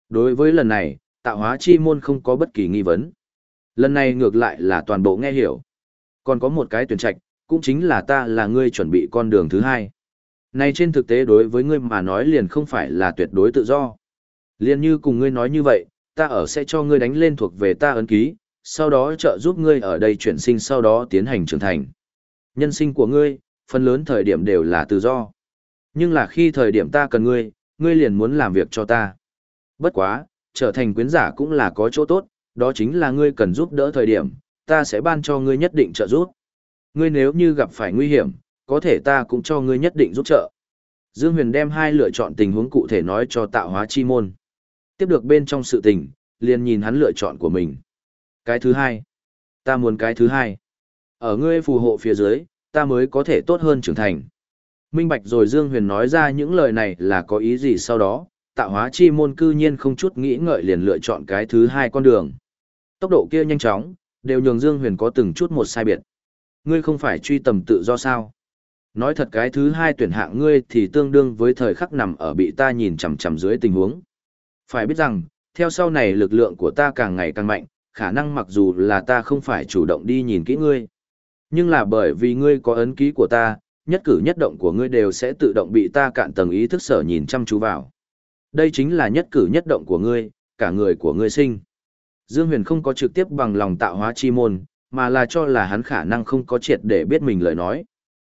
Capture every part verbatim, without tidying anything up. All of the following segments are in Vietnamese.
Đối với lần này, tạo hóa chi môn không có bất kỳ nghi vấn. Lần này ngược lại là toàn bộ nghe hiểu. Còn có một cái tuyển trạch, cũng chính là ta là ngươi chuẩn bị con đường thứ hai. Này trên thực tế đối với ngươi mà nói liền không phải là tuyệt đối tự do. Liền như cùng ngươi nói như vậy, ta ở sẽ cho ngươi đánh lên thuộc về ta ấn ký, sau đó trợ giúp ngươi ở đây chuyển sinh sau đó tiến hành trưởng thành. Nhân sinh của ngươi, phần lớn thời điểm đều là tự do. Nhưng là khi thời điểm ta cần ngươi, ngươi liền muốn làm việc cho ta. Bất quá, trở thành quyến giả cũng là có chỗ tốt, đó chính là ngươi cần giúp đỡ thời điểm, ta sẽ ban cho ngươi nhất định trợ giúp. Ngươi nếu như gặp phải nguy hiểm, có thể ta cũng cho ngươi nhất định giúp trợ. Dương Huyền đem hai lựa chọn tình huống cụ thể nói cho tạo hóa chi môn. Tiếp được bên trong sự tình, liền nhìn hắn lựa chọn của mình. Cái thứ hai. Ta muốn cái thứ hai. Ở ngươi phù hộ phía dưới, ta mới có thể tốt hơn trưởng thành. Minh bạch rồi Dương Huyền nói ra những lời này là có ý gì sau đó, tạo hóa chi môn cư nhiên không chút nghĩ ngợi liền lựa chọn cái thứ hai con đường. Tốc độ kia nhanh chóng, đều nhường Dương Huyền có từng chút một sai biệt. Ngươi không phải truy tầm tự do sao? Nói thật cái thứ hai tuyển hạng ngươi thì tương đương với thời khắc nằm ở bị ta nhìn chằm chằm dưới tình huống. Phải biết rằng, theo sau này lực lượng của ta càng ngày càng mạnh, khả năng mặc dù là ta không phải chủ động đi nhìn kỹ ngươi. Nhưng là bởi vì ngươi có ấn ký của ta, nhất cử nhất động của ngươi đều sẽ tự động bị ta cạn tầng ý thức sở nhìn chăm chú vào. Đây chính là nhất cử nhất động của ngươi, cả người của ngươi sinh. Dương Huyền không có trực tiếp bằng lòng tạo hóa chi môn, mà là cho là hắn khả năng không có triệt để biết mình lời nói.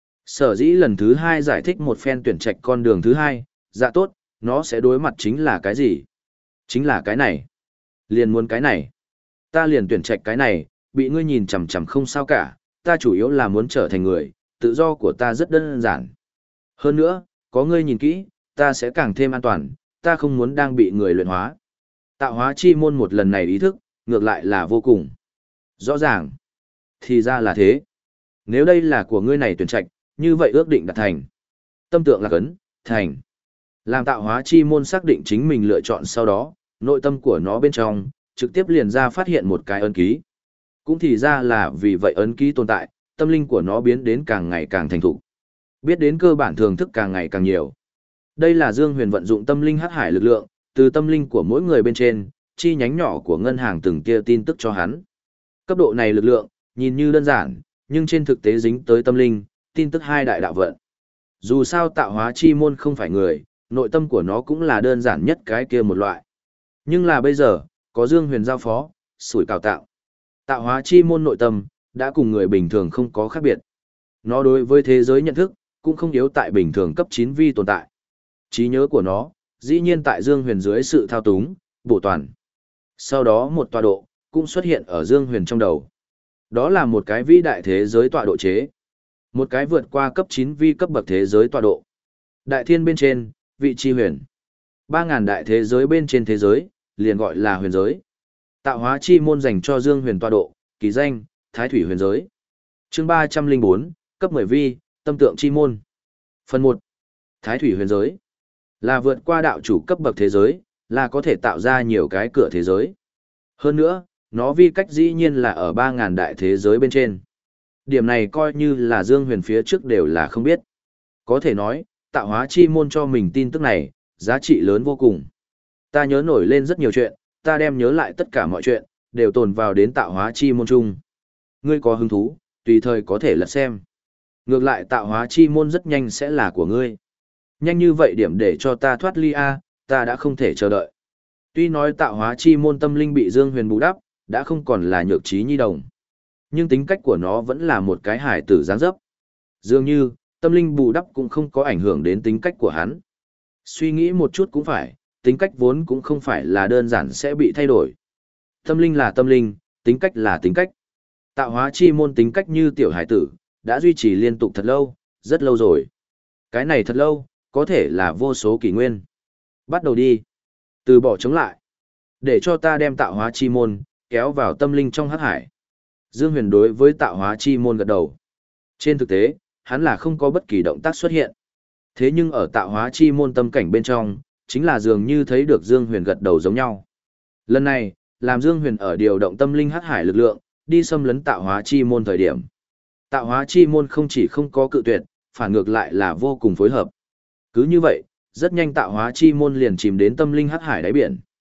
Sở dĩ lần thứ hai giải thích một phen tuyển trạch con đường thứ hai, dạ tốt, nó sẽ đối mặt chính là cái gì? Chính là cái này. Liền muốn cái này. Ta liền tuyển trạch cái này, bị ngươi nhìn chằm chằm không sao cả, ta chủ yếu là muốn trở thành người, tự do của ta rất đơn giản. Hơn nữa, có ngươi nhìn kỹ, ta sẽ càng thêm an toàn, ta không muốn đang bị người luyện hóa. Tạo hóa chi môn một lần này ý thức, ngược lại là vô cùng rõ ràng. Thì ra là thế. Nếu đây là của ngươi này tuyển trạch, như vậy ước định đạt thành. Tâm tượng là cấn, thành. Làm tạo hóa chi môn xác định chính mình lựa chọn sau đó, nội tâm của nó bên trong, trực tiếp liền ra phát hiện một cái ấn ký. Cũng thì ra là vì vậy ấn ký tồn tại, tâm linh của nó biến đến càng ngày càng thành thục. Biết đến cơ bản thưởng thức càng ngày càng nhiều. Đây là Dương Huyền vận dụng tâm linh hắc hải lực lượng, từ tâm linh của mỗi người bên trên, chi nhánh nhỏ của ngân hàng từng kia tin tức cho hắn. Cấp độ này lực lượng, nhìn như đơn giản, nhưng trên thực tế dính tới tâm linh, tin tức hai đại đạo vận. Dù sao tạo hóa chi môn không phải người, nội tâm của nó cũng là đơn giản nhất cái kia một loại. Nhưng là bây giờ, có Dương Huyền giao phó, sủi cào tạo. Tạo hóa chi môn nội tâm, đã cùng người bình thường không có khác biệt. Nó đối với thế giới nhận thức, cũng không yếu tại bình thường cấp chín vi tồn tại. Trí nhớ của nó, dĩ nhiên tại Dương Huyền dưới sự thao túng, bổ toàn. Sau đó một tọa độ, cũng xuất hiện ở Dương Huyền trong đầu. Đó là một cái vĩ đại thế giới tọa độ chế. Một cái vượt qua cấp chín vi cấp bậc thế giới tọa độ. Đại thiên bên trên, vị chi huyền. ba ngàn đại thế giới bên trên thế giới, liền gọi là huyền giới. Tạo hóa chi môn dành cho Dương Huyền tọa độ, kỳ danh, Thái Thủy huyền giới. Chương ba trăm linh bốn, cấp mười vi, tâm tượng chi môn. Phần một. Thái Thủy huyền giới. Là vượt qua đạo chủ cấp bậc thế giới, là có thể tạo ra nhiều cái cửa thế giới. Hơn nữa, nó vi cách dĩ nhiên là ở ba ngàn đại thế giới bên trên. Điểm này coi như là Dương Huyền phía trước đều là không biết. Có thể nói, tạo hóa chi môn cho mình tin tức này, giá trị lớn vô cùng. Ta nhớ nổi lên rất nhiều chuyện, ta đem nhớ lại tất cả mọi chuyện, đều tồn vào đến tạo hóa chi môn chung. Ngươi có hứng thú, tùy thời có thể lật xem. Ngược lại tạo hóa chi môn rất nhanh sẽ là của ngươi. Nhanh như vậy điểm để cho ta thoát ly A, ta đã không thể chờ đợi. Tuy nói tạo hóa chi môn tâm linh bị Dương Huyền bù đắp, đã không còn là nhược trí nhi đồng. Nhưng tính cách của nó vẫn là một cái hải tử dáng dấp. Dường như, tâm linh bù đắp cũng không có ảnh hưởng đến tính cách của hắn. Suy nghĩ một chút cũng phải, tính cách vốn cũng không phải là đơn giản sẽ bị thay đổi. Tâm linh là tâm linh, tính cách là tính cách. Tạo hóa chi môn tính cách như tiểu hải tử, đã duy trì liên tục thật lâu, rất lâu rồi. Cái này thật lâu, có thể là vô số kỷ nguyên. Bắt đầu đi. Từ bỏ chống lại. Để cho ta đem tạo hóa chi môn, kéo vào tâm linh trong hắc hải. Dương Huyền đối với tạo hóa chi môn gật đầu. Trên thực tế, hắn là không có bất kỳ động tác xuất hiện. Thế nhưng ở tạo hóa chi môn tâm cảnh bên trong, chính là dường như thấy được Dương Huyền gật đầu giống nhau. Lần này, làm Dương Huyền ở điều động tâm linh hắc hải lực lượng, đi xâm lấn tạo hóa chi môn thời điểm. Tạo hóa chi môn không chỉ không có cự tuyệt, phản ngược lại là vô cùng phối hợp. Cứ như vậy, rất nhanh tạo hóa chi môn liền chìm đến tâm linh hắc hải đáy biển.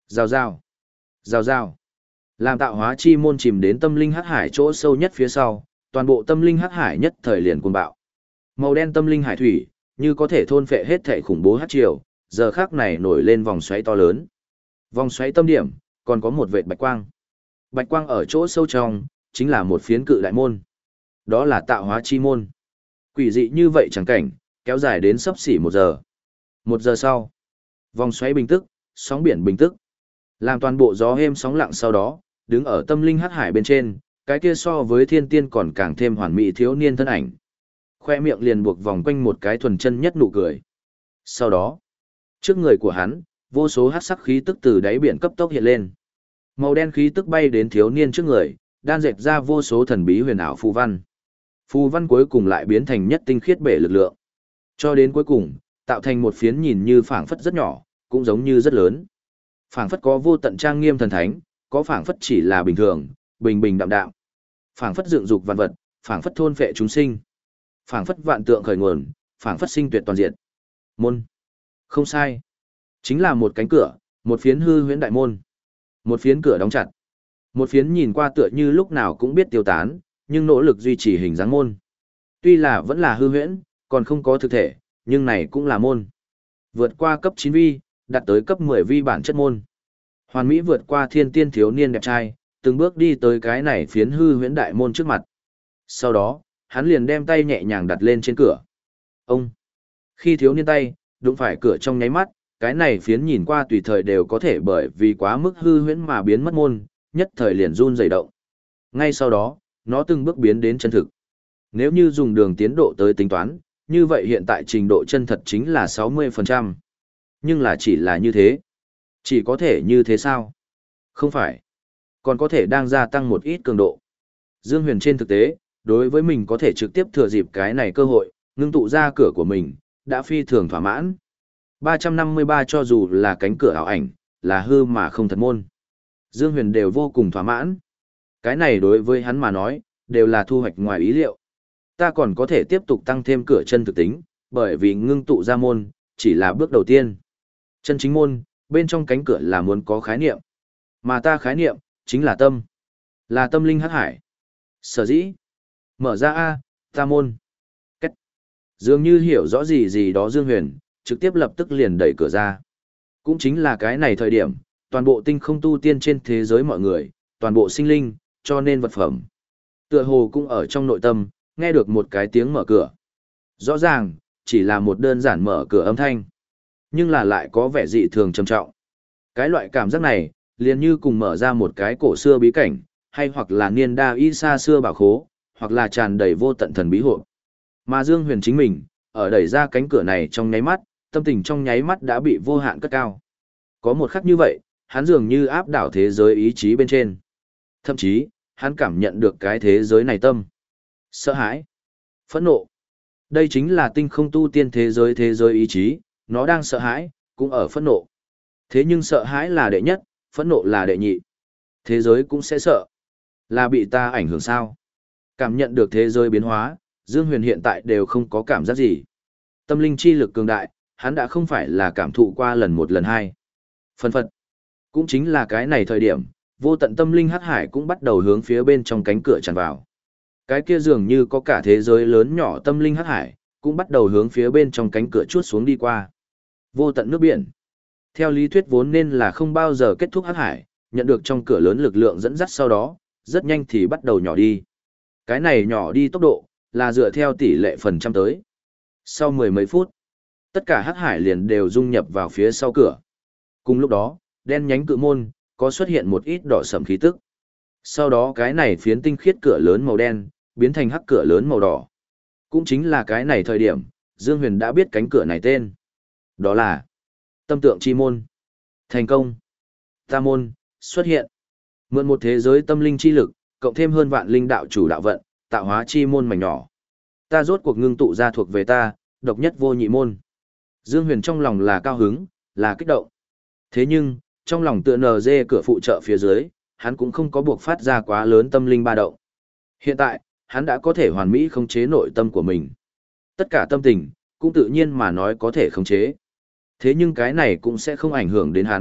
Rào rào, rào rào. Làm tạo hóa chi môn chìm đến tâm linh hắc hải chỗ sâu nhất phía sau, toàn bộ tâm linh hắc hải nhất thời liền cuồng bạo. Màu đen tâm linh hải thủy, như có thể thôn phệ hết thể khủng bố hắc triều, giờ khắc này nổi lên vòng xoáy to lớn. Vòng xoáy tâm điểm, còn có một vệt bạch quang. Bạch quang ở chỗ sâu trong, chính là một phiến cự đại môn. Đó là tạo hóa chi môn. Quỷ dị như vậy chẳng cảnh, kéo dài đến sấp xỉ một giờ. Một giờ sau, vòng xoáy bình tức, sóng biển bình tức. Làm toàn bộ gió êm sóng lặng sau đó, đứng ở tâm linh hắc hải bên trên, cái kia so với thiên tiên còn càng thêm hoàn mỹ thiếu niên thân ảnh. Khoe miệng liền buộc vòng quanh một cái thuần chân nhất nụ cười. Sau đó, trước người của hắn, vô số hắc sắc khí tức từ đáy biển cấp tốc hiện lên. Màu đen khí tức bay đến thiếu niên trước người, đan dệt ra vô số thần bí huyền ảo phù văn. Phù văn cuối cùng lại biến thành nhất tinh khiết bể lực lượng. Cho đến cuối cùng, tạo thành một phiến nhìn như phảng phất rất nhỏ, cũng giống như rất lớn. Phảng phất có vô tận trang nghiêm thần thánh, có phảng phất chỉ là bình thường, bình bình đạm đạm. Phảng phất dựng dục vạn vật, phảng phất thôn phệ chúng sinh. Phảng phất vạn tượng khởi nguồn, phảng phất sinh tuyệt toàn diện. Môn. Không sai. Chính là một cánh cửa, một phiến hư huyễn đại môn. Một phiến cửa đóng chặt. Một phiến nhìn qua tựa như lúc nào cũng biết tiêu tán, nhưng nỗ lực duy trì hình dáng môn. Tuy là vẫn là hư huyễn, còn không có thực thể, nhưng này cũng là môn. Vượt qua cấp chín vi, đạt tới cấp mười vi bản chất môn. Hoàn mỹ vượt qua thiên tiên thiếu niên đẹp trai, từng bước đi tới cái này phiến hư huyễn đại môn trước mặt. Sau đó, hắn liền đem tay nhẹ nhàng đặt lên trên cửa. Ông! Khi thiếu niên tay, đụng phải cửa trong nháy mắt, cái này phiến nhìn qua tùy thời đều có thể bởi vì quá mức hư huyễn mà biến mất môn, nhất thời liền run rẩy động. Ngay sau đó, nó từng bước biến đến chân thực. Nếu như dùng đường tiến độ tới tính toán, như vậy hiện tại trình độ chân thật chính là sáu mươi phần trăm. Nhưng là chỉ là như thế. Chỉ có thể như thế sao? Không phải. Còn có thể đang gia tăng một ít cường độ. Dương Huyền trên thực tế, đối với mình có thể trực tiếp thừa dịp cái này cơ hội, ngưng tụ ra cửa của mình, đã phi thường thỏa mãn. ba trăm năm mươi ba cho dù là cánh cửa ảo ảnh, là hư mà không thật môn. Dương Huyền đều vô cùng thỏa mãn. Cái này đối với hắn mà nói, đều là thu hoạch ngoài ý liệu. Ta còn có thể tiếp tục tăng thêm cửa chân thực tính, bởi vì ngưng tụ ra môn, chỉ là bước đầu tiên. Chân chính môn, bên trong cánh cửa là muốn có khái niệm. Mà ta khái niệm, chính là tâm. Là tâm linh hắc hải. Sở dĩ. Mở ra A, ta môn. Cách. Dường như hiểu rõ gì gì đó Dương Huyền, trực tiếp lập tức liền đẩy cửa ra. Cũng chính là cái này thời điểm, toàn bộ tinh không tu tiên trên thế giới mọi người, toàn bộ sinh linh, cho nên vật phẩm. Tựa hồ cũng ở trong nội tâm, nghe được một cái tiếng mở cửa. Rõ ràng, chỉ là một đơn giản mở cửa âm thanh. Nhưng là lại có vẻ dị thường trầm trọng. Cái loại cảm giác này, liền như cùng mở ra một cái cổ xưa bí cảnh, hay hoặc là niên đa y xa xưa bảo khố, hoặc là tràn đầy vô tận thần bí hộp. Mà Dương Huyền chính mình, ở đẩy ra cánh cửa này trong nháy mắt, tâm tình trong nháy mắt đã bị vô hạn cất cao. Có một khắc như vậy, hắn dường như áp đảo thế giới ý chí bên trên. Thậm chí, hắn cảm nhận được cái thế giới này tâm. Sợ hãi. Phẫn nộ. Đây chính là tinh không tu tiên thế giới thế giới ý chí, nó đang sợ hãi, cũng ở phẫn nộ. Thế nhưng sợ hãi là đệ nhất, phẫn nộ là đệ nhị. Thế giới cũng sẽ sợ. Là bị ta ảnh hưởng sao? Cảm nhận được thế giới biến hóa, Dương Huyền hiện tại đều không có cảm giác gì. Tâm linh chi lực cường đại, hắn đã không phải là cảm thụ qua lần một lần hai. Phân phật. Cũng chính là cái này thời điểm, vô tận tâm linh hắc hải cũng bắt đầu hướng phía bên trong cánh cửa tràn vào. Cái kia dường như có cả thế giới lớn nhỏ tâm linh hắc hải, cũng bắt đầu hướng phía bên trong cánh cửa chuốt xuống đi qua. Vô tận nước biển. Theo lý thuyết vốn nên là không bao giờ kết thúc hắc hải, nhận được trong cửa lớn lực lượng dẫn dắt sau đó, rất nhanh thì bắt đầu nhỏ đi. Cái này nhỏ đi tốc độ, là dựa theo tỷ lệ phần trăm tới. Sau mười mấy phút, tất cả hắc hải liền đều dung nhập vào phía sau cửa. Cùng lúc đó, đen nhánh cự môn, có xuất hiện một ít đỏ sẫm khí tức. Sau đó cái này phiến tinh khiết cửa lớn màu đen, biến thành hắc cửa lớn màu đỏ. Cũng chính là cái này thời điểm, Dương Huyền đã biết cánh cửa này tên. Đó là Tâm Tượng Chi Môn. Thành công. Ta môn, xuất hiện. Mượn một thế giới tâm linh chi lực, cộng thêm hơn vạn linh đạo chủ đạo vận, tạo hóa chi môn mảnh nhỏ. Ta rốt cuộc ngưng tụ ra thuộc về ta, độc nhất vô nhị môn. Dương Huyền trong lòng là cao hứng, là kích động. Thế nhưng, trong lòng tựa nờ dê cửa phụ trợ phía dưới, hắn cũng không có buộc phát ra quá lớn tâm linh ba động. Hiện tại, hắn đã có thể hoàn mỹ khống chế nội tâm của mình. Tất cả tâm tình, cũng tự nhiên mà nói có thể khống chế. Thế nhưng cái này cũng sẽ không ảnh hưởng đến hắn,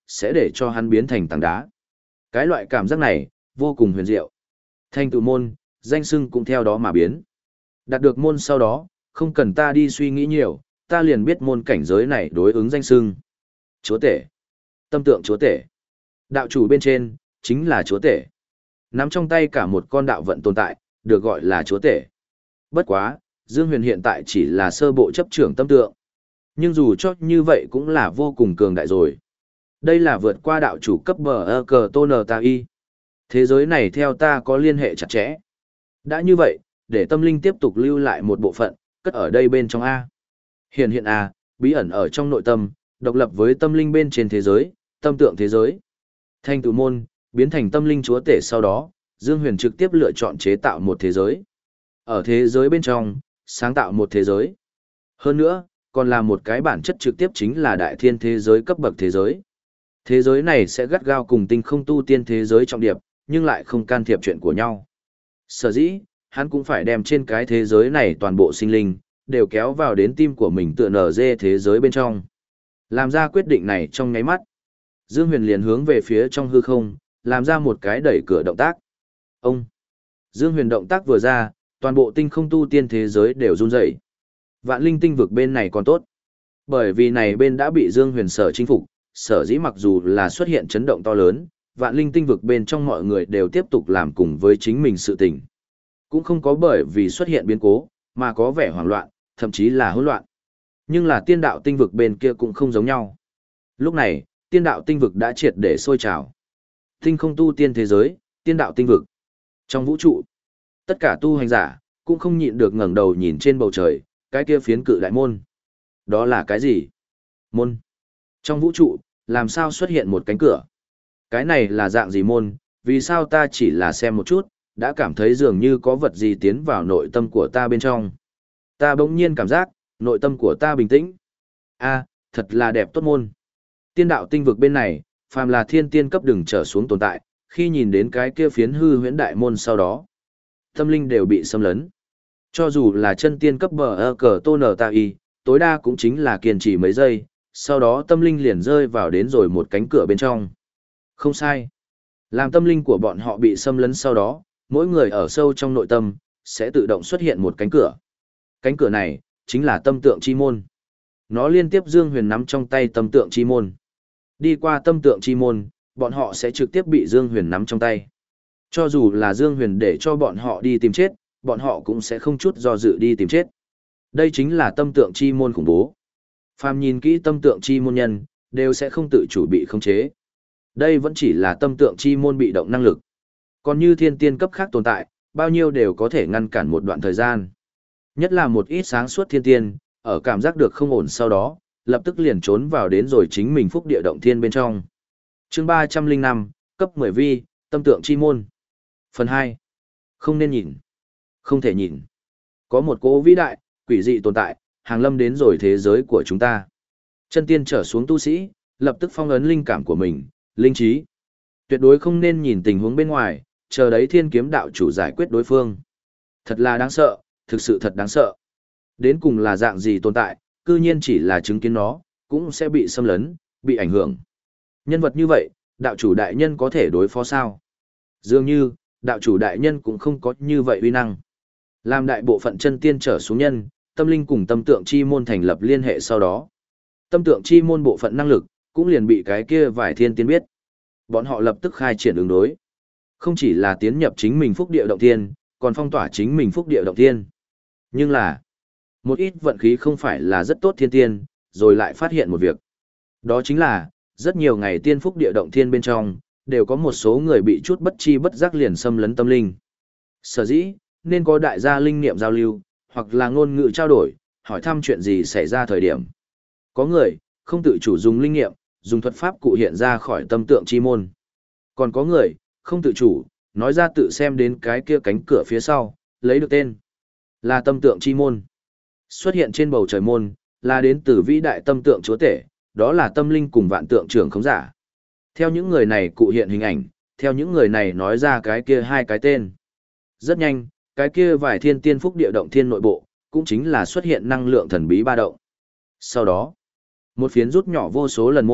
sẽ để cho hắn biến thành tảng đá. Cái loại cảm giác này, vô cùng huyền diệu. Thành tựu môn, danh xưng cũng theo đó mà biến. Đạt được môn sau đó, không cần ta đi suy nghĩ nhiều, ta liền biết môn cảnh giới này đối ứng danh xưng. Chúa tể. Tâm tượng chúa tể. Đạo chủ bên trên, chính là chúa tể. Nắm trong tay cả một con đạo vận tồn tại, được gọi là chúa tể. Bất quá, Dương Huyền hiện tại chỉ là sơ bộ chấp trưởng tâm tượng. Nhưng dù cho như vậy cũng là vô cùng cường đại rồi. Đây là vượt qua đạo chủ cấp bờ ơ cờ tôn ta y. Thế giới này theo ta có liên hệ chặt chẽ. Đã như vậy, để tâm linh tiếp tục lưu lại một bộ phận, cất ở đây bên trong A. Hiện hiện A, bí ẩn ở trong nội tâm, độc lập với tâm linh bên trên thế giới, tâm tượng thế giới. Thành tựu môn, biến thành tâm linh chúa tể sau đó, Dương Huyền trực tiếp lựa chọn chế tạo một thế giới. Ở thế giới bên trong, sáng tạo một thế giới. Hơn nữa, còn là một cái bản chất trực tiếp chính là đại thiên thế giới cấp bậc thế giới. Thế giới này sẽ gắt gao cùng tinh không tu tiên thế giới trọng điệp, nhưng lại không can thiệp chuyện của nhau. Sở dĩ, hắn cũng phải đem trên cái thế giới này toàn bộ sinh linh, đều kéo vào đến tim của mình tựa nở dê thế giới bên trong. Làm ra quyết định này trong nháy mắt. Dương Huyền liền hướng về phía trong hư không, làm ra một cái đẩy cửa động tác. Ông! Dương Huyền động tác vừa ra, toàn bộ tinh không tu tiên thế giới đều run rẩy. Vạn linh tinh vực bên này còn tốt. Bởi vì này bên đã bị Dương Huyền sở chinh phục, sở dĩ mặc dù là xuất hiện chấn động to lớn, vạn linh tinh vực bên trong mọi người đều tiếp tục làm cùng với chính mình sự tình. Cũng không có bởi vì xuất hiện biến cố, mà có vẻ hoảng loạn, thậm chí là hỗn loạn. Nhưng là tiên đạo tinh vực bên kia cũng không giống nhau. Lúc này, tiên đạo tinh vực đã triệt để sôi trào. Tinh không tu tiên thế giới, tiên đạo tinh vực. Trong vũ trụ, tất cả tu hành giả, cũng không nhịn được ngẩng đầu nhìn trên bầu trời, cái kia phiến cự đại môn. Đó là cái gì? Môn. Trong vũ trụ, làm sao xuất hiện một cánh cửa? Cái này là dạng gì môn? Vì sao ta chỉ là xem một chút, đã cảm thấy dường như có vật gì tiến vào nội tâm của ta bên trong. Ta bỗng nhiên cảm giác, nội tâm của ta bình tĩnh. A, thật là đẹp tốt môn. Tiên đạo tinh vực bên này, phàm là thiên tiên cấp đừng trở xuống tồn tại, khi nhìn đến cái kia phiến hư huyễn đại môn sau đó, tâm linh đều bị xâm lấn. Cho dù là chân tiên cấp bờ ơ cờ tôn ở ta y, tối đa cũng chính là kiên trì mấy giây, sau đó tâm linh liền rơi vào đến rồi một cánh cửa bên trong. Không sai. Làm tâm linh của bọn họ bị xâm lấn sau đó, mỗi người ở sâu trong nội tâm, sẽ tự động xuất hiện một cánh cửa. Cánh cửa này, chính là tâm tượng chi môn. Nó liên tiếp Dương Huyền nắm trong tay tâm tượng chi môn. Đi qua tâm tượng chi môn, bọn họ sẽ trực tiếp bị Dương Huyền nắm trong tay. Cho dù là Dương Huyền để cho bọn họ đi tìm chết, bọn họ cũng sẽ không chút do dự đi tìm chết. Đây chính là tâm tượng chi môn khủng bố. Phàm nhìn kỹ tâm tượng chi môn nhân, đều sẽ không tự chủ bị khống chế. Đây vẫn chỉ là tâm tượng chi môn bị động năng lực. Còn như thiên tiên cấp khác tồn tại, bao nhiêu đều có thể ngăn cản một đoạn thời gian. Nhất là một ít sáng suốt thiên tiên, ở cảm giác được không ổn sau đó, lập tức liền trốn vào đến rồi chính mình phúc địa động thiên bên trong. Chương ba trăm linh năm, cấp mười vi, tâm tượng chi môn. Phần hai. Không nên nhìn. Không thể nhìn. Có một cỗ vĩ đại, quỷ dị tồn tại, hàng lâm đến rồi thế giới của chúng ta. Chân tiên trở xuống tu sĩ, lập tức phong ấn linh cảm của mình, linh trí. Tuyệt đối không nên nhìn tình huống bên ngoài, chờ đấy thiên kiếm đạo chủ giải quyết đối phương. Thật là đáng sợ, thực sự thật đáng sợ. Đến cùng là dạng gì tồn tại, cư nhiên chỉ là chứng kiến nó, cũng sẽ bị xâm lấn, bị ảnh hưởng. Nhân vật như vậy, đạo chủ đại nhân có thể đối phó sao? Dường như, đạo chủ đại nhân cũng không có như vậy uy năng. Làm đại bộ phận chân tiên trở xuống nhân, tâm linh cùng tâm tượng chi môn thành lập liên hệ sau đó. Tâm tượng chi môn bộ phận năng lực, cũng liền bị cái kia vài thiên tiên biết. Bọn họ lập tức khai triển ứng đối. Không chỉ là tiến nhập chính mình phúc địa động thiên, còn phong tỏa chính mình phúc địa động thiên. Nhưng là, một ít vận khí không phải là rất tốt thiên tiên, rồi lại phát hiện một việc. Đó chính là, rất nhiều ngày tiên phúc địa động thiên bên trong, đều có một số người bị chút bất chi bất giác liền xâm lấn tâm linh. Sở dĩ, nên có đại gia linh niệm giao lưu, hoặc là ngôn ngữ trao đổi, hỏi thăm chuyện gì xảy ra thời điểm. Có người, không tự chủ dùng linh niệm, dùng thuật pháp cụ hiện ra khỏi tâm tượng chi môn. Còn có người, không tự chủ, nói ra tự xem đến cái kia cánh cửa phía sau, lấy được tên. Là tâm tượng chi môn. Xuất hiện trên bầu trời môn, là đến từ vĩ đại tâm tượng chúa tể, đó là tâm linh cùng vạn tượng trưởng khống giả. Theo những người này cụ hiện hình ảnh, theo những người này nói ra cái kia hai cái tên. Rất nhanh, cái kia vài thiên tiên phúc địa động thiên nội bộ, cũng chính là xuất hiện năng lượng thần bí ba động. Sau đó, một phiến rút nhỏ vô số lần môn,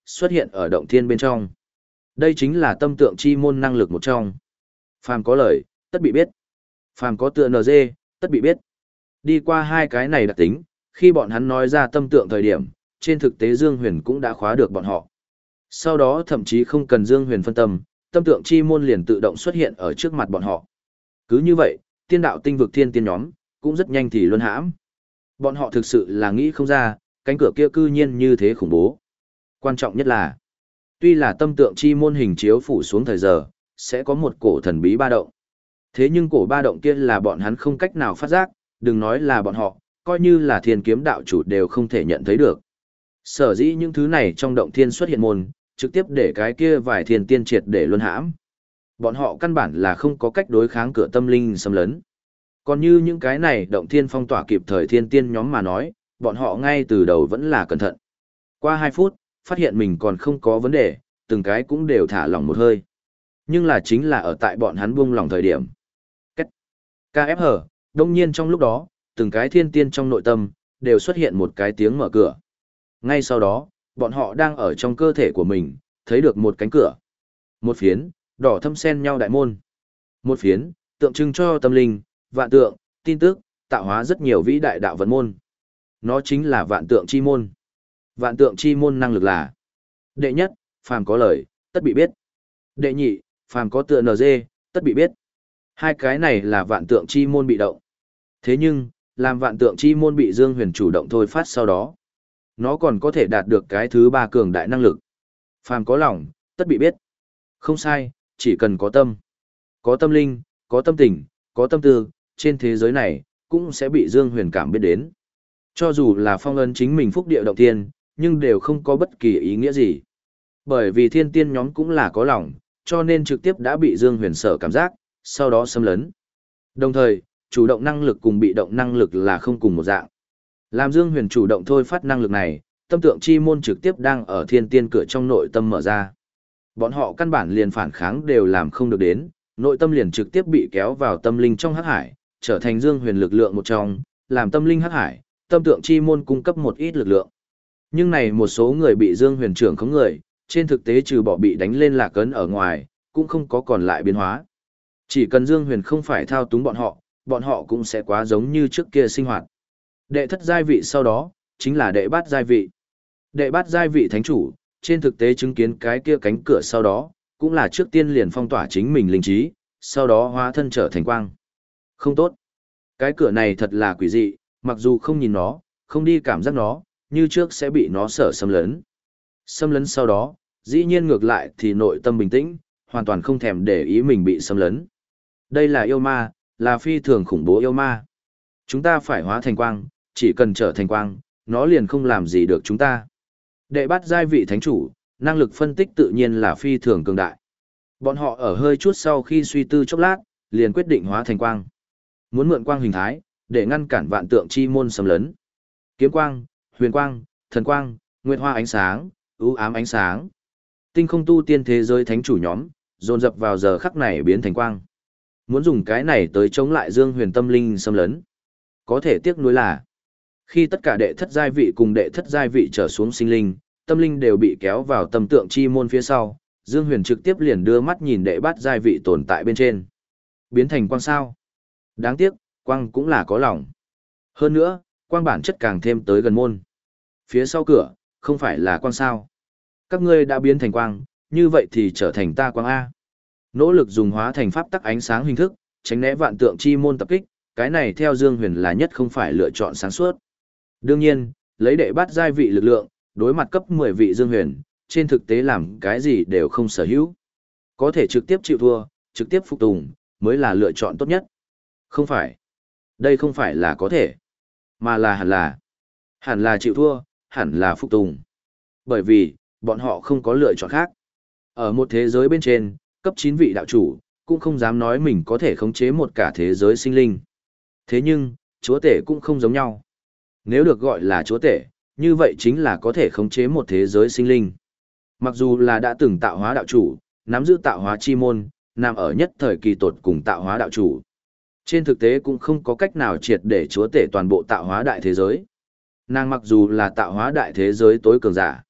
xuất hiện ở động thiên bên trong. Đây chính là tâm tượng chi môn năng lực một trong. Phàm có lời, tất bị biết. Phàm có tựa en giê, tất bị biết. Đi qua hai cái này đặc tính, khi bọn hắn nói ra tâm tượng thời điểm, trên thực tế Dương Huyền cũng đã khóa được bọn họ. Sau đó thậm chí không cần Dương Huyền phân tâm, tâm tượng chi môn liền tự động xuất hiện ở trước mặt bọn họ. Cứ như vậy, tiên đạo tinh vực thiên tiên nhóm, cũng rất nhanh thì luân hãm. Bọn họ thực sự là nghĩ không ra, cánh cửa kia cư nhiên như thế khủng bố. Quan trọng nhất là, tuy là tâm tượng chi môn hình chiếu phủ xuống thời giờ, sẽ có một cổ thần bí ba động. Thế nhưng cổ ba động kia là bọn hắn không cách nào phát giác, đừng nói là bọn họ, coi như là thiên kiếm đạo chủ đều không thể nhận thấy được. Sở dĩ những thứ này trong động thiên xuất hiện môn, trực tiếp để cái kia vài thiên tiên triệt để luân hãm. Bọn họ căn bản là không có cách đối kháng cửa tâm linh xâm lấn. Còn như những cái này động thiên phong tỏa kịp thời thiên tiên nhóm mà nói, bọn họ ngay từ đầu vẫn là cẩn thận. Qua hai phút, phát hiện mình còn không có vấn đề, từng cái cũng đều thả lỏng một hơi. Nhưng là chính là ở tại bọn hắn buông lỏng thời điểm. Cách. ca ép hờ, đông nhiên trong lúc đó, từng cái thiên tiên trong nội tâm, đều xuất hiện một cái tiếng mở cửa. Ngay sau đó, bọn họ đang ở trong cơ thể của mình, thấy được một cánh cửa. Một phiến, đỏ thâm sen nhau đại môn. Một phiến, tượng trưng cho tâm linh, vạn tượng, tin tức, tạo hóa rất nhiều vĩ đại đạo vận môn. Nó chính là vạn tượng chi môn. Vạn tượng chi môn năng lực là: đệ nhất, phàm có lời, tất bị biết. Đệ nhị, phàm có tựa en giê, tất bị biết. Hai cái này là vạn tượng chi môn bị động. Thế nhưng, làm vạn tượng chi môn bị Dương Huyền chủ động thôi phát sau đó, nó còn có thể đạt được cái thứ ba cường đại năng lực. Phàm có lòng, tất bị biết. Không sai, chỉ cần có tâm. Có tâm linh, có tâm tình, có tâm tư, trên thế giới này, cũng sẽ bị Dương Huyền cảm biết đến. Cho dù là phong ấn chính mình phúc địa động tiên, nhưng đều không có bất kỳ ý nghĩa gì. Bởi vì thiên tiên nhóm cũng là có lòng, cho nên trực tiếp đã bị Dương Huyền sở cảm giác, sau đó xâm lấn. Đồng thời, chủ động năng lực cùng bị động năng lực là không cùng một dạng. Làm Dương Huyền chủ động thôi phát năng lực này, tâm tượng chi môn trực tiếp đang ở thiên tiên cửa trong nội tâm mở ra. Bọn họ căn bản liền phản kháng đều làm không được đến, nội tâm liền trực tiếp bị kéo vào tâm linh trong hắc hải, trở thành Dương Huyền lực lượng một trong, làm tâm linh hắc hải, tâm tượng chi môn cung cấp một ít lực lượng. Nhưng này một số người bị Dương Huyền trưởng khống người, trên thực tế trừ bỏ bị đánh lên lạc ấn ở ngoài, cũng không có còn lại biến hóa. Chỉ cần Dương Huyền không phải thao túng bọn họ, bọn họ cũng sẽ quá giống như trước kia sinh hoạt. Đệ thất giai vị sau đó, chính là đệ bát giai vị. Đệ bát giai vị thánh chủ, trên thực tế chứng kiến cái kia cánh cửa sau đó, cũng là trước tiên liền phong tỏa chính mình linh trí, sau đó hóa thân trở thành quang. Không tốt. Cái cửa này thật là quỷ dị, mặc dù không nhìn nó, không đi cảm giác nó, như trước sẽ bị nó sở xâm lấn. Xâm lấn sau đó, dĩ nhiên ngược lại thì nội tâm bình tĩnh, hoàn toàn không thèm để ý mình bị xâm lấn. Đây là yêu ma, là phi thường khủng bố yêu ma. Chúng ta phải hóa thành quang, chỉ cần trở thành quang, nó liền không làm gì được chúng ta. Đệ bát giai vị thánh chủ, năng lực phân tích tự nhiên là phi thường cường đại. Bọn họ ở hơi chút sau khi suy tư chốc lát, liền quyết định hóa thành quang. Muốn mượn quang hình thái, để ngăn cản vạn tượng chi môn xâm lấn. Kiếm quang, huyền quang, thần quang, nguyệt hoa ánh sáng, ưu ám ánh sáng. Tinh không tu tiên thế giới thánh chủ nhóm, dồn dập vào giờ khắc này biến thành quang. Muốn dùng cái này tới chống lại Dương Huyền tâm linh xâm lấn. Có thể tiếc nuối là, khi tất cả đệ thất giai vị cùng đệ thất giai vị trở xuống sinh linh, tâm linh đều bị kéo vào tâm tượng chi môn phía sau, Dương Huyền trực tiếp liền đưa mắt nhìn đệ bát giai vị tồn tại bên trên. Biến thành quang sao? Đáng tiếc, quang cũng là có lòng. Hơn nữa, quang bản chất càng thêm tới gần môn. Phía sau cửa, không phải là quang sao? Các ngươi đã biến thành quang, như vậy thì trở thành ta quang A. Nỗ lực dùng hóa thành pháp tắc ánh sáng hình thức, tránh né vạn tượng chi môn tập kích, cái này theo Dương Huyền là nhất không phải lựa chọn sáng suốt. Đương nhiên, lấy đệ bát giai vị lực lượng, đối mặt cấp mười vị Dương Huyền, trên thực tế làm cái gì đều không sở hữu. Có thể trực tiếp chịu thua, trực tiếp phục tùng, mới là lựa chọn tốt nhất. Không phải. Đây không phải là có thể, mà là hẳn là. Hẳn là chịu thua, hẳn là phục tùng. Bởi vì, bọn họ không có lựa chọn khác. Ở một thế giới bên trên, cấp chín vị đạo chủ, cũng không dám nói mình có thể khống chế một cả thế giới sinh linh. Thế nhưng, chúa tể cũng không giống nhau. Nếu được gọi là chúa tể, như vậy chính là có thể khống chế một thế giới sinh linh. Mặc dù là đã từng tạo hóa đạo chủ, nắm giữ tạo hóa chi môn, nằm ở nhất thời kỳ tột cùng tạo hóa đạo chủ. Trên thực tế cũng không có cách nào triệt để chúa tể toàn bộ tạo hóa đại thế giới. Nàng mặc dù là tạo hóa đại thế giới tối cường giả,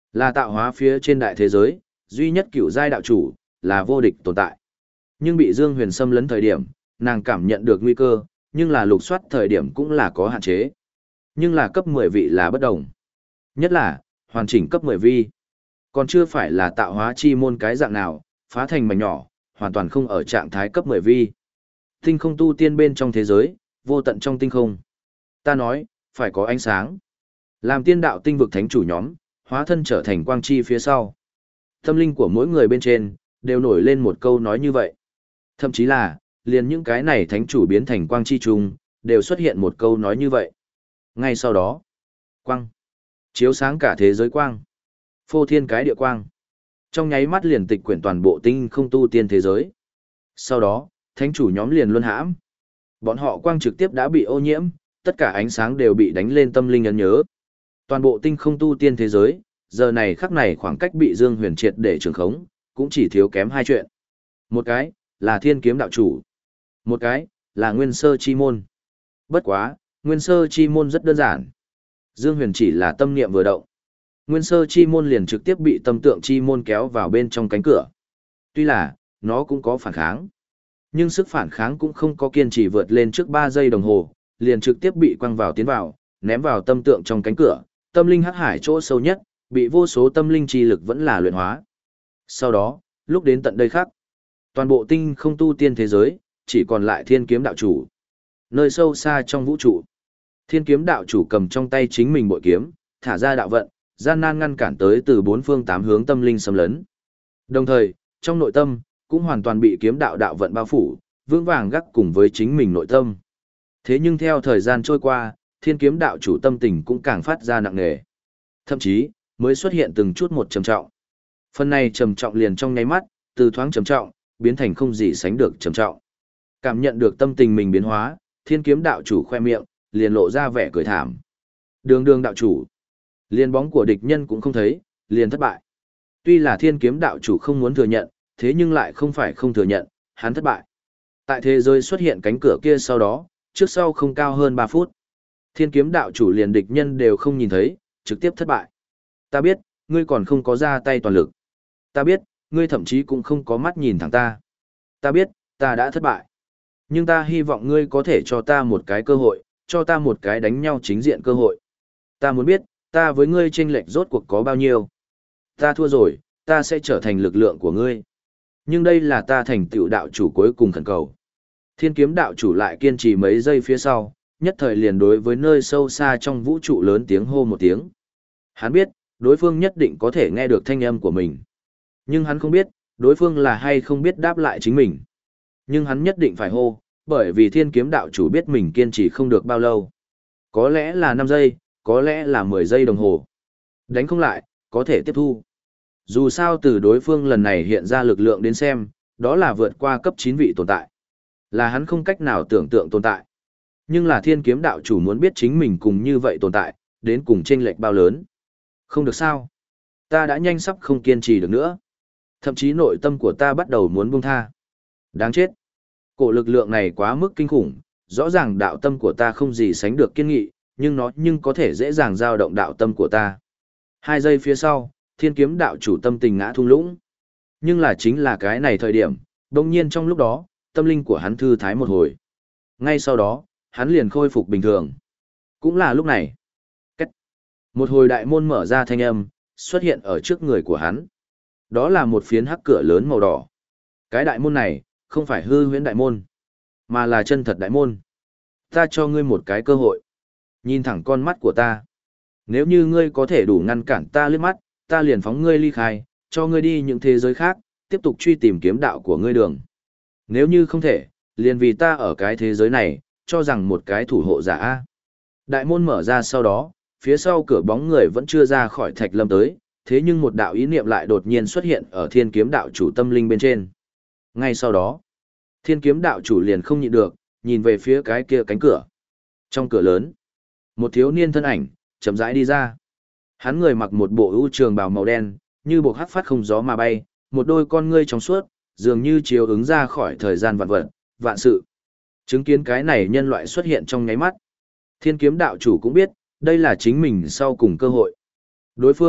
Là tạo hóa phía trên đại thế giới, duy nhất cựu giai đạo chủ, là vô địch tồn tại. Nhưng bị Dương Huyền xâm lấn thời điểm, nàng cảm nhận được nguy cơ, nhưng là lục soát thời điểm cũng là có hạn chế. Nhưng là cấp mười vị là bất đồng. Nhất là, hoàn chỉnh cấp mười vi. Còn chưa phải là tạo hóa chi môn cái dạng nào, phá thành mảnh nhỏ, hoàn toàn không ở trạng thái cấp mười vi. Tinh không tu tiên bên trong thế giới, vô tận trong tinh không. Ta nói, phải có ánh sáng. Làm tiên đạo tinh vực thánh chủ nhóm, hóa thân trở thành quang chi phía sau. Tâm linh của mỗi người bên trên, đều nổi lên một câu nói như vậy. Thậm chí là, liền những cái này thánh chủ biến thành quang chi trùng, đều xuất hiện một câu nói như vậy. Ngay sau đó, quang, chiếu sáng cả thế giới quang, phô thiên cái địa quang. Trong nháy mắt liền tịch quyển toàn bộ tinh không tu tiên thế giới. Sau đó, thánh chủ nhóm liền luân hãm. Bọn họ quang trực tiếp đã bị ô nhiễm, tất cả ánh sáng đều bị đánh lên tâm linh ấn nhớ. Toàn bộ tinh không tu tiên thế giới, giờ này khắc này khoảng cách bị Dương Huyền triệt để trường khống, cũng chỉ thiếu kém hai chuyện. Một cái, là thiên kiếm đạo chủ. Một cái, là nguyên sơ chi môn. Bất quá, nguyên sơ chi môn rất đơn giản. Dương Huyền chỉ là tâm niệm vừa động. Nguyên sơ chi môn liền trực tiếp bị tâm tượng chi môn kéo vào bên trong cánh cửa. Tuy là, nó cũng có phản kháng. Nhưng sức phản kháng cũng không có kiên trì vượt lên trước ba giây đồng hồ, liền trực tiếp bị quăng vào tiến vào, ném vào tâm tượng trong cánh cửa, tâm linh hắc hải chỗ sâu nhất, bị vô số tâm linh chi lực vẫn là luyện hóa. Sau đó, lúc đến tận đây khác, toàn bộ tinh không tu tiên thế giới, chỉ còn lại thiên kiếm đạo chủ. Nơi sâu xa trong vũ trụ, thiên kiếm đạo chủ cầm trong tay chính mình bội kiếm, thả ra đạo vận, gian nan ngăn cản tới từ bốn phương tám hướng tâm linh xâm lấn. Đồng thời, trong nội tâm, cũng hoàn toàn bị kiếm đạo đạo vận bao phủ, vững vàng gác cùng với chính mình nội tâm. Thế nhưng theo thời gian trôi qua, thiên kiếm đạo chủ tâm tình cũng càng phát ra nặng nề. Thậm chí, mới xuất hiện từng chút một trầm trọng. Phần này trầm trọng liền trong nháy mắt, từ thoáng trầm trọng, biến thành không gì sánh được trầm trọng. Cảm nhận được tâm tình mình biến hóa, thiên kiếm đạo chủ khoe miệng, liền lộ ra vẻ cười thảm. Đường đường đạo chủ, liền bóng của địch nhân cũng không thấy, liền thất bại. Tuy là thiên kiếm đạo chủ không muốn thừa nhận, thế nhưng lại không phải không thừa nhận, hắn thất bại. Tại thế giới xuất hiện cánh cửa kia sau đó, trước sau không cao hơn ba phút. Thiên kiếm đạo chủ liền địch nhân đều không nhìn thấy, trực tiếp thất bại. Ta biết, ngươi còn không có ra tay toàn lực. Ta biết, ngươi thậm chí cũng không có mắt nhìn thẳng ta. Ta biết, ta đã thất bại. Nhưng ta hy vọng ngươi có thể cho ta một cái cơ hội, cho ta một cái đánh nhau chính diện cơ hội. Ta muốn biết, ta với ngươi chênh lệch rốt cuộc có bao nhiêu. Ta thua rồi, ta sẽ trở thành lực lượng của ngươi. Nhưng đây là ta thành tựu đạo chủ cuối cùng khẩn cầu. Thiên kiếm đạo chủ lại kiên trì mấy giây phía sau, nhất thời liền đối với nơi sâu xa trong vũ trụ lớn tiếng hô một tiếng. Hắn biết, đối phương nhất định có thể nghe được thanh âm của mình. Nhưng hắn không biết, đối phương là hay không biết đáp lại chính mình. Nhưng hắn nhất định phải hô, bởi vì thiên kiếm đạo chủ biết mình kiên trì không được bao lâu. Có lẽ là năm giây, có lẽ là mười giây đồng hồ. Đánh không lại, có thể tiếp thu. Dù sao từ đối phương lần này hiện ra lực lượng đến xem, đó là vượt qua cấp chín vị tồn tại. Là hắn không cách nào tưởng tượng tồn tại. Nhưng là thiên kiếm đạo chủ muốn biết chính mình cùng như vậy tồn tại, đến cùng chênh lệch bao lớn. Không được sao. Ta đã nhanh sắp không kiên trì được nữa. Thậm chí nội tâm của ta bắt đầu muốn buông tha. Đáng chết. Cổ lực lượng này quá mức kinh khủng, rõ ràng đạo tâm của ta không gì sánh được kiên nghị, nhưng nó nhưng có thể dễ dàng dao động đạo tâm của ta. Hai giây phía sau, thiên kiếm đạo chủ tâm tình ngã thung lũng. Nhưng là chính là cái này thời điểm, đồng nhiên trong lúc đó, tâm linh của hắn thư thái một hồi. Ngay sau đó, hắn liền khôi phục bình thường. Cũng là lúc này. Cách. Một hồi đại môn mở ra thanh âm, xuất hiện ở trước người của hắn. Đó là một phiến hắc cửa lớn màu đỏ. Cái đại môn này, không phải hư huyễn đại môn, mà là chân thật đại môn. Ta cho ngươi một cái cơ hội. Nhìn thẳng con mắt của ta. Nếu như ngươi có thể đủ ngăn cản ta liếc mắt, ta liền phóng ngươi ly khai, cho ngươi đi những thế giới khác, tiếp tục truy tìm kiếm đạo của ngươi đường. Nếu như không thể, liền vì ta ở cái thế giới này, cho rằng một cái thủ hộ giả. Đại môn mở ra sau đó, phía sau cửa bóng người vẫn chưa ra khỏi thạch lâm tới, thế nhưng một đạo ý niệm lại đột nhiên xuất hiện ở thiên kiếm đạo chủ tâm linh bên trên. Ngay sau đó, thiên kiếm đạo chủ liền không nhịn được, nhìn về phía cái kia cánh cửa. Trong cửa lớn, một thiếu niên thân ảnh, chậm rãi đi ra. Hắn người mặc một bộ ưu trường bào màu đen, như buộc hắc phát không gió mà bay, một đôi con ngươi trong suốt, dường như chiếu ứng ra khỏi thời gian vạn vật, vạn sự. Chứng kiến cái này nhân loại xuất hiện trong nháy mắt. Thiên kiếm đạo chủ cũng biết, đây là chính mình sau cùng cơ hội. Đối phương,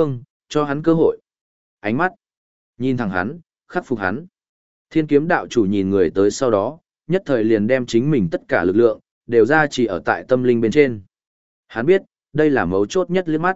cho hắn cơ hội. Ánh mắt, nhìn thẳng hắn, khắc phục hắn. Thiên kiếm đạo chủ nhìn người tới sau đó, nhất thời liền đem chính mình tất cả lực lượng, đều ra chỉ ở tại tâm linh bên trên. Hắn biết, đây là mấu chốt nhất liếc mắt.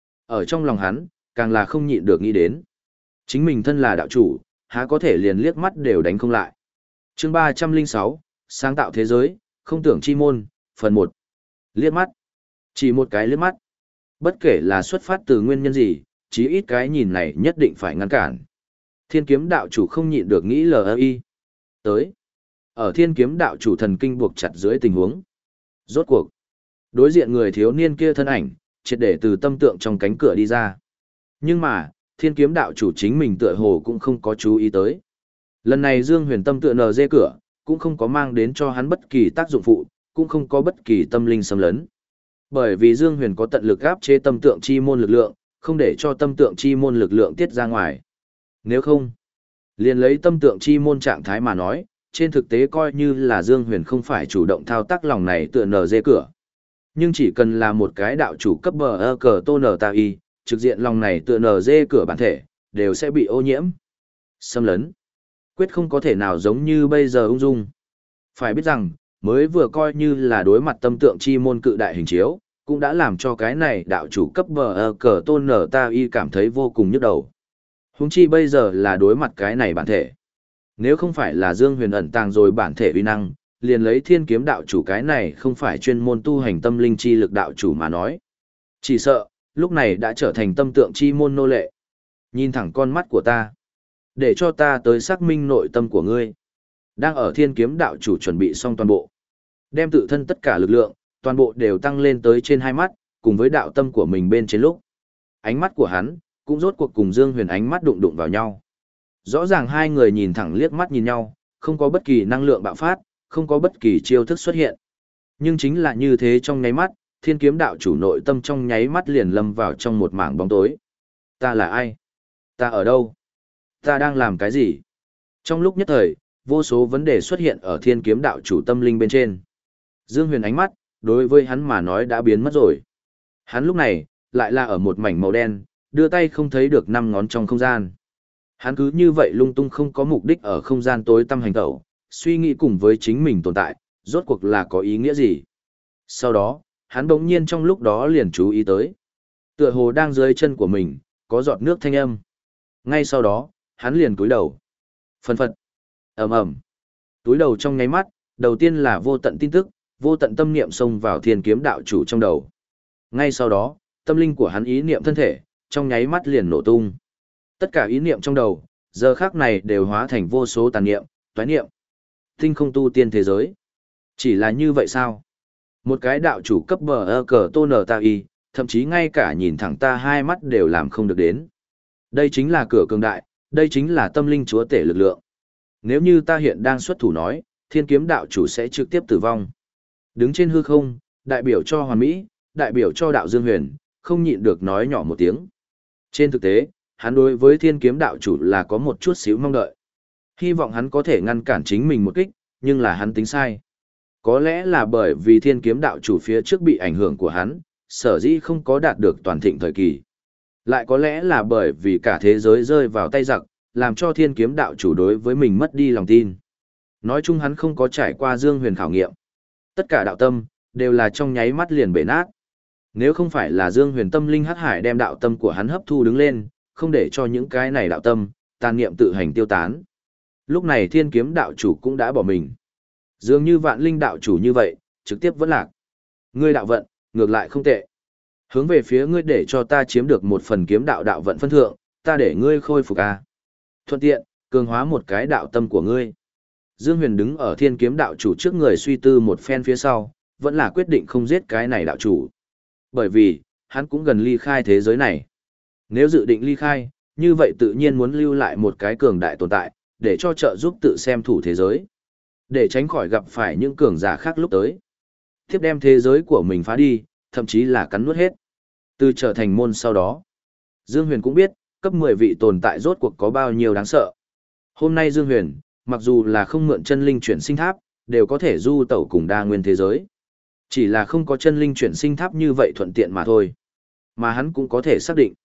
Ở trong lòng hắn, càng là không nhịn được nghĩ đến. Chính mình thân là đạo chủ, há có thể liền liếc mắt đều đánh không lại. Chương ba trăm lẻ sáu, sáng tạo thế giới, không tưởng chi môn, phần một. Liếc mắt. Chỉ một cái liếc mắt. Bất kể là xuất phát từ nguyên nhân gì, chí ít cái nhìn này nhất định phải ngăn cản. Thiên kiếm đạo chủ không nhịn được nghĩ lờ y. Tới. Ở thiên kiếm đạo chủ thần kinh buộc chặt dưới tình huống. Rốt cuộc. Đối diện người thiếu niên kia thân ảnh, triệt để từ tâm tượng trong cánh cửa đi ra. Nhưng mà, thiên kiếm đạo chủ chính mình tựa hồ cũng không có chú ý tới. Lần này Dương Huyền Tâm tựa nờ dê cửa, cũng không có mang đến cho hắn bất kỳ tác dụng phụ, cũng không có bất kỳ tâm linh xâm lấn. Bởi vì Dương Huyền có tận lực áp chế tâm tượng chi môn lực lượng, không để cho tâm tượng chi môn lực lượng tiết ra ngoài. Nếu không, liền lấy tâm tượng chi môn trạng thái mà nói, trên thực tế coi như là Dương Huyền không phải chủ động thao tác lòng này tựa nờ dê cửa. Nhưng chỉ cần là một cái đạo chủ cấp bờ ơ cờ tô nờ ta y, trực diện lòng này tựa nờ dê cửa bản thể, đều sẽ bị ô nhiễm. Xâm lấn. Quyết không có thể nào giống như bây giờ ung dung. Phải biết rằng, mới vừa coi như là đối mặt tâm tượng chi môn cự đại hình chiếu, cũng đã làm cho cái này đạo chủ cấp bờ ơ cờ tôn nở ta y cảm thấy vô cùng nhức đầu. Huống chi bây giờ là đối mặt cái này bản thể. Nếu không phải là Dương Huyền ẩn tàng rồi bản thể uy năng, liền lấy thiên kiếm đạo chủ cái này không phải chuyên môn tu hành tâm linh chi lực đạo chủ mà nói. Chỉ sợ, lúc này đã trở thành tâm tượng chi môn nô lệ. Nhìn thẳng con mắt của ta. Để cho ta tới xác minh nội tâm của ngươi. Đang ở thiên kiếm đạo chủ chuẩn bị xong toàn bộ. Đem tự thân tất cả lực lượng, toàn bộ đều tăng lên tới trên hai mắt, cùng với đạo tâm của mình bên trên lúc. Ánh mắt của hắn, cũng rốt cuộc cùng Dương Huyền ánh mắt đụng đụng vào nhau. Rõ ràng hai người nhìn thẳng liếc mắt nhìn nhau, không có bất kỳ năng lượng bạo phát, không có bất kỳ chiêu thức xuất hiện. Nhưng chính là như thế trong nháy mắt, thiên kiếm đạo chủ nội tâm trong nháy mắt liền lâm vào trong một mảng bóng tối. Ta là ai? Ta ở đâu? Ta đang làm cái gì? Trong lúc nhất thời, vô số vấn đề xuất hiện ở thiên kiếm đạo chủ tâm linh bên trên. Dương Huyền ánh mắt, đối với hắn mà nói đã biến mất rồi. Hắn lúc này, lại là ở một mảnh màu đen, đưa tay không thấy được năm ngón trong không gian. Hắn cứ như vậy lung tung không có mục đích ở không gian tối tăm hành tẩu, suy nghĩ cùng với chính mình tồn tại, rốt cuộc là có ý nghĩa gì. Sau đó, hắn bỗng nhiên trong lúc đó liền chú ý tới. Tựa hồ đang dưới chân của mình, có giọt nước thanh âm. Ngay sau đó, hắn liền cúi đầu. Phân phật. ầm ầm. Túi đầu trong nháy mắt, đầu tiên là vô tận tin tức, vô tận tâm niệm xông vào thiên kiếm đạo chủ trong đầu. Ngay sau đó, tâm linh của hắn ý niệm thân thể, trong nháy mắt liền nổ tung. Tất cả ý niệm trong đầu, giờ khắc này đều hóa thành vô số tàn niệm, toái niệm. Tinh không tu tiên thế giới. Chỉ là như vậy sao? Một cái đạo chủ cấp bờ ơ cờ tô nở ta y, thậm chí ngay cả nhìn thẳng ta hai mắt đều làm không được đến. Đây chính là cửa cường đại, đây chính là tâm linh chúa tể lực lượng. Nếu như ta hiện đang xuất thủ nói, thiên kiếm đạo chủ sẽ trực tiếp tử vong. Đứng trên hư không, đại biểu cho hoàn mỹ, đại biểu cho đạo Dương Huyền, không nhịn được nói nhỏ một tiếng. Trên thực tế, hắn đối với thiên kiếm đạo chủ là có một chút xíu mong đợi. Hy vọng hắn có thể ngăn cản chính mình một kích, nhưng là hắn tính sai. Có lẽ là bởi vì thiên kiếm đạo chủ phía trước bị ảnh hưởng của hắn, sở dĩ không có đạt được toàn thịnh thời kỳ. Lại có lẽ là bởi vì cả thế giới rơi vào tay giặc, làm cho thiên kiếm đạo chủ đối với mình mất đi lòng tin. Nói chung hắn không có trải qua Dương Huyền khảo nghiệm. Tất cả đạo tâm, đều là trong nháy mắt liền bể nát. Nếu không phải là Dương Huyền tâm linh hắc hải đem đạo tâm của hắn hấp thu đứng lên, không để cho những cái này đạo tâm, tàn niệm tự hành tiêu tán. Lúc này thiên kiếm đạo chủ cũng đã bỏ mình. Dường như vạn linh đạo chủ như vậy, trực tiếp vẫn lạc. Ngươi đạo vận, ngược lại không tệ. Hướng về phía ngươi để cho ta chiếm được một phần kiếm đạo đạo vận phân thượng, ta để ngươi khôi phục a. Thuận tiện, cường hóa một cái đạo tâm của ngươi. Dương Huyền đứng ở thiên kiếm đạo chủ trước người suy tư một phen phía sau, vẫn là quyết định không giết cái này đạo chủ. Bởi vì, hắn cũng gần ly khai thế giới này. Nếu dự định ly khai, như vậy tự nhiên muốn lưu lại một cái cường đại tồn tại, để cho trợ giúp tự xem thủ thế giới. Để tránh khỏi gặp phải những cường giả khác lúc tới. Tiếp đem thế giới của mình phá đi, thậm chí là cắn nuốt hết. Từ trở thành môn sau đó, Dương Huyền cũng biết, cấp mười vị tồn tại rốt cuộc có bao nhiêu đáng sợ. Hôm nay Dương Huyền, mặc dù là không mượn chân linh chuyển sinh tháp, đều có thể du tẩu cùng đa nguyên thế giới. Chỉ là không có chân linh chuyển sinh tháp như vậy thuận tiện mà thôi. Mà hắn cũng có thể xác định.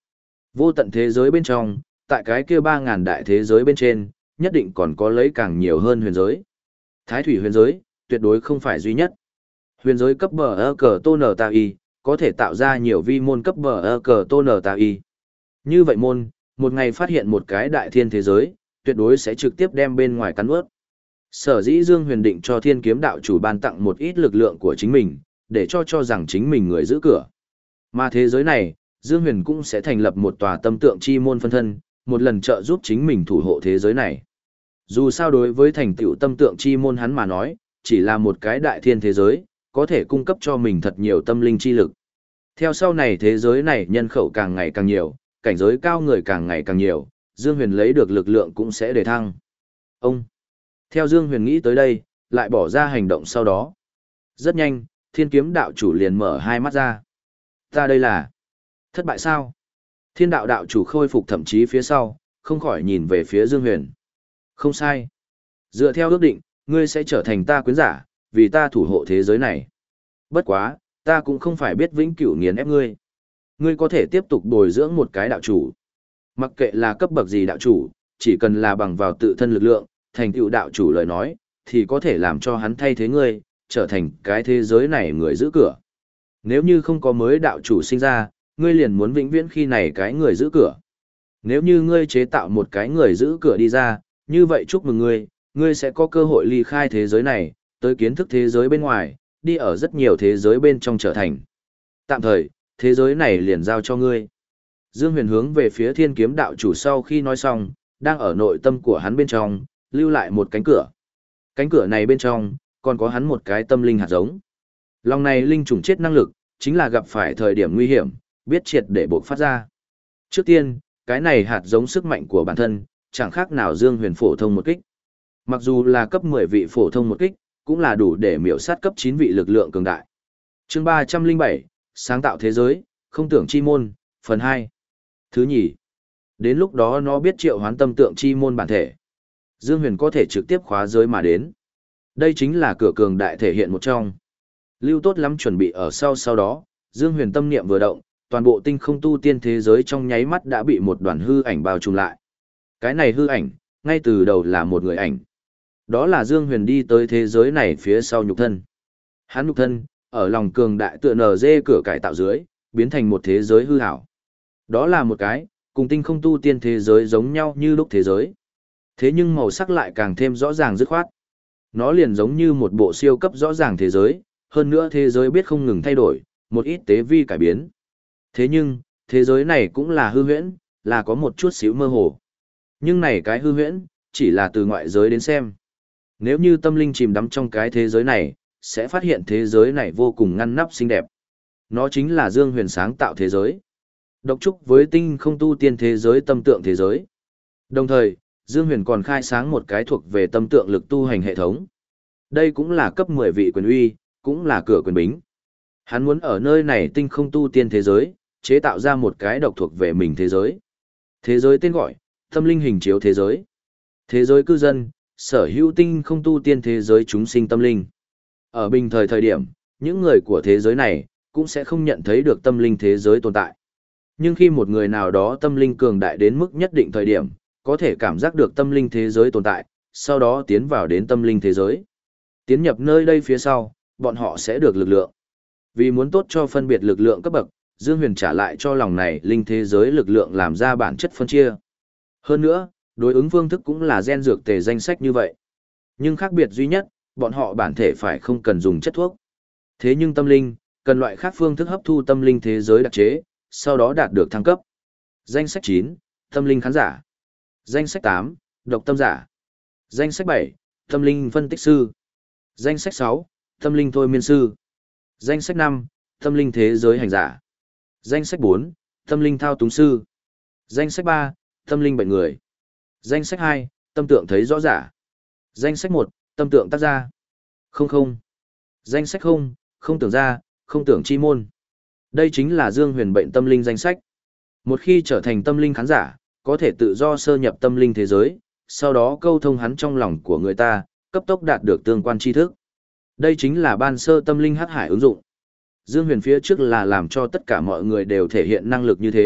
Vô tận thế giới bên trong, tại cái kia ba ngàn đại thế giới bên trên, nhất định còn có lấy càng nhiều hơn huyền giới. Thái thủy huyền giới, tuyệt đối không phải duy nhất. Huyền giới cấp bờ ơ cờ tô nở tà y, có thể tạo ra nhiều vi môn cấp bờ ơ cờ tô nở tà y. Như vậy môn, một ngày phát hiện một cái đại thiên thế giới, tuyệt đối sẽ trực tiếp đem bên ngoài cắn ướt. Sở dĩ Dương Huyền định cho thiên kiếm đạo chủ ban tặng một ít lực lượng của chính mình, để cho cho rằng chính mình người giữ cửa. Mà thế giới này, Dương Huyền cũng sẽ thành lập một tòa tâm tượng chi môn phân thân, một lần trợ giúp chính mình thủ hộ thế giới này. Dù sao đối với thành tựu tâm tượng chi môn hắn mà nói, chỉ là một cái đại thiên thế giới, có thể cung cấp cho mình thật nhiều tâm linh chi lực. Theo sau này thế giới này nhân khẩu càng ngày càng nhiều, cảnh giới cao người càng ngày càng nhiều, Dương Huyền lấy được lực lượng cũng sẽ đề thăng. Ông! Theo Dương Huyền nghĩ tới đây, lại bỏ ra hành động sau đó. Rất nhanh, thiên kiếm đạo chủ liền mở hai mắt ra. Ta đây là... thất bại sao? Thiên đạo đạo chủ khôi phục thậm chí phía sau, không khỏi nhìn về phía Dương Huyền. Không sai. Dựa theo ước định, ngươi sẽ trở thành ta quyến giả, vì ta thủ hộ thế giới này. Bất quá, ta cũng không phải biết vĩnh cửu nghiền ép ngươi. Ngươi có thể tiếp tục bồi dưỡng một cái đạo chủ. Mặc kệ là cấp bậc gì đạo chủ, chỉ cần là bằng vào tự thân lực lượng, thành tựu đạo chủ lời nói, thì có thể làm cho hắn thay thế ngươi, trở thành cái thế giới này người giữ cửa. Nếu như không có mới đạo chủ sinh ra, ngươi liền muốn vĩnh viễn khi này cái người giữ cửa. Nếu như ngươi chế tạo một cái người giữ cửa đi ra, như vậy chúc mừng ngươi, ngươi sẽ có cơ hội ly khai thế giới này, tới kiến thức thế giới bên ngoài, đi ở rất nhiều thế giới bên trong trở thành. Tạm thời, thế giới này liền giao cho ngươi. Dương Huyền hướng về phía thiên kiếm đạo chủ sau khi nói xong, đang ở nội tâm của hắn bên trong, lưu lại một cánh cửa. Cánh cửa này bên trong, còn có hắn một cái tâm linh hạt giống. Lòng này linh trùng chết năng lực, chính là gặp phải thời điểm nguy hiểm, biết triệt để bộc phát ra. Trước tiên, cái này hạt giống sức mạnh của bản thân, chẳng khác nào Dương Huyền phổ thông một kích. Mặc dù là cấp mười vị phổ thông một kích, cũng là đủ để miểu sát cấp chín vị lực lượng cường đại. Chương ba trăm linh bảy, sáng tạo thế giới, không tưởng chi môn, phần hai. Thứ nhì, đến lúc đó nó biết triệu hoán tâm tượng chi môn bản thể. Dương Huyền có thể trực tiếp khóa giới mà đến. Đây chính là cửa cường đại thể hiện một trong. Lưu tốt lắm chuẩn bị ở sau sau đó, Dương Huyền tâm niệm vừa động, toàn bộ tinh không tu tiên thế giới trong nháy mắt đã bị một đoàn hư ảnh bao trùm lại. Cái này hư ảnh, ngay từ đầu là một người ảnh. Đó là Dương Huyền đi tới thế giới này phía sau nhục thân. Hắn nhục thân, ở lòng cường đại tựa nở dê cửa cải tạo dưới, biến thành một thế giới hư ảo. Đó là một cái, cùng tinh không tu tiên thế giới giống nhau như lúc thế giới. Thế nhưng màu sắc lại càng thêm rõ ràng dứt khoát. Nó liền giống như một bộ siêu cấp rõ ràng thế giới, hơn nữa thế giới biết không ngừng thay đổi, một ít tế vi cải biến. Thế nhưng, thế giới này cũng là hư huyễn, là có một chút xíu mơ hồ. Nhưng này cái hư huyễn, chỉ là từ ngoại giới đến xem. Nếu như tâm linh chìm đắm trong cái thế giới này, sẽ phát hiện thế giới này vô cùng ngăn nắp xinh đẹp. Nó chính là Dương Huyền sáng tạo thế giới. Độc trúc với tinh không tu tiên thế giới tâm tượng thế giới. Đồng thời, Dương Huyền còn khai sáng một cái thuộc về tâm tượng lực tu hành hệ thống. Đây cũng là cấp mười vị quyền uy, cũng là cửa quyền bính. Hắn muốn ở nơi này tinh không tu tiên thế giới, chế tạo ra một cái độc thuộc về mình thế giới. Thế giới tên gọi, tâm linh hình chiếu thế giới. Thế giới cư dân, sở hữu tinh không tu tiên thế giới chúng sinh tâm linh. Ở bình thời thời điểm, những người của thế giới này, cũng sẽ không nhận thấy được tâm linh thế giới tồn tại. Nhưng khi một người nào đó tâm linh cường đại đến mức nhất định thời điểm, có thể cảm giác được tâm linh thế giới tồn tại, sau đó tiến vào đến tâm linh thế giới. Tiến nhập nơi đây phía sau, bọn họ sẽ được lực lượng. Vì muốn tốt cho phân biệt lực lượng cấp bậc, Dương Huyền trả lại cho lòng này linh thế giới lực lượng làm ra bản chất phân chia. Hơn nữa, đối ứng phương thức cũng là gen dược tề danh sách như vậy. Nhưng khác biệt duy nhất, bọn họ bản thể phải không cần dùng chất thuốc. Thế nhưng tâm linh, cần loại khác phương thức hấp thu tâm linh thế giới đặc chế, sau đó đạt được thăng cấp. Danh sách chín, tâm linh khán giả. Danh sách tám, độc tâm giả. Danh sách bảy, tâm linh phân tích sư. Danh sách sáu, tâm linh thôi miên sư. Danh sách năm, tâm linh thế giới hành giả. Danh sách bốn, tâm linh thao túng sư. Danh sách ba, tâm linh bệnh người. Danh sách hai, tâm tượng thấy rõ giả. Danh sách một, tâm tượng tác gia. Không không. Danh sách không, không tưởng ra, không tưởng chi môn. Đây chính là Dương Huyền bệnh tâm linh danh sách. Một khi trở thành tâm linh khán giả, có thể tự do sơ nhập tâm linh thế giới, sau đó câu thông hắn trong lòng của người ta, cấp tốc đạt được tương quan tri thức. Đây chính là ban sơ tâm linh hắc hải ứng dụng. Dương Huyền phía trước là làm cho tất cả mọi người đều thể hiện năng lực như thế,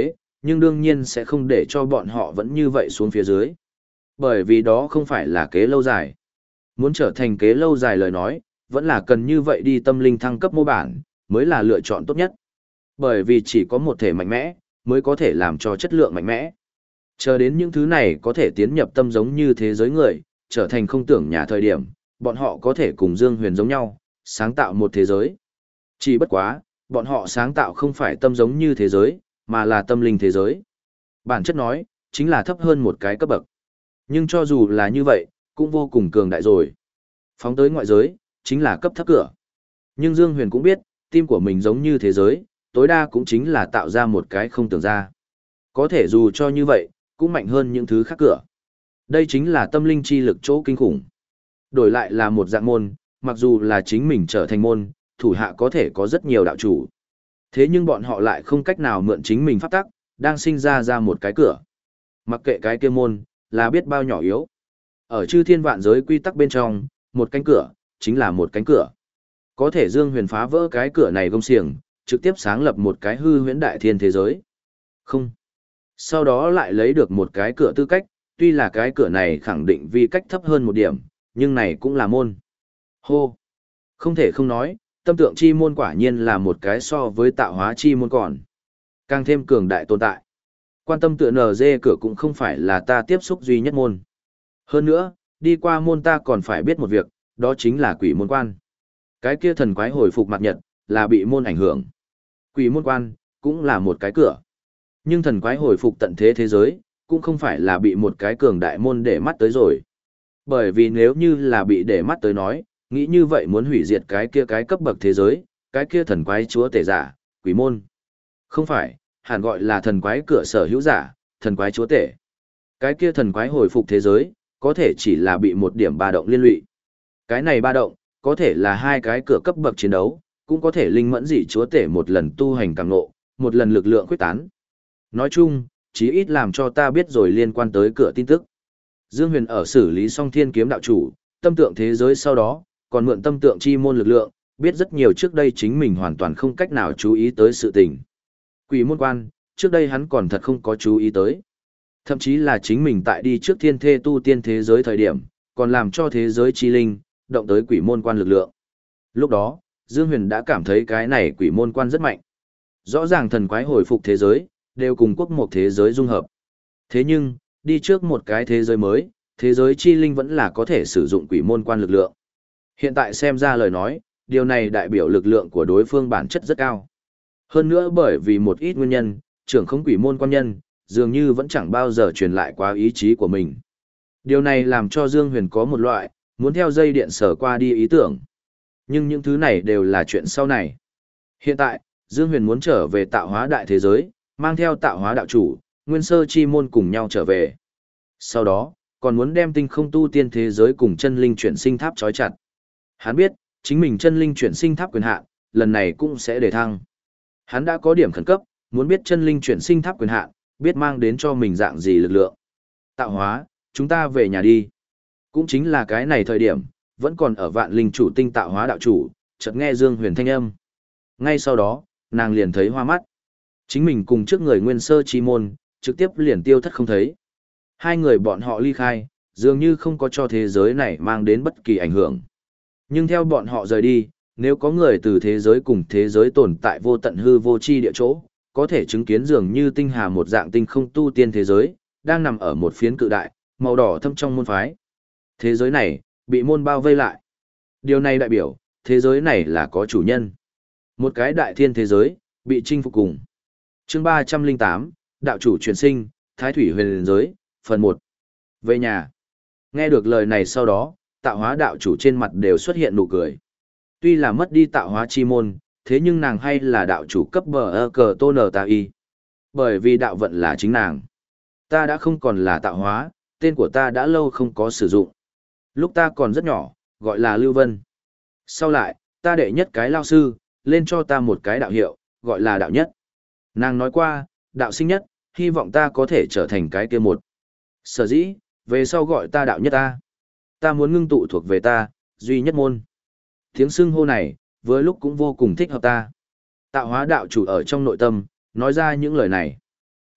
nhưng đương nhiên sẽ không để cho bọn họ vẫn như vậy xuống phía dưới. Bởi vì đó không phải là kế lâu dài. Muốn trở thành kế lâu dài lời nói, vẫn là cần như vậy đi tâm linh thăng cấp mô bản, mới là lựa chọn tốt nhất. Bởi vì chỉ có một thể mạnh mẽ, mới có thể làm cho chất lượng mạnh mẽ. Chờ đến những thứ này có thể tiến nhập tâm giống như thế giới người, trở thành không tưởng nhà thời điểm, bọn họ có thể cùng Dương Huyền giống nhau, sáng tạo một thế giới. Chỉ bất quá, bọn họ sáng tạo không phải tâm giống như thế giới, mà là tâm linh thế giới. Bản chất nói, chính là thấp hơn một cái cấp bậc. Nhưng cho dù là như vậy, cũng vô cùng cường đại rồi. Phóng tới ngoại giới, chính là cấp thấp cửa. Nhưng Dương Huyền cũng biết, tim của mình giống như thế giới, tối đa cũng chính là tạo ra một cái không tưởng ra. Có thể dù cho như vậy, cũng mạnh hơn những thứ khác cửa. Đây chính là tâm linh chi lực chỗ kinh khủng. Đổi lại là một dạng môn, mặc dù là chính mình trở thành môn, thủ hạ có thể có rất nhiều đạo chủ. Thế nhưng bọn họ lại không cách nào mượn chính mình pháp tắc, đang sinh ra ra một cái cửa. Mặc kệ cái kia môn, là biết bao nhỏ yếu. Ở chư thiên vạn giới quy tắc bên trong, một cánh cửa, chính là một cánh cửa. Có thể Dương Huyền phá vỡ cái cửa này gông xiềng, trực tiếp sáng lập một cái hư huyễn đại thiên thế giới. Không. Sau đó lại lấy được một cái cửa tư cách, tuy là cái cửa này khẳng định vi cách thấp hơn một điểm, nhưng này cũng là môn. Hô. Không thể không nói, tâm tượng chi môn quả nhiên là một cái so với tạo hóa chi môn còn. Càng thêm cường đại tồn tại. Quan tâm tựa en giê cửa cũng không phải là ta tiếp xúc duy nhất môn. Hơn nữa, đi qua môn ta còn phải biết một việc, đó chính là quỷ môn quan. Cái kia thần quái hồi phục mặt nhật, là bị môn ảnh hưởng. Quỷ môn quan, cũng là một cái cửa. Nhưng thần quái hồi phục tận thế thế giới, cũng không phải là bị một cái cường đại môn để mắt tới rồi. Bởi vì nếu như là bị để mắt tới nói, nghĩ như vậy muốn hủy diệt cái kia cái cấp bậc thế giới, cái kia thần quái chúa tể giả, quỷ môn. Không phải, hẳn gọi là thần quái cửa sở hữu giả, thần quái chúa tể. Cái kia thần quái hồi phục thế giới, có thể chỉ là bị một điểm ba động liên lụy. Cái này ba động, có thể là hai cái cửa cấp bậc chiến đấu, cũng có thể linh mẫn dị chúa tể một lần tu hành càng ngộ, một lần lực lượng quyết tán. Nói chung, chí ít làm cho ta biết rồi liên quan tới cửa tin tức. Dương Huyền ở xử lý xong thiên kiếm đạo chủ, tâm tượng thế giới sau đó, còn mượn tâm tượng chi môn lực lượng, biết rất nhiều trước đây chính mình hoàn toàn không cách nào chú ý tới sự tình. Quỷ môn quan, trước đây hắn còn thật không có chú ý tới. Thậm chí là chính mình tại đi trước thiên thê tu tiên thế giới thời điểm, còn làm cho thế giới chi linh, động tới quỷ môn quan lực lượng. Lúc đó, Dương Huyền đã cảm thấy cái này quỷ môn quan rất mạnh. Rõ ràng thần quái hồi phục thế giới, đều cùng quốc một thế giới dung hợp. Thế nhưng, đi trước một cái thế giới mới, thế giới chi linh vẫn là có thể sử dụng quỷ môn quan lực lượng. Hiện tại xem ra lời nói, điều này đại biểu lực lượng của đối phương bản chất rất cao. Hơn nữa bởi vì một ít nguyên nhân, trưởng không quỷ môn quan nhân, dường như vẫn chẳng bao giờ truyền lại qua ý chí của mình. Điều này làm cho Dương Huyền có một loại, muốn theo dây điện sở qua đi ý tưởng. Nhưng những thứ này đều là chuyện sau này. Hiện tại, Dương Huyền muốn trở về tạo hóa đại thế giới, mang theo tạo hóa đạo chủ, nguyên sơ chi môn cùng nhau trở về. Sau đó, còn muốn đem tinh không tu tiên thế giới cùng chân linh chuyển sinh tháp trói chặt. Hắn biết, chính mình chân linh chuyển sinh tháp quyền hạn, lần này cũng sẽ để thăng. Hắn đã có điểm khẩn cấp, muốn biết chân linh chuyển sinh tháp quyền hạn, biết mang đến cho mình dạng gì lực lượng. Tạo hóa, chúng ta về nhà đi. Cũng chính là cái này thời điểm, vẫn còn ở vạn linh chủ tinh tạo hóa đạo chủ, chợt nghe Dương Huyền thanh âm. Ngay sau đó, nàng liền thấy hoa mắt. Chính mình cùng trước người nguyên sơ chi môn, trực tiếp liền tiêu thất không thấy. Hai người bọn họ ly khai, dường như không có cho thế giới này mang đến bất kỳ ảnh hưởng. Nhưng theo bọn họ rời đi, nếu có người từ thế giới cùng thế giới tồn tại vô tận hư vô chi địa chỗ, có thể chứng kiến dường như tinh hà một dạng tinh không tu tiên thế giới, đang nằm ở một phiến cự đại, màu đỏ thâm trong môn phái. Thế giới này, bị môn bao vây lại. Điều này đại biểu, thế giới này là có chủ nhân. Một cái đại thiên thế giới, bị chinh phục cùng. Chương ba trăm linh tám, đạo chủ truyền sinh, Thái Thủy huyền giới, phần một. Về nhà. Nghe được lời này sau đó, tạo hóa đạo chủ trên mặt đều xuất hiện nụ cười. Tuy là mất đi tạo hóa chi môn, thế nhưng nàng hay là đạo chủ cấp bờ ơ cờ tô nờ ta y. Bởi vì đạo vận là chính nàng. Ta đã không còn là tạo hóa, tên của ta đã lâu không có sử dụng. Lúc ta còn rất nhỏ, gọi là Lưu Vân. Sau lại, ta đệ nhất cái lao sư, lên cho ta một cái đạo hiệu, gọi là đạo nhất. Nàng nói qua, đạo sinh nhất, hy vọng ta có thể trở thành cái kia một. Sở dĩ, về sau gọi ta đạo nhất ta. Ta muốn ngưng tụ thuộc về ta, duy nhất môn. Tiếng xưng hô này, với lúc cũng vô cùng thích hợp ta. Tạo hóa đạo chủ ở trong nội tâm, nói ra những lời này.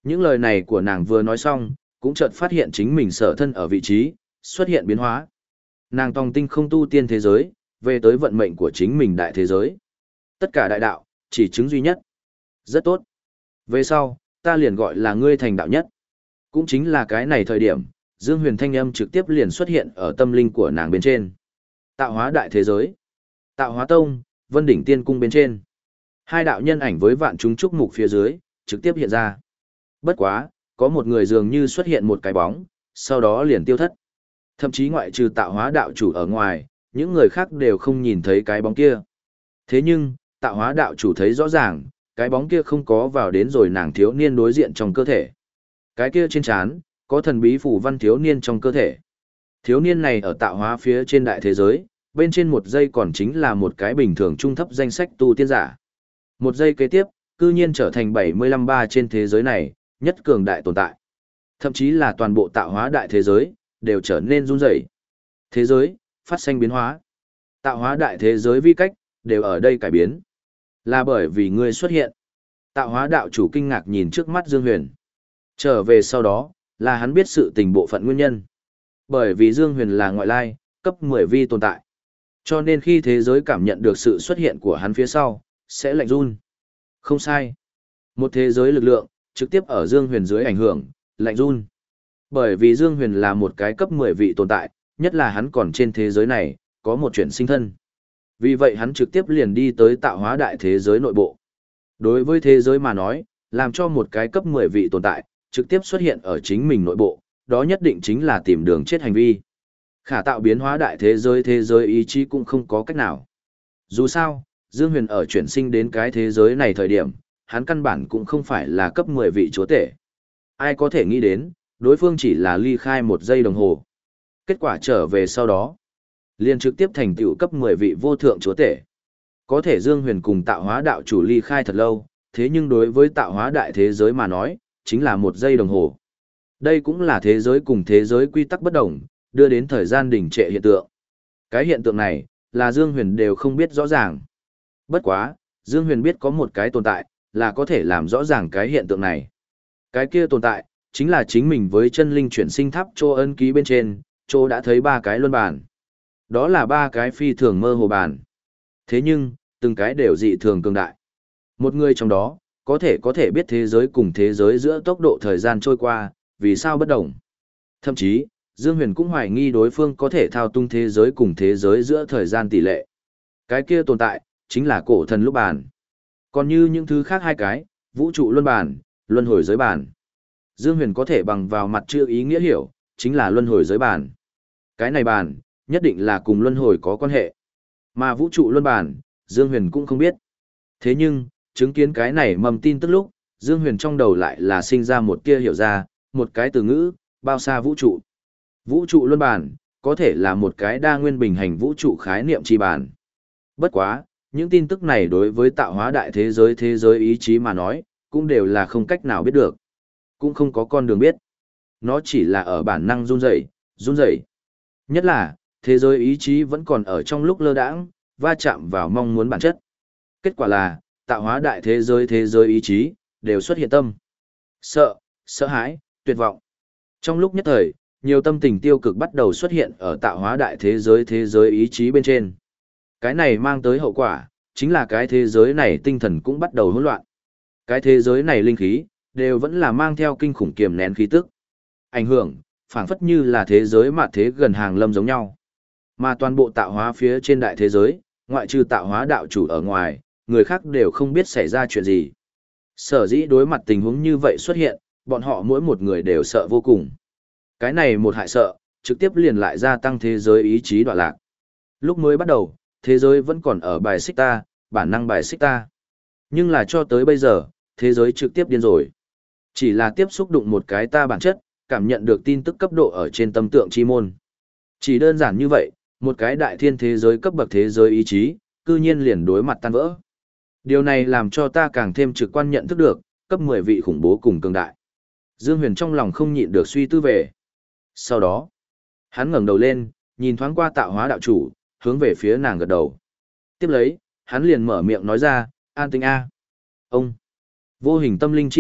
Những lời này của nàng vừa nói xong, cũng chợt phát hiện chính mình sở thân ở vị trí, xuất hiện biến hóa. Nàng tòng tinh không tu tiên thế giới, về tới vận mệnh của chính mình đại thế giới. Tất cả đại đạo, chỉ chứng duy nhất. Rất tốt. Về sau, ta liền gọi là ngươi thành đạo nhất. Cũng chính là cái này thời điểm, Dương Huyền thanh âm trực tiếp liền xuất hiện ở tâm linh của nàng bên trên. Tạo hóa đại thế giới. Tạo hóa tông, Vân đỉnh tiên cung bên trên. Hai đạo nhân ảnh với vạn chúng trúc mục phía dưới, trực tiếp hiện ra. Bất quá, có một người dường như xuất hiện một cái bóng, sau đó liền tiêu thất. Thậm chí ngoại trừ tạo hóa đạo chủ ở ngoài, những người khác đều không nhìn thấy cái bóng kia. Thế nhưng, tạo hóa đạo chủ thấy rõ ràng, cái bóng kia không có vào đến rồi nàng thiếu niên đối diện trong cơ thể. Cái kia trên trán có thần bí phù văn thiếu niên trong cơ thể. Thiếu niên này ở tạo hóa phía trên đại thế giới, bên trên một giây còn chính là một cái bình thường trung thấp danh sách tu tiên giả. Một giây kế tiếp, cư nhiên trở thành bảy mươi lăm ba trên thế giới này, nhất cường đại tồn tại. Thậm chí là toàn bộ tạo hóa đại thế giới, đều trở nên run rẩy. Thế giới, phát sinh biến hóa. Tạo hóa đại thế giới vi cách, đều ở đây cải biến. Là bởi vì ngươi xuất hiện. Tạo hóa đạo chủ kinh ngạc nhìn trước mắt Dương Huyền. Trở về sau đó, là hắn biết sự tình bộ phận nguyên nhân. Bởi vì Dương Huyền là ngoại lai, cấp mười vi tồn tại. Cho nên khi thế giới cảm nhận được sự xuất hiện của hắn phía sau, sẽ lạnh run. Không sai. Một thế giới lực lượng, trực tiếp ở Dương Huyền dưới ảnh hưởng, lạnh run. Bởi vì Dương Huyền là một cái cấp mười vị tồn tại, nhất là hắn còn trên thế giới này, có một chuyện sinh thân. Vì vậy hắn trực tiếp liền đi tới tạo hóa đại thế giới nội bộ. Đối với thế giới mà nói, làm cho một cái cấp mười vị tồn tại, trực tiếp xuất hiện ở chính mình nội bộ, đó nhất định chính là tìm đường chết hành vi. Khả tạo biến hóa đại thế giới thế giới ý chí cũng không có cách nào. Dù sao, Dương Huyền ở chuyển sinh đến cái thế giới này thời điểm, hắn căn bản cũng không phải là cấp mười vị chúa tể. Ai có thể nghĩ đến, đối phương chỉ là ly khai một giây đồng hồ. Kết quả trở về sau đó, liền trực tiếp thành tựu cấp mười vị vô thượng chúa tể. Có thể Dương Huyền cùng tạo hóa đạo chủ ly khai thật lâu, thế nhưng đối với tạo hóa đại thế giới mà nói, chính là một giây đồng hồ. Đây cũng là thế giới cùng thế giới quy tắc bất đồng, đưa đến thời gian đình trệ hiện tượng. Cái hiện tượng này, là Dương Huyền đều không biết rõ ràng. Bất quá, Dương Huyền biết có một cái tồn tại, là có thể làm rõ ràng cái hiện tượng này. Cái kia tồn tại, chính là chính mình với chân linh chuyển sinh tháp Chô ân ký bên trên, Chô đã thấy ba cái luân bàn. Đó là ba cái phi thường mơ hồ bàn. Thế nhưng, từng cái đều dị thường cường đại. Một người trong đó, có thể có thể biết thế giới cùng thế giới giữa tốc độ thời gian trôi qua, vì sao bất đồng. Thậm chí, Dương Huyền cũng hoài nghi đối phương có thể thao tung thế giới cùng thế giới giữa thời gian tỷ lệ. Cái kia tồn tại, chính là cổ thần lúc bàn. Còn như những thứ khác hai cái, vũ trụ luân bàn, luân hồi giới bàn. Dương Huyền có thể bằng vào mặt chưa ý nghĩa hiểu, chính là luân hồi giới bàn. Cái này bàn, nhất định là cùng luân hồi có quan hệ. Mà vũ trụ luân bàn, Dương Huyền cũng không biết. Thế nhưng, chứng kiến cái này mầm tin tức lúc, Dương Huyền trong đầu lại là sinh ra một tia hiểu ra, một cái từ ngữ, bao xa vũ trụ. Vũ trụ luân bàn, có thể là một cái đa nguyên bình hành vũ trụ khái niệm chi bàn. Bất quá, những tin tức này đối với tạo hóa đại thế giới thế giới ý chí mà nói, cũng đều là không cách nào biết được. Cũng không có con đường biết. Nó chỉ là ở bản năng run rẩy, run rẩy. Nhất là, thế giới ý chí vẫn còn ở trong lúc lơ đãng, va chạm vào mong muốn bản chất. Kết quả là, tạo hóa đại thế giới thế giới ý chí, đều xuất hiện tâm. Sợ, sợ hãi, tuyệt vọng. Trong lúc nhất thời, nhiều tâm tình tiêu cực bắt đầu xuất hiện ở tạo hóa đại thế giới thế giới ý chí bên trên. Cái này mang tới hậu quả, chính là cái thế giới này tinh thần cũng bắt đầu hỗn loạn. Cái thế giới này linh khí, đều vẫn là mang theo kinh khủng kiềm nén khí tức. Ảnh hưởng, phảng phất như là thế giới mà thế gần hàng lâm giống nhau. Mà toàn bộ tạo hóa phía trên đại thế giới, ngoại trừ tạo hóa đạo chủ ở ngoài, người khác đều không biết xảy ra chuyện gì. Sở dĩ đối mặt tình huống như vậy xuất hiện, bọn họ mỗi một người đều sợ vô cùng. Cái này một hại sợ, trực tiếp liền lại gia tăng thế giới ý chí đọa lạc. Lúc mới bắt đầu, thế giới vẫn còn ở bài xích ta, bản năng bài xích ta. Nhưng là cho tới bây giờ, thế giới trực tiếp điên rồi. Chỉ là tiếp xúc đụng một cái ta bản chất, cảm nhận được tin tức cấp độ ở trên tâm tượng chi môn. Chỉ đơn giản như vậy, một cái đại thiên thế giới cấp bậc thế giới ý chí, cư nhiên liền đối mặt tan vỡ. Điều này làm cho ta càng thêm trực quan nhận thức được, cấp mười vị khủng bố cùng cường đại. Dương Huyền trong lòng không nhịn được suy tư về. Sau đó, hắn ngẩng đầu lên, nhìn thoáng qua tạo hóa đạo chủ, hướng về phía nàng gật đầu. Tiếp lấy, hắn liền mở miệng nói ra, an tĩnh a. Ông, vô hình tâm linh chi lực,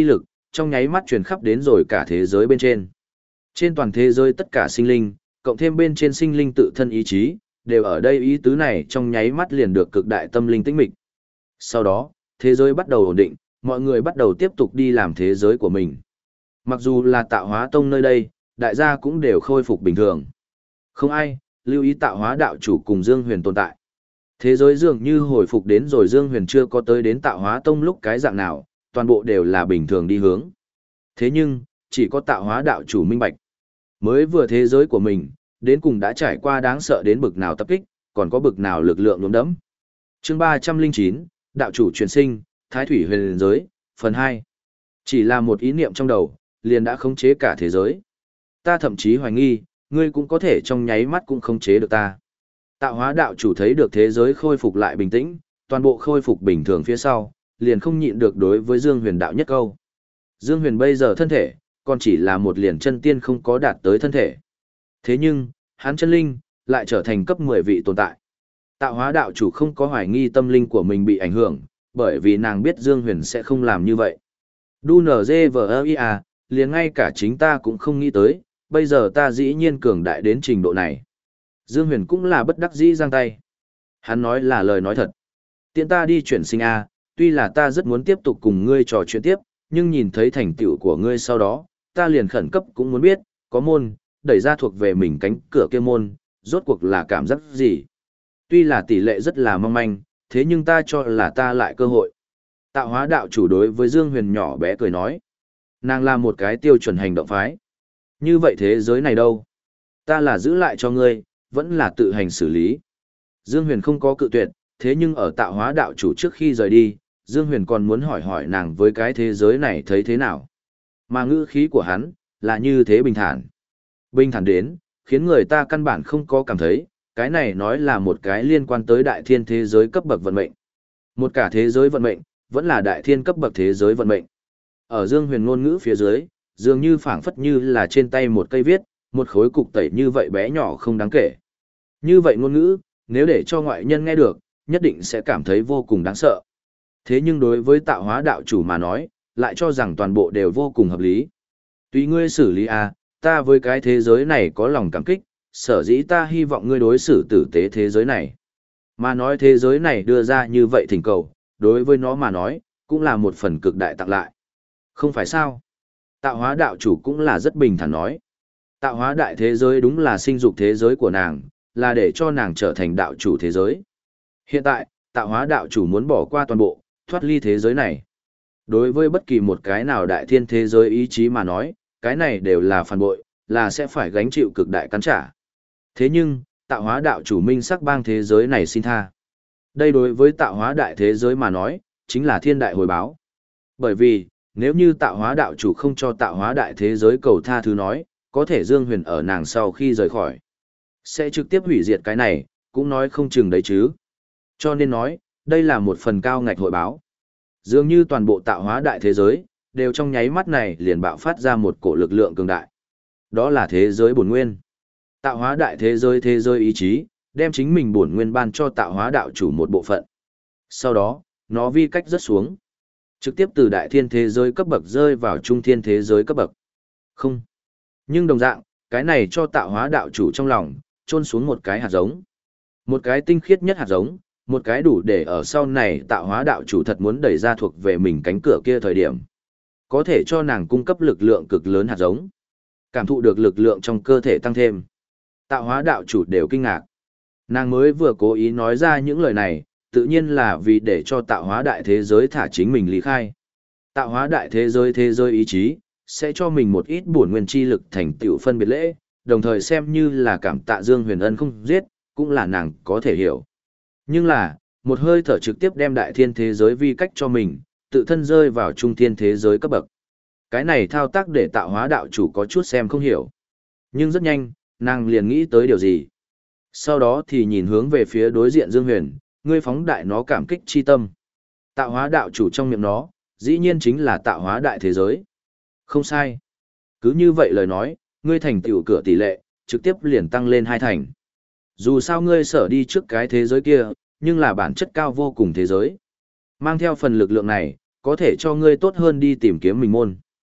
trong nháy mắt truyền khắp đến rồi cả thế giới bên trên. Trên toàn thế giới tất cả sinh linh, cộng thêm bên trên sinh linh tự thân ý chí, đều ở đây ý tứ này trong nháy mắt liền được cực đại tâm linh tĩnh mịch. Sau đó, thế giới bắt đầu ổn định, mọi người bắt đầu tiếp tục đi làm thế giới của mình. Mặc dù là tạo hóa tông nơi đây, đại gia cũng đều khôi phục bình thường. Không ai lưu ý tạo hóa đạo chủ cùng Dương Huyền tồn tại. Thế giới dường như hồi phục đến rồi Dương Huyền chưa có tới đến tạo hóa tông lúc cái dạng nào, toàn bộ đều là bình thường đi hướng. Thế nhưng, chỉ có tạo hóa đạo chủ minh bạch. Mới vừa thế giới của mình, đến cùng đã trải qua đáng sợ đến bực nào tập kích, còn có bực nào lực lượng nhuốm đẫm. Chương ba trăm linh chín, đạo chủ truyền sinh, Thái Thủy Huyền giới, phần hai. Chỉ là một ý niệm trong đầu, liền đã khống chế cả thế giới. Ta thậm chí hoài nghi, ngươi cũng có thể trong nháy mắt cũng khống chế được ta. Tạo hóa đạo chủ thấy được thế giới khôi phục lại bình tĩnh, toàn bộ khôi phục bình thường phía sau, liền không nhịn được đối với Dương Huyền đạo nhất câu. Dương Huyền bây giờ thân thể, còn chỉ là một liền chân tiên không có đạt tới thân thể. Thế nhưng, hắn chân linh, lại trở thành cấp mười vị tồn tại. Tạo hóa đạo chủ không có hoài nghi tâm linh của mình bị ảnh hưởng, bởi vì nàng biết Dương Huyền sẽ không làm như vậy. Đu nở dê vờ ia, liền ngay cả chính ta cũng không nghĩ tới, bây giờ ta dĩ nhiên cường đại đến trình độ này. Dương Huyền cũng là bất đắc dĩ giang tay. Hắn nói là lời nói thật. Tiện ta đi chuyển sinh A, tuy là ta rất muốn tiếp tục cùng ngươi trò chuyện tiếp, nhưng nhìn thấy thành tựu của ngươi sau đó, ta liền khẩn cấp cũng muốn biết, có môn, đẩy ra thuộc về mình cánh cửa kia môn, rốt cuộc là cảm giác gì. Tuy là tỷ lệ rất là mong manh, thế nhưng ta cho là ta lại cơ hội. Tạo hóa đạo chủ đối với Dương Huyền nhỏ bé cười nói. Nàng là một cái tiêu chuẩn hành động phái. Như vậy thế giới này đâu? Ta là giữ lại cho ngươi, vẫn là tự hành xử lý. Dương Huyền không có cự tuyệt, thế nhưng ở tạo hóa đạo chủ trước khi rời đi, Dương Huyền còn muốn hỏi hỏi nàng với cái thế giới này thấy thế nào. Mà ngữ khí của hắn, là như thế bình thản. Bình thản đến, khiến người ta căn bản không có cảm thấy, cái này nói là một cái liên quan tới đại thiên thế giới cấp bậc vận mệnh. Một cả thế giới vận mệnh, vẫn là đại thiên cấp bậc thế giới vận mệnh. Ở Dương Huyền ngôn ngữ phía dưới, dường như phảng phất như là trên tay một cây viết, một khối cục tẩy như vậy bé nhỏ không đáng kể. Như vậy ngôn ngữ, nếu để cho ngoại nhân nghe được, nhất định sẽ cảm thấy vô cùng đáng sợ. Thế nhưng đối với tạo hóa đạo chủ mà nói, lại cho rằng toàn bộ đều vô cùng hợp lý. Tùy ngươi xử lý à, ta với cái thế giới này có lòng cảm kích, sở dĩ ta hy vọng ngươi đối xử tử tế thế giới này. Mà nói thế giới này đưa ra như vậy thỉnh cầu, đối với nó mà nói, cũng là một phần cực đại tặng lại. Không phải sao? Tạo hóa đạo chủ cũng là rất bình thản nói. Tạo hóa đại thế giới đúng là sinh dục thế giới của nàng, là để cho nàng trở thành đạo chủ thế giới. Hiện tại, tạo hóa đạo chủ muốn bỏ qua toàn bộ, thoát ly thế giới này. Đối với bất kỳ một cái nào đại thiên thế giới ý chí mà nói, cái này đều là phản bội, là sẽ phải gánh chịu cực đại cắn trả. Thế nhưng, tạo hóa đạo chủ minh sắc bang thế giới này xin tha. Đây đối với tạo hóa đại thế giới mà nói, chính là thiên đại hồi báo. Bởi vì, nếu như tạo hóa đạo chủ không cho tạo hóa đại thế giới cầu tha thứ nói, có thể Dương Huyền ở nàng sau khi rời khỏi. Sẽ trực tiếp hủy diệt cái này, cũng nói không chừng đấy chứ. Cho nên nói, đây là một phần cao ngạch hội báo. Dường như toàn bộ tạo hóa đại thế giới, đều trong nháy mắt này liền bạo phát ra một cổ lực lượng cường đại. Đó là thế giới bổn nguyên. Tạo hóa đại thế giới thế giới ý chí, đem chính mình bổn nguyên ban cho tạo hóa đạo chủ một bộ phận. Sau đó, nó vi cách rất xuống. Trực tiếp từ đại thiên thế giới cấp bậc rơi vào trung thiên thế giới cấp bậc. Không. Nhưng đồng dạng, cái này cho tạo hóa đạo chủ trong lòng, trôn xuống một cái hạt giống. Một cái tinh khiết nhất hạt giống, một cái đủ để ở sau này tạo hóa đạo chủ thật muốn đẩy ra thuộc về mình cánh cửa kia thời điểm. Có thể cho nàng cung cấp lực lượng cực lớn hạt giống. Cảm thụ được lực lượng trong cơ thể tăng thêm. Tạo hóa đạo chủ đều kinh ngạc. Nàng mới vừa cố ý nói ra những lời này, tự nhiên là vì để cho tạo hóa đại thế giới thả chính mình lý khai. Tạo hóa đại thế giới thế giới ý chí, sẽ cho mình một ít bổn nguyên chi lực thành tựu phân biệt lễ, đồng thời xem như là cảm tạ Dương Huyền Ân không giết, cũng là nàng có thể hiểu. Nhưng là, một hơi thở trực tiếp đem đại thiên thế giới vi cách cho mình, tự thân rơi vào trung thiên thế giới cấp bậc. Cái này thao tác để tạo hóa đạo chủ có chút xem không hiểu. Nhưng rất nhanh, nàng liền nghĩ tới điều gì. Sau đó thì nhìn hướng về phía đối diện Dương Huyền, ngươi phóng đại nó cảm kích chi tâm. Tạo hóa đạo chủ trong miệng nó, dĩ nhiên chính là tạo hóa đại thế giới. Không sai. Cứ như vậy lời nói, ngươi thành tựu cửa tỷ lệ, trực tiếp liền tăng lên hai thành. Dù sao ngươi sở đi trước cái thế giới kia, nhưng là bản chất cao vô cùng thế giới. Mang theo phần lực lượng này, có thể cho ngươi tốt hơn đi tìm kiếm mình môn.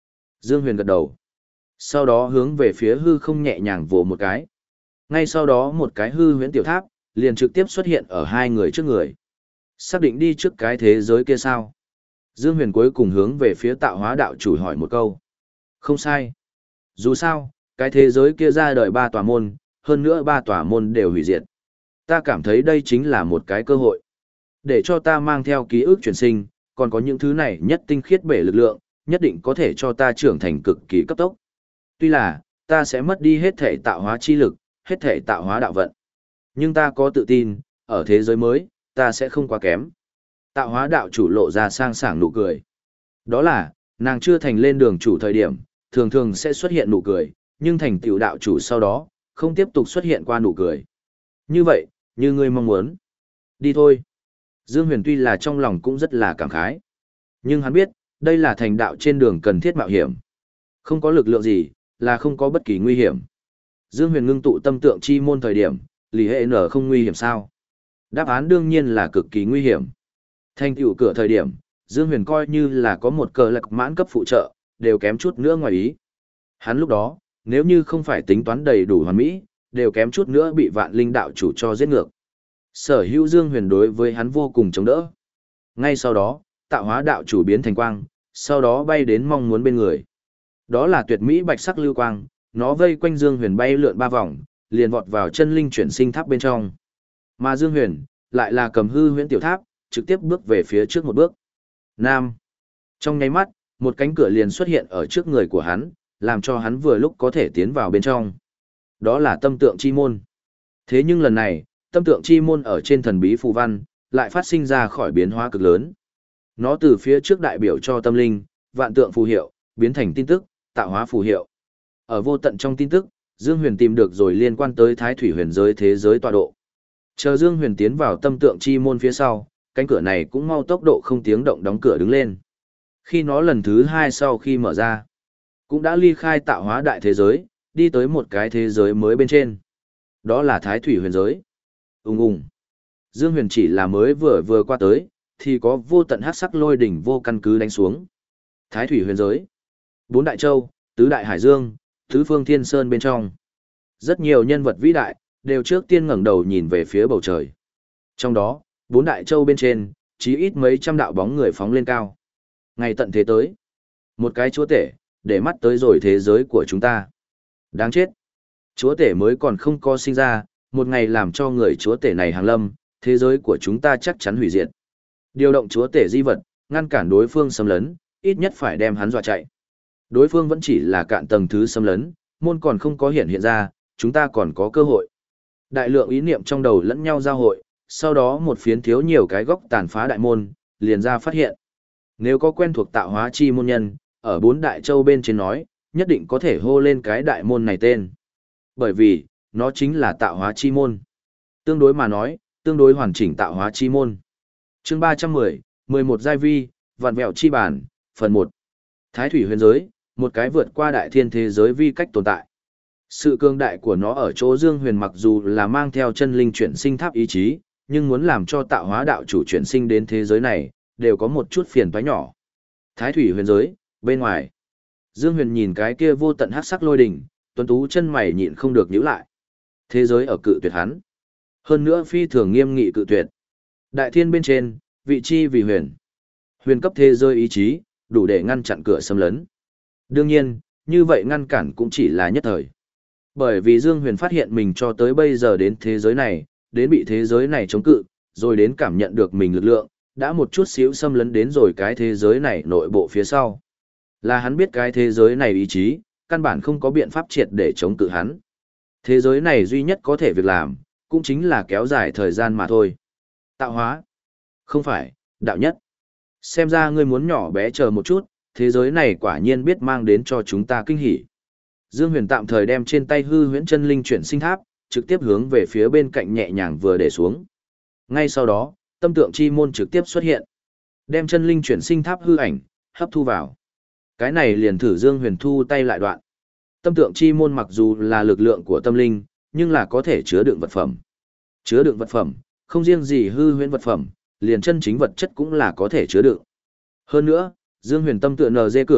Dương Huyền gật đầu. Sau đó hướng về phía hư không nhẹ nhàng vồ một cái. Ngay sau đó một cái hư huyễn tiểu tháp, liền trực tiếp xuất hiện ở hai người trước người. Xác định đi trước cái thế giới kia sao? Dương Huyền cuối cùng hướng về phía tạo hóa đạo chủ hỏi một câu. Không sai. Dù sao, cái thế giới kia ra đời ba tòa môn, hơn nữa ba tòa môn đều hủy diệt. Ta cảm thấy đây chính là một cái cơ hội. Để cho ta mang theo ký ức chuyển sinh, còn có những thứ này nhất tinh khiết bể lực lượng, nhất định có thể cho ta trưởng thành cực kỳ cấp tốc. Tuy là, ta sẽ mất đi hết thể tạo hóa chi lực, hết thể tạo hóa đạo vận. Nhưng ta có tự tin, ở thế giới mới, ta sẽ không quá kém. Tạo hóa đạo chủ lộ ra sang sảng nụ cười. Đó là, nàng chưa thành lên đường chủ thời điểm, thường thường sẽ xuất hiện nụ cười, nhưng thành tiểu đạo chủ sau đó, không tiếp tục xuất hiện qua nụ cười. Như vậy, như ngươi mong muốn. Đi thôi. Dương Huyền tuy là trong lòng cũng rất là cảm khái. Nhưng hắn biết, đây là thành đạo trên đường cần thiết mạo hiểm. Không có lực lượng gì, là không có bất kỳ nguy hiểm. Dương Huyền ngưng tụ tâm tượng chi môn thời điểm, Lý Hệ Nở không nguy hiểm sao? Đáp án đương nhiên là cực kỳ nguy hiểm. Thành tựu cửa thời điểm, Dương Huyền coi như là có một cờ lạc mãn cấp phụ trợ, đều kém chút nữa ngoài ý. Hắn lúc đó, nếu như không phải tính toán đầy đủ hoàn mỹ, đều kém chút nữa bị vạn linh đạo chủ cho giết ngược. Sở hữu Dương Huyền đối với hắn vô cùng chống đỡ. Ngay sau đó, tạo hóa đạo chủ biến thành quang, sau đó bay đến mong muốn bên người. Đó là tuyệt mỹ bạch sắc lưu quang, nó vây quanh Dương Huyền bay lượn ba vòng, liền vọt vào chân linh chuyển sinh tháp bên trong. Mà Dương Huyền lại là cầm hư huyễn tiểu tháp, trực tiếp bước về phía trước một bước. Nam. Trong nháy mắt, một cánh cửa liền xuất hiện ở trước người của hắn, làm cho hắn vừa lúc có thể tiến vào bên trong. Đó là tâm tượng chi môn. Thế nhưng lần này, tâm tượng chi môn ở trên thần bí phù văn, lại phát sinh ra khỏi biến hóa cực lớn. Nó từ phía trước đại biểu cho tâm linh, vạn tượng phù hiệu, biến thành tin tức, tạo hóa phù hiệu. Ở vô tận trong tin tức, Dương Huyền tìm được rồi liên quan tới Thái Thủy Huyền giới thế giới tọa độ. Chờ Dương Huyền tiến vào tâm tượng chi môn phía sau, cánh cửa này cũng mau tốc độ không tiếng động đóng cửa đứng lên. Khi nó lần thứ hai sau khi mở ra, cũng đã ly khai tạo hóa đại thế giới, đi tới một cái thế giới mới bên trên. Đó là Thái Thủy Huyền giới. Ùng ùng. Dương Huyền chỉ là mới vừa vừa qua tới, thì có vô tận hắc sắc lôi đỉnh vô căn cứ đánh xuống. Thái Thủy Huyền giới. Bốn đại châu, tứ đại hải dương, tứ phương thiên sơn bên trong. Rất nhiều nhân vật vĩ đại, đều trước tiên ngẩng đầu nhìn về phía bầu trời. Trong đó, bốn đại châu bên trên, chí ít mấy trăm đạo bóng người phóng lên cao. Ngày tận thế tới. Một cái chúa tể, để mắt tới rồi thế giới của chúng ta. Đáng chết. Chúa tể mới còn không có sinh ra, một ngày làm cho người chúa tể này hàng lâm, thế giới của chúng ta chắc chắn hủy diệt. Điều động chúa tể di vật, ngăn cản đối phương xâm lấn, ít nhất phải đem hắn dọa chạy. Đối phương vẫn chỉ là cạn tầng thứ xâm lấn, môn còn không có hiện hiện ra, chúng ta còn có cơ hội. Đại lượng ý niệm trong đầu lẫn nhau giao hội, sau đó một phiến thiếu nhiều cái góc tàn phá đại môn, liền ra phát hiện. Nếu có quen thuộc tạo hóa chi môn nhân, ở bốn đại châu bên trên nói, nhất định có thể hô lên cái đại môn này tên. Bởi vì, nó chính là tạo hóa chi môn. Tương đối mà nói, tương đối hoàn chỉnh tạo hóa chi môn. Chương ba trăm mười, mười một giai vi, vạn vẹo chi bản, phần một. Thái Thủy Huyền giới, một cái vượt qua đại thiên thế giới vi cách tồn tại. Sự cương đại của nó ở chỗ Dương Huyền mặc dù là mang theo chân linh chuyển sinh tháp ý chí, nhưng muốn làm cho tạo hóa đạo chủ chuyển sinh đến thế giới này, đều có một chút phiền toái nhỏ. Thái Thủy Huyền giới, bên ngoài. Dương Huyền nhìn cái kia vô tận hắc sắc lôi đỉnh, tuấn tú chân mày nhịn không được nhíu lại. Thế giới ở cự tuyệt hắn. Hơn nữa phi thường nghiêm nghị cự tuyệt. Đại thiên bên trên, vị chi vì huyền. Huyền cấp thế giới ý chí, đủ để ngăn chặn cửa xâm lấn. Đương nhiên, như vậy ngăn cản cũng chỉ là nhất thời. Bởi vì Dương Huyền phát hiện mình cho tới bây giờ đến thế giới này, đến bị thế giới này chống cự, rồi đến cảm nhận được mình lực lượng, đã một chút xíu xâm lấn đến rồi cái thế giới này nội bộ phía sau. Là hắn biết cái thế giới này ý chí, căn bản không có biện pháp triệt để chống cự hắn. Thế giới này duy nhất có thể việc làm, cũng chính là kéo dài thời gian mà thôi. Tạo hóa. Không phải, đạo nhất. Xem ra ngươi muốn nhỏ bé chờ một chút, thế giới này quả nhiên biết mang đến cho chúng ta kinh hỉ. Dương Huyền tạm thời đem trên tay hư huyễn chân linh chuyển sinh tháp, trực tiếp hướng về phía bên cạnh nhẹ nhàng vừa để xuống. Ngay sau đó, tâm tượng chi môn trực tiếp xuất hiện. Đem chân linh chuyển sinh tháp hư ảnh, hấp thu vào. Cái này liền thử Dương Huyền thu tay lại đoạn. Tâm tượng chi môn mặc dù là lực lượng của tâm linh, nhưng là có thể chứa đựng vật phẩm. Chứa đựng vật phẩm, không riêng gì hư huyễn vật phẩm, liền chân chính vật chất cũng là có thể chứa đựng. Hơn nữa, Dương Huyền tâm tựa nờ dê cửa,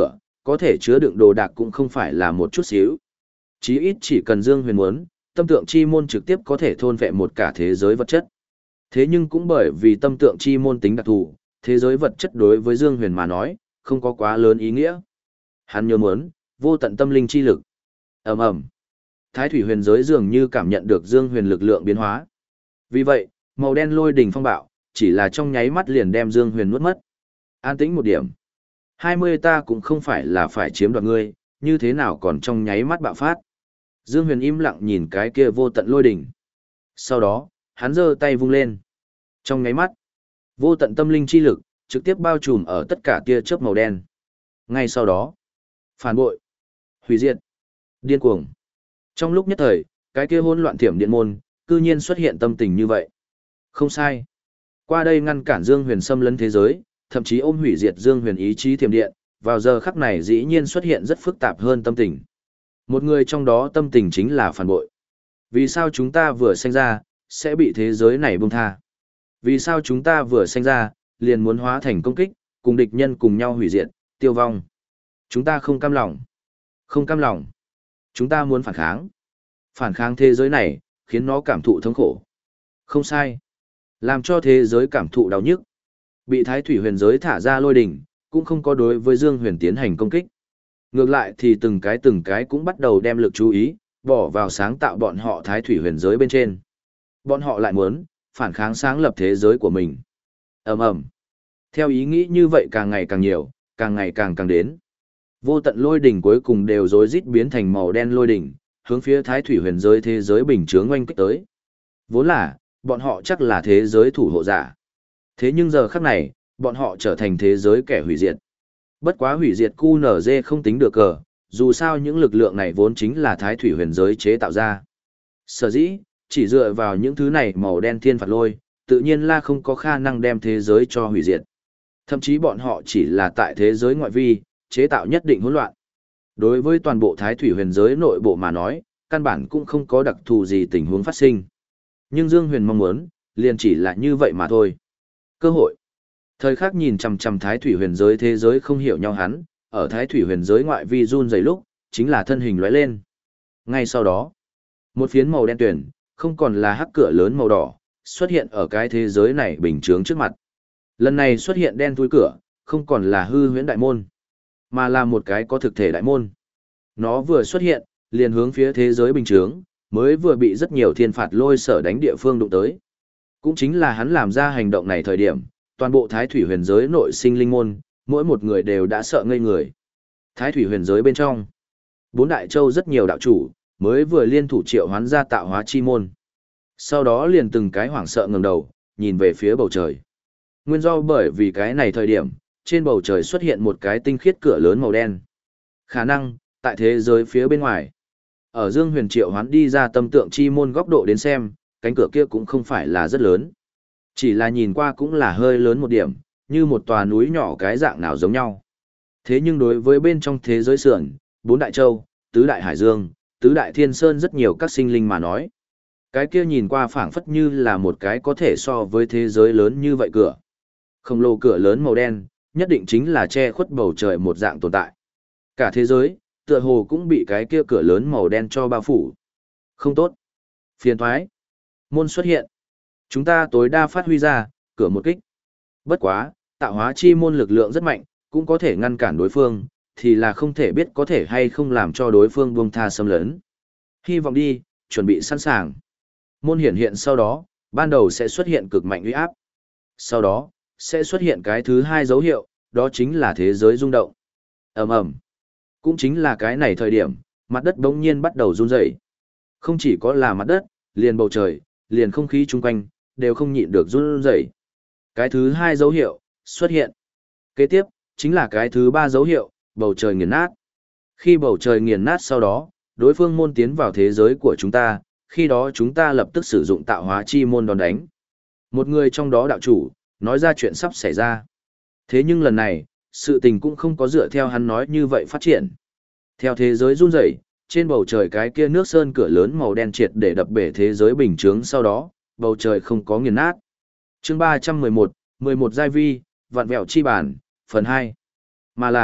có thể chứa đựng đồ đạc cũng không phải là một chút xíu. Chí ít chỉ cần Dương Huyền muốn, tâm tượng chi môn trực tiếp có thể thôn vệ một cả thế giới vật chất. Thế nhưng cũng bởi vì tâm tượng chi môn tính đặc thù, thế giới vật chất đối với Dương Huyền mà nói, không có quá lớn ý nghĩa. Hắn nhớ muốn, vô tận tâm linh chi lực. Ầm ầm. Thái thủy huyền giới dường như cảm nhận được Dương Huyền lực lượng biến hóa. Vì vậy, màu đen lôi đỉnh phong bạo, chỉ là trong nháy mắt liền đem Dương Huyền nuốt mất. An tĩnh một điểm. Hai mươi ta cũng không phải là phải chiếm đoạt ngươi, như thế nào còn trong nháy mắt bạo phát. Dương Huyền im lặng nhìn cái kia vô tận lôi đỉnh. Sau đó, hắn giơ tay vung lên. Trong nháy mắt, vô tận tâm linh chi lực, trực tiếp bao trùm ở tất cả tia chớp màu đen. Ngay sau đó, phản bội, hủy diệt, điên cuồng. Trong lúc nhất thời, cái kia hỗn loạn thiểm điện môn, cư nhiên xuất hiện tâm tình như vậy. Không sai. Qua đây ngăn cản Dương Huyền xâm lấn thế giới, thậm chí ôm hủy diệt Dương Huyền ý chí thiểm điện, vào giờ khắc này dĩ nhiên xuất hiện rất phức tạp hơn tâm tình. Một người trong đó tâm tình chính là phản bội. Vì sao chúng ta vừa sinh ra, sẽ bị thế giới này buông tha? Vì sao chúng ta vừa sinh ra, liền muốn hóa thành công kích, cùng địch nhân cùng nhau hủy diệt, tiêu vong? Chúng ta không cam lòng. Không cam lòng. Chúng ta muốn phản kháng. Phản kháng thế giới này, khiến nó cảm thụ thống khổ. Không sai. Làm cho thế giới cảm thụ đau nhức. Bị thái thủy huyền giới thả ra lôi đỉnh, cũng không có đối với Dương Huyền tiến hành công kích. Ngược lại thì từng cái từng cái cũng bắt đầu đem lực chú ý, bỏ vào sáng tạo bọn họ thái thủy huyền giới bên trên. Bọn họ lại muốn, phản kháng sáng lập thế giới của mình. Ầm ầm. Theo ý nghĩ như vậy càng ngày càng nhiều, càng ngày càng càng đến. Vô tận lôi đỉnh cuối cùng đều rối rít biến thành màu đen lôi đỉnh, hướng phía thái thủy huyền giới thế giới bình chướng oanh kích tới. Vốn là, bọn họ chắc là thế giới thủ hộ giả. Thế nhưng giờ khắc này, bọn họ trở thành thế giới kẻ hủy diệt. Bất quá hủy diệt cu nở dê không tính được cờ, dù sao những lực lượng này vốn chính là thái thủy huyền giới chế tạo ra. Sở dĩ, chỉ dựa vào những thứ này màu đen thiên phạt lôi, tự nhiên là không có khả năng đem thế giới cho hủy diệt. Thậm chí bọn họ chỉ là tại thế giới ngoại vi, chế tạo nhất định hỗn loạn. Đối với toàn bộ thái thủy huyền giới nội bộ mà nói, căn bản cũng không có đặc thù gì tình huống phát sinh. Nhưng Dương Huyền mong muốn, liền chỉ là như vậy mà thôi. Cơ hội. Thời khắc nhìn chằm chằm thái thủy huyền giới thế giới không hiểu nhau hắn, ở thái thủy huyền giới ngoại vi run rẩy lúc, chính là thân hình lóe lên. Ngay sau đó, một phiến màu đen tuyển, không còn là hắc cửa lớn màu đỏ, xuất hiện ở cái thế giới này bình chướng trước mặt. Lần này xuất hiện đen thui cửa, không còn là hư huyễn đại môn, mà là một cái có thực thể đại môn. Nó vừa xuất hiện, liền hướng phía thế giới bình chướng, mới vừa bị rất nhiều thiên phạt lôi sở đánh địa phương đụng tới. Cũng chính là hắn làm ra hành động này thời điểm, toàn bộ thái thủy huyền giới nội sinh linh môn, mỗi một người đều đã sợ ngây người. Thái thủy huyền giới bên trong, bốn đại châu rất nhiều đạo chủ, mới vừa liên thủ triệu hoán ra tạo hóa chi môn. Sau đó liền từng cái hoảng sợ ngẩng đầu, nhìn về phía bầu trời. Nguyên do bởi vì cái này thời điểm, trên bầu trời xuất hiện một cái tinh khiết cửa lớn màu đen. Khả năng, tại thế giới phía bên ngoài, ở Dương Huyền triệu hoán đi ra tâm tượng chi môn góc độ đến xem, cánh cửa kia cũng không phải là rất lớn. Chỉ là nhìn qua cũng là hơi lớn một điểm, như một tòa núi nhỏ cái dạng nào giống nhau. Thế nhưng đối với bên trong thế giới sườn, bốn đại châu, tứ đại hải dương, tứ đại thiên sơn rất nhiều các sinh linh mà nói. Cái kia nhìn qua phảng phất như là một cái có thể so với thế giới lớn như vậy cửa. Khổng lồ cửa lớn màu đen, nhất định chính là che khuất bầu trời một dạng tồn tại. Cả thế giới, tựa hồ cũng bị cái kia cửa lớn màu đen cho bao phủ. Không tốt. Phiền thoái. Môn xuất hiện. Chúng ta tối đa phát huy ra, cửa một kích. Bất quá, tạo hóa chi môn lực lượng rất mạnh, cũng có thể ngăn cản đối phương, thì là không thể biết có thể hay không làm cho đối phương buông tha xâm lấn. Hy vọng đi, chuẩn bị sẵn sàng. Môn hiển hiện sau đó, ban đầu sẽ xuất hiện cực mạnh uy áp. Sau đó, sẽ xuất hiện cái thứ hai dấu hiệu, đó chính là thế giới rung động. Ầm ầm. Cũng chính là cái này thời điểm, mặt đất bỗng nhiên bắt đầu run rẩy. Không chỉ có là mặt đất, liền bầu trời, liền không khí chung quanh, đều không nhịn được run rẩy. Cái thứ hai dấu hiệu, xuất hiện. Kế tiếp, chính là cái thứ ba dấu hiệu, bầu trời nghiền nát. Khi bầu trời nghiền nát sau đó, đối phương môn tiến vào thế giới của chúng ta, khi đó chúng ta lập tức sử dụng tạo hóa chi môn đòn đánh. Một người trong đó đạo chủ, nói ra chuyện sắp xảy ra. Thế nhưng lần này, sự tình cũng không có dựa theo hắn nói như vậy phát triển. Theo thế giới run rẩy, trên bầu trời cái kia nước sơn cửa lớn màu đen triệt để đập bể thế giới bình chướng sau đó, bầu trời không có nghiền nát. Chương ba trăm mười một, mười một giai vi, vạn vẹo chi bản, phần hai. Mà là,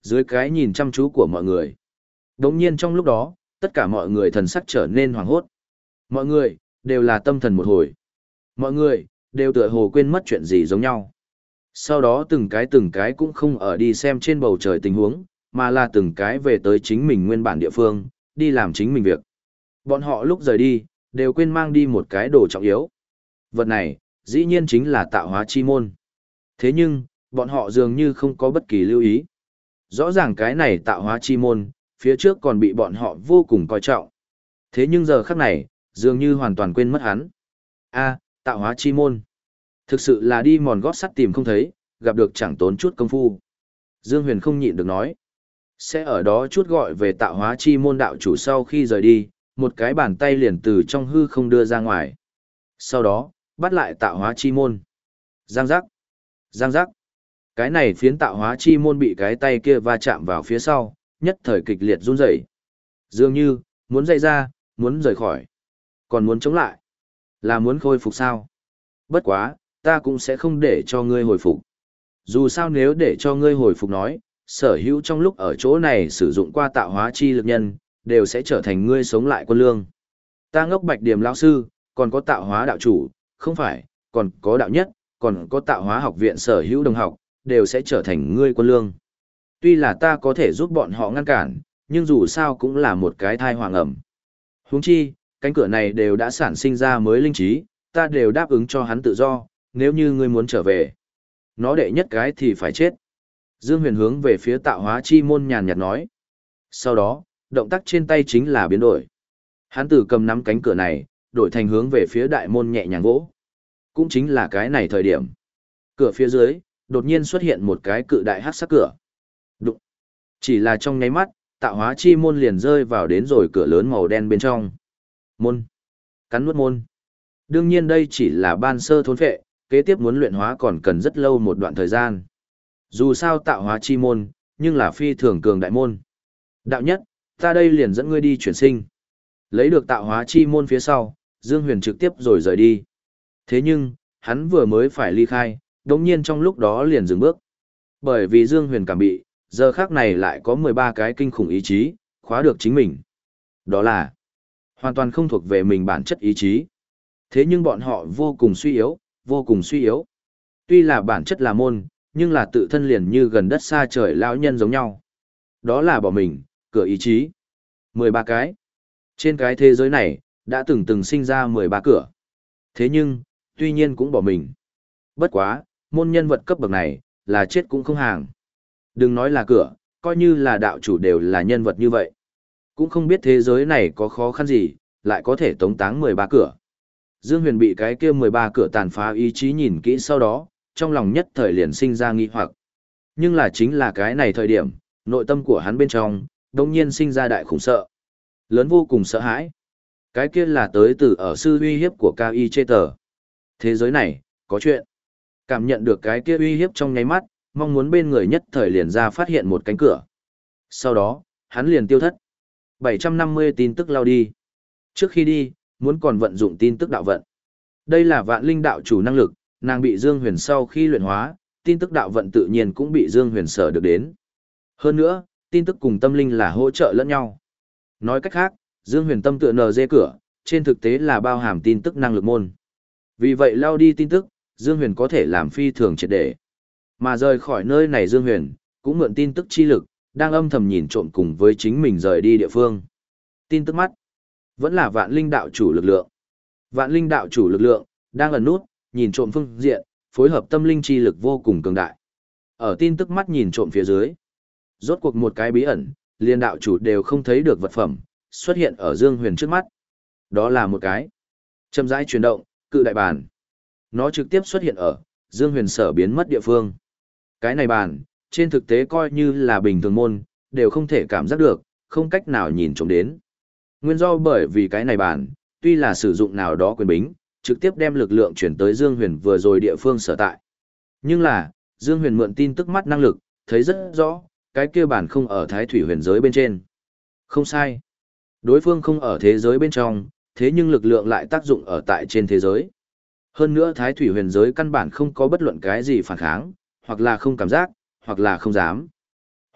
dưới cái nhìn chăm chú của mọi người. Đống nhiên trong lúc đó, tất cả mọi người thần sắc trở nên hoảng hốt. Mọi người, đều là tâm thần một hồi. Mọi người, đều tựa hồ quên mất chuyện gì giống nhau. Sau đó từng cái từng cái cũng không ở đi xem trên bầu trời tình huống, mà là từng cái về tới chính mình nguyên bản địa phương, đi làm chính mình việc. Bọn họ lúc rời đi, đều quên mang đi một cái đồ trọng yếu. Vật này, dĩ nhiên chính là tạo hóa chi môn. Thế nhưng, bọn họ dường như không có bất kỳ lưu ý. Rõ ràng cái này tạo hóa chi môn, phía trước còn bị bọn họ vô cùng coi trọng. Thế nhưng giờ khắc này, dường như hoàn toàn quên mất hắn. A, tạo hóa chi môn. Thực sự là đi mòn gót sắt tìm không thấy, gặp được chẳng tốn chút công phu. Dương Huyền không nhịn được nói. Sẽ ở đó chút gọi về tạo hóa chi môn đạo chủ sau khi rời đi, một cái bàn tay liền từ trong hư không đưa ra ngoài. Sau đó, bắt lại tạo hóa chi môn. Giang giác. Giang giác. Cái này phiến tạo hóa chi môn bị cái tay kia va chạm vào phía sau, nhất thời kịch liệt run rẩy. Dường như, muốn dậy ra, muốn rời khỏi. Còn muốn chống lại. Là muốn khôi phục sao? Bất quá, ta cũng sẽ không để cho ngươi hồi phục. Dù sao nếu để cho ngươi hồi phục nói, sở hữu trong lúc ở chỗ này sử dụng qua tạo hóa chi lực nhân, đều sẽ trở thành ngươi sống lại quân lương. Ta ngốc Bạch Điểm lão sư, còn có tạo hóa đạo chủ, không phải, còn có đạo nhất, còn có tạo hóa học viện sở hữu đồng học, đều sẽ trở thành ngươi quân lương. Tuy là ta có thể giúp bọn họ ngăn cản, nhưng dù sao cũng là một cái thai hoàng ẩm. Huống chi, cánh cửa này đều đã sản sinh ra mới linh trí, ta đều đáp ứng cho hắn tự do, nếu như ngươi muốn trở về. Nó đệ nhất cái thì phải chết. Dương Huyền hướng về phía tạo hóa chi môn nhàn nhạt nói. Sau đó, động tác trên tay chính là biến đổi. Hắn từ cầm nắm cánh cửa này, đổi thành hướng về phía đại môn nhẹ nhàng vỗ. Cũng chính là cái này thời điểm. Cửa phía dưới, đột nhiên xuất hiện một cái cự đại hắc sắc cửa. Đụng. Chỉ là trong nháy mắt, tạo hóa chi môn liền rơi vào đến rồi cửa lớn màu đen bên trong. Môn. Cắn nuốt môn. Đương nhiên đây chỉ là ban sơ thôn phệ, kế tiếp muốn luyện hóa còn cần rất lâu một đoạn thời gian. Dù sao tạo hóa chi môn, nhưng là phi thường cường đại môn. Đạo nhất, ta đây liền dẫn ngươi đi chuyển sinh. Lấy được tạo hóa chi môn phía sau, Dương Huyền trực tiếp rồi rời đi. Thế nhưng, hắn vừa mới phải ly khai, đống nhiên trong lúc đó liền dừng bước. Bởi vì Dương Huyền cảm bị, giờ khác này lại có mười ba cái kinh khủng ý chí, khóa được chính mình. Đó là hoàn toàn không thuộc về mình bản chất ý chí. Thế nhưng bọn họ vô cùng suy yếu, vô cùng suy yếu. Tuy là bản chất là môn, nhưng là tự thân liền như gần đất xa trời lão nhân giống nhau. Đó là bỏ mình, cửa ý chí. mười ba cái. Trên cái thế giới này, đã từng từng sinh ra mười ba cửa. Thế nhưng, tuy nhiên cũng bỏ mình. Bất quá, môn nhân vật cấp bậc này, là chết cũng không hàng. Đừng nói là cửa, coi như là đạo chủ đều là nhân vật như vậy. Cũng không biết thế giới này có khó khăn gì, lại có thể tống táng mười ba cửa. Dương Huyền bị cái kia mười ba cửa tàn phá ý chí nhìn kỹ sau đó, trong lòng nhất thời liền sinh ra nghi hoặc. Nhưng là chính là cái này thời điểm, nội tâm của hắn bên trong, đồng nhiên sinh ra đại khủng sợ. Lớn vô cùng sợ hãi. Cái kia là tới từ ở sư uy hiếp của Cao Y Chê Tờ. Thế giới này, có chuyện. Cảm nhận được cái kia uy hiếp trong nháy mắt, mong muốn bên người nhất thời liền ra phát hiện một cánh cửa. Sau đó, hắn liền tiêu thất. bảy trăm năm mươi tin tức lao đi. Trước khi đi, muốn còn vận dụng tin tức đạo vận. Đây là vạn linh đạo chủ năng lực, nàng bị Dương Huyền sau khi luyện hóa, tin tức đạo vận tự nhiên cũng bị Dương Huyền sở được đến. Hơn nữa, tin tức cùng tâm linh là hỗ trợ lẫn nhau. Nói cách khác, Dương Huyền tâm tựa nờ dê cửa, trên thực tế là bao hàm tin tức năng lực môn. Vì vậy lao đi tin tức, Dương Huyền có thể làm phi thường triệt để. Mà rời khỏi nơi này Dương Huyền, cũng mượn tin tức chi lực, đang âm thầm nhìn trộm cùng với chính mình rời đi địa phương. Tin tức mắt, vẫn là vạn linh đạo chủ lực lượng. Vạn linh đạo chủ lực lượng, đang ẩn nút, nhìn trộm phương diện, phối hợp tâm linh chi lực vô cùng cường đại. Ở tin tức mắt nhìn trộm phía dưới, rốt cuộc một cái bí ẩn, liên đạo chủ đều không thấy được vật phẩm, xuất hiện ở Dương Huyền trước mắt. Đó là một cái chậm rãi chuyển động, cự đại bàn. Nó trực tiếp xuất hiện ở Dương Huyền sở biến mất địa phương. Cái này bàn, trên thực tế coi như là bình thường môn, đều không thể cảm giác được, không cách nào nhìn trộm đến. Nguyên do bởi vì cái này bàn, tuy là sử dụng nào đó quyền bính, trực tiếp đem lực lượng chuyển tới Dương Huyền vừa rồi địa phương sở tại. Nhưng là, Dương Huyền mượn tin tức mắt năng lực, thấy rất rõ, cái kia bản không ở Thái Thủy huyền giới bên trên. Không sai. Đối phương không ở thế giới bên trong, thế nhưng lực lượng lại tác dụng ở tại trên thế giới. Hơn nữa Thái Thủy huyền giới căn bản không có bất luận cái gì phản kháng, hoặc là không cảm giác, hoặc là không dám.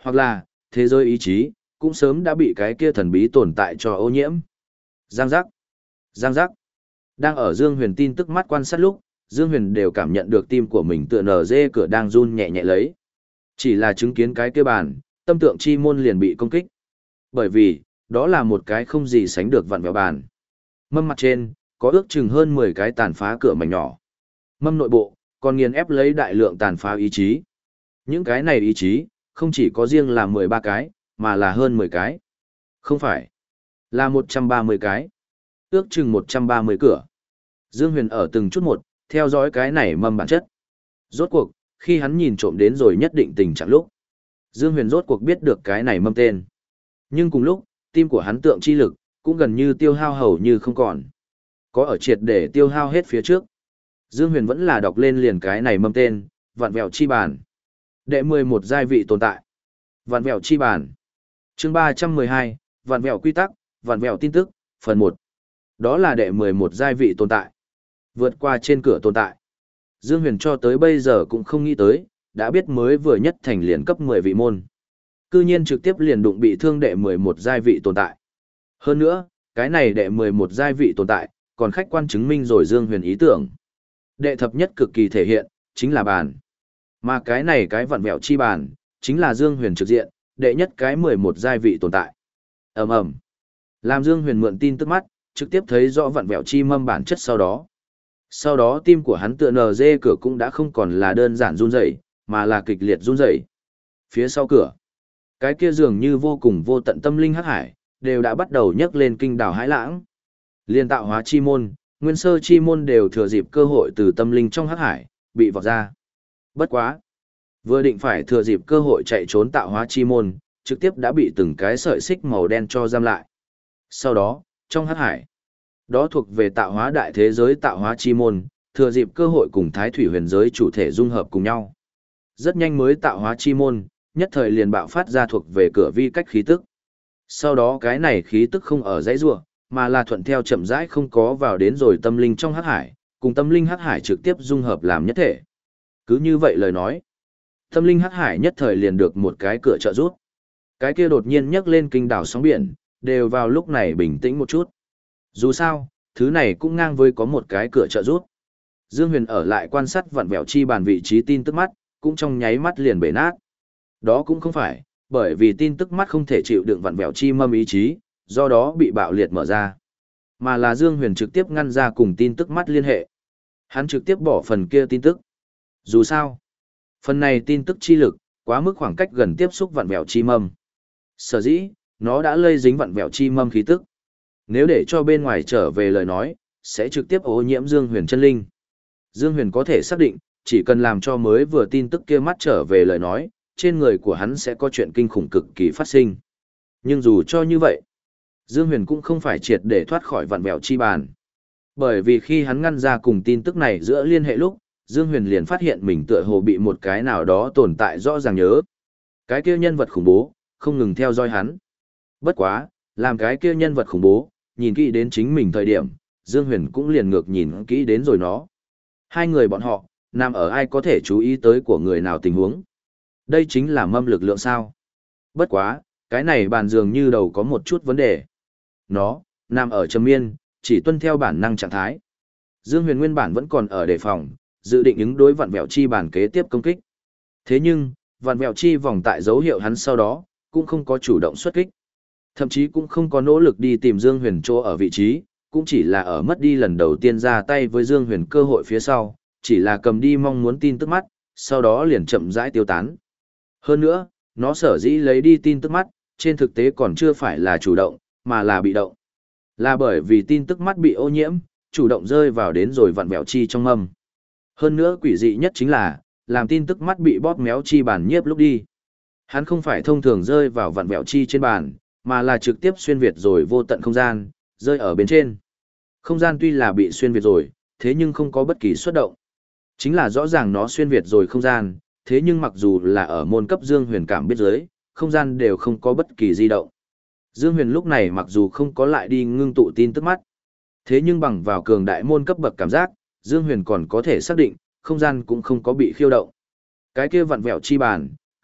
Hoặc là, thế giới ý chí, cũng sớm đã bị cái kia thần bí tồn tại cho ô nhiễm. Giang giác, giang giác. Đang ở Dương Huyền tin tức mắt quan sát lúc, Dương Huyền đều cảm nhận được tim của mình tựa nở dê cửa đang run nhẹ nhẹ lấy. Chỉ là chứng kiến cái kia bàn, tâm tượng chi môn liền bị công kích. Bởi vì, đó là một cái không gì sánh được vặn vẹo bàn. Mâm mặt trên, có ước chừng hơn mười cái tàn phá cửa mảnh nhỏ. Mâm nội bộ, còn nghiền ép lấy đại lượng tàn phá ý chí. Những cái này ý chí, không chỉ có riêng là mười ba cái, mà là hơn mười cái. Không phải, là một trăm ba mươi cái. Ước chừng một trăm ba mươi cửa. Dương Huyền ở từng chút một, theo dõi cái này mâm bản chất. Rốt cuộc, khi hắn nhìn trộm đến rồi nhất định tình trạng lúc, Dương Huyền rốt cuộc biết được cái này mâm tên. Nhưng cùng lúc, tim của hắn tượng chi lực, cũng gần như tiêu hao hầu như không còn. Có ở triệt để tiêu hao hết phía trước. Dương Huyền vẫn là đọc lên liền cái này mâm tên, vạn vẹo chi bàn. Đệ mười một giai vị tồn tại. Vạn vẹo chi bàn. Chương ba trăm mười hai, vạn vẹo quy tắc, vạn vẹo tin tức, phần một. Đó là đệ mười một giai vị tồn tại. Vượt qua trên cửa tồn tại. Dương Huyền cho tới bây giờ cũng không nghĩ tới, đã biết mới vừa nhất thành liền cấp mười vị môn. Cư nhiên trực tiếp liền đụng bị thương đệ mười một giai vị tồn tại. Hơn nữa, cái này đệ mười một giai vị tồn tại, còn khách quan chứng minh rồi Dương Huyền ý tưởng. Đệ thập nhất cực kỳ thể hiện, chính là bàn. Mà cái này cái vặn vẹo chi bàn, chính là Dương Huyền trực diện, đệ nhất cái mười một giai vị tồn tại. Ầm ầm. Làm Dương Huyền mượn tin tức mắt, trực tiếp thấy rõ vặn vẹo chi mâm bản chất sau đó. Sau đó tim của hắn tựa nờ dê cửa cũng đã không còn là đơn giản run rẩy, mà là kịch liệt run rẩy. Phía sau cửa, cái kia dường như vô cùng vô tận tâm linh hắc hải, đều đã bắt đầu nhấc lên kinh đảo hãi lãng. Liên tạo hóa chi môn, nguyên sơ chi môn đều thừa dịp cơ hội từ tâm linh trong hắc hải, bị vọt ra. Bất quá. Vừa định phải thừa dịp cơ hội chạy trốn tạo hóa chi môn, trực tiếp đã bị từng cái sợi xích màu đen cho giam lại. Sau đó, trong hắc hải, đó thuộc về tạo hóa đại thế giới tạo hóa chi môn, thừa dịp cơ hội cùng thái thủy huyền giới chủ thể dung hợp cùng nhau. Rất nhanh mới tạo hóa chi môn, nhất thời liền bạo phát ra thuộc về cửa vi cách khí tức. Sau đó cái này khí tức không ở dãy rùa, mà là thuận theo chậm rãi không có vào đến rồi tâm linh trong hắc hải, cùng tâm linh hắc hải trực tiếp dung hợp làm nhất thể. Cứ như vậy lời nói, tâm linh hắc hải nhất thời liền được một cái cửa trợ giúp. Cái kia đột nhiên nhấc lên kinh đảo sóng biển, đều vào lúc này bình tĩnh một chút. Dù sao, thứ này cũng ngang với có một cái cửa trợ giúp. Dương Huyền ở lại quan sát vặn vẹo chi bàn vị trí tin tức mắt, cũng trong nháy mắt liền bể nát. Đó cũng không phải, bởi vì tin tức mắt không thể chịu đựng vặn vẹo chi mâm ý chí, do đó bị bạo liệt mở ra. Mà là Dương Huyền trực tiếp ngăn ra cùng tin tức mắt liên hệ. Hắn trực tiếp bỏ phần kia tin tức. Dù sao, phần này tin tức chi lực, quá mức khoảng cách gần tiếp xúc vặn vẹo chi mâm. Sở dĩ, nó đã lây dính vặn vẹo chi mâm khí tức. Nếu để cho bên ngoài trở về lời nói, sẽ trực tiếp ô nhiễm Dương Huyền chân linh. Dương Huyền có thể xác định, chỉ cần làm cho mới vừa tin tức kia mắt trở về lời nói, trên người của hắn sẽ có chuyện kinh khủng cực kỳ phát sinh. Nhưng dù cho như vậy, Dương Huyền cũng không phải triệt để thoát khỏi vặn vẹo chi bàn. Bởi vì khi hắn ngăn ra cùng tin tức này giữa liên hệ lúc, Dương Huyền liền phát hiện mình tựa hồ bị một cái nào đó tồn tại rõ ràng nhớ. Cái kia nhân vật khủng bố, không ngừng theo dõi hắn. Bất quá, làm cái kia nhân vật khủng bố, nhìn kỹ đến chính mình thời điểm, Dương Huyền cũng liền ngược nhìn kỹ đến rồi nó. Hai người bọn họ, nằm ở ai có thể chú ý tới của người nào tình huống. Đây chính là mâm lực lượng sao. Bất quá, cái này bàn dường như đầu có một chút vấn đề. Nó, nằm ở trầm miên, chỉ tuân theo bản năng trạng thái. Dương Huyền nguyên bản vẫn còn ở đề phòng, dự định ứng đối vặn vẹo chi bàn kế tiếp công kích. Thế nhưng, vặn vẹo chi vòng tại dấu hiệu hắn sau đó, cũng không có chủ động xuất kích. Thậm chí cũng không có nỗ lực đi tìm Dương Huyền chỗ ở vị trí, cũng chỉ là ở mất đi lần đầu tiên ra tay với Dương Huyền cơ hội phía sau, chỉ là cầm đi mong muốn tin tức mắt, sau đó liền chậm rãi tiêu tán. Hơn nữa, nó sở dĩ lấy đi tin tức mắt, trên thực tế còn chưa phải là chủ động, mà là bị động. Là bởi vì tin tức mắt bị ô nhiễm, chủ động rơi vào đến rồi vặn vẹo chi trong mâm. Hơn nữa quỷ dị nhất chính là, làm tin tức mắt bị bóp méo chi bàn nhiếp lúc đi. Hắn không phải thông thường rơi vào vặn vẹo chi trên bàn, mà là trực tiếp xuyên việt rồi vô tận không gian, rơi ở bên trên. Không gian tuy là bị xuyên việt rồi, thế nhưng không có bất kỳ xuất động. Chính là rõ ràng nó xuyên việt rồi không gian, thế nhưng mặc dù là ở môn cấp Dương Huyền cảm biết giới, không gian đều không có bất kỳ di động. Dương Huyền lúc này mặc dù không có lại đi ngưng tụ tin tức mắt, thế nhưng bằng vào cường đại môn cấp bậc cảm giác, Dương Huyền còn có thể xác định, không gian cũng không có bị khiêu động. Cái kia vặn vẹo chi bàn,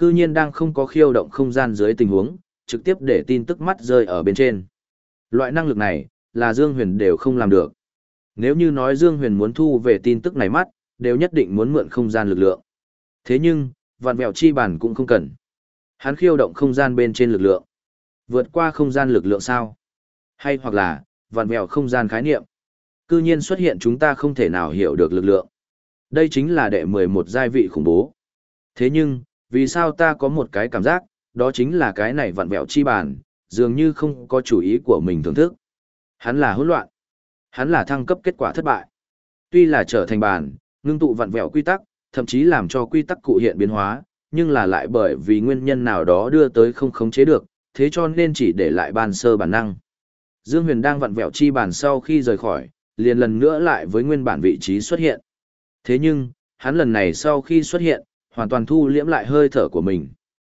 cư nhiên đang không có khiêu động không gian dưới tình huống, trực tiếp để tin tức mắt rơi ở bên trên. Loại năng lực này, là Dương Huyền đều không làm được. Nếu như nói Dương Huyền muốn thu về tin tức này mắt, đều nhất định muốn mượn không gian lực lượng. Thế nhưng, vạn vẹo chi bản cũng không cần. Hắn khiêu động không gian bên trên lực lượng. Vượt qua không gian lực lượng sao? Hay hoặc là, vạn vẹo không gian khái niệm. Cư nhiên xuất hiện chúng ta không thể nào hiểu được lực lượng. Đây chính là đệ mười một giai vị khủng bố. Thế nhưng, vì sao ta có một cái cảm giác, đó chính là cái này vạn vẹo chi bản, dường như không có chủ ý của mình thưởng thức. Hắn là hỗn loạn. Hắn là thăng cấp kết quả thất bại. Tuy là trở thành bản, ngưng tụ vạn vẹo quy tắc, thậm chí làm cho quy tắc cụ hiện biến hóa, nhưng là lại bởi vì nguyên nhân nào đó đưa tới không khống chế được, thế cho nên chỉ để lại ban sơ bản năng. Dương Huyền đang vặn vẹo chi bản sau khi rời khỏi, liền lần nữa lại với nguyên bản vị trí xuất hiện. Thế nhưng, hắn lần này sau khi xuất hiện, hoàn toàn thu liễm lại hơi thở của mình.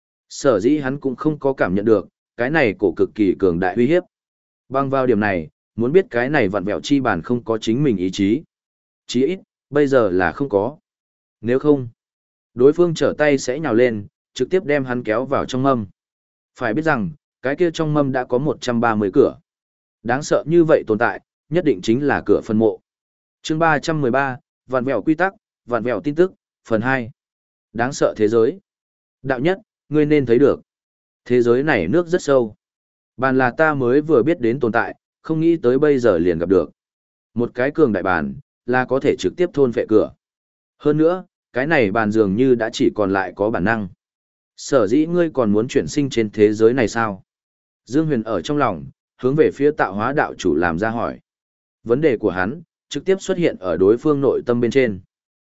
Sở dĩ hắn cũng không có cảm nhận được, cái này cổ cực kỳ cường đại uy hiếp. Bằng vào điểm này, muốn biết cái này vặn vẹo chi bản không có chính mình ý chí. Chí ít, bây giờ là không có. Nếu không, đối phương trở tay sẽ nhào lên, trực tiếp đem hắn kéo vào trong mâm. Phải biết rằng, cái kia trong mâm đã có một trăm ba mươi cửa. Đáng sợ như vậy tồn tại, nhất định chính là cửa phân mộ. Chương ba trăm mười ba, vạn vẹo quy tắc, vạn vẹo tin tức, phần hai. Đáng sợ thế giới. Đạo nhất, ngươi nên thấy được. Thế giới này nước rất sâu. Bàn là ta mới vừa biết đến tồn tại, không nghĩ tới bây giờ liền gặp được. Một cái cường đại bàn, là có thể trực tiếp thôn phệ cửa. Hơn nữa, cái này bàn dường như đã chỉ còn lại có bản năng. Sở dĩ ngươi còn muốn chuyển sinh trên thế giới này sao? Dương Huyền ở trong lòng, hướng về phía tạo hóa đạo chủ làm ra hỏi. Vấn đề của hắn, trực tiếp xuất hiện ở đối phương nội tâm bên trên.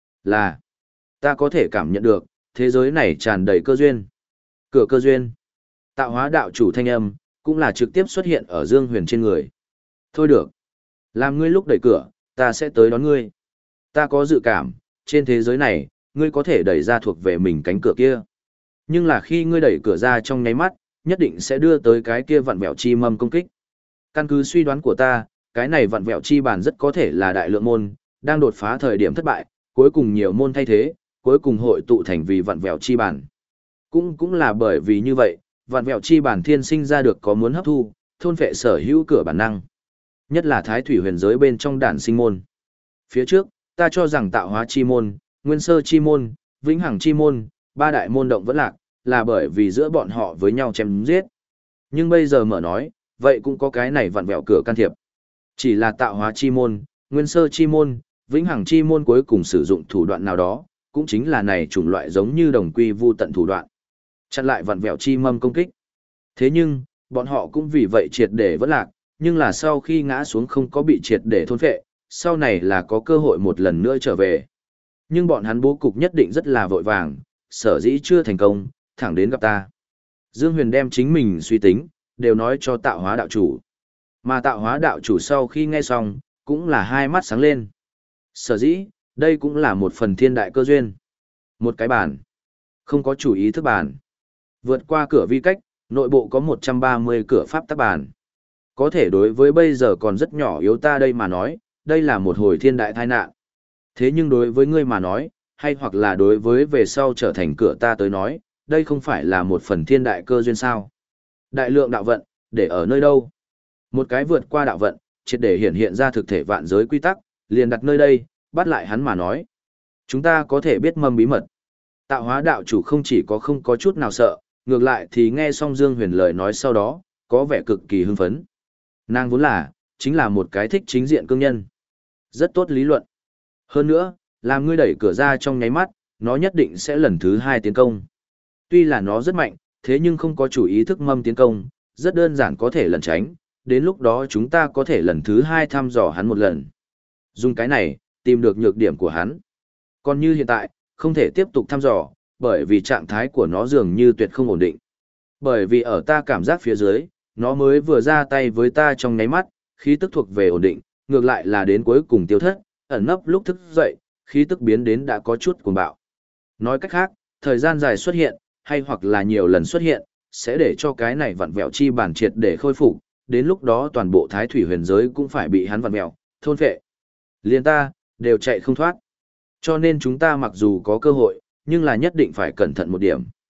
Là, ta có thể cảm nhận được, thế giới này tràn đầy cơ duyên. Cửa cơ duyên. Tạo hóa đạo chủ thanh âm, cũng là trực tiếp xuất hiện ở Dương Huyền trên người. Thôi được. Làm ngươi lúc đẩy cửa, ta sẽ tới đón ngươi. Ta có dự cảm, trên thế giới này, ngươi có thể đẩy ra thuộc về mình cánh cửa kia. Nhưng là khi ngươi đẩy cửa ra trong nháy mắt, nhất định sẽ đưa tới cái kia vặn vẹo chi mâm công kích. Căn cứ suy đoán của ta, cái này vặn vẹo chi bản rất có thể là đại lượng môn, đang đột phá thời điểm thất bại, cuối cùng nhiều môn thay thế, cuối cùng hội tụ thành vì vặn vẹo chi bản. Cũng cũng là bởi vì như vậy, vặn vẹo chi bản thiên sinh ra được có muốn hấp thu, thôn phệ sở hữu cửa bản năng. Nhất là thái thủy huyền giới bên trong đản sinh môn. Phía trước, ta cho rằng tạo hóa chi môn, nguyên sơ chi môn, vĩnh hằng chi môn, ba đại môn động vẫn lạc, là bởi vì giữa bọn họ với nhau chém giết. Nhưng bây giờ mở nói, vậy cũng có cái này vặn vẹo cửa can thiệp. Chỉ là tạo hóa chi môn, nguyên sơ chi môn, vĩnh hằng chi môn cuối cùng sử dụng thủ đoạn nào đó, cũng chính là này chủng loại giống như đồng quy vu tận thủ đoạn. Chặn lại vặn vẹo chi mâm công kích. Thế nhưng, bọn họ cũng vì vậy triệt để vẫn lạc, nhưng là sau khi ngã xuống không có bị triệt để thôn phệ, sau này là có cơ hội một lần nữa trở về. Nhưng bọn hắn bố cục nhất định rất là vội vàng, sở dĩ chưa thành công, thẳng đến gặp ta. Dương Huyền đem chính mình suy tính, đều nói cho tạo hóa đạo chủ. Mà tạo hóa đạo chủ sau khi nghe xong, cũng là hai mắt sáng lên. Sở dĩ, đây cũng là một phần thiên đại cơ duyên. Một cái bàn. Không có chủ ý thức bàn. Vượt qua cửa vi cách, nội bộ có một trăm ba mươi cửa pháp tắc bàn. Có thể đối với bây giờ còn rất nhỏ yếu ta đây mà nói, đây là một hồi thiên đại tai nạn. Thế nhưng đối với ngươi mà nói, hay hoặc là đối với về sau trở thành cửa ta tới nói, đây không phải là một phần thiên đại cơ duyên sao. Đại lượng đạo vận, để ở nơi đâu? Một cái vượt qua đạo vận, triệt để hiện hiện ra thực thể vạn giới quy tắc, liền đặt nơi đây, bắt lại hắn mà nói. Chúng ta có thể biết mầm bí mật. Tạo hóa đạo chủ không chỉ có không có chút nào sợ, ngược lại thì nghe xong Dương Huyền lời nói sau đó, có vẻ cực kỳ hưng phấn. Nàng vốn là, chính là một cái thích chính diện cương nhân. Rất tốt lý luận. Hơn nữa, làm ngươi đẩy cửa ra trong nháy mắt, nó nhất định sẽ lần thứ hai tiến công. Tuy là nó rất mạnh, thế nhưng không có chủ ý thức mâm tiến công, rất đơn giản có thể lẩn tránh, đến lúc đó chúng ta có thể lần thứ hai thăm dò hắn một lần. Dùng cái này, tìm được nhược điểm của hắn. Còn như hiện tại, không thể tiếp tục thăm dò, bởi vì trạng thái của nó dường như tuyệt không ổn định. Bởi vì ở ta cảm giác phía dưới, nó mới vừa ra tay với ta trong nháy mắt, khí tức thuộc về ổn định, ngược lại là đến cuối cùng tiêu thất, ẩn nấp lúc thức dậy, khí tức biến đến đã có chút cuồng bạo. Nói cách khác, thời gian dài xuất hiện, hay hoặc là nhiều lần xuất hiện, sẽ để cho cái này vặn vẹo chi bản triệt để khôi phục, đến lúc đó toàn bộ thái thủy huyền giới cũng phải bị hắn vặn vẹo, thôn phệ. Liên ta, đều chạy không thoát. Cho nên chúng ta mặc dù có cơ hội, nhưng là nhất định phải cẩn thận một điểm.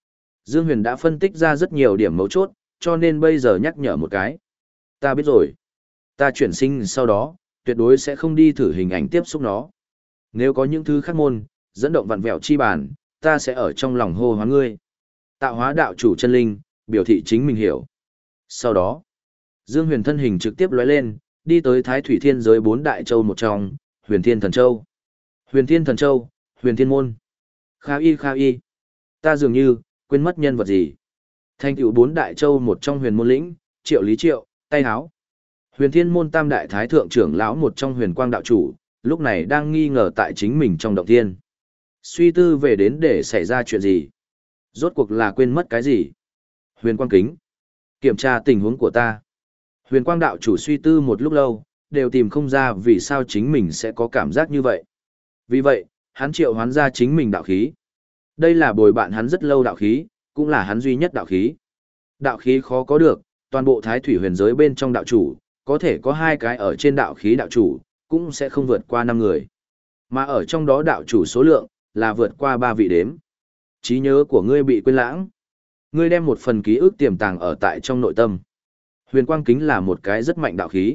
Dương Huyền đã phân tích ra rất nhiều điểm mấu chốt, cho nên bây giờ nhắc nhở một cái. Ta biết rồi. Ta chuyển sinh sau đó, tuyệt đối sẽ không đi thử hình ảnh tiếp xúc nó. Nếu có những thứ khác môn, dẫn động vặn vẹo chi bản, ta sẽ ở trong lòng hô hoán ngươi. Tạo hóa đạo chủ chân linh, biểu thị chính mình hiểu. Sau đó, Dương Huyền thân hình trực tiếp lóe lên, đi tới Thái Thủy Thiên giới bốn đại châu một trong, Huyền Thiên Thần Châu. Huyền Thiên Thần Châu, Huyền Thiên Môn. Kha y kha y. Ta dường như, quên mất nhân vật gì. Thành tựu bốn đại châu một trong huyền môn lĩnh, Triệu Lý Triệu, tay háo. Huyền Thiên Môn tam đại thái thượng trưởng lão một trong huyền quang đạo chủ, lúc này đang nghi ngờ tại chính mình trong động thiên. Suy tư về đến để xảy ra chuyện gì. Rốt cuộc là quên mất cái gì. Huyền quang kính. Kiểm tra tình huống của ta. Huyền quang đạo chủ suy tư một lúc lâu, đều tìm không ra vì sao chính mình sẽ có cảm giác như vậy. Vì vậy, hắn triệu hoán ra chính mình đạo khí. Đây là bồi bạn hắn rất lâu đạo khí, cũng là hắn duy nhất đạo khí. Đạo khí khó có được, toàn bộ thái thủy huyền giới bên trong đạo chủ, có thể có hai cái ở trên đạo khí đạo chủ, cũng sẽ không vượt qua năm người. Mà ở trong đó đạo chủ số lượng, là vượt qua ba vị đếm. Trí nhớ của ngươi bị quên lãng. Ngươi đem một phần ký ức tiềm tàng ở tại trong nội tâm. Huyền quang kính là một cái rất mạnh đạo khí.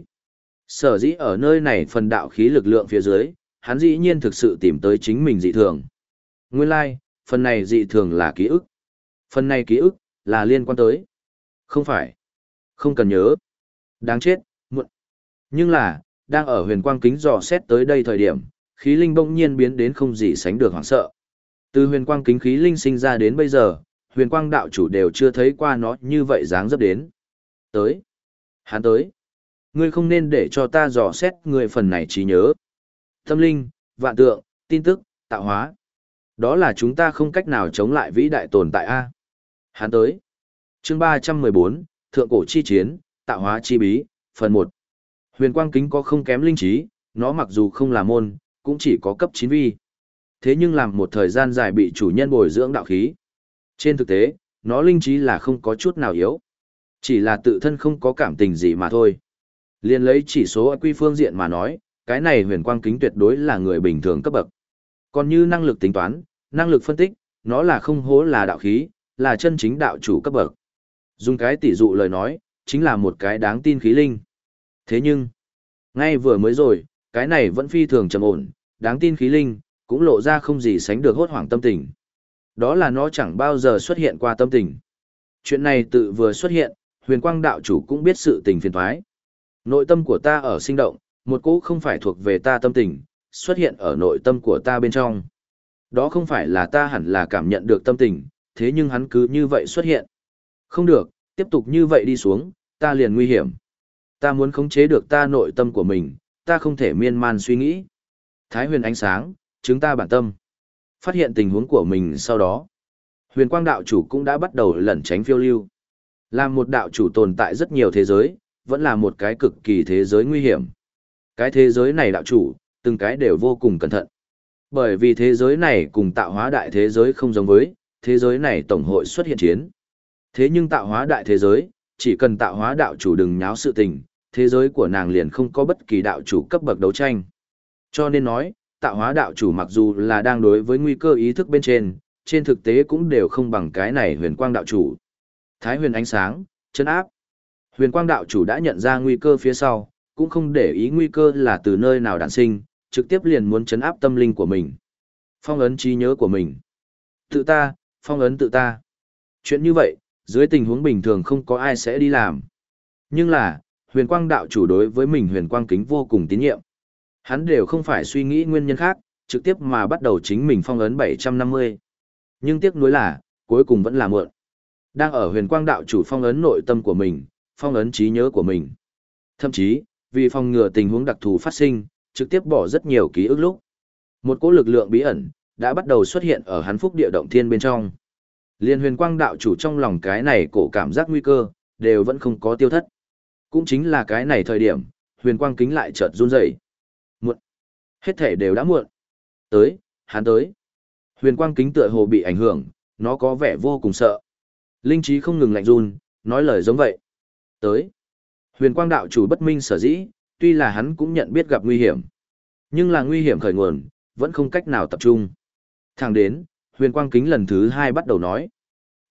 Sở dĩ ở nơi này phần đạo khí lực lượng phía dưới, hắn dĩ nhiên thực sự tìm tới chính mình dị thường. Nguyên lai, like, phần này dị thường là ký ức. Phần này ký ức, là liên quan tới. Không phải. Không cần nhớ. Đáng chết, muộn. Nhưng là, đang ở huyền quang kính dò xét tới đây thời điểm, khí linh bỗng nhiên biến đến không gì sánh được hoảng sợ. Từ huyền quang kính khí linh sinh ra đến bây giờ, huyền quang đạo chủ đều chưa thấy qua nó như vậy dáng dấp đến. Tới. Hắn tới. Ngươi không nên để cho ta dò xét người phần này trí nhớ. Tâm linh, vạn tượng, tin tức, tạo hóa. Đó là chúng ta không cách nào chống lại vĩ đại tồn tại A. Hắn tới. Chương ba trăm mười bốn, Thượng cổ chi chiến, tạo hóa chi bí, phần một. Huyền quang kính có không kém linh trí, nó mặc dù không là môn, cũng chỉ có cấp chín vi. Thế nhưng làm một thời gian dài bị chủ nhân bồi dưỡng đạo khí. Trên thực tế, nó linh trí là không có chút nào yếu. Chỉ là tự thân không có cảm tình gì mà thôi. Liên lấy chỉ số quy phương diện mà nói, cái này huyền quang kính tuyệt đối là người bình thường cấp bậc. Còn như năng lực tính toán, năng lực phân tích, nó là không hố là đạo khí, là chân chính đạo chủ cấp bậc. Dùng cái tỷ dụ lời nói, chính là một cái đáng tin khí linh. Thế nhưng, ngay vừa mới rồi, cái này vẫn phi thường trầm ổn, đáng tin khí linh, cũng lộ ra không gì sánh được hốt hoảng tâm tình. Đó là nó chẳng bao giờ xuất hiện qua tâm tình. Chuyện này tự vừa xuất hiện, huyền quang đạo chủ cũng biết sự tình phiền thoái. Nội tâm của ta ở sinh động, một cỗ không phải thuộc về ta tâm tình, xuất hiện ở nội tâm của ta bên trong. Đó không phải là ta hẳn là cảm nhận được tâm tình, thế nhưng hắn cứ như vậy xuất hiện. Không được, tiếp tục như vậy đi xuống, ta liền nguy hiểm. Ta muốn khống chế được ta nội tâm của mình, ta không thể miên man suy nghĩ. Thái huyền ánh sáng, chứng ta bản tâm. Phát hiện tình huống của mình sau đó. Huyền quang đạo chủ cũng đã bắt đầu lẩn tránh phiêu lưu. Làm một đạo chủ tồn tại rất nhiều thế giới, vẫn là một cái cực kỳ thế giới nguy hiểm. Cái thế giới này đạo chủ, từng cái đều vô cùng cẩn thận. Bởi vì thế giới này cùng tạo hóa đại thế giới không giống với, thế giới này tổng hội xuất hiện chiến. Thế nhưng tạo hóa đại thế giới, chỉ cần tạo hóa đạo chủ đừng nháo sự tình, thế giới của nàng liền không có bất kỳ đạo chủ cấp bậc đấu tranh. Cho nên nói, tạo hóa đạo chủ mặc dù là đang đối với nguy cơ ý thức bên trên, trên thực tế cũng đều không bằng cái này huyền quang đạo chủ. Thái huyền ánh sáng, chân áp. Huyền quang đạo chủ đã nhận ra nguy cơ phía sau, cũng không để ý nguy cơ là từ nơi nào đản sinh, trực tiếp liền muốn chấn áp tâm linh của mình. Phong ấn trí nhớ của mình. Tự ta, phong ấn tự ta. Chuyện như vậy, dưới tình huống bình thường không có ai sẽ đi làm. Nhưng là, huyền quang đạo chủ đối với mình huyền quang kính vô cùng tín nhiệm. Hắn đều không phải suy nghĩ nguyên nhân khác, trực tiếp mà bắt đầu chính mình phong ấn bảy trăm năm mươi. Nhưng tiếc nuối là, cuối cùng vẫn là muộn. Đang ở huyền quang đạo chủ phong ấn nội tâm của mình, phong ấn trí nhớ của mình. Thậm chí, vì phòng ngừa tình huống đặc thù phát sinh, trực tiếp bỏ rất nhiều ký ức lúc. Một cỗ lực lượng bí ẩn, đã bắt đầu xuất hiện ở hắn phúc địa động thiên bên trong. Liên huyền quang đạo chủ trong lòng cái này cổ cảm giác nguy cơ, đều vẫn không có tiêu thất. Cũng chính là cái này thời điểm, huyền quang kính lại chợt run rẩy. Muộn. Hết thể đều đã muộn. Tới, hắn tới. Huyền quang kính tựa hồ bị ảnh hưởng, nó có vẻ vô cùng sợ. Linh trí không ngừng lạnh run, nói lời giống vậy. Tới. Huyền quang đạo chủ bất minh sở dĩ, tuy là hắn cũng nhận biết gặp nguy hiểm. Nhưng là nguy hiểm khởi nguồn, vẫn không cách nào tập trung. Thẳng đến, huyền quang kính lần thứ hai bắt đầu nói.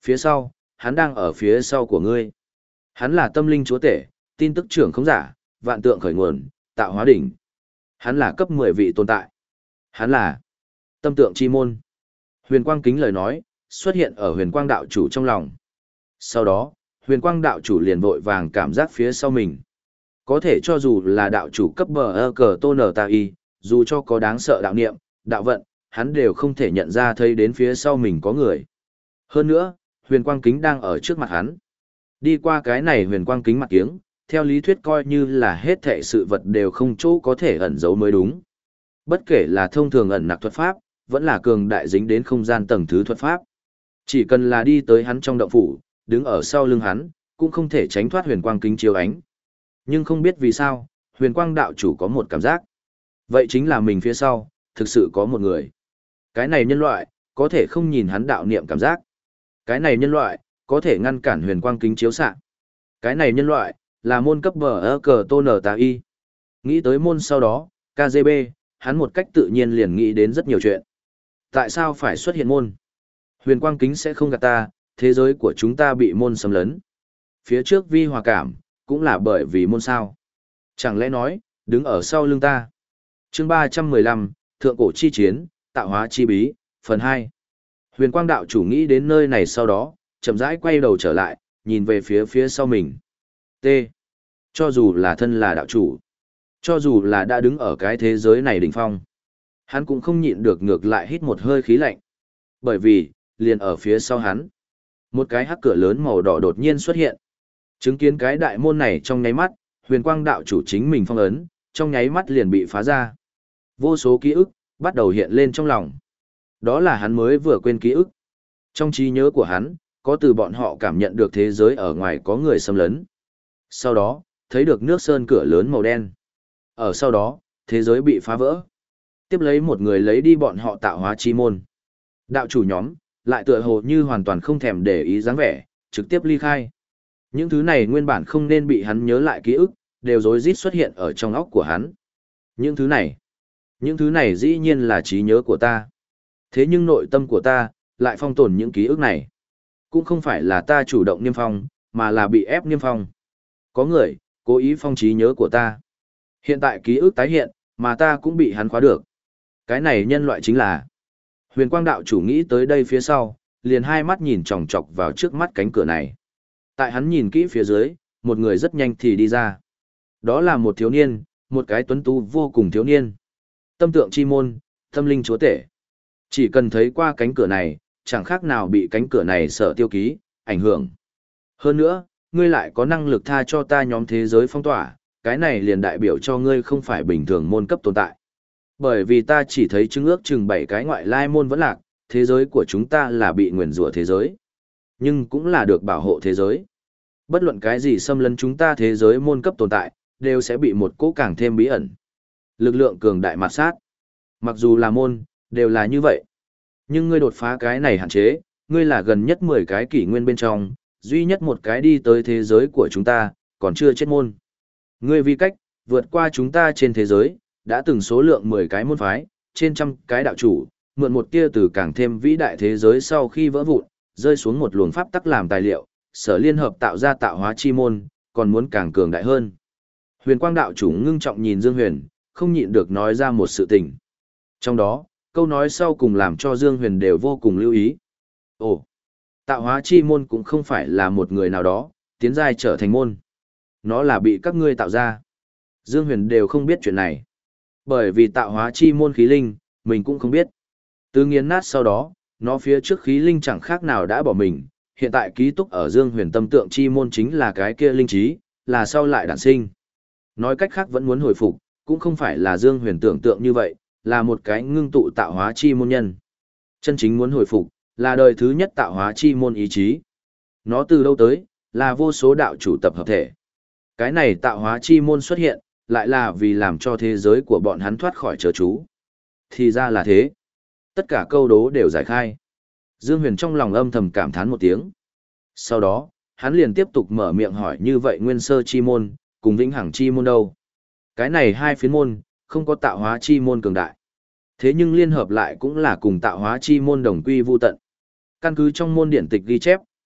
Phía sau, hắn đang ở phía sau của ngươi. Hắn là tâm linh chúa tể, tin tức trưởng không giả, vạn tượng khởi nguồn, tạo hóa đỉnh. Hắn là cấp mười vị tồn tại. Hắn là tâm tượng chi môn. Huyền quang kính lời nói, xuất hiện ở huyền quang đạo chủ trong lòng. Sau đó, huyền quang đạo chủ liền vội vàng cảm giác phía sau mình. Có thể cho dù là đạo chủ cấp bờ ơ cờ tôn ở ta y, dù cho có đáng sợ đạo niệm, đạo vận, hắn đều không thể nhận ra thấy đến phía sau mình có người. Hơn nữa, huyền quang kính đang ở trước mặt hắn. Đi qua cái này huyền quang kính mặt kiếng, theo lý thuyết coi như là hết thệ sự vật đều không chỗ có thể ẩn giấu mới đúng. Bất kể là thông thường ẩn nặc thuật pháp, vẫn là cường đại dính đến không gian tầng thứ thuật pháp. Chỉ cần là đi tới hắn trong động phủ, đứng ở sau lưng hắn, cũng không thể tránh thoát huyền quang kính chiếu ánh. Nhưng không biết vì sao, huyền quang đạo chủ có một cảm giác. Vậy chính là mình phía sau, thực sự có một người. Cái này nhân loại, có thể không nhìn hắn đạo niệm cảm giác. Cái này nhân loại, có thể ngăn cản huyền quang kính chiếu xạ. Cái này nhân loại, là môn cấp bờ ơ cờ tôn ở tà y. Nghĩ tới môn sau đó, ca giê bê, hắn một cách tự nhiên liền nghĩ đến rất nhiều chuyện. Tại sao phải xuất hiện môn? Huyền quang kính sẽ không gạt ta, thế giới của chúng ta bị môn xâm lấn. Phía trước vi hòa cảm, cũng là bởi vì môn sao. Chẳng lẽ nói, đứng ở sau lưng ta. chương ba trăm mười lăm, Thượng cổ chi chiến, tạo hóa chi bí, phần hai. Huyền quang đạo chủ nghĩ đến nơi này sau đó, chậm rãi quay đầu trở lại, nhìn về phía phía sau mình. T. Cho dù là thân là đạo chủ, cho dù là đã đứng ở cái thế giới này đỉnh phong, hắn cũng không nhịn được ngược lại hít một hơi khí lạnh. Bởi vì, liền ở phía sau hắn, một cái hắc cửa lớn màu đỏ đột nhiên xuất hiện. Chứng kiến cái đại môn này trong nháy mắt, huyền quang đạo chủ chính mình phong ấn, trong nháy mắt liền bị phá ra. Vô số ký ức, bắt đầu hiện lên trong lòng. Đó là hắn mới vừa quên ký ức. Trong trí nhớ của hắn, có từ bọn họ cảm nhận được thế giới ở ngoài có người xâm lấn. Sau đó, thấy được nước sơn cửa lớn màu đen. Ở sau đó, thế giới bị phá vỡ. Tiếp lấy một người lấy đi bọn họ tạo hóa chi môn. Đạo chủ nhóm, lại tựa hồ như hoàn toàn không thèm để ý dáng vẻ, trực tiếp ly khai. Những thứ này nguyên bản không nên bị hắn nhớ lại ký ức, đều rối rít xuất hiện ở trong óc của hắn. Những thứ này, những thứ này dĩ nhiên là trí nhớ của ta. Thế nhưng nội tâm của ta, lại phong tồn những ký ức này. Cũng không phải là ta chủ động niêm phong, mà là bị ép niêm phong. Có người, cố ý phong trí nhớ của ta. Hiện tại ký ức tái hiện, mà ta cũng bị hắn khóa được. Cái này nhân loại chính là... Huyền quang đạo chủ nghĩ tới đây phía sau, liền hai mắt nhìn chòng chọc vào trước mắt cánh cửa này. Tại hắn nhìn kỹ phía dưới, một người rất nhanh thì đi ra. Đó là một thiếu niên, một cái tuấn tú vô cùng thiếu niên. Tâm tượng chi môn, tâm linh chúa tể. Chỉ cần thấy qua cánh cửa này, chẳng khác nào bị cánh cửa này sợ tiêu ký, ảnh hưởng. Hơn nữa, ngươi lại có năng lực tha cho ta nhóm thế giới phong tỏa, cái này liền đại biểu cho ngươi không phải bình thường môn cấp tồn tại. Bởi vì ta chỉ thấy chứng ước chừng bảy cái ngoại lai môn vẫn lạc, thế giới của chúng ta là bị nguyền rủa thế giới. Nhưng cũng là được bảo hộ thế giới. Bất luận cái gì xâm lấn chúng ta thế giới môn cấp tồn tại, đều sẽ bị một cỗ càng thêm bí ẩn. Lực lượng cường đại mạt sát. Mặc dù là môn, đều là như vậy. Nhưng ngươi đột phá cái này hạn chế, ngươi là gần nhất mười cái kỷ nguyên bên trong, duy nhất một cái đi tới thế giới của chúng ta, còn chưa chết môn. Ngươi vi cách, vượt qua chúng ta trên thế giới, đã từng số lượng mười cái môn phái, trên trăm cái đạo chủ, mượn một tia từ càng thêm vĩ đại thế giới sau khi vỡ vụn, rơi xuống một luồng pháp tắc làm tài liệu, sở liên hợp tạo ra tạo hóa chi môn, còn muốn càng cường đại hơn. Huyền quang đạo chủ ngưng trọng nhìn Dương Huyền, không nhịn được nói ra một sự tình. Trong đó, câu nói sau cùng làm cho Dương Huyền đều vô cùng lưu ý. Ồ, tạo hóa chi môn cũng không phải là một người nào đó, tiến giai trở thành môn. Nó là bị các ngươi tạo ra. Dương Huyền đều không biết chuyện này. Bởi vì tạo hóa chi môn khí linh, mình cũng không biết. Từ nghiền nát sau đó, nó phía trước khí linh chẳng khác nào đã bỏ mình, hiện tại ký túc ở Dương Huyền tâm tượng chi môn chính là cái kia linh trí, là sau lại đản sinh. Nói cách khác vẫn muốn hồi phục, cũng không phải là Dương Huyền tưởng tượng như vậy, là một cái ngưng tụ tạo hóa chi môn nhân. Chân chính muốn hồi phục, là đời thứ nhất tạo hóa chi môn ý chí. Nó từ đâu tới, là vô số đạo chủ tập hợp thể. Cái này tạo hóa chi môn xuất hiện, lại là vì làm cho thế giới của bọn hắn thoát khỏi chớ chú. Thì ra là thế. Tất cả câu đố đều giải khai. Dương Huyền trong lòng âm thầm cảm thán một tiếng. Sau đó, hắn liền tiếp tục mở miệng hỏi như vậy nguyên sơ chi môn, cùng vĩnh hằng chi môn đâu. Cái này hai phiến môn, không có tạo hóa chi môn cường đại. Thế nhưng liên hợp lại cũng là cùng tạo hóa chi môn đồng quy vu tận. Căn cứ trong môn điển tịch ghi chép,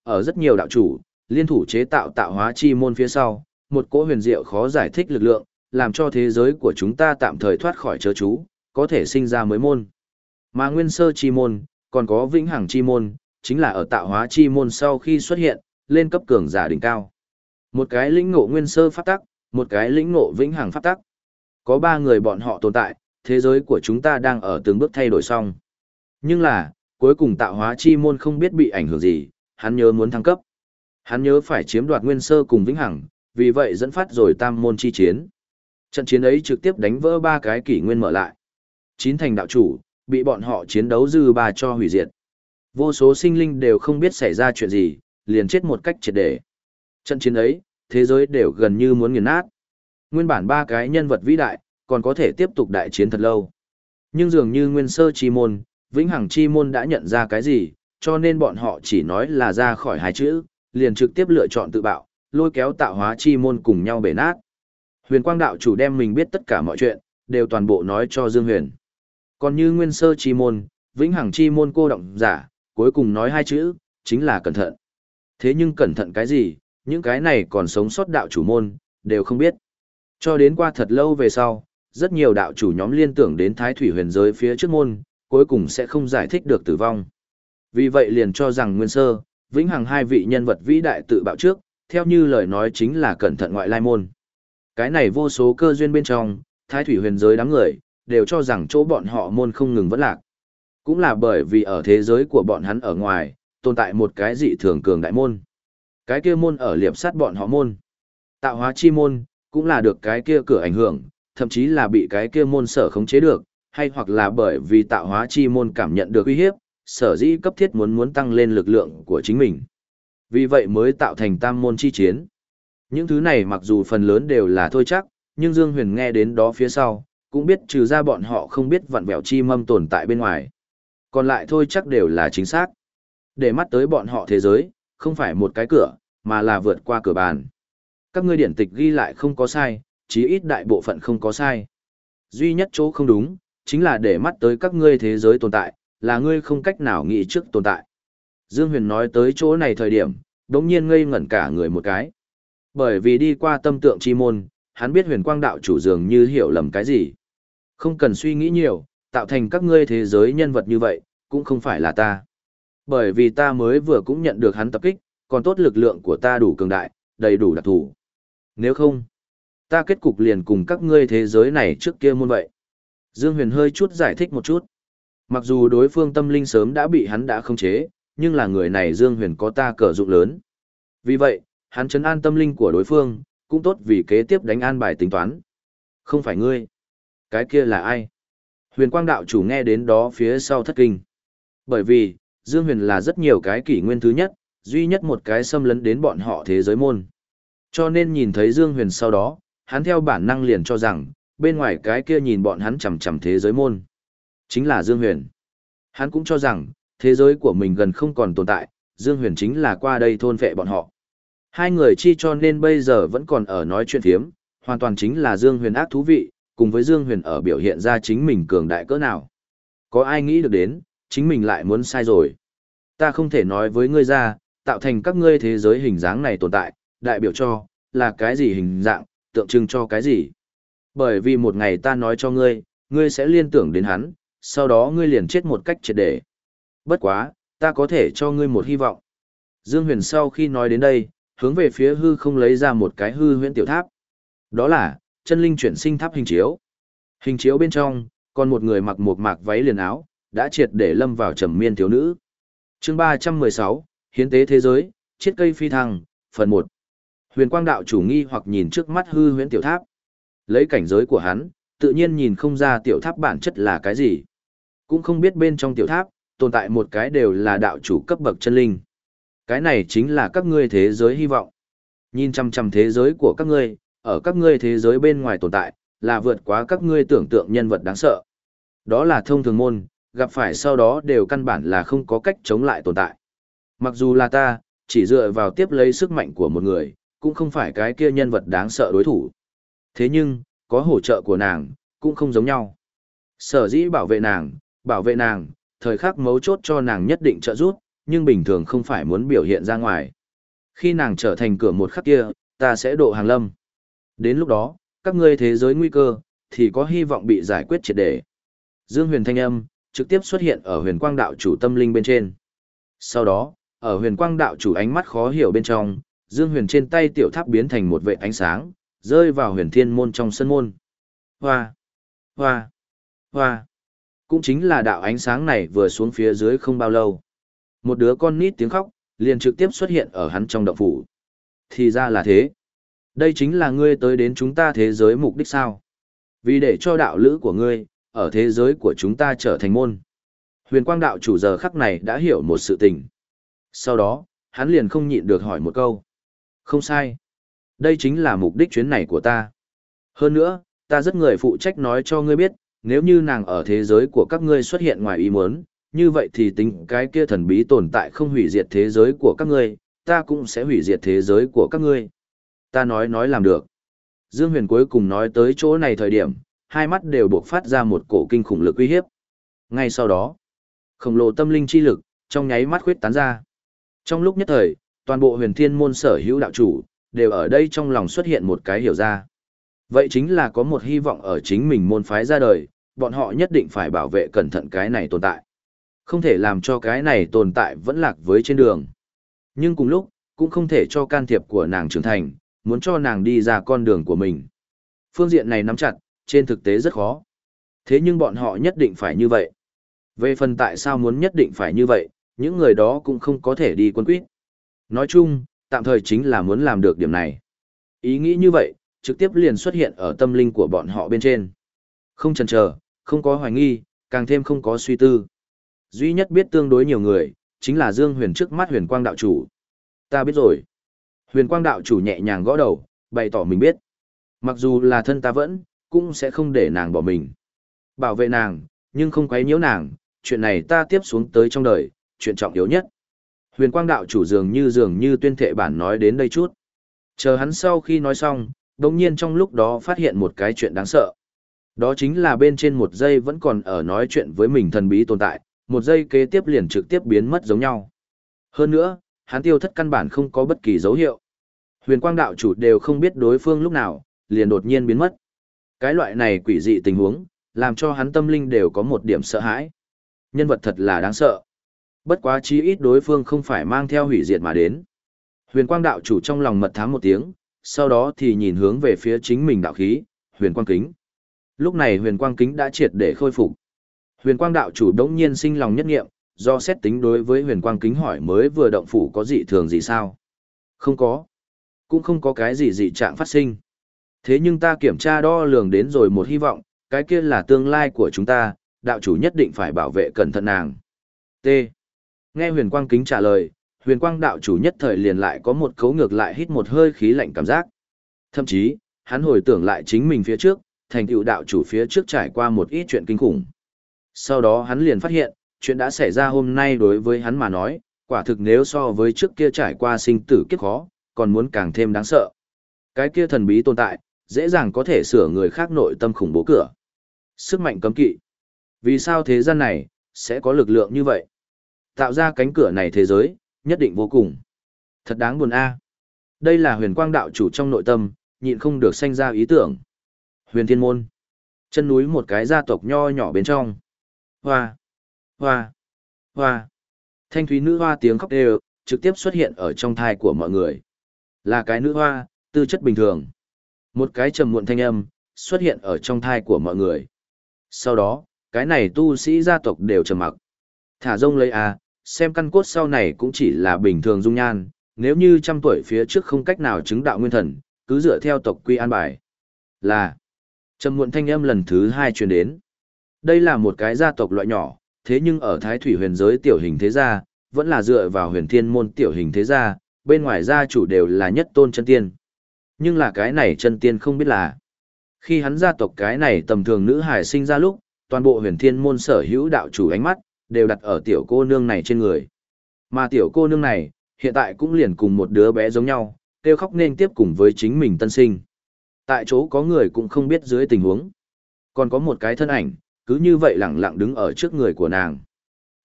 Ở rất nhiều đạo chủ, liên thủ chế tạo tạo hóa chi môn phía sau, một cỗ huyền diệu khó giải thích lực lượng, làm cho thế giới của chúng ta tạm thời thoát khỏi chớ chú, có thể sinh ra mới môn. Mà nguyên sơ chi môn, còn có vĩnh hằng chi môn, chính là ở tạo hóa chi môn sau khi xuất hiện, lên cấp cường giả đỉnh cao. Một cái lĩnh ngộ nguyên sơ pháp tắc, một cái lĩnh ngộ vĩnh hằng pháp tắc. Có ba người bọn họ tồn tại, thế giới của chúng ta đang ở từng bước thay đổi xong. Nhưng là, cuối cùng tạo hóa chi môn không biết bị ảnh hưởng gì, hắn nhớ muốn thăng cấp. Hắn nhớ phải chiếm đoạt nguyên sơ cùng vĩnh hằng, vì vậy dẫn phát rồi tam môn chi chiến. Trận chiến ấy trực tiếp đánh vỡ ba cái kỷ nguyên mở lại. Chín thành đạo chủ, bị bọn họ chiến đấu dư ba cho hủy diệt. Vô số sinh linh đều không biết xảy ra chuyện gì, liền chết một cách triệt để. Trận chiến ấy, thế giới đều gần như muốn nghiền nát. Nguyên bản ba cái nhân vật vĩ đại, còn có thể tiếp tục đại chiến thật lâu. Nhưng dường như nguyên sơ chi môn, vĩnh hằng chi môn đã nhận ra cái gì, cho nên bọn họ chỉ nói là ra khỏi hai chữ, liền trực tiếp lựa chọn tự bạo, lôi kéo tạo hóa chi môn cùng nhau bể nát. Huyền Quang đạo chủ đem mình biết tất cả mọi chuyện, đều toàn bộ nói cho Dương Huyền. Còn như nguyên sơ chi môn, vĩnh hằng chi môn cô động giả, cuối cùng nói hai chữ, chính là cẩn thận. Thế nhưng cẩn thận cái gì, những cái này còn sống sót đạo chủ môn, đều không biết. Cho đến qua thật lâu về sau, rất nhiều đạo chủ nhóm liên tưởng đến thái thủy huyền giới phía trước môn, cuối cùng sẽ không giải thích được tử vong. Vì vậy liền cho rằng nguyên sơ, vĩnh hằng hai vị nhân vật vĩ đại tự bạo trước, theo như lời nói chính là cẩn thận ngoại lai môn. Cái này vô số cơ duyên bên trong, thái thủy huyền giới đám người, đều cho rằng chỗ bọn họ môn không ngừng vẫn lạc. Cũng là bởi vì ở thế giới của bọn hắn ở ngoài, tồn tại một cái dị thường cường đại môn. Cái kia môn ở liệp sát bọn họ môn. Tạo hóa chi môn, cũng là được cái kia cửa ảnh hưởng, thậm chí là bị cái kia môn sở khống chế được, hay hoặc là bởi vì tạo hóa chi môn cảm nhận được uy hiếp, sở dĩ cấp thiết muốn muốn tăng lên lực lượng của chính mình. Vì vậy mới tạo thành tam môn chi chiến. Những thứ này mặc dù phần lớn đều là thôi chắc, nhưng Dương Huyền nghe đến đó phía sau, cũng biết trừ ra bọn họ không biết vặn vẹo chi mâm tồn tại bên ngoài. Còn lại thôi chắc đều là chính xác. Để mắt tới bọn họ thế giới, không phải một cái cửa, mà là vượt qua cửa bàn. Các ngươi điển tịch ghi lại không có sai, chí ít đại bộ phận không có sai. Duy nhất chỗ không đúng, chính là để mắt tới các ngươi thế giới tồn tại, là ngươi không cách nào nghĩ trước tồn tại. Dương Huyền nói tới chỗ này thời điểm, đống nhiên ngây ngẩn cả người một cái. Bởi vì đi qua tâm tượng chi môn, hắn biết Huyền Quang đạo chủ dường như hiểu lầm cái gì. Không cần suy nghĩ nhiều, tạo thành các ngươi thế giới nhân vật như vậy, cũng không phải là ta. Bởi vì ta mới vừa cũng nhận được hắn tập kích, còn tốt lực lượng của ta đủ cường đại, đầy đủ đặc thủ. Nếu không, ta kết cục liền cùng các ngươi thế giới này trước kia môn vậy. Dương Huyền hơi chút giải thích một chút. Mặc dù đối phương tâm linh sớm đã bị hắn đã khống chế, nhưng là người này Dương Huyền có ta cờ dụng lớn. Vì vậy, hắn trấn an tâm linh của đối phương, cũng tốt vì kế tiếp đánh an bài tính toán. Không phải ngươi. Cái kia là ai? Huyền Quang đạo chủ nghe đến đó phía sau thất kinh. Bởi vì, Dương Huyền là rất nhiều cái kỷ nguyên thứ nhất, duy nhất một cái xâm lấn đến bọn họ thế giới môn. Cho nên nhìn thấy Dương Huyền sau đó, hắn theo bản năng liền cho rằng, bên ngoài cái kia nhìn bọn hắn chằm chằm thế giới môn. Chính là Dương Huyền. Hắn cũng cho rằng, thế giới của mình gần không còn tồn tại, Dương Huyền chính là qua đây thôn phệ bọn họ. Hai người chi cho nên bây giờ vẫn còn ở nói chuyện thiếm, hoàn toàn chính là Dương Huyền ác thú vị, cùng với Dương Huyền ở biểu hiện ra chính mình cường đại cỡ nào. Có ai nghĩ được đến, chính mình lại muốn sai rồi. Ta không thể nói với ngươi ra, tạo thành các ngươi thế giới hình dáng này tồn tại, đại biểu cho, là cái gì hình dạng, tượng trưng cho cái gì. Bởi vì một ngày ta nói cho ngươi, ngươi sẽ liên tưởng đến hắn, sau đó ngươi liền chết một cách triệt để. Bất quá, ta có thể cho ngươi một hy vọng. Dương Huyền sau khi nói đến đây, hướng về phía hư không lấy ra một cái hư huyễn tiểu tháp. Đó là, chân linh chuyển sinh tháp hình chiếu. Hình chiếu bên trong, còn một người mặc một mạc váy liền áo, đã triệt để lâm vào trầm miên thiếu nữ. Chương ba trăm mười sáu, Hiến tế thế giới, chiết cây phi thăng, phần một. Huyền Quang đạo chủ nghi hoặc nhìn trước mắt hư huyễn tiểu tháp. Lấy cảnh giới của hắn, tự nhiên nhìn không ra tiểu tháp bản chất là cái gì. Cũng không biết bên trong tiểu tháp, tồn tại một cái đều là đạo chủ cấp bậc chân linh. Cái này chính là các ngươi thế giới hy vọng. Nhìn chăm chăm thế giới của các ngươi, ở các ngươi thế giới bên ngoài tồn tại, là vượt quá các ngươi tưởng tượng nhân vật đáng sợ. Đó là thông thường môn, gặp phải sau đó đều căn bản là không có cách chống lại tồn tại. Mặc dù là ta, chỉ dựa vào tiếp lấy sức mạnh của một người, cũng không phải cái kia nhân vật đáng sợ đối thủ. Thế nhưng, có hỗ trợ của nàng, cũng không giống nhau. Sở dĩ bảo vệ nàng, bảo vệ nàng, thời khắc mấu chốt cho nàng nhất định trợ giúp, nhưng bình thường không phải muốn biểu hiện ra ngoài. Khi nàng trở thành cửa một khắc kia, ta sẽ độ hàng lâm. Đến lúc đó, các ngươi thế giới nguy cơ, thì có hy vọng bị giải quyết triệt để. Dương huyền thanh âm, trực tiếp xuất hiện ở huyền quang đạo chủ tâm linh bên trên. Sau đó, ở huyền quang đạo chủ ánh mắt khó hiểu bên trong, Dương huyền trên tay tiểu tháp biến thành một vệt ánh sáng, rơi vào huyền thiên môn trong sân môn. Hoa! Hoa! Hoa! Cũng chính là đạo ánh sáng này vừa xuống phía dưới không bao lâu. Một đứa con nít tiếng khóc, liền trực tiếp xuất hiện ở hắn trong động phủ. Thì ra là thế. Đây chính là ngươi tới đến chúng ta thế giới mục đích sao? Vì để cho đạo lữ của ngươi, ở thế giới của chúng ta trở thành môn. Huyền quang đạo chủ giờ khắc này đã hiểu một sự tình. Sau đó, hắn liền không nhịn được hỏi một câu. Không sai. Đây chính là mục đích chuyến này của ta. Hơn nữa, ta rất người phụ trách nói cho ngươi biết, nếu như nàng ở thế giới của các ngươi xuất hiện ngoài ý muốn, như vậy thì tính cái kia thần bí tồn tại không hủy diệt thế giới của các ngươi, ta cũng sẽ hủy diệt thế giới của các ngươi. Ta nói nói làm được. Dương Huyền cuối cùng nói tới chỗ này thời điểm, hai mắt đều buộc phát ra một cổ kinh khủng lực uy hiếp. Ngay sau đó, khổng lồ tâm linh chi lực, trong nháy mắt khuyết tán ra. Trong lúc nhất thời, toàn bộ huyền thiên môn sở hữu đạo chủ, đều ở đây trong lòng xuất hiện một cái hiểu ra. Vậy chính là có một hy vọng ở chính mình môn phái ra đời, bọn họ nhất định phải bảo vệ cẩn thận cái này tồn tại. Không thể làm cho cái này tồn tại vẫn lạc với trên đường. Nhưng cùng lúc, cũng không thể cho can thiệp của nàng trưởng thành, muốn cho nàng đi ra con đường của mình. Phương diện này nắm chặt, trên thực tế rất khó. Thế nhưng bọn họ nhất định phải như vậy. Về phần tại sao muốn nhất định phải như vậy, những người đó cũng không có thể đi quân quyết. Nói chung, tạm thời chính là muốn làm được điểm này. Ý nghĩ như vậy, trực tiếp liền xuất hiện ở tâm linh của bọn họ bên trên. Không chần chờ, không có hoài nghi, càng thêm không có suy tư. Duy nhất biết tương đối nhiều người, chính là Dương Huyền trước mắt Huyền Quang đạo chủ. Ta biết rồi. Huyền Quang đạo chủ nhẹ nhàng gõ đầu, bày tỏ mình biết. Mặc dù là thân ta vẫn, cũng sẽ không để nàng bỏ mình. Bảo vệ nàng, nhưng không quấy nhiễu nàng, chuyện này ta tiếp xuống tới trong đời, chuyện trọng yếu nhất. Huyền Quang đạo chủ dường như dường như tuyên thệ bản nói đến đây chút. Chờ hắn sau khi nói xong, đồng nhiên trong lúc đó phát hiện một cái chuyện đáng sợ. Đó chính là bên trên một giây vẫn còn ở nói chuyện với mình thần bí tồn tại, một giây kế tiếp liền trực tiếp biến mất giống nhau. Hơn nữa, hắn tiêu thất căn bản không có bất kỳ dấu hiệu. Huyền Quang đạo chủ đều không biết đối phương lúc nào, liền đột nhiên biến mất. Cái loại này quỷ dị tình huống, làm cho hắn tâm linh đều có một điểm sợ hãi. Nhân vật thật là đáng sợ. Bất quá chí ít đối phương không phải mang theo hủy diệt mà đến. Huyền Quang đạo chủ trong lòng mật thám một tiếng, sau đó thì nhìn hướng về phía chính mình đạo khí, Huyền Quang kính. Lúc này Huyền Quang kính đã triệt để khôi phục. Huyền Quang đạo chủ đống nhiên sinh lòng nhất nghiệm, do xét tính đối với Huyền Quang kính hỏi mới vừa động phủ có dị thường gì sao? Không có. Cũng không có cái gì dị trạng phát sinh. Thế nhưng ta kiểm tra đo lường đến rồi một hy vọng, cái kia là tương lai của chúng ta, đạo chủ nhất định phải bảo vệ cẩn thận nàng. T. Nghe Huyền Quang kính trả lời, Huyền Quang đạo chủ nhất thời liền lại có một cấu ngược lại hít một hơi khí lạnh cảm giác. Thậm chí, hắn hồi tưởng lại chính mình phía trước, thành tựu đạo chủ phía trước trải qua một ít chuyện kinh khủng. Sau đó hắn liền phát hiện, chuyện đã xảy ra hôm nay đối với hắn mà nói, quả thực nếu so với trước kia trải qua sinh tử kiếp khó, còn muốn càng thêm đáng sợ. Cái kia thần bí tồn tại, dễ dàng có thể sửa người khác nội tâm khủng bố cửa. Sức mạnh cấm kỵ. Vì sao thế gian này, sẽ có lực lượng như vậy? Tạo ra cánh cửa này thế giới, nhất định vô cùng. Thật đáng buồn a. Đây là Huyền Quang đạo chủ trong nội tâm, nhịn không được sanh ra ý tưởng. Huyền Thiên Môn. Chân núi một cái gia tộc nho nhỏ bên trong. Hoa, hoa, hoa. Thanh thúy nữ hoa tiếng khóc đều, trực tiếp xuất hiện ở trong thai của mọi người. Là cái nữ hoa, tư chất bình thường. Một cái trầm muộn thanh âm, xuất hiện ở trong thai của mọi người. Sau đó, cái này tu sĩ gia tộc đều trầm mặc. Thả rông lấy à, xem căn cốt sau này cũng chỉ là bình thường dung nhan, nếu như trăm tuổi phía trước không cách nào chứng đạo nguyên thần, cứ dựa theo tộc quy an bài. Là, trầm muộn thanh âm lần thứ hai truyền đến. Đây là một cái gia tộc loại nhỏ, thế nhưng ở Thái Thủy huyền giới tiểu hình thế gia, vẫn là dựa vào huyền thiên môn tiểu hình thế gia, bên ngoài gia chủ đều là nhất tôn chân tiên. Nhưng là cái này chân tiên không biết là, khi hắn gia tộc cái này tầm thường nữ hài sinh ra lúc, toàn bộ huyền thiên môn sở hữu đạo chủ ánh mắt, đều đặt ở tiểu cô nương này trên người. Mà tiểu cô nương này, hiện tại cũng liền cùng một đứa bé giống nhau, kêu khóc nên tiếp cùng với chính mình tân sinh. Tại chỗ có người cũng không biết dưới tình huống. Còn có một cái thân ảnh, cứ như vậy lẳng lặng đứng ở trước người của nàng.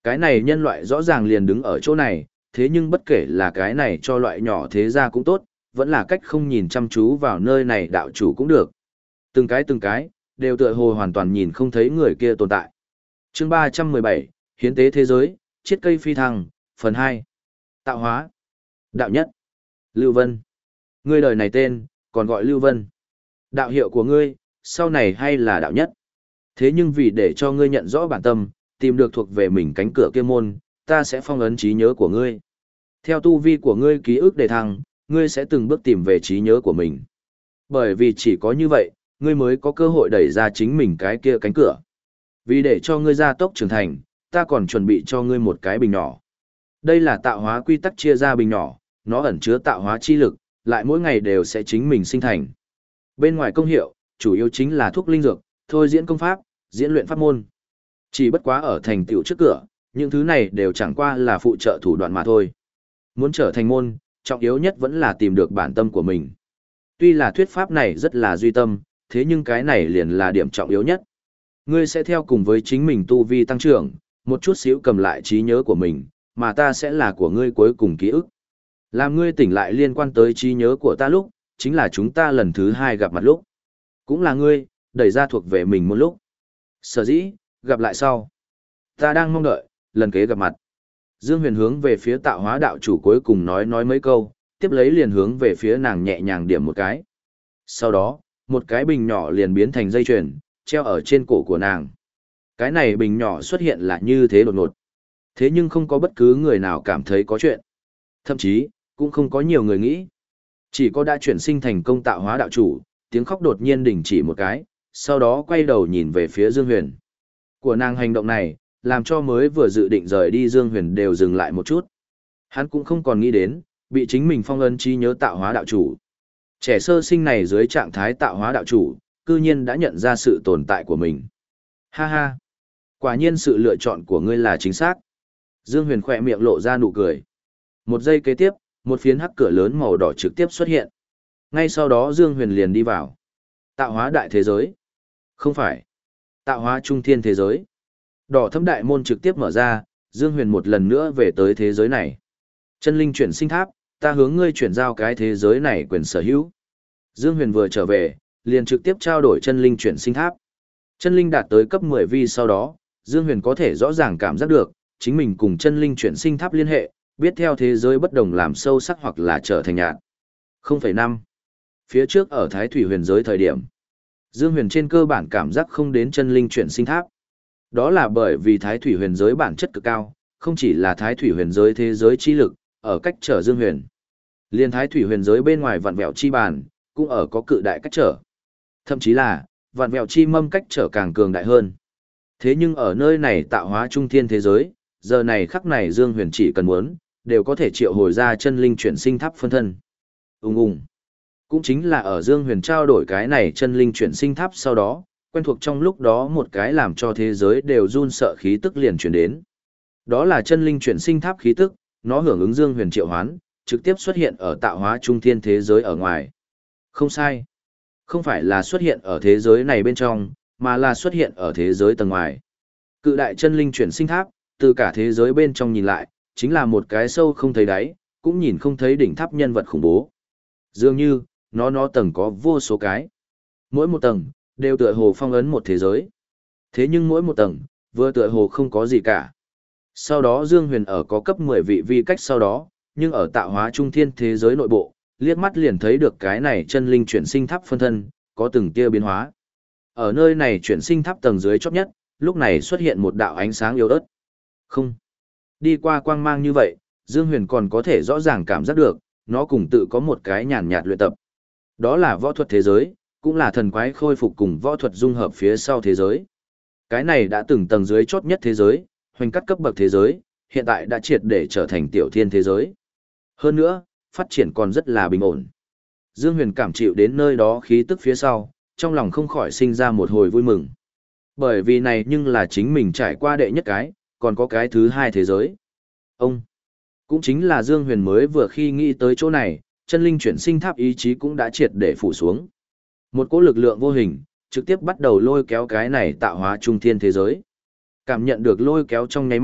Cái này nhân loại rõ ràng liền đứng ở chỗ này, thế nhưng bất kể là cái này cho loại nhỏ thế ra cũng tốt, vẫn là cách không nhìn chăm chú vào nơi này đạo chủ cũng được. Từng cái từng cái, đều tựa hồ hoàn toàn nhìn không thấy người kia tồn tại. Chương ba trăm mười bảy, Hiến tế thế giới, chiết cây phi thăng, phần hai. Tạo hóa. Đạo nhất. Lưu Vân. Ngươi đời này tên, còn gọi Lưu Vân. Đạo hiệu của ngươi, sau này hay là đạo nhất. Thế nhưng vì để cho ngươi nhận rõ bản tâm, tìm được thuộc về mình cánh cửa kia môn, ta sẽ phong ấn trí nhớ của ngươi. Theo tu vi của ngươi ký ức đề thăng, ngươi sẽ từng bước tìm về trí nhớ của mình. Bởi vì chỉ có như vậy, ngươi mới có cơ hội đẩy ra chính mình cái kia cánh cửa. Vì để cho ngươi gia tốc trưởng thành, ta còn chuẩn bị cho ngươi một cái bình nhỏ. Đây là tạo hóa quy tắc chia ra bình nhỏ, nó ẩn chứa tạo hóa chi lực, lại mỗi ngày đều sẽ chính mình sinh thành. Bên ngoài công hiệu, chủ yếu chính là thuốc linh dược, thôi diễn công pháp, diễn luyện pháp môn. Chỉ bất quá ở thành tựu trước cửa, những thứ này đều chẳng qua là phụ trợ thủ đoạn mà thôi. Muốn trở thành môn, trọng yếu nhất vẫn là tìm được bản tâm của mình. Tuy là thuyết pháp này rất là duy tâm, thế nhưng cái này liền là điểm trọng yếu nhất. Ngươi sẽ theo cùng với chính mình tu vi tăng trưởng, một chút xíu cầm lại trí nhớ của mình, mà ta sẽ là của ngươi cuối cùng ký ức. Làm ngươi tỉnh lại liên quan tới trí nhớ của ta lúc, chính là chúng ta lần thứ hai gặp mặt lúc. Cũng là ngươi, đẩy ra thuộc về mình một lúc. Sở dĩ, gặp lại sau. Ta đang mong đợi, lần kế gặp mặt. Dương Huyền hướng về phía tạo hóa đạo chủ cuối cùng nói nói mấy câu, tiếp lấy liền hướng về phía nàng nhẹ nhàng điểm một cái. Sau đó, một cái bình nhỏ liền biến thành dây chuyền, treo ở trên cổ của nàng. Cái này bình nhỏ xuất hiện là như thế đột ngột. Thế nhưng không có bất cứ người nào cảm thấy có chuyện. Thậm chí, cũng không có nhiều người nghĩ. Chỉ có đã chuyển sinh thành công tạo hóa đạo chủ, tiếng khóc đột nhiên đình chỉ một cái, sau đó quay đầu nhìn về phía Dương Huyền. Của nàng hành động này, làm cho mới vừa dự định rời đi Dương Huyền đều dừng lại một chút. Hắn cũng không còn nghĩ đến, bị chính mình phong ấn trí nhớ tạo hóa đạo chủ. Trẻ sơ sinh này dưới trạng thái tạo hóa đạo chủ, cư nhiên đã nhận ra sự tồn tại của mình. Ha ha! Quả nhiên sự lựa chọn của ngươi là chính xác. Dương Huyền khỏe miệng lộ ra nụ cười. Một giây kế tiếp, một phiến hắc cửa lớn màu đỏ trực tiếp xuất hiện. Ngay sau đó Dương Huyền liền đi vào. Tạo hóa đại thế giới. Không phải. Tạo hóa trung thiên thế giới. Đỏ thâm đại môn trực tiếp mở ra, Dương Huyền một lần nữa về tới thế giới này. Chân linh chuyển sinh tháp, ta hướng ngươi chuyển giao cái thế giới này quyền sở hữu. Dương Huyền vừa trở về, liền trực tiếp trao đổi chân linh chuyển sinh tháp. Chân linh đạt tới cấp mười vi sau đó, Dương Huyền có thể rõ ràng cảm giác được, chính mình cùng chân linh chuyển sinh tháp liên hệ, biết theo thế giới bất đồng làm sâu sắc hoặc là trở thành nhạt. không phẩy năm. Phía trước ở Thái Thủy huyền giới thời điểm, Dương Huyền trên cơ bản cảm giác không đến chân linh chuyển sinh tháp. Đó là bởi vì Thái Thủy huyền giới bản chất cực cao, không chỉ là Thái Thủy huyền giới thế giới chi lực, ở cách trở Dương Huyền. Liên Thái Thủy huyền giới bên ngoài vạn vẹo chi bàn, cũng ở có cự đại cách trở. Thậm chí là, vạn vẹo chi mâm cách trở càng cường đại hơn. Thế nhưng ở nơi này tạo hóa trung thiên thế giới, giờ này khắc này Dương Huyền chỉ cần muốn, đều có thể triệu hồi ra chân linh chuyển sinh tháp phân thân. Ung ung. Cũng chính là ở Dương Huyền trao đổi cái này chân linh chuyển sinh tháp sau đó, quen thuộc trong lúc đó một cái làm cho thế giới đều run sợ khí tức liền truyền đến. Đó là chân linh chuyển sinh tháp khí tức, nó hưởng ứng Dương Huyền triệu hoán, trực tiếp xuất hiện ở tạo hóa trung thiên thế giới ở ngoài. Không sai. Không phải là xuất hiện ở thế giới này bên trong, mà là xuất hiện ở thế giới tầng ngoài. Cự đại chân linh chuyển sinh tháp, từ cả thế giới bên trong nhìn lại, chính là một cái sâu không thấy đáy, cũng nhìn không thấy đỉnh tháp nhân vật khủng bố. Dường như, nó nó tầng có vô số cái. Mỗi một tầng, đều tựa hồ phong ấn một thế giới. Thế nhưng mỗi một tầng, vừa tựa hồ không có gì cả. Sau đó Dương Huyền ở có cấp mười vị vi cách sau đó, nhưng ở tạo hóa trung thiên thế giới nội bộ, liếc mắt liền thấy được cái này chân linh chuyển sinh tháp phân thân, có từng tia biến hóa. Ở nơi này chuyển sinh tháp tầng dưới chót nhất, lúc này xuất hiện một đạo ánh sáng yếu ớt. Không. Đi qua quang mang như vậy, Dương Huyền còn có thể rõ ràng cảm giác được, nó cùng tự có một cái nhàn nhạt luyện tập. Đó là võ thuật thế giới, cũng là thần quái khôi phục cùng võ thuật dung hợp phía sau thế giới. Cái này đã từng tầng dưới chót nhất thế giới, hoành cắt cấp bậc thế giới, hiện tại đã triệt để trở thành tiểu thiên thế giới. Hơn nữa, phát triển còn rất là bình ổn. Dương Huyền cảm chịu đến nơi đó khí tức phía sau, trong lòng không khỏi sinh ra một hồi vui mừng. Bởi vì này nhưng là chính mình trải qua đệ nhất cái, còn có cái thứ hai thế giới. Ông, cũng chính là Dương Huyền mới vừa khi nghĩ tới chỗ này, chân linh chuyển sinh tháp ý chí cũng đã triệt để phủ xuống. Một cỗ lực lượng vô hình, trực tiếp bắt đầu lôi kéo cái này tạo hóa trung thiên thế giới. Cảm nhận được lôi kéo trong nháy mắt,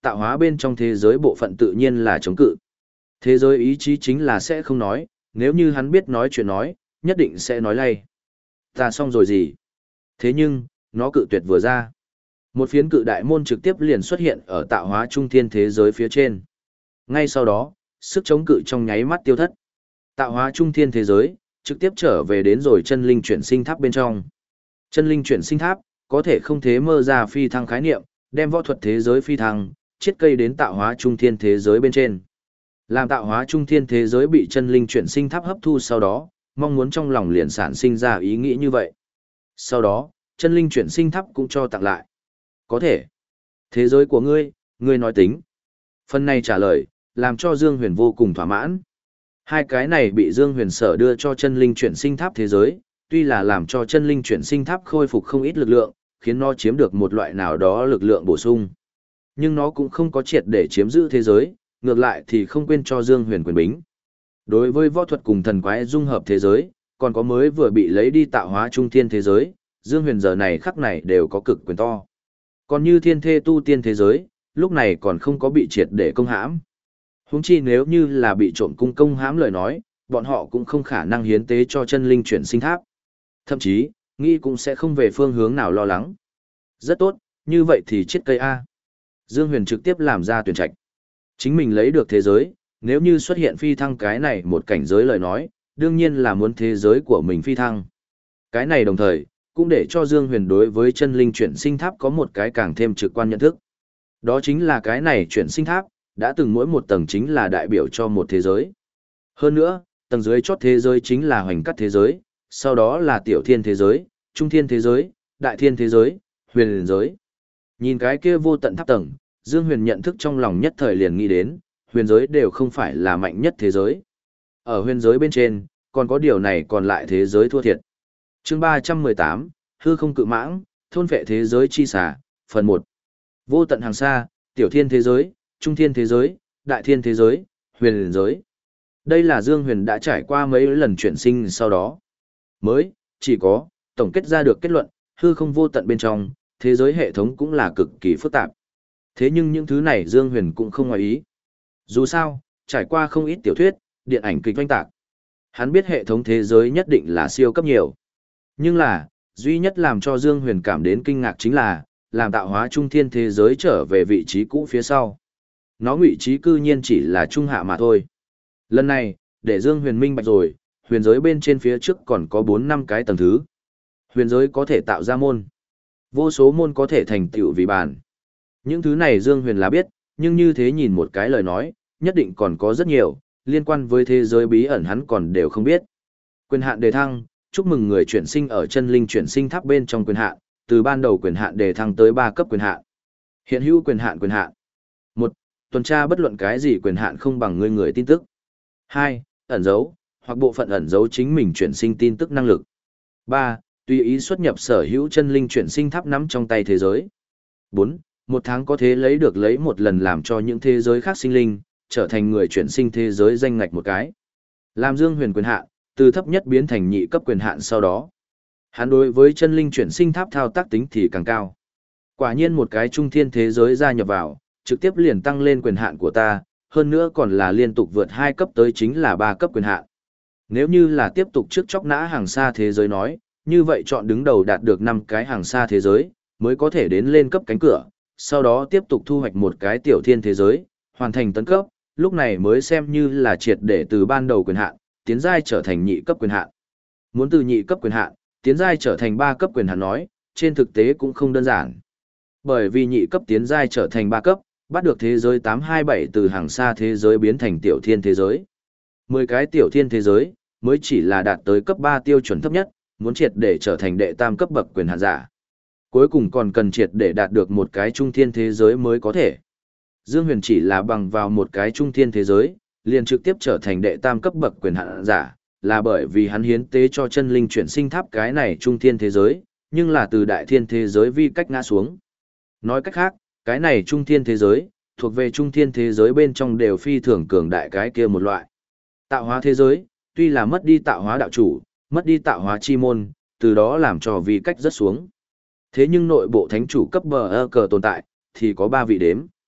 tạo hóa bên trong thế giới bộ phận tự nhiên là chống cự. Thế giới ý chí chính là sẽ không nói, nếu như hắn biết nói chuyện nói, nhất định sẽ nói lay. Ta xong rồi gì? Thế nhưng, nó cự tuyệt vừa ra. Một phiến cự đại môn trực tiếp liền xuất hiện ở tạo hóa trung thiên thế giới phía trên. Ngay sau đó, sức chống cự trong nháy mắt tiêu thất. Tạo hóa trung thiên thế giới, trực tiếp trở về đến rồi chân linh chuyển sinh tháp bên trong. Chân linh chuyển sinh tháp, có thể không thế mơ ra phi thăng khái niệm, đem võ thuật thế giới phi thăng, chiết cây đến tạo hóa trung thiên thế giới bên trên. Làm tạo hóa trung thiên thế giới bị chân linh chuyển sinh tháp hấp thu sau đó, mong muốn trong lòng liền sản sinh ra ý nghĩ như vậy. Sau đó, chân linh chuyển sinh tháp cũng cho tặng lại. Có thể. Thế giới của ngươi, ngươi nói tính. Phần này trả lời, làm cho Dương Huyền vô cùng thỏa mãn. Hai cái này bị Dương Huyền sở đưa cho chân linh chuyển sinh tháp thế giới, tuy là làm cho chân linh chuyển sinh tháp khôi phục không ít lực lượng, khiến nó chiếm được một loại nào đó lực lượng bổ sung. Nhưng nó cũng không có triệt để chiếm giữ thế giới, ngược lại thì không quên cho Dương Huyền quyền bính. Đối với võ thuật cùng thần quái dung hợp thế giới, còn có mới vừa bị lấy đi tạo hóa trung thiên thế giới, Dương Huyền giờ này khắc này đều có cực quyền to. Còn như thiên thê tu tiên thế giới, lúc này còn không có bị triệt để công hãm. Huống chi nếu như là bị trộm cung công hãm lời nói, bọn họ cũng không khả năng hiến tế cho chân linh chuyển sinh tháp. Thậm chí, nghĩ cũng sẽ không về phương hướng nào lo lắng. Rất tốt, như vậy thì chết cây A. Dương Huyền trực tiếp làm ra tuyển trạch. Chính mình lấy được thế giới, nếu như xuất hiện phi thăng cái này một cảnh giới lời nói, đương nhiên là muốn thế giới của mình phi thăng. Cái này đồng thời, cũng để cho Dương Huyền đối với chân linh chuyển sinh tháp có một cái càng thêm trực quan nhận thức. Đó chính là cái này chuyển sinh tháp, đã từng mỗi một tầng chính là đại biểu cho một thế giới. Hơn nữa, tầng dưới chót thế giới chính là hoành cắt thế giới, sau đó là tiểu thiên thế giới, trung thiên thế giới, đại thiên thế giới, huyền giới. Nhìn cái kia vô tận tháp tầng, Dương Huyền nhận thức trong lòng nhất thời liền nghĩ đến, huyền giới đều không phải là mạnh nhất thế giới. Ở huyền giới bên trên, còn có điều này còn lại thế giới thua thiệt. Chương ba trăm mười tám, hư không cự mãng, thôn phệ thế giới chi xả, phần một. Vô tận hàng xa, tiểu thiên thế giới, trung thiên thế giới, đại thiên thế giới, huyền giới. Đây là Dương Huyền đã trải qua mấy lần chuyển sinh sau đó. Mới, chỉ có, tổng kết ra được kết luận, hư không vô tận bên trong, thế giới hệ thống cũng là cực kỳ phức tạp. Thế nhưng những thứ này Dương Huyền cũng không ngoài ý. Dù sao, trải qua không ít tiểu thuyết, điện ảnh kịch oanh tạc. Hắn biết hệ thống thế giới nhất định là siêu cấp nhiều. Nhưng là, duy nhất làm cho Dương Huyền cảm đến kinh ngạc chính là, làm tạo hóa trung thiên thế giới trở về vị trí cũ phía sau. Nó ngụy trí cư nhiên chỉ là trung hạ mà thôi. Lần này, để Dương Huyền minh bạch rồi, huyền giới bên trên phía trước còn có bốn năm cái tầng thứ. Huyền giới có thể tạo ra môn. Vô số môn có thể thành tựu vì bản. Những thứ này Dương Huyền là biết, nhưng như thế nhìn một cái lời nói, nhất định còn có rất nhiều, liên quan với thế giới bí ẩn hắn còn đều không biết. Quyền hạn đề thăng, chúc mừng người chuyển sinh ở chân linh chuyển sinh tháp bên trong quyền hạn, từ ban đầu quyền hạn đề thăng tới ba cấp quyền hạn. Hiện hữu quyền hạn quyền hạn. một. Tuần tra bất luận cái gì quyền hạn không bằng người người tin tức. hai. Ẩn dấu, hoặc bộ phận ẩn dấu chính mình chuyển sinh tin tức năng lực. ba. Tùy ý xuất nhập sở hữu chân linh chuyển sinh tháp nắm trong tay thế giới. bốn. Một tháng có thể lấy được lấy một lần làm cho những thế giới khác sinh linh, trở thành người chuyển sinh thế giới danh ngạch một cái. Làm Dương Huyền quyền hạn, từ thấp nhất biến thành nhị cấp quyền hạn sau đó. Hắn đối với chân linh chuyển sinh tháp thao tác tính thì càng cao. Quả nhiên một cái trung thiên thế giới gia nhập vào, trực tiếp liền tăng lên quyền hạn của ta, hơn nữa còn là liên tục vượt hai cấp tới chính là ba cấp quyền hạn. Nếu như là tiếp tục trước chóc nã hàng xa thế giới nói, như vậy chọn đứng đầu đạt được năm cái hàng xa thế giới, mới có thể đến lên cấp cánh cửa, sau đó tiếp tục thu hoạch một cái tiểu thiên thế giới, hoàn thành tấn cấp, lúc này mới xem như là triệt để từ ban đầu quyền hạn, tiến giai trở thành nhị cấp quyền hạn. Muốn từ nhị cấp quyền hạn, tiến giai trở thành ba cấp quyền hạn nói, trên thực tế cũng không đơn giản. Bởi vì nhị cấp tiến giai trở thành ba cấp, bắt được thế giới tám hai bảy từ hàng xa thế giới biến thành tiểu thiên thế giới. mười cái tiểu thiên thế giới, mới chỉ là đạt tới cấp ba tiêu chuẩn thấp nhất, muốn triệt để trở thành đệ tam cấp bậc quyền hạn giả. Cuối cùng còn cần triệt để đạt được một cái trung thiên thế giới mới có thể. Dương Huyền chỉ là bằng vào một cái trung thiên thế giới, liền trực tiếp trở thành đệ tam cấp bậc quyền hạn giả, là bởi vì hắn hiến tế cho chân linh chuyển sinh tháp cái này trung thiên thế giới, nhưng là từ đại thiên thế giới vi cách ngã xuống. Nói cách khác, cái này trung thiên thế giới, thuộc về trung thiên thế giới bên trong đều phi thường cường đại cái kia một loại. Tạo hóa thế giới, tuy là mất đi tạo hóa đạo chủ, mất đi tạo hóa chi môn, từ đó làm cho vi cách rất xuống. Thế nhưng nội bộ thánh chủ cấp bờ ơ cờ tồn tại, thì có ba vị đếm.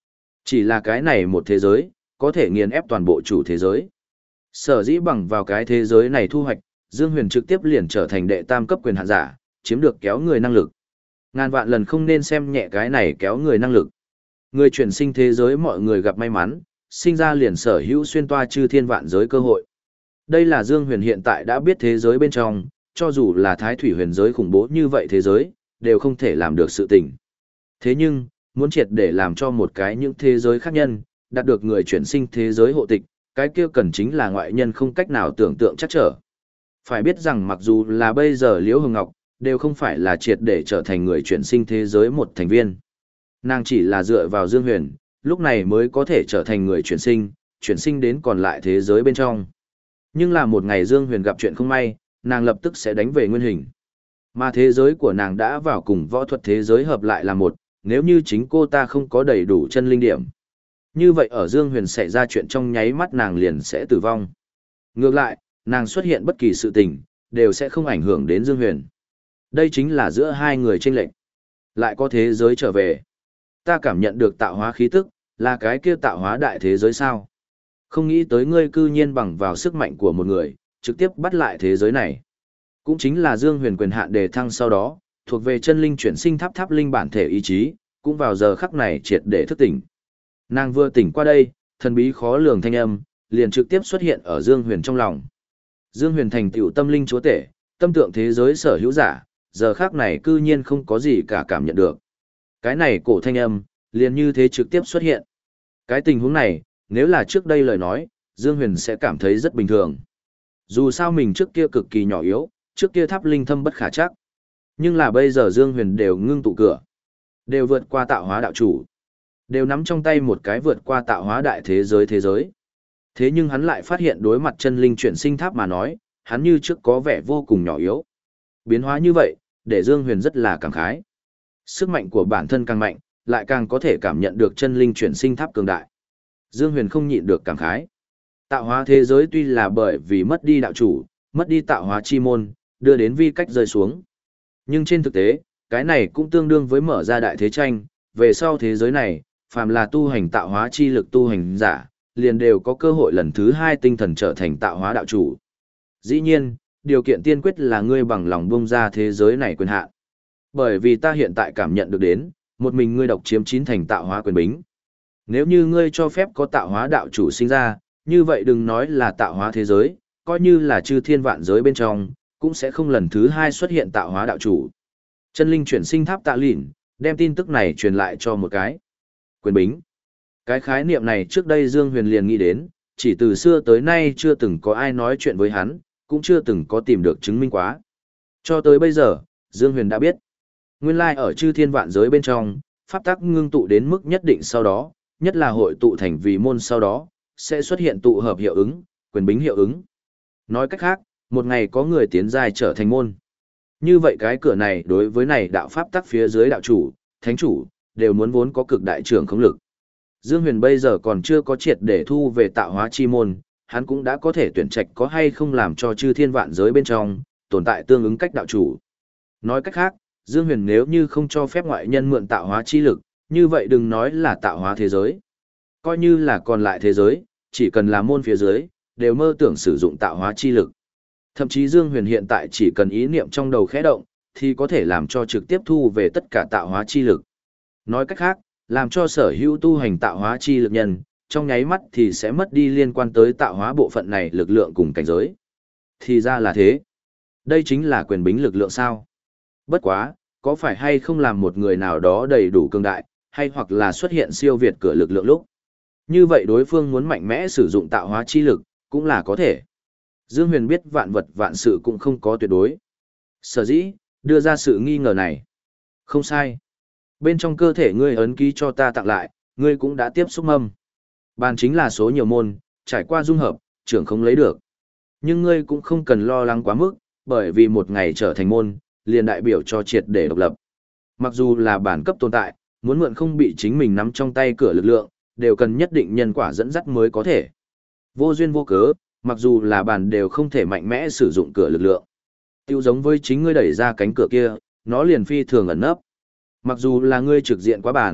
Chỉ là cái này một thế giới, có thể nghiền ép toàn bộ chủ thế giới. Sở dĩ bằng vào cái thế giới này thu hoạch, Dương Huyền trực tiếp liền trở thành đệ tam cấp quyền hạn giả, chiếm được kéo người năng lực. Ngàn vạn lần không nên xem nhẹ cái này kéo người năng lực. Người chuyển sinh thế giới mọi người gặp may mắn, sinh ra liền sở hữu xuyên toa chư thiên vạn giới cơ hội. Đây là Dương Huyền hiện tại đã biết thế giới bên trong, cho dù là thái thủy huyền giới khủng bố như vậy thế giới, đều không thể làm được sự tình. Thế nhưng, muốn triệt để làm cho một cái những thế giới khác nhân, đạt được người chuyển sinh thế giới hộ tịch, cái kia cần chính là ngoại nhân không cách nào tưởng tượng chắc trở. Phải biết rằng mặc dù là bây giờ Liễu Hồng Ngọc, đều không phải là triệt để trở thành người chuyển sinh thế giới một thành viên. Nàng chỉ là dựa vào Dương Huyền, lúc này mới có thể trở thành người chuyển sinh, chuyển sinh đến còn lại thế giới bên trong. Nhưng là một ngày Dương Huyền gặp chuyện không may, nàng lập tức sẽ đánh về nguyên hình. Mà thế giới của nàng đã vào cùng võ thuật thế giới hợp lại là một, nếu như chính cô ta không có đầy đủ chân linh điểm. Như vậy ở Dương Huyền xảy ra chuyện trong nháy mắt nàng liền sẽ tử vong. Ngược lại, nàng xuất hiện bất kỳ sự tình, đều sẽ không ảnh hưởng đến Dương Huyền. Đây chính là giữa hai người chênh lệch. Lại có thế giới trở về. Ta cảm nhận được tạo hóa khí tức, là cái kia tạo hóa đại thế giới sao. Không nghĩ tới ngươi cư nhiên bằng vào sức mạnh của một người, trực tiếp bắt lại thế giới này. Cũng chính là Dương Huyền quyền hạn đề thăng sau đó, thuộc về chân linh chuyển sinh tháp tháp linh bản thể ý chí, cũng vào giờ khắc này triệt để thức tỉnh. Nàng vừa tỉnh qua đây, thần bí khó lường thanh âm, liền trực tiếp xuất hiện ở Dương Huyền trong lòng. Dương Huyền thành tựu tâm linh chúa tể, tâm tượng thế giới sở hữu giả, giờ khắc này cư nhiên không có gì cả cảm nhận được. Cái này cổ thanh âm, liền như thế trực tiếp xuất hiện. Cái tình huống này, nếu là trước đây lời nói, Dương Huyền sẽ cảm thấy rất bình thường. Dù sao mình trước kia cực kỳ nhỏ yếu, trước kia tháp linh thâm bất khả chắc. Nhưng là bây giờ Dương Huyền đều ngưng tụ cửa, đều vượt qua tạo hóa đạo chủ, đều nắm trong tay một cái vượt qua tạo hóa đại thế giới thế giới. Thế nhưng hắn lại phát hiện đối mặt chân linh chuyển sinh tháp mà nói, hắn như trước có vẻ vô cùng nhỏ yếu. Biến hóa như vậy, để Dương Huyền rất là cảm khái. Sức mạnh của bản thân càng mạnh, lại càng có thể cảm nhận được chân linh chuyển sinh tháp cường đại. Dương Huyền không nhịn được cảm khái. Tạo hóa thế giới tuy là bởi vì mất đi đạo chủ, mất đi tạo hóa chi môn, đưa đến vi cách rơi xuống. Nhưng trên thực tế, cái này cũng tương đương với mở ra đại thế tranh, về sau thế giới này, phàm là tu hành tạo hóa chi lực tu hành giả, liền đều có cơ hội lần thứ hai tinh thần trở thành tạo hóa đạo chủ. Dĩ nhiên, điều kiện tiên quyết là ngươi bằng lòng buông ra thế giới này quyền hạn. Bởi vì ta hiện tại cảm nhận được đến, một mình ngươi độc chiếm chín thành tạo hóa quyền bính. Nếu như ngươi cho phép có tạo hóa đạo chủ sinh ra, như vậy đừng nói là tạo hóa thế giới, coi như là chư thiên vạn giới bên trong, cũng sẽ không lần thứ hai xuất hiện tạo hóa đạo chủ. Chân linh chuyển sinh tháp tạ lỉn, đem tin tức này truyền lại cho một cái. Quyền bính. Cái khái niệm này trước đây Dương Huyền liền nghĩ đến, chỉ từ xưa tới nay chưa từng có ai nói chuyện với hắn, cũng chưa từng có tìm được chứng minh quá. Cho tới bây giờ, Dương Huyền đã biết. Nguyên lai ở chư thiên vạn giới bên trong, pháp tắc ngưng tụ đến mức nhất định sau đó, nhất là hội tụ thành vì môn sau đó, sẽ xuất hiện tụ hợp hiệu ứng, quyền bính hiệu ứng. Nói cách khác, một ngày có người tiến giai trở thành môn. Như vậy cái cửa này đối với này đạo pháp tắc phía dưới đạo chủ, thánh chủ, đều muốn vốn có cực đại trưởng khống lực. Dương Huyền bây giờ còn chưa có triệt để thu về tạo hóa chi môn, hắn cũng đã có thể tuyển trạch có hay không làm cho chư thiên vạn giới bên trong, tồn tại tương ứng cách đạo chủ. Nói cách khác, Dương Huyền nếu như không cho phép ngoại nhân mượn tạo hóa chi lực, như vậy đừng nói là tạo hóa thế giới. Coi như là còn lại thế giới, chỉ cần là môn phía dưới, đều mơ tưởng sử dụng tạo hóa chi lực. Thậm chí Dương Huyền hiện tại chỉ cần ý niệm trong đầu khẽ động, thì có thể làm cho trực tiếp thu về tất cả tạo hóa chi lực. Nói cách khác, làm cho sở hữu tu hành tạo hóa chi lực nhân, trong nháy mắt thì sẽ mất đi liên quan tới tạo hóa bộ phận này lực lượng cùng cảnh giới. Thì ra là thế. Đây chính là quyền bính lực lượng sao? Bất quá, có phải hay không làm một người nào đó đầy đủ cường đại, hay hoặc là xuất hiện siêu việt cửa lực lượng lúc? Như vậy đối phương muốn mạnh mẽ sử dụng tạo hóa chi lực, cũng là có thể. Dương Huyền biết vạn vật vạn sự cũng không có tuyệt đối. Sở dĩ, đưa ra sự nghi ngờ này. Không sai. Bên trong cơ thể ngươi ấn ký cho ta tặng lại, ngươi cũng đã tiếp xúc mâm. Bàn chính là số nhiều môn, trải qua dung hợp, trưởng không lấy được. Nhưng ngươi cũng không cần lo lắng quá mức, bởi vì một ngày trở thành môn, liền đại biểu cho triệt để độc lập. Mặc dù là bản cấp tồn tại, muốn mượn không bị chính mình nắm trong tay cửa lực lượng, đều cần nhất định nhân quả dẫn dắt mới có thể. Vô duyên vô cớ, mặc dù là bản đều không thể mạnh mẽ sử dụng cửa lực lượng. Tiêu giống với chính ngươi đẩy ra cánh cửa kia, nó liền phi thường ẩn nấp. Mặc dù là ngươi trực diện quá bản,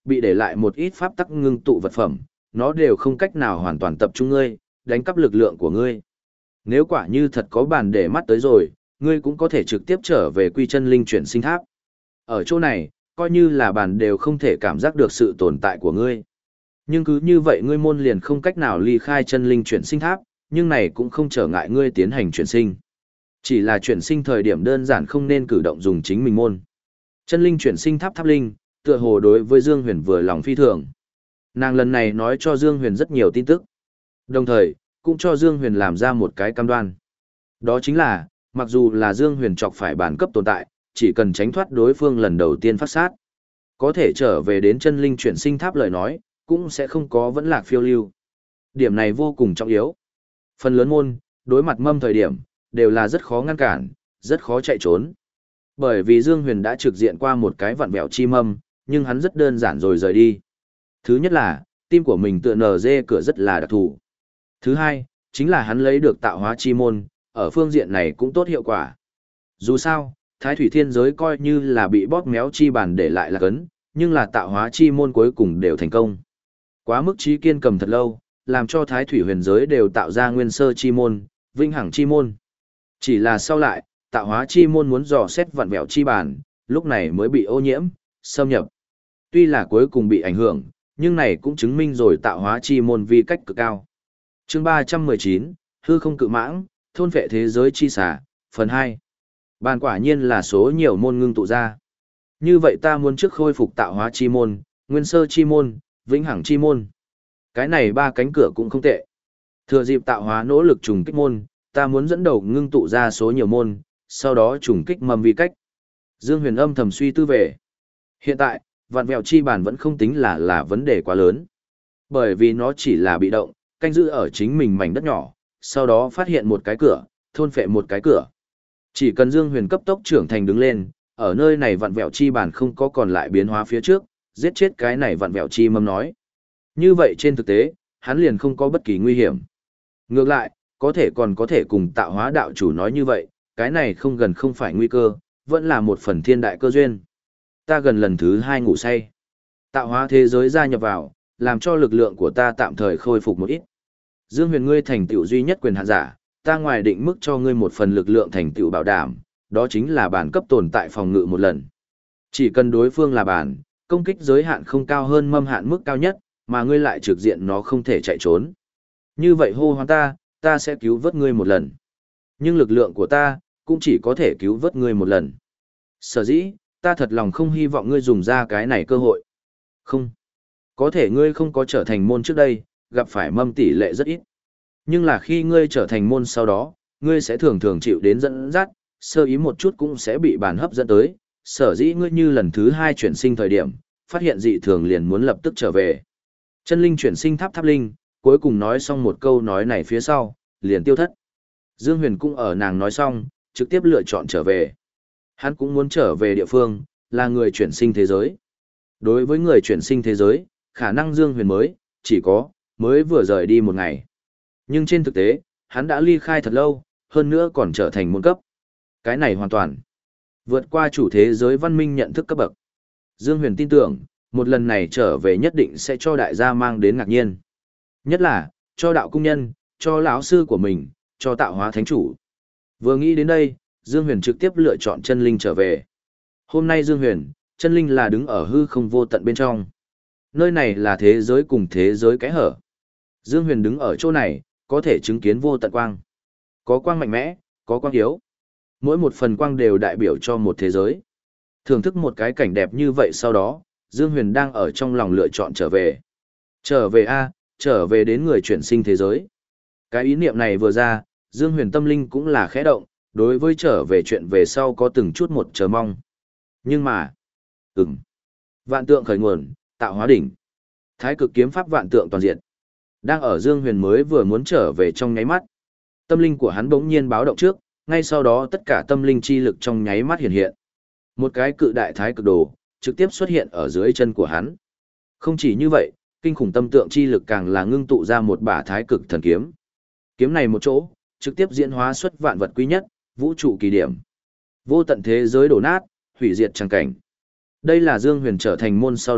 bị để lại một ít pháp tắc ngưng tụ vật phẩm, nó đều không cách nào hoàn toàn tập trung ngươi, đánh cắp lực lượng của ngươi. Nếu quả như thật có bàn để mắt tới rồi, ngươi cũng có thể trực tiếp trở về quy chân linh chuyển sinh tháp. Ở chỗ này, coi như là bàn đều không thể cảm giác được sự tồn tại của ngươi. Nhưng cứ như vậy ngươi môn liền không cách nào ly khai chân linh chuyển sinh tháp, nhưng này cũng không trở ngại ngươi tiến hành chuyển sinh. Chỉ là chuyển sinh thời điểm đơn giản không nên cử động dùng chính mình môn. Chân linh chuyển sinh tháp tháp linh, tựa hồ đối với Dương Huyền vừa lòng phi thường. Nàng lần này nói cho Dương Huyền rất nhiều tin tức. Đồng thời, cũng cho Dương Huyền làm ra một cái cam đoan. Đó chính là, mặc dù là Dương Huyền chọc phải bản cấp tồn tại, chỉ cần tránh thoát đối phương lần đầu tiên phát sát. Có thể trở về đến chân linh chuyển sinh tháp lời nói, cũng sẽ không có vẫn lạc phiêu lưu. Điểm này vô cùng trọng yếu. Phần lớn môn, đối mặt mâm thời điểm, đều là rất khó ngăn cản, rất khó chạy trốn. Bởi vì Dương Huyền đã trực diện qua một cái vặn vẹo chi mâm, nhưng hắn rất đơn giản rồi rời đi. Thứ nhất là, tim của mình tựa nở dê cửa rất là đặc thù. Thứ hai, chính là hắn lấy được tạo hóa chi môn, ở phương diện này cũng tốt hiệu quả. Dù sao, Thái Thủy Thiên giới coi như là bị bóp méo chi bản để lại là cấn, nhưng là tạo hóa chi môn cuối cùng đều thành công. Quá mức trí kiên cầm thật lâu, làm cho Thái Thủy huyền giới đều tạo ra nguyên sơ chi môn, vinh hằng chi môn. Chỉ là sau lại, tạo hóa chi môn muốn dò xét vặn vẹo chi bản, lúc này mới bị ô nhiễm, xâm nhập. Tuy là cuối cùng bị ảnh hưởng, nhưng này cũng chứng minh rồi tạo hóa chi môn vi cách cực cao. Chương ba trăm mười chín, hư không cự mãng, thôn vệ thế giới chi xả, phần hai. Bàn quả nhiên là số nhiều môn ngưng tụ ra. Như vậy ta muốn trước khôi phục tạo hóa chi môn, nguyên sơ chi môn, vĩnh hằng chi môn. Cái này ba cánh cửa cũng không tệ. Thừa dịp tạo hóa nỗ lực trùng kích môn, ta muốn dẫn đầu ngưng tụ ra số nhiều môn, sau đó trùng kích mầm vi cách. Dương Huyền âm thầm suy tư về. Hiện tại, vạn vẹo chi bản vẫn không tính là là vấn đề quá lớn. Bởi vì nó chỉ là bị động, canh giữ ở chính mình mảnh đất nhỏ, sau đó phát hiện một cái cửa, thôn phệ một cái cửa. Chỉ cần Dương Huyền cấp tốc trưởng thành đứng lên, ở nơi này vạn vẹo chi bản không có còn lại biến hóa phía trước, giết chết cái này vạn vẹo chi mầm nói. Như vậy trên thực tế, hắn liền không có bất kỳ nguy hiểm. Ngược lại, có thể còn có thể cùng tạo hóa đạo chủ nói như vậy, cái này không gần không phải nguy cơ, vẫn là một phần thiên đại cơ duyên. Ta gần lần thứ hai ngủ say. Tạo hóa thế giới gia nhập vào, làm cho lực lượng của ta tạm thời khôi phục một ít. Dương Huyền ngươi thành tựu duy nhất quyền hạn giả, ta ngoài định mức cho ngươi một phần lực lượng thành tựu bảo đảm, đó chính là bản cấp tồn tại phòng ngự một lần. Chỉ cần đối phương là bản, công kích giới hạn không cao hơn mâm hạn mức cao nhất, mà ngươi lại trực diện nó không thể chạy trốn. Như vậy hô hoán ta, ta sẽ cứu vớt ngươi một lần. Nhưng lực lượng của ta, cũng chỉ có thể cứu vớt ngươi một lần. Sở dĩ, ta thật lòng không hy vọng ngươi dùng ra cái này cơ hội. Không. Có thể ngươi không có trở thành môn trước đây, gặp phải mâm tỷ lệ rất ít. Nhưng là khi ngươi trở thành môn sau đó, ngươi sẽ thường thường chịu đến dẫn dắt, sơ ý một chút cũng sẽ bị bản hấp dẫn tới. Sở dĩ ngươi như lần thứ hai chuyển sinh thời điểm, phát hiện dị thường liền muốn lập tức trở về. Chân linh chuyển sinh tháp tháp linh, cuối cùng nói xong một câu nói này phía sau, liền tiêu thất. Dương Huyền cũng ở nàng nói xong, trực tiếp lựa chọn trở về. Hắn cũng muốn trở về địa phương, là người chuyển sinh thế giới. Đối với người chuyển sinh thế giới, khả năng Dương Huyền mới, chỉ có, mới vừa rời đi một ngày. Nhưng trên thực tế, hắn đã ly khai thật lâu, hơn nữa còn trở thành môn cấp. Cái này hoàn toàn vượt qua chủ thế giới văn minh nhận thức cấp bậc. Dương Huyền tin tưởng, một lần này trở về nhất định sẽ cho đại gia mang đến ngạc nhiên. Nhất là, cho đạo cung nhân, cho lão sư của mình, cho tạo hóa thánh chủ. Vừa nghĩ đến đây, Dương Huyền trực tiếp lựa chọn chân linh trở về. Hôm nay Dương Huyền, chân linh là đứng ở hư không vô tận bên trong. Nơi này là thế giới cùng thế giới kẽ hở. Dương Huyền đứng ở chỗ này, có thể chứng kiến vô tận quang. Có quang mạnh mẽ, có quang yếu. Mỗi một phần quang đều đại biểu cho một thế giới. Thưởng thức một cái cảnh đẹp như vậy sau đó, Dương Huyền đang ở trong lòng lựa chọn trở về. Trở về A, trở về đến người chuyển sinh thế giới. Cái ý niệm này vừa ra, Dương Huyền tâm linh cũng là khẽ động, đối với trở về chuyện về sau có từng chút một chờ mong. Nhưng mà, ừm, vạn tượng khởi nguồn, tạo hóa đỉnh. Thái cực kiếm pháp vạn tượng toàn diện. Đang ở Dương Huyền mới vừa muốn trở về trong nháy mắt. Tâm linh của hắn bỗng nhiên báo động trước, ngay sau đó tất cả tâm linh chi lực trong nháy mắt hiện hiện. Một cái cự đại thái cực đồ, trực tiếp xuất hiện ở dưới chân của hắn. Không chỉ như vậy, kinh khủng tâm tượng chi lực càng là ngưng tụ ra một bả thái cực thần kiếm. Kiếm này một chỗ, trực tiếp diễn hóa xuất vạn vật quý nhất, vũ trụ kỳ điểm. Vô tận thế giới đổ nát, hủy diệt chẳng cảnh. Đây là Dương Huyền trở thành môn sau đó,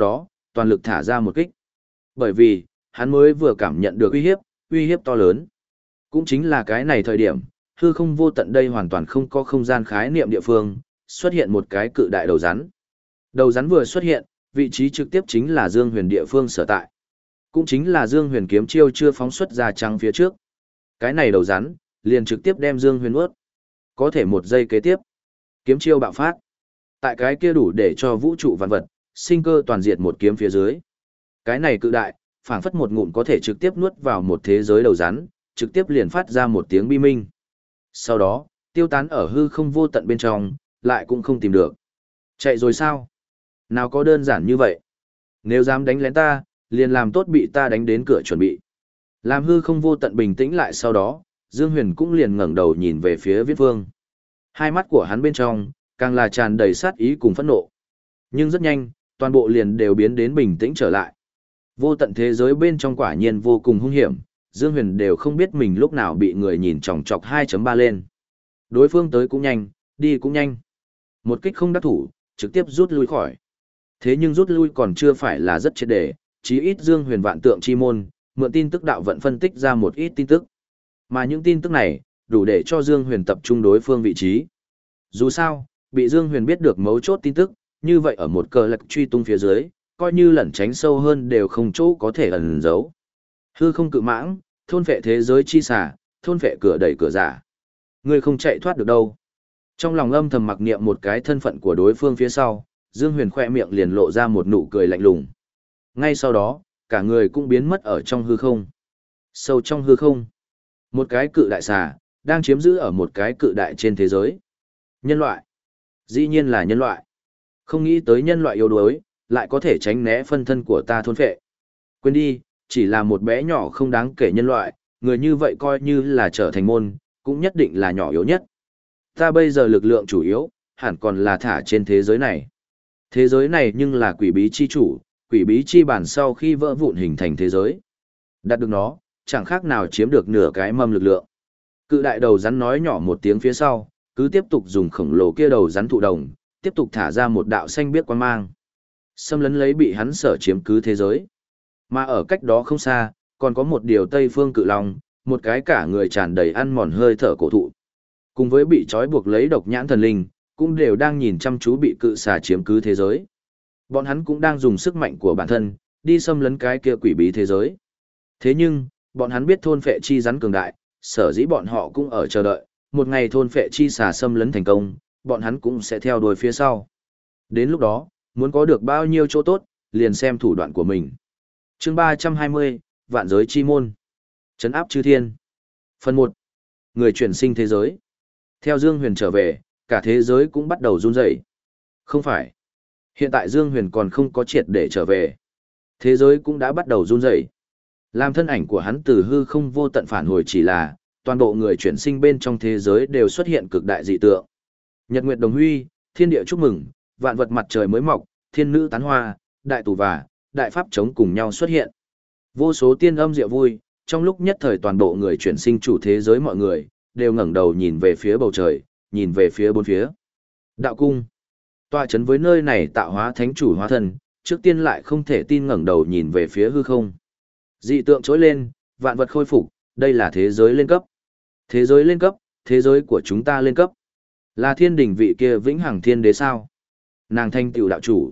toàn lực thả ra một kích. Bởi vì, hắn mới vừa cảm nhận được uy hiếp, uy hiếp to lớn. Cũng chính là cái này thời điểm, hư không vô tận đây hoàn toàn không có không gian khái niệm địa phương, xuất hiện một cái cự đại đầu rắn. Đầu rắn vừa xuất hiện, vị trí trực tiếp chính là Dương Huyền địa phương sở tại. Cũng chính là Dương Huyền kiếm chiêu chưa phóng xuất ra trăng phía trước. Cái này đầu rắn, liền trực tiếp đem Dương Huyền ướt. Có thể một giây kế tiếp, kiếm chiêu bạo phát. Tại cái kia đủ để cho vũ trụ vạn vật, sinh cơ toàn diệt một kiếm phía dưới. Cái này cự đại, phảng phất một ngụm có thể trực tiếp nuốt vào một thế giới đầu rắn, trực tiếp liền phát ra một tiếng bi minh. Sau đó, tiêu tán ở hư không vô tận bên trong, lại cũng không tìm được. Chạy rồi sao? Nào có đơn giản như vậy? Nếu dám đánh lén ta, liền làm tốt bị ta đánh đến cửa chuẩn bị. Làm hư không vô tận bình tĩnh lại sau đó, Dương Huyền cũng liền ngẩng đầu nhìn về phía Viễn Vương. Hai mắt của hắn bên trong, càng là tràn đầy sát ý cùng phẫn nộ. Nhưng rất nhanh, toàn bộ liền đều biến đến bình tĩnh trở lại. Vô tận thế giới bên trong quả nhiên vô cùng hung hiểm, Dương Huyền đều không biết mình lúc nào bị người nhìn chòng chọc hai chấm ba lên. Đối phương tới cũng nhanh, đi cũng nhanh. Một kích không đắc thủ, trực tiếp rút lui khỏi. Thế nhưng rút lui còn chưa phải là rất triệt để, chí ít Dương Huyền vạn tượng chi môn, mượn tin tức đạo vận phân tích ra một ít tin tức. Mà những tin tức này, đủ để cho Dương Huyền tập trung đối phương vị trí. Dù sao, bị Dương Huyền biết được mấu chốt tin tức, như vậy ở một cờ lạc truy tung phía dưới, coi như lẩn tránh sâu hơn đều không chỗ có thể ẩn giấu. Hư không cự mãng, thôn phệ thế giới chi xả, thôn phệ cửa đẩy cửa giả. Ngươi không chạy thoát được đâu. Trong lòng âm thầm mặc niệm một cái thân phận của đối phương phía sau, Dương Huyền khoe miệng liền lộ ra một nụ cười lạnh lùng. Ngay sau đó, cả người cũng biến mất ở trong hư không. Sâu trong hư không, một cái cự đại xà, đang chiếm giữ ở một cái cự đại trên thế giới. Nhân loại. Dĩ nhiên là nhân loại. Không nghĩ tới nhân loại yếu đuối, lại có thể tránh né phân thân của ta thôn phệ. Quên đi, chỉ là một bé nhỏ không đáng kể nhân loại, người như vậy coi như là trở thành môn, cũng nhất định là nhỏ yếu nhất. Ta bây giờ lực lượng chủ yếu, hẳn còn là thả trên thế giới này. Thế giới này nhưng là quỷ bí chi chủ, quỷ bí chi bản sau khi vỡ vụn hình thành thế giới. Đạt được nó, chẳng khác nào chiếm được nửa cái mâm lực lượng. Cự đại đầu rắn nói nhỏ một tiếng phía sau, cứ tiếp tục dùng khổng lồ kia đầu rắn thụ đồng, tiếp tục thả ra một đạo xanh biếc quang mang. Xâm lấn lấy bị hắn sở chiếm cứ thế giới. Mà ở cách đó không xa, còn có một điều Tây Phương Cự Long, một cái cả người tràn đầy ăn mòn hơi thở cổ thụ. Cùng với bị trói buộc lấy độc nhãn thần linh, cũng đều đang nhìn chăm chú bị cự xà chiếm cứ thế giới. Bọn hắn cũng đang dùng sức mạnh của bản thân, đi xâm lấn cái kia quỷ bí thế giới. Thế nhưng, bọn hắn biết thôn phệ chi rắn cường đại, sở dĩ bọn họ cũng ở chờ đợi, một ngày thôn phệ chi xà xâm lấn thành công, bọn hắn cũng sẽ theo đuôi phía sau. Đến lúc đó, muốn có được bao nhiêu chỗ tốt, liền xem thủ đoạn của mình. Chương ba trăm hai mươi, Vạn giới chi môn. Trấn áp chư thiên. Phần một. Người chuyển sinh thế giới. Theo Dương Huyền trở về, cả thế giới cũng bắt đầu run rẩy. Không phải. Hiện tại Dương Huyền còn không có triệt để trở về. Thế giới cũng đã bắt đầu run rẩy. Làm thân ảnh của hắn từ hư không vô tận phản hồi chỉ là, toàn bộ người chuyển sinh bên trong thế giới đều xuất hiện cực đại dị tượng. Nhật nguyệt đồng huy, thiên địa chúc mừng, vạn vật mặt trời mới mọc, thiên nữ tán hoa, đại tù và, đại pháp chống cùng nhau xuất hiện. Vô số tiên âm diệu vui, trong lúc nhất thời toàn bộ người chuyển sinh chủ thế giới mọi người, đều ngẩng đầu nhìn về phía bầu trời, nhìn về phía bốn phía. Đạo cung. Tọa chấn với nơi này tạo hóa thánh chủ hóa thân, trước tiên lại không thể tin ngẩng đầu nhìn về phía hư không. Dị tượng trỗi lên, vạn vật khôi phục, đây là thế giới lên cấp. Thế giới lên cấp, thế giới của chúng ta lên cấp. Là thiên đình vị kia vĩnh hằng thiên đế sao? Nàng thanh tựu đạo chủ.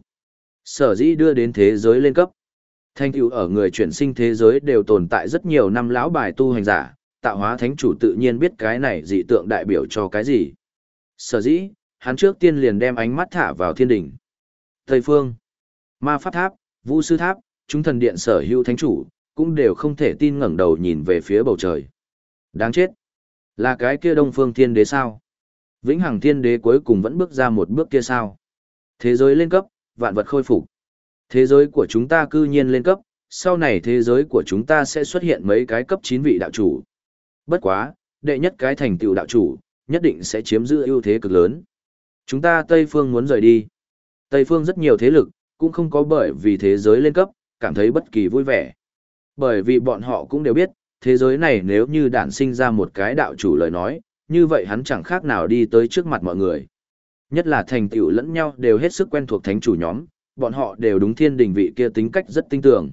Sở dĩ đưa đến thế giới lên cấp. Thanh tựu ở người chuyển sinh thế giới đều tồn tại rất nhiều năm lão bài tu hành giả, tạo hóa thánh chủ tự nhiên biết cái này dị tượng đại biểu cho cái gì. Sở dĩ, hắn trước tiên liền đem ánh mắt thả vào thiên đỉnh. Tây phương, ma pháp tháp, vũ sư tháp, chúng thần điện sở hữu thánh chủ, cũng đều không thể tin ngẩng đầu nhìn về phía bầu trời. Đáng chết. Là cái kia đông phương thiên đế sao? Vĩnh hằng thiên đế cuối cùng vẫn bước ra một bước kia sao? Thế giới lên cấp, vạn vật khôi phục. Thế giới của chúng ta cư nhiên lên cấp, sau này thế giới của chúng ta sẽ xuất hiện mấy cái cấp chín vị đạo chủ. Bất quá, đệ nhất cái thành tựu đạo chủ, nhất định sẽ chiếm giữ ưu thế cực lớn. Chúng ta Tây Phương muốn rời đi. Tây Phương rất nhiều thế lực, cũng không có bởi vì thế giới lên cấp, cảm thấy bất kỳ vui vẻ. Bởi vì bọn họ cũng đều biết, thế giới này nếu như đản sinh ra một cái đạo chủ lời nói, như vậy hắn chẳng khác nào đi tới trước mặt mọi người. Nhất là thành tựu lẫn nhau đều hết sức quen thuộc thánh chủ nhóm, bọn họ đều đúng thiên đình vị kia tính cách rất tinh tường.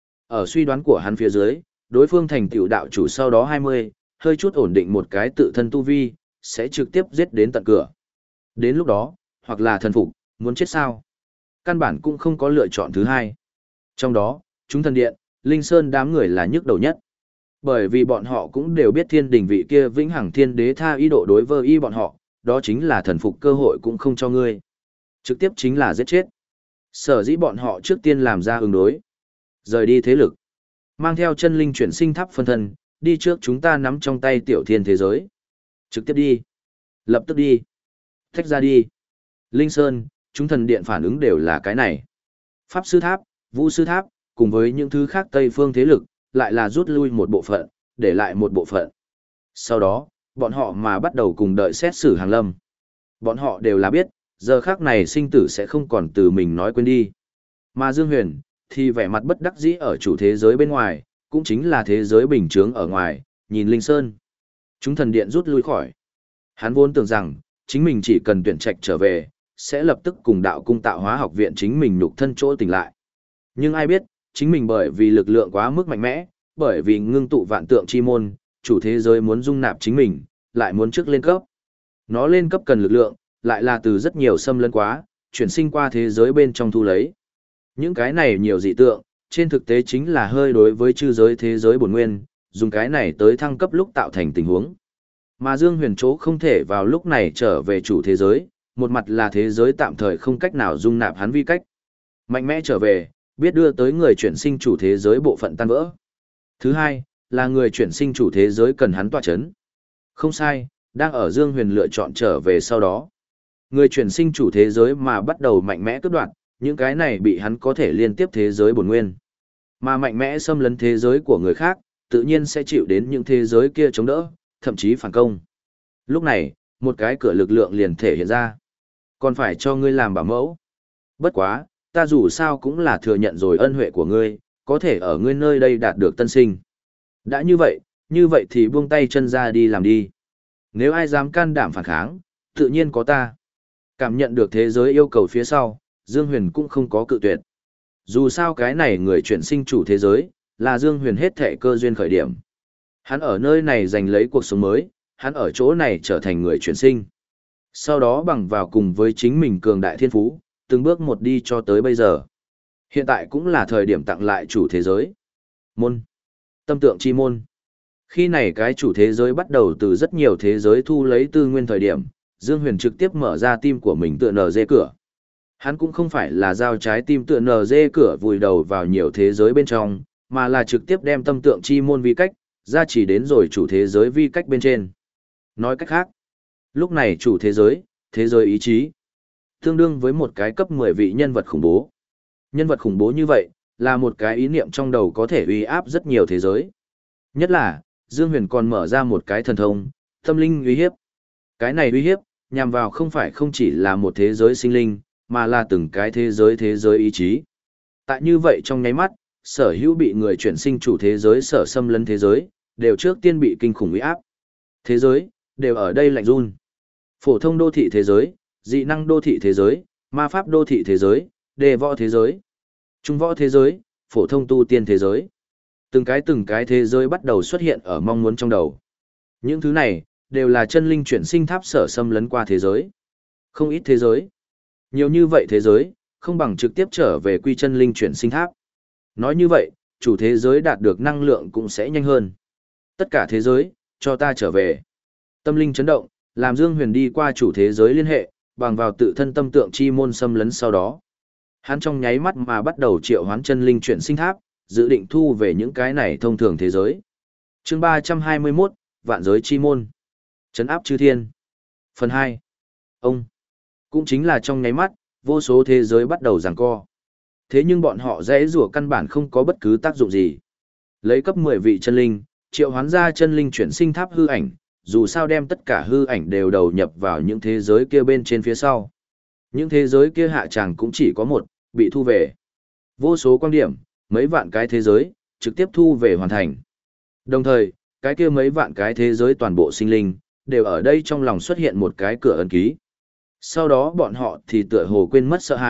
Ở suy đoán của hắn phía dưới, đối phương thành tựu đạo chủ sau đó hai mươi, hơi chút ổn định một cái tự thân tu vi, sẽ trực tiếp giết đến tận cửa. Đến lúc đó, hoặc là thần phục, muốn chết sao? Căn bản cũng không có lựa chọn thứ hai. Trong đó, chúng thần điện, Linh Sơn đám người là nhức đầu nhất. Bởi vì bọn họ cũng đều biết thiên đình vị kia vĩnh hằng thiên đế tha ý độ đối với y bọn họ, đó chính là thần phục cơ hội cũng không cho ngươi. Trực tiếp chính là giết chết. Sở dĩ bọn họ trước tiên làm ra ứng đối. Rời đi thế lực. Mang theo chân linh chuyển sinh tháp phân thân, đi trước chúng ta nắm trong tay tiểu thiên thế giới. Trực tiếp đi. Lập tức đi. Thách ra đi. Linh Sơn, chúng thần điện phản ứng đều là cái này. Pháp sư tháp, vũ sư tháp, cùng với những thứ khác Tây phương thế lực, lại là rút lui một bộ phận, để lại một bộ phận. Sau đó, bọn họ mà bắt đầu cùng đợi xét xử hàng lâm. Bọn họ đều là biết, giờ khác này sinh tử sẽ không còn từ mình nói quên đi. Mà Dương Huyền, thì vẻ mặt bất đắc dĩ ở chủ thế giới bên ngoài, cũng chính là thế giới bình thường ở ngoài, nhìn Linh Sơn. Chúng thần điện rút lui khỏi. Hắn vốn tưởng rằng, chính mình chỉ cần tuyển trạch trở về, sẽ lập tức cùng đạo cung tạo hóa học viện chính mình nhục thân chỗ tỉnh lại. Nhưng ai biết, chính mình bởi vì lực lượng quá mức mạnh mẽ, bởi vì ngưng tụ vạn tượng chi môn, chủ thế giới muốn dung nạp chính mình, lại muốn trước lên cấp. Nó lên cấp cần lực lượng, lại là từ rất nhiều xâm lấn quá, chuyển sinh qua thế giới bên trong thu lấy. Những cái này nhiều dị tượng, trên thực tế chính là hơi đối với chư giới thế giới bổn nguyên, dùng cái này tới thăng cấp lúc tạo thành tình huống. Mà Dương Huyền chỗ không thể vào lúc này trở về chủ thế giới, một mặt là thế giới tạm thời không cách nào dung nạp hắn vi cách. Mạnh mẽ trở về, biết đưa tới người chuyển sinh chủ thế giới bộ phận tan vỡ. Thứ hai, là người chuyển sinh chủ thế giới cần hắn tọa chấn. Không sai, đang ở Dương Huyền lựa chọn trở về sau đó. Người chuyển sinh chủ thế giới mà bắt đầu mạnh mẽ cướp đoạt, những cái này bị hắn có thể liên tiếp thế giới bổn nguyên. Mà mạnh mẽ xâm lấn thế giới của người khác, tự nhiên sẽ chịu đến những thế giới kia chống đỡ, thậm chí phản công. Lúc này, một cái cửa lực lượng liền thể hiện ra. Còn phải cho ngươi làm bảo mẫu. Bất quá, ta dù sao cũng là thừa nhận rồi ân huệ của ngươi, có thể ở ngươi nơi đây đạt được tân sinh. Đã như vậy, như vậy thì buông tay chân ra đi làm đi. Nếu ai dám can đảm phản kháng, tự nhiên có ta. Cảm nhận được thế giới yêu cầu phía sau, Dương Huyền cũng không có cự tuyệt. Dù sao cái này người chuyển sinh chủ thế giới, là Dương Huyền hết thệ cơ duyên khởi điểm. Hắn ở nơi này giành lấy cuộc sống mới, hắn ở chỗ này trở thành người chuyển sinh. Sau đó bằng vào cùng với chính mình cường đại thiên phú, từng bước một đi cho tới bây giờ. Hiện tại cũng là thời điểm tặng lại chủ thế giới. Môn. Tâm tượng chi môn. Khi này cái chủ thế giới bắt đầu từ rất nhiều thế giới thu lấy tư nguyên thời điểm, Dương Huyền trực tiếp mở ra tim của mình tựa nở dê cửa. Hắn cũng không phải là giao trái tim tựa nở dê cửa vùi đầu vào nhiều thế giới bên trong, mà là trực tiếp đem tâm tượng chi môn vi cách, ra chỉ đến rồi chủ thế giới vi cách bên trên. Nói cách khác, lúc này chủ thế giới, thế giới ý chí, tương đương với một cái cấp mười vị nhân vật khủng bố. Nhân vật khủng bố như vậy, là một cái ý niệm trong đầu có thể uy áp rất nhiều thế giới. Nhất là, Dương Huyền còn mở ra một cái thần thông, tâm linh uy hiếp. Cái này uy hiếp, nhằm vào không phải không chỉ là một thế giới sinh linh, mà là từng cái thế giới thế giới ý chí. Tại như vậy trong nháy mắt, sở hữu bị người chuyển sinh chủ thế giới sở xâm lấn thế giới, đều trước tiên bị kinh khủng uy áp. Thế giới, đều ở đây lạnh run. Phổ thông đô thị thế giới, dị năng đô thị thế giới, ma pháp đô thị thế giới, đề võ thế giới, trung võ thế giới, phổ thông tu tiên thế giới. Từng cái từng cái thế giới bắt đầu xuất hiện ở mong muốn trong đầu. Những thứ này, đều là chân linh chuyển sinh tháp sở xâm lấn qua thế giới. Không ít thế giới. Nhiều như vậy thế giới, không bằng trực tiếp trở về quy chân linh chuyển sinh tháp. Nói như vậy, chủ thế giới đạt được năng lượng cũng sẽ nhanh hơn. Tất cả thế giới, cho ta trở về. Tâm linh chấn động, làm Dương Huyền đi qua chủ thế giới liên hệ, bằng vào tự thân tâm tượng chi môn xâm lấn sau đó. Hắn trong nháy mắt mà bắt đầu triệu hoán chân linh chuyển sinh tháp, dự định thu về những cái này thông thường thế giới. Chương ba trăm hai mươi mốt, Vạn giới chi môn. Trấn áp chư thiên. Phần hai. Ông. Cũng chính là trong nháy mắt, vô số thế giới bắt đầu giằng co. Thế nhưng bọn họ dễ rủa căn bản không có bất cứ tác dụng gì. Lấy cấp mười vị chân linh, triệu hoán ra chân linh chuyển sinh tháp hư ảnh, dù sao đem tất cả hư ảnh đều đầu nhập vào những thế giới kia bên trên phía sau. Những thế giới kia hạ tràng cũng chỉ có một, bị thu về. Vô số quan điểm, mấy vạn cái thế giới, trực tiếp thu về hoàn thành. Đồng thời, cái kia mấy vạn cái thế giới toàn bộ sinh linh, đều ở đây trong lòng xuất hiện một cái cửa ấn ký. Sau đó bọn họ thì tựa hồ quên mất sợ hãi,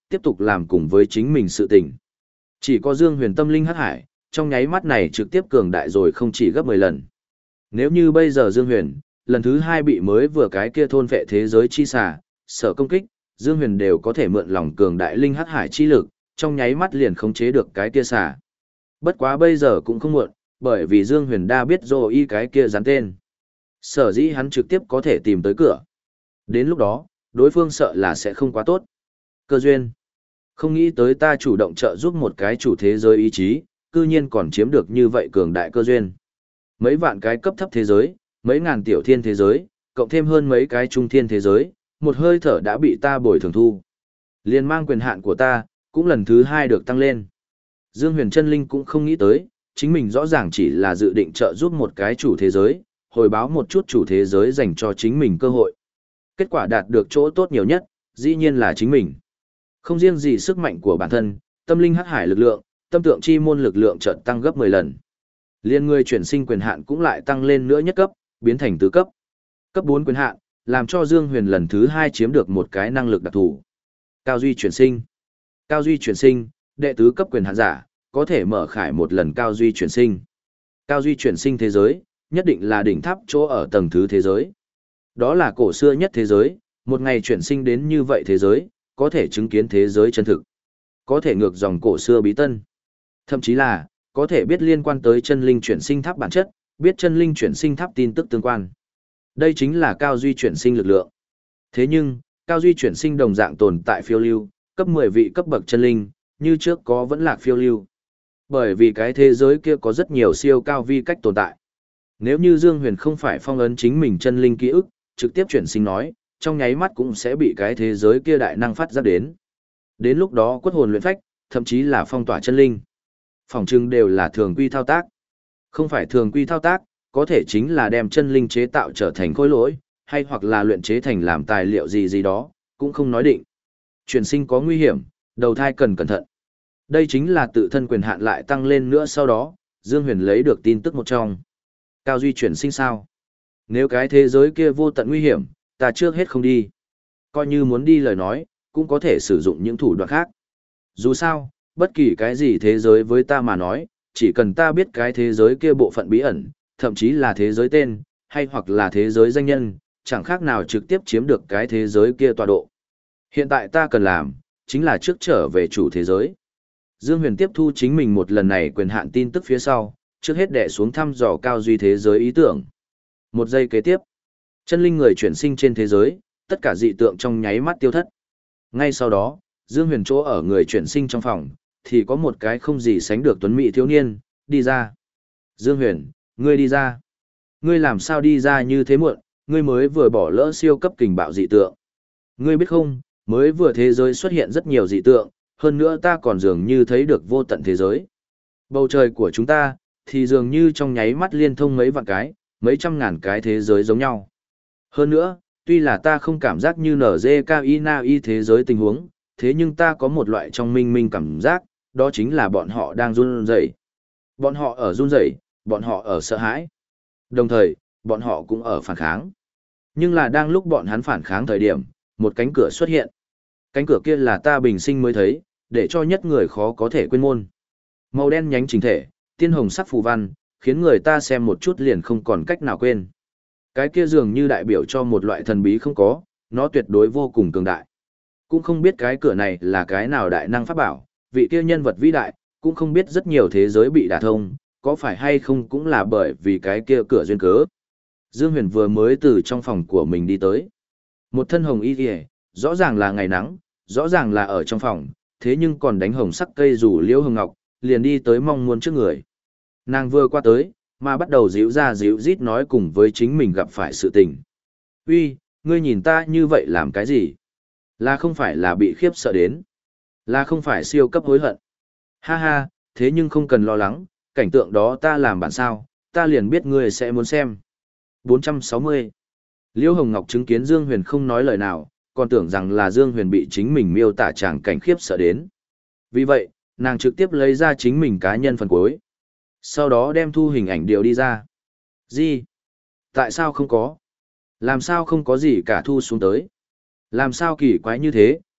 tiếp tục làm cùng với chính mình sự tình. Chỉ có Dương Huyền tâm linh hắc hải, trong nháy mắt này trực tiếp cường đại rồi không chỉ gấp mười lần. Nếu như bây giờ Dương Huyền, lần thứ hai bị mới vừa cái kia thôn vệ thế giới chi xà, sở công kích, Dương Huyền đều có thể mượn lòng cường đại linh hắc hải chi lực, trong nháy mắt liền khống chế được cái kia xà. Bất quá bây giờ cũng không muộn, bởi vì Dương Huyền đã biết rồi y cái kia dán tên. Sở dĩ hắn trực tiếp có thể tìm tới cửa. Đến lúc đó, đối phương sợ là sẽ không quá tốt. Cơ duyên. Không nghĩ tới ta chủ động trợ giúp một cái chủ thế giới ý chí, cư nhiên còn chiếm được như vậy cường đại cơ duyên. Mấy vạn cái cấp thấp thế giới, mấy ngàn tiểu thiên thế giới, cộng thêm hơn mấy cái trung thiên thế giới, một hơi thở đã bị ta bồi thường thu. Liên mang quyền hạn của ta, cũng lần thứ hai được tăng lên. Dương Huyền chân linh cũng không nghĩ tới, chính mình rõ ràng chỉ là dự định trợ giúp một cái chủ thế giới, hồi báo một chút chủ thế giới dành cho chính mình cơ hội. Kết quả đạt được chỗ tốt nhiều nhất, dĩ nhiên là chính mình. Không riêng gì sức mạnh của bản thân, tâm linh hắc hải lực lượng, tâm tượng chi môn lực lượng chợt tăng gấp mười lần. Liên người chuyển sinh quyền hạn cũng lại tăng lên nữa nhất cấp, biến thành tứ cấp. Cấp bốn quyền hạn, làm cho Dương Huyền lần thứ hai chiếm được một cái năng lực đặc thù. Cao duy chuyển sinh. Cao duy chuyển sinh, đệ tứ cấp quyền hạn giả, có thể mở khải một lần cao duy chuyển sinh. Cao duy chuyển sinh thế giới, nhất định là đỉnh tháp chỗ ở tầng thứ thế giới. Đó là cổ xưa nhất thế giới, một ngày chuyển sinh đến như vậy thế giới, có thể chứng kiến thế giới chân thực. Có thể ngược dòng cổ xưa bí tân. Thậm chí là, có thể biết liên quan tới chân linh chuyển sinh tháp bản chất, biết chân linh chuyển sinh tháp tin tức tương quan. Đây chính là cao duy chuyển sinh lực lượng. Thế nhưng, cao duy chuyển sinh đồng dạng tồn tại phiêu lưu, cấp mười vị cấp bậc chân linh, như trước có vẫn lạc phiêu lưu. Bởi vì cái thế giới kia có rất nhiều siêu cao vi cách tồn tại. Nếu như Dương Huyền không phải phong ấn chính mình chân linh ký ức, trực tiếp chuyển sinh nói, trong nháy mắt cũng sẽ bị cái thế giới kia đại năng phát giác đến. Đến lúc đó quất hồn luyện phách, thậm chí là phong tỏa chân linh. Phòng trưng đều là thường quy thao tác. Không phải thường quy thao tác, có thể chính là đem chân linh chế tạo trở thành khối lỗi, hay hoặc là luyện chế thành làm tài liệu gì gì đó, cũng không nói định. Chuyển sinh có nguy hiểm, đầu thai cần cẩn thận. Đây chính là tự thân quyền hạn lại tăng lên nữa sau đó, Dương Huyền lấy được tin tức một trong. Cao duy chuyển sinh sao? Nếu cái thế giới kia vô tận nguy hiểm, ta trước hết không đi. Coi như muốn đi lời nói, cũng có thể sử dụng những thủ đoạn khác. Dù sao, bất kỳ cái gì thế giới với ta mà nói, chỉ cần ta biết cái thế giới kia bộ phận bí ẩn, thậm chí là thế giới tên, hay hoặc là thế giới danh nhân, chẳng khác nào trực tiếp chiếm được cái thế giới kia tọa độ. Hiện tại ta cần làm, chính là trước trở về chủ thế giới. Dương Huyền tiếp thu chính mình một lần này quyền hạn tin tức phía sau, trước hết đè xuống thăm dò cao duy thế giới ý tưởng. Một giây kế tiếp, chân linh người chuyển sinh trên thế giới, tất cả dị tượng trong nháy mắt tiêu thất. Ngay sau đó, Dương Huyền chỗ ở người chuyển sinh trong phòng, thì có một cái không gì sánh được tuấn mỹ thiếu niên, đi ra. Dương Huyền, ngươi đi ra. Ngươi làm sao đi ra như thế muộn, ngươi mới vừa bỏ lỡ siêu cấp kình bạo dị tượng. Ngươi biết không, mới vừa thế giới xuất hiện rất nhiều dị tượng, hơn nữa ta còn dường như thấy được vô tận thế giới. Bầu trời của chúng ta, thì dường như trong nháy mắt liên thông mấy vạn cái, mấy trăm ngàn cái thế giới giống nhau. Hơn nữa, tuy là ta không cảm giác như en giê ca i en a i thế giới tình huống, thế nhưng ta có một loại trong minh minh cảm giác, đó chính là bọn họ đang run rẩy. Bọn họ ở run rẩy, bọn họ ở sợ hãi. Đồng thời, bọn họ cũng ở phản kháng. Nhưng là đang lúc bọn hắn phản kháng thời điểm, một cánh cửa xuất hiện. Cánh cửa kia là ta bình sinh mới thấy, để cho nhất người khó có thể quên môn. Màu đen nhánh chỉnh thể, tiên hồng sắc phù văn, khiến người ta xem một chút liền không còn cách nào quên. Cái kia dường như đại biểu cho một loại thần bí không có, nó tuyệt đối vô cùng cường đại. Cũng không biết cái cửa này là cái nào đại năng pháp bảo, vị kia nhân vật vĩ đại, cũng không biết rất nhiều thế giới bị đả thông, có phải hay không cũng là bởi vì cái kia cửa duyên cớ. Dương Huyền vừa mới từ trong phòng của mình đi tới. Một thân hồng y kìa, rõ ràng là ngày nắng, rõ ràng là ở trong phòng, thế nhưng còn đánh hồng sắc cây rủ liễu hồng ngọc, liền đi tới mong muốn trước người. Nàng vừa qua tới, mà bắt đầu díu ra díu rít nói cùng với chính mình gặp phải sự tình. Uy, ngươi nhìn ta như vậy làm cái gì? Là không phải là bị khiếp sợ đến? Là không phải siêu cấp hối hận? Ha ha, thế nhưng không cần lo lắng, cảnh tượng đó ta làm bản sao, ta liền biết ngươi sẽ muốn xem. bốn trăm sáu mươi. Liễu Hồng Ngọc chứng kiến Dương Huyền không nói lời nào, còn tưởng rằng là Dương Huyền bị chính mình miêu tả tràng cảnh khiếp sợ đến. Vì vậy, nàng trực tiếp lấy ra chính mình cá nhân phần cuối. Sau đó đem thu hình ảnh điều đi ra. Gì? Tại sao không có? Làm sao không có gì cả thu xuống tới? Làm sao kỳ quái như thế,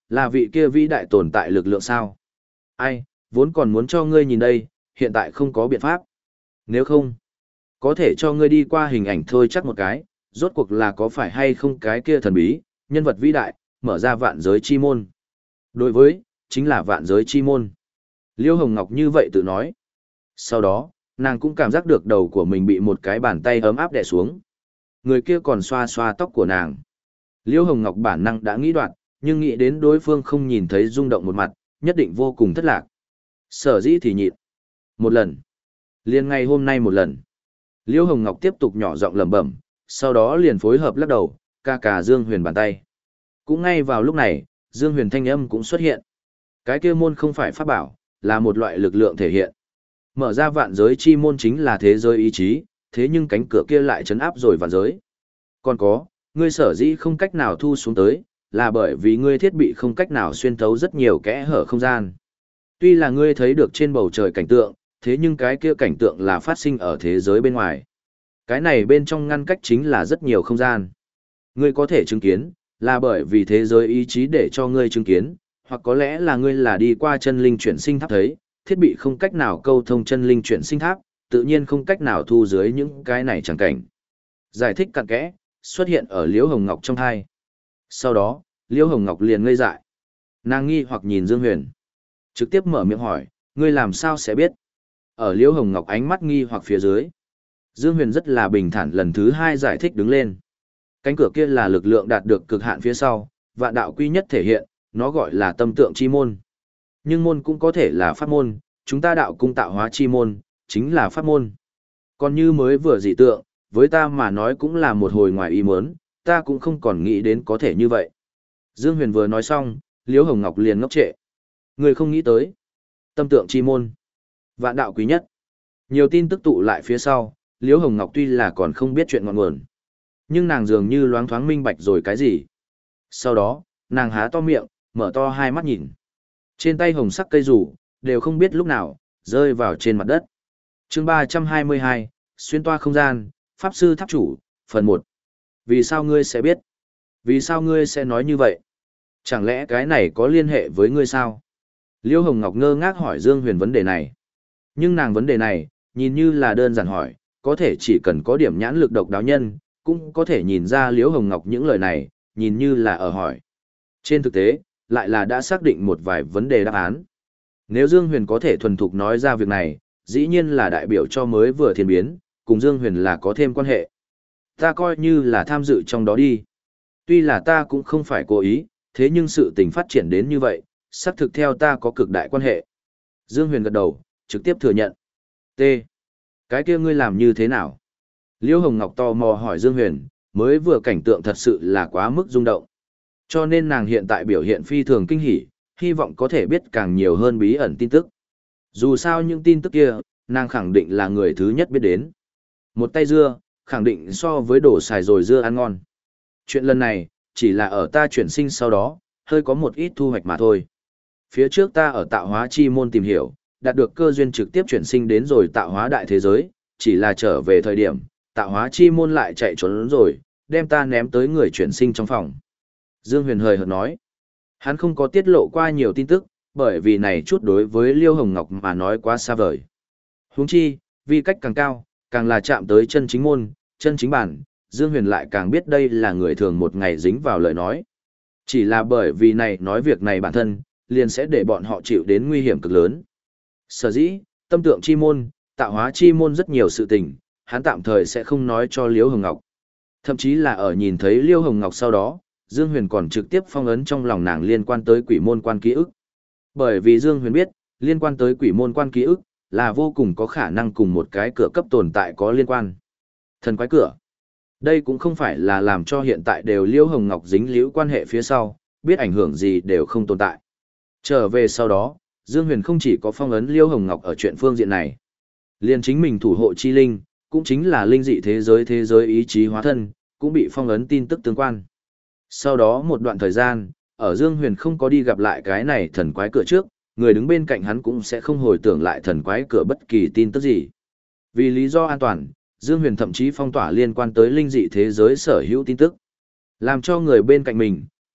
Là vị kia vĩ đại tồn tại lực lượng sao? Ai, vốn còn muốn cho ngươi nhìn đây, hiện tại không có biện pháp. Nếu không, có thể cho ngươi đi qua hình ảnh thôi chắc một cái, rốt cuộc là có phải hay không cái kia thần bí, nhân vật vĩ đại, mở ra vạn giới chi môn. Đối với, chính là vạn giới chi môn. Liêu Hồng Ngọc như vậy tự nói. Sau đó, nàng cũng cảm giác được đầu của mình bị một cái bàn tay ấm áp đè xuống. Người kia còn xoa xoa tóc của nàng. Liêu Hồng Ngọc bản năng đã nghĩ đoạn, nhưng nghĩ đến đối phương không nhìn thấy rung động một mặt, nhất định vô cùng thất lạc. Sở dĩ thì nhịn. Một lần. Liền ngày hôm nay một lần. Liêu Hồng Ngọc tiếp tục nhỏ giọng lẩm bẩm, sau đó liền phối hợp lắc đầu, ca ca Dương Huyền bàn tay. Cũng ngay vào lúc này, Dương Huyền thanh âm cũng xuất hiện. Cái kia môn không phải pháp bảo, là một loại lực lượng thể hiện. Mở ra vạn giới chi môn chính là thế giới ý chí, thế nhưng cánh cửa kia lại chấn áp rồi vạn giới. Còn có, ngươi sở dĩ không cách nào thu xuống tới, là bởi vì ngươi thiết bị không cách nào xuyên thấu rất nhiều kẽ hở không gian. Tuy là ngươi thấy được trên bầu trời cảnh tượng, thế nhưng cái kia cảnh tượng là phát sinh ở thế giới bên ngoài. Cái này bên trong ngăn cách chính là rất nhiều không gian. Ngươi có thể chứng kiến, là bởi vì thế giới ý chí để cho ngươi chứng kiến, hoặc có lẽ là ngươi là đi qua chân linh chuyển sinh tháp thấy, thiết bị không cách nào câu thông chân linh chuyển sinh tháp, tự nhiên không cách nào thu dưới những cái này chẳng cảnh. Giải thích cặn kẽ, xuất hiện ở Liễu Hồng Ngọc trong hai. Sau đó, Liễu Hồng Ngọc liền ngây dại. Nàng nghi hoặc nhìn Dương Huyền. Trực tiếp mở miệng hỏi, ngươi làm sao sẽ biết? Ở Liễu Hồng Ngọc ánh mắt nghi hoặc phía dưới. Dương Huyền rất là bình thản lần thứ hai giải thích đứng lên. Cánh cửa kia là lực lượng đạt được cực hạn phía sau, vạn đạo quy nhất thể hiện, nó gọi là tâm tượng chi môn. Nhưng môn cũng có thể là pháp môn, chúng ta đạo cung tạo hóa chi môn, chính là pháp môn. Còn như mới vừa dị tượng, với ta mà nói cũng là một hồi ngoài ý muốn, ta cũng không còn nghĩ đến có thể như vậy. Dương Huyền vừa nói xong, Liễu Hồng Ngọc liền ngốc trệ. Người không nghĩ tới. Tâm tượng chi môn. Vạn đạo quý nhất. Nhiều tin tức tụ lại phía sau, Liễu Hồng Ngọc tuy là còn không biết chuyện ngọn nguồn. Nhưng nàng dường như loáng thoáng minh bạch rồi cái gì. Sau đó, nàng há to miệng, mở to hai mắt nhìn. Trên tay hồng sắc cây rủ, đều không biết lúc nào, rơi vào trên mặt đất. chương ba trăm hai mươi hai, xuyên toa không gian, Pháp Sư Tháp Chủ, phần một. Vì sao ngươi sẽ biết? Vì sao ngươi sẽ nói như vậy? Chẳng lẽ cái này có liên hệ với ngươi sao? Liêu Hồng Ngọc ngơ ngác hỏi Dương Huyền vấn đề này. Nhưng nàng vấn đề này, nhìn như là đơn giản hỏi, có thể chỉ cần có điểm nhãn lực độc đáo nhân, cũng có thể nhìn ra Liễu Hồng Ngọc những lời này, nhìn như là ở hỏi. Trên thực tế, lại là đã xác định một vài vấn đề đáp án. Nếu Dương Huyền có thể thuần thục nói ra việc này, dĩ nhiên là đại biểu cho mới vừa thiên biến, cùng Dương Huyền là có thêm quan hệ. Ta coi như là tham dự trong đó đi. Tuy là ta cũng không phải cố ý, thế nhưng sự tình phát triển đến như vậy, xác thực theo ta có cực đại quan hệ. Dương Huyền gật đầu, trực tiếp thừa nhận. T. Cái kia ngươi làm như thế nào? Liễu Hồng Ngọc tò mò hỏi Dương Huyền, mới vừa cảnh tượng thật sự là quá mức rung động. Cho nên nàng hiện tại biểu hiện phi thường kinh hỉ, hy vọng có thể biết càng nhiều hơn bí ẩn tin tức. Dù sao những tin tức kia, nàng khẳng định là người thứ nhất biết đến. Một tay dưa, khẳng định so với đổ xài rồi dưa ăn ngon. Chuyện lần này, chỉ là ở ta chuyển sinh sau đó, hơi có một ít thu hoạch mà thôi. Phía trước ta ở tạo hóa chi môn tìm hiểu, đạt được cơ duyên trực tiếp chuyển sinh đến rồi tạo hóa đại thế giới, chỉ là trở về thời điểm, tạo hóa chi môn lại chạy trốn rồi, đem ta ném tới người chuyển sinh trong phòng. Dương Huyền hời hợt nói, hắn không có tiết lộ qua nhiều tin tức, bởi vì này chút đối với Liêu Hồng Ngọc mà nói quá xa vời. Huống chi, vì cách càng cao, càng là chạm tới chân chính môn, chân chính bản, Dương Huyền lại càng biết đây là người thường một ngày dính vào lời nói. Chỉ là bởi vì này nói việc này bản thân, liền sẽ để bọn họ chịu đến nguy hiểm cực lớn. Sở dĩ, tâm tượng chi môn, tạo hóa chi môn rất nhiều sự tình, hắn tạm thời sẽ không nói cho Liêu Hồng Ngọc. Thậm chí là ở nhìn thấy Liêu Hồng Ngọc sau đó, Dương Huyền còn trực tiếp phong ấn trong lòng nàng liên quan tới quỷ môn quan ký ức. Bởi vì Dương Huyền biết, liên quan tới quỷ môn quan ký ức, là vô cùng có khả năng cùng một cái cửa cấp tồn tại có liên quan. Thần quái cửa. Đây cũng không phải là làm cho hiện tại đều Liêu Hồng Ngọc dính líu quan hệ phía sau, biết ảnh hưởng gì đều không tồn tại. Trở về sau đó, Dương Huyền không chỉ có phong ấn Liêu Hồng Ngọc ở chuyện phương diện này. Liền chính mình thủ hộ chi linh, cũng chính là linh dị thế giới thế giới ý chí hóa thân, cũng bị phong ấn tin tức tương quan. Sau đó một đoạn thời gian, ở Dương Huyền không có đi gặp lại cái này thần quái cửa trước, người đứng bên cạnh hắn cũng sẽ không hồi tưởng lại thần quái cửa bất kỳ tin tức gì. Vì lý do an toàn, Dương Huyền thậm chí phong tỏa liên quan tới linh dị thế giới sở hữu tin tức. Làm cho người bên cạnh mình,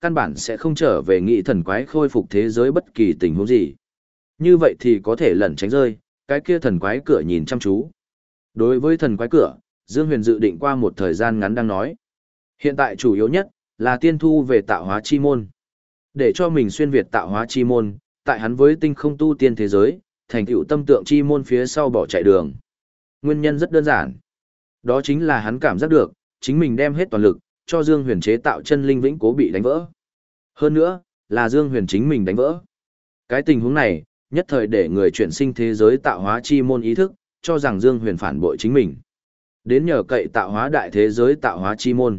căn bản sẽ không trở về nghị thần quái khôi phục thế giới bất kỳ tình huống gì. Như vậy thì có thể lẩn tránh rơi, cái kia thần quái cửa nhìn chăm chú. Đối với thần quái cửa, Dương Huyền dự định qua một thời gian ngắn đang nói. Hiện tại chủ yếu nhất là tiên thu về tạo hóa chi môn. Để cho mình xuyên việt tạo hóa chi môn, tại hắn với tinh không tu tiên thế giới, thành tựu tâm tượng chi môn phía sau bỏ chạy đường. Nguyên nhân rất đơn giản. Đó chính là hắn cảm giác được, chính mình đem hết toàn lực, cho Dương Huyền chế tạo chân linh vĩnh cố bị đánh vỡ. Hơn nữa, là Dương Huyền chính mình đánh vỡ. Cái tình huống này, nhất thời để người chuyển sinh thế giới tạo hóa chi môn ý thức, cho rằng Dương Huyền phản bội chính mình. Đến nhờ cậy tạo hóa đại thế giới tạo hóa chi môn.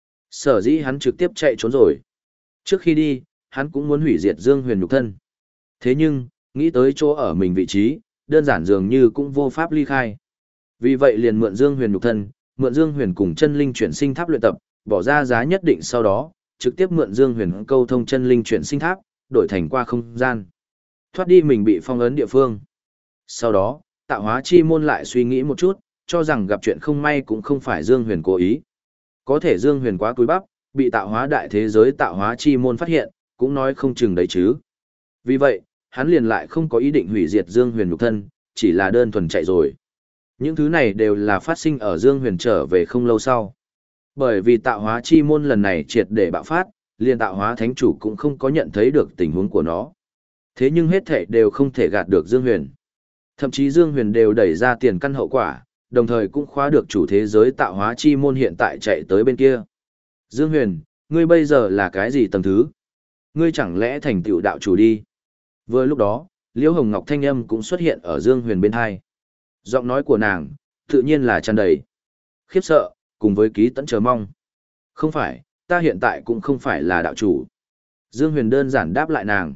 Sở dĩ hắn trực tiếp chạy trốn rồi. Trước khi đi, hắn cũng muốn hủy diệt Dương Huyền nhục thân. Thế nhưng, nghĩ tới chỗ ở mình vị trí, đơn giản dường như cũng vô pháp ly khai. Vì vậy liền mượn Dương Huyền nhục thân, mượn Dương Huyền cùng chân linh chuyển sinh tháp luyện tập, bỏ ra giá nhất định sau đó, trực tiếp mượn Dương Huyền câu thông chân linh chuyển sinh tháp, đổi thành qua không gian. Thoát đi mình bị phong ấn địa phương. Sau đó, tạo hóa chi môn lại suy nghĩ một chút, cho rằng gặp chuyện không may cũng không phải Dương Huyền cố ý. Có thể Dương Huyền quá cúi bắp, bị tạo hóa đại thế giới tạo hóa chi môn phát hiện, cũng nói không chừng đấy chứ. Vì vậy, hắn liền lại không có ý định hủy diệt Dương Huyền nhục thân, chỉ là đơn thuần chạy rồi. Những thứ này đều là phát sinh ở Dương Huyền trở về không lâu sau. Bởi vì tạo hóa chi môn lần này triệt để bạo phát, liền tạo hóa thánh chủ cũng không có nhận thấy được tình huống của nó. Thế nhưng hết thảy đều không thể gạt được Dương Huyền. Thậm chí Dương Huyền đều đẩy ra tiền căn hậu quả, đồng thời cũng khóa được chủ thế giới tạo hóa chi môn hiện tại chạy tới bên kia. Dương Huyền, ngươi bây giờ là cái gì tầng thứ? Ngươi chẳng lẽ thành tựu đạo chủ đi? Vừa lúc đó, Liễu Hồng Ngọc thanh âm cũng xuất hiện ở Dương Huyền bên hai. Giọng nói của nàng, tự nhiên là tràn đầy khiếp sợ, cùng với ký tẫn chờ mong. Không phải, ta hiện tại cũng không phải là đạo chủ. Dương Huyền đơn giản đáp lại nàng.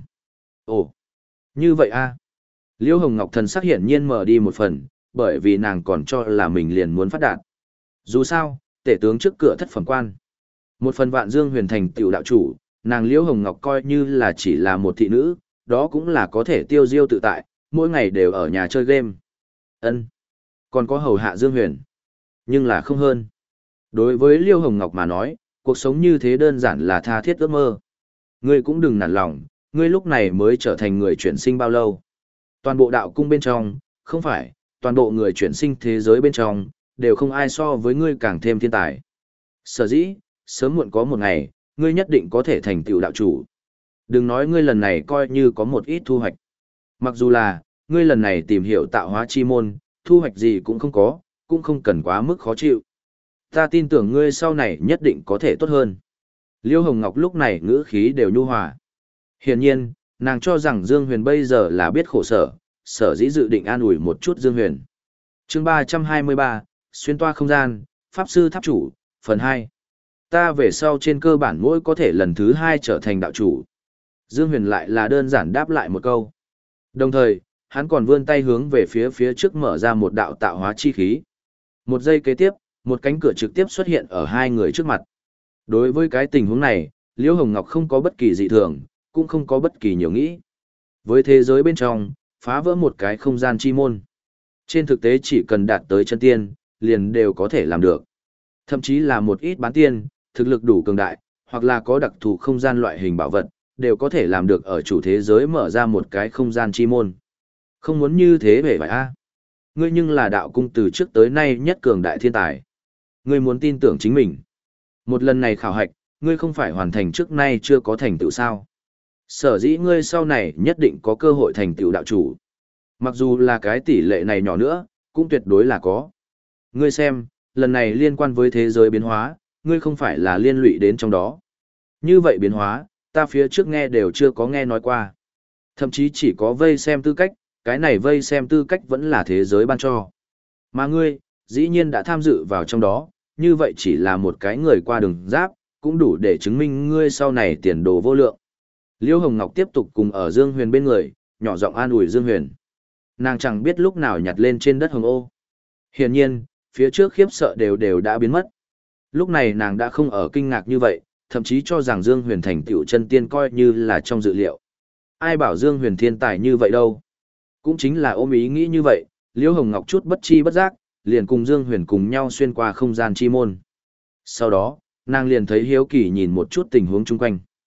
Ồ, như vậy a? Liễu Hồng Ngọc thần sắc hiển nhiên mở đi một phần, bởi vì nàng còn cho là mình liền muốn phát đạt. Dù sao, tể tướng trước cửa thất phẩm quan. Một phần vạn Dương Huyền thành tiểu đạo chủ, nàng Liễu Hồng Ngọc coi như là chỉ là một thị nữ, đó cũng là có thể tiêu diêu tự tại, mỗi ngày đều ở nhà chơi game. Ân, còn có hầu hạ Dương Huyền. Nhưng là không hơn. Đối với Liễu Hồng Ngọc mà nói, cuộc sống như thế đơn giản là tha thiết ước mơ. Ngươi cũng đừng nản lòng, ngươi lúc này mới trở thành người chuyển sinh bao lâu. Toàn bộ đạo cung bên trong, không phải, toàn bộ người chuyển sinh thế giới bên trong, đều không ai so với ngươi càng thêm thiên tài. Sở dĩ, sớm muộn có một ngày, ngươi nhất định có thể thành tựu đạo chủ. Đừng nói ngươi lần này coi như có một ít thu hoạch. Mặc dù là, ngươi lần này tìm hiểu tạo hóa chi môn, thu hoạch gì cũng không có, cũng không cần quá mức khó chịu. Ta tin tưởng ngươi sau này nhất định có thể tốt hơn. Liêu Hồng Ngọc lúc này ngữ khí đều nhu hòa. Hiển nhiên, nàng cho rằng Dương Huyền bây giờ là biết khổ sở, sở dĩ dự định an ủi một chút Dương Huyền. Chương ba trăm hai mươi ba, xuyên toa không gian, Pháp sư tháp chủ, phần hai. Ta về sau trên cơ bản mỗi có thể lần thứ hai trở thành đạo chủ. Dương Huyền lại là đơn giản đáp lại một câu. Đồng thời, hắn còn vươn tay hướng về phía phía trước mở ra một đạo tạo hóa chi khí. Một giây kế tiếp, một cánh cửa trực tiếp xuất hiện ở hai người trước mặt. Đối với cái tình huống này, Liễu Hồng Ngọc không có bất kỳ dị thường, cũng không có bất kỳ nhiều nghĩ. Với thế giới bên trong, phá vỡ một cái không gian chi môn. Trên thực tế chỉ cần đạt tới chân tiên, liền đều có thể làm được. Thậm chí là một ít bán tiên, thực lực đủ cường đại, hoặc là có đặc thù không gian loại hình bảo vật, đều có thể làm được ở chủ thế giới mở ra một cái không gian chi môn. Không muốn như thế vẻ vải a. Ngươi nhưng là đạo cung từ trước tới nay nhất cường đại thiên tài. Ngươi muốn tin tưởng chính mình. Một lần này khảo hạch, ngươi không phải hoàn thành trước nay chưa có thành tựu sao. Sở dĩ ngươi sau này nhất định có cơ hội thành tựu đạo chủ. Mặc dù là cái tỷ lệ này nhỏ nữa, cũng tuyệt đối là có. Ngươi xem, lần này liên quan với thế giới biến hóa, ngươi không phải là liên lụy đến trong đó. Như vậy biến hóa, ta phía trước nghe đều chưa có nghe nói qua. Thậm chí chỉ có vây xem tư cách, cái này vây xem tư cách vẫn là thế giới ban cho. Mà ngươi, dĩ nhiên đã tham dự vào trong đó, như vậy chỉ là một cái người qua đường giáp, cũng đủ để chứng minh ngươi sau này tiền đồ vô lượng. Liễu Hồng Ngọc tiếp tục cùng ở Dương Huyền bên người, nhỏ giọng an ủi Dương Huyền. Nàng chẳng biết lúc nào nhặt lên trên đất hồng ô. Hiển nhiên, phía trước khiếp sợ đều đều đã biến mất. Lúc này nàng đã không ở kinh ngạc như vậy, thậm chí cho rằng Dương Huyền thành tựu chân tiên coi như là trong dự liệu. Ai bảo Dương Huyền thiên tài như vậy đâu. Cũng chính là ôm ý nghĩ như vậy, Liễu Hồng Ngọc chút bất chi bất giác, liền cùng Dương Huyền cùng nhau xuyên qua không gian chi môn. Sau đó, nàng liền thấy hiếu kỳ nhìn một chút tình huống chung quanh.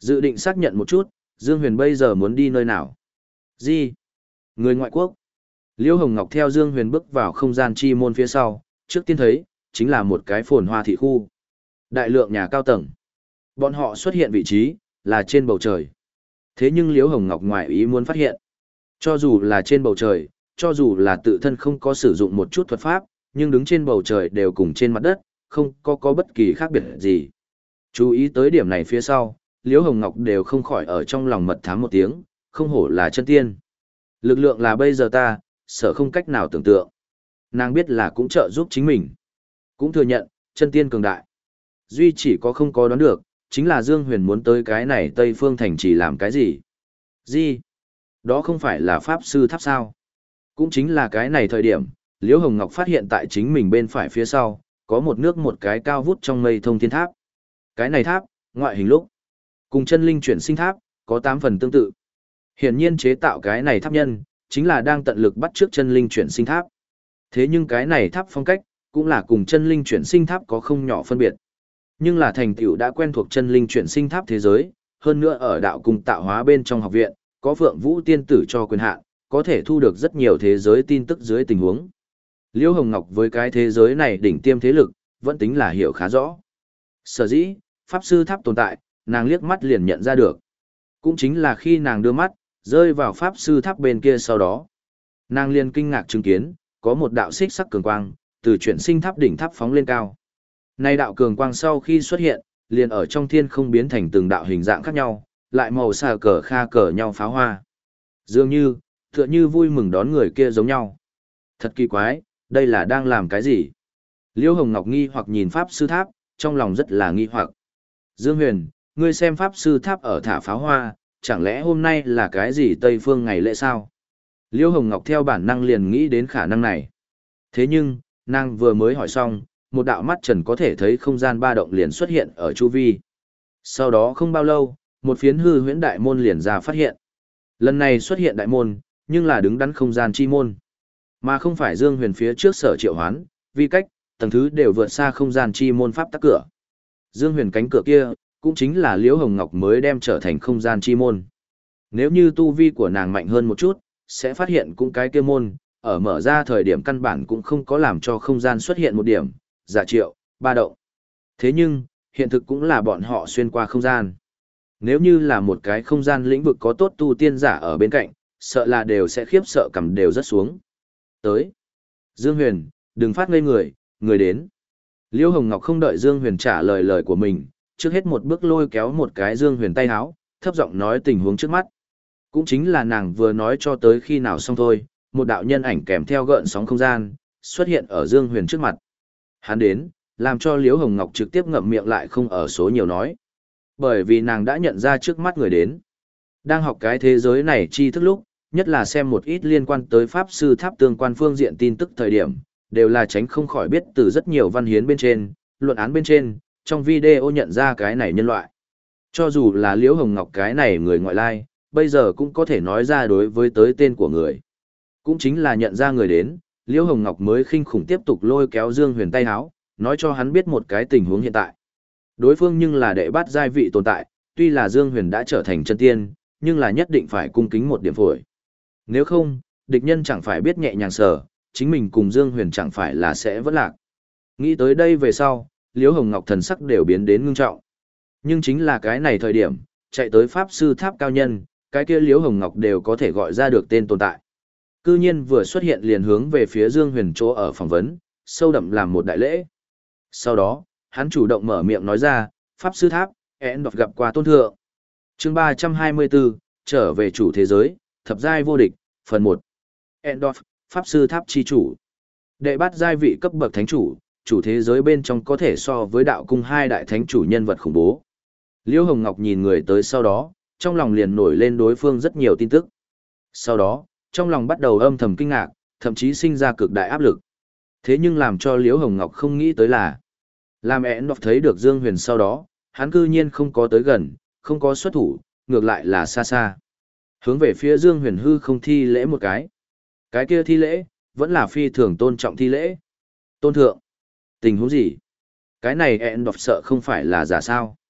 Dự định xác nhận một chút, Dương Huyền bây giờ muốn đi nơi nào? Gì? Người ngoại quốc. Liễu Hồng Ngọc theo Dương Huyền bước vào không gian chi môn phía sau, trước tiên thấy, chính là một cái phồn hoa thị khu. Đại lượng nhà cao tầng. Bọn họ xuất hiện vị trí, là trên bầu trời. Thế nhưng Liễu Hồng Ngọc ngoài ý muốn phát hiện. Cho dù là trên bầu trời, cho dù là tự thân không có sử dụng một chút thuật pháp, nhưng đứng trên bầu trời đều cùng trên mặt đất, không có có bất kỳ khác biệt gì. Chú ý tới điểm này phía sau, Liễu Hồng Ngọc đều không khỏi ở trong lòng mật thám một tiếng, không hổ là chân tiên. Lực lượng là bây giờ ta, sợ không cách nào tưởng tượng. Nàng biết là cũng trợ giúp chính mình. Cũng thừa nhận, chân tiên cường đại. Duy chỉ có không có đoán được, chính là Dương Huyền muốn tới cái này Tây Phương Thành chỉ làm cái gì. Gì? Đó không phải là Pháp Sư Tháp sao? Cũng chính là cái này thời điểm, Liễu Hồng Ngọc phát hiện tại chính mình bên phải phía sau, có một nước một cái cao vút trong mây thông thiên tháp. Cái này tháp, ngoại hình lúc, cùng chân linh chuyển sinh tháp, có tám phần tương tự. Hiển nhiên chế tạo cái này tháp nhân, chính là đang tận lực bắt trước chân linh chuyển sinh tháp. Thế nhưng cái này tháp phong cách, cũng là cùng chân linh chuyển sinh tháp có không nhỏ phân biệt. Nhưng là thành tựu đã quen thuộc chân linh chuyển sinh tháp thế giới, hơn nữa ở đạo cung tạo hóa bên trong học viện, có Phượng Vũ tiên tử cho quyền hạn, có thể thu được rất nhiều thế giới tin tức dưới tình huống. Liễu Hồng Ngọc với cái thế giới này đỉnh tiêm thế lực, vẫn tính là hiểu khá rõ. Sở dĩ, Pháp Sư Tháp tồn tại, nàng liếc mắt liền nhận ra được. Cũng chính là khi nàng đưa mắt, rơi vào Pháp Sư Tháp bên kia sau đó. Nàng liền kinh ngạc chứng kiến, có một đạo xích sắc cường quang, từ chuyển sinh tháp đỉnh tháp phóng lên cao. Nay đạo cường quang sau khi xuất hiện, liền ở trong thiên không biến thành từng đạo hình dạng khác nhau, lại màu xà cờ kha cờ nhau pháo hoa. Dường như, tựa như vui mừng đón người kia giống nhau. Thật kỳ quái, đây là đang làm cái gì? Liễu Hồng Ngọc nghi hoặc nhìn Pháp Sư Tháp, trong lòng rất là nghi hoặc. Dương Huyền, ngươi xem Pháp Sư Tháp ở thả pháo hoa, chẳng lẽ hôm nay là cái gì Tây Phương ngày lễ sao? Liễu Hồng Ngọc theo bản năng liền nghĩ đến khả năng này. Thế nhưng, nàng vừa mới hỏi xong, một đạo mắt trần có thể thấy không gian ba động liền xuất hiện ở chu vi. Sau đó không bao lâu, một phiến hư huyễn đại môn liền ra phát hiện. Lần này xuất hiện đại môn, nhưng là đứng đắn không gian chi môn. Mà không phải Dương Huyền phía trước sở triệu hoán, vì cách, tầng thứ đều vượt xa không gian chi môn pháp tắc cửa. Dương Huyền cánh cửa kia, cũng chính là Liễu Hồng Ngọc mới đem trở thành không gian chi môn. Nếu như tu vi của nàng mạnh hơn một chút, sẽ phát hiện cũng cái kia môn, ở mở ra thời điểm căn bản cũng không có làm cho không gian xuất hiện một điểm, giả triệu, ba động. Thế nhưng, hiện thực cũng là bọn họ xuyên qua không gian. Nếu như là một cái không gian lĩnh vực có tốt tu tiên giả ở bên cạnh, sợ là đều sẽ khiếp sợ cầm đều rất xuống. Tới. Dương Huyền, đừng phát ngây người, người đến. Liễu Hồng Ngọc không đợi Dương Huyền trả lời lời của mình, trước hết một bước lôi kéo một cái Dương Huyền tay háo, thấp giọng nói tình huống trước mắt. Cũng chính là nàng vừa nói cho tới khi nào xong thôi, một đạo nhân ảnh kèm theo gợn sóng không gian, xuất hiện ở Dương Huyền trước mặt. Hắn đến, làm cho Liễu Hồng Ngọc trực tiếp ngậm miệng lại không ở số nhiều nói. Bởi vì nàng đã nhận ra trước mắt người đến. Đang học cái thế giới này tri thức lúc, nhất là xem một ít liên quan tới Pháp Sư Tháp tương quan phương diện tin tức thời điểm, đều là tránh không khỏi biết từ rất nhiều văn hiến bên trên, luận án bên trên, trong video nhận ra cái này nhân loại. Cho dù là Liễu Hồng Ngọc cái này người ngoại lai, bây giờ cũng có thể nói ra đối với tới tên của người. Cũng chính là nhận ra người đến, Liễu Hồng Ngọc mới khinh khủng tiếp tục lôi kéo Dương Huyền tay háo, nói cho hắn biết một cái tình huống hiện tại. Đối phương nhưng là đệ bát giai vị tồn tại, tuy là Dương Huyền đã trở thành chân tiên, nhưng là nhất định phải cung kính một điểm phổi. Nếu không, địch nhân chẳng phải biết nhẹ nhàng sở, chính mình cùng Dương Huyền chẳng phải là sẽ vẫn lạc. Nghĩ tới đây về sau, Liễu Hồng Ngọc thần sắc đều biến đến ngưng trọng. Nhưng chính là cái này thời điểm, chạy tới Pháp Sư Tháp cao nhân, cái kia Liễu Hồng Ngọc đều có thể gọi ra được tên tồn tại. Cư nhiên vừa xuất hiện liền hướng về phía Dương Huyền chỗ ở phỏng vấn, sâu đậm làm một đại lễ. Sau đó, hắn chủ động mở miệng nói ra, Pháp Sư Tháp, hẹn đọc gặp qua tôn thượng. Chương ba trăm hai mươi bốn, trở về chủ thế giới, thập giai vô địch, phần một. Endorf, Pháp Sư Tháp chi chủ. Đệ bát giai vị cấp bậc thánh chủ, chủ thế giới bên trong có thể so với đạo cung hai đại thánh chủ nhân vật khủng bố. Liễu Hồng Ngọc nhìn người tới sau đó, trong lòng liền nổi lên đối phương rất nhiều tin tức. Sau đó, trong lòng bắt đầu âm thầm kinh ngạc, thậm chí sinh ra cực đại áp lực. Thế nhưng làm cho Liễu Hồng Ngọc không nghĩ tới là, làm Endorf thấy được Dương Huyền sau đó, hắn cư nhiên không có tới gần, không có xuất thủ, ngược lại là xa xa. Hướng về phía Dương Huyền hư không thi lễ một cái. Cái kia thi lễ, vẫn là phi thường tôn trọng thi lễ. Tôn thượng. Tình huống gì? Cái này ẹn đọc sợ không phải là giả sao.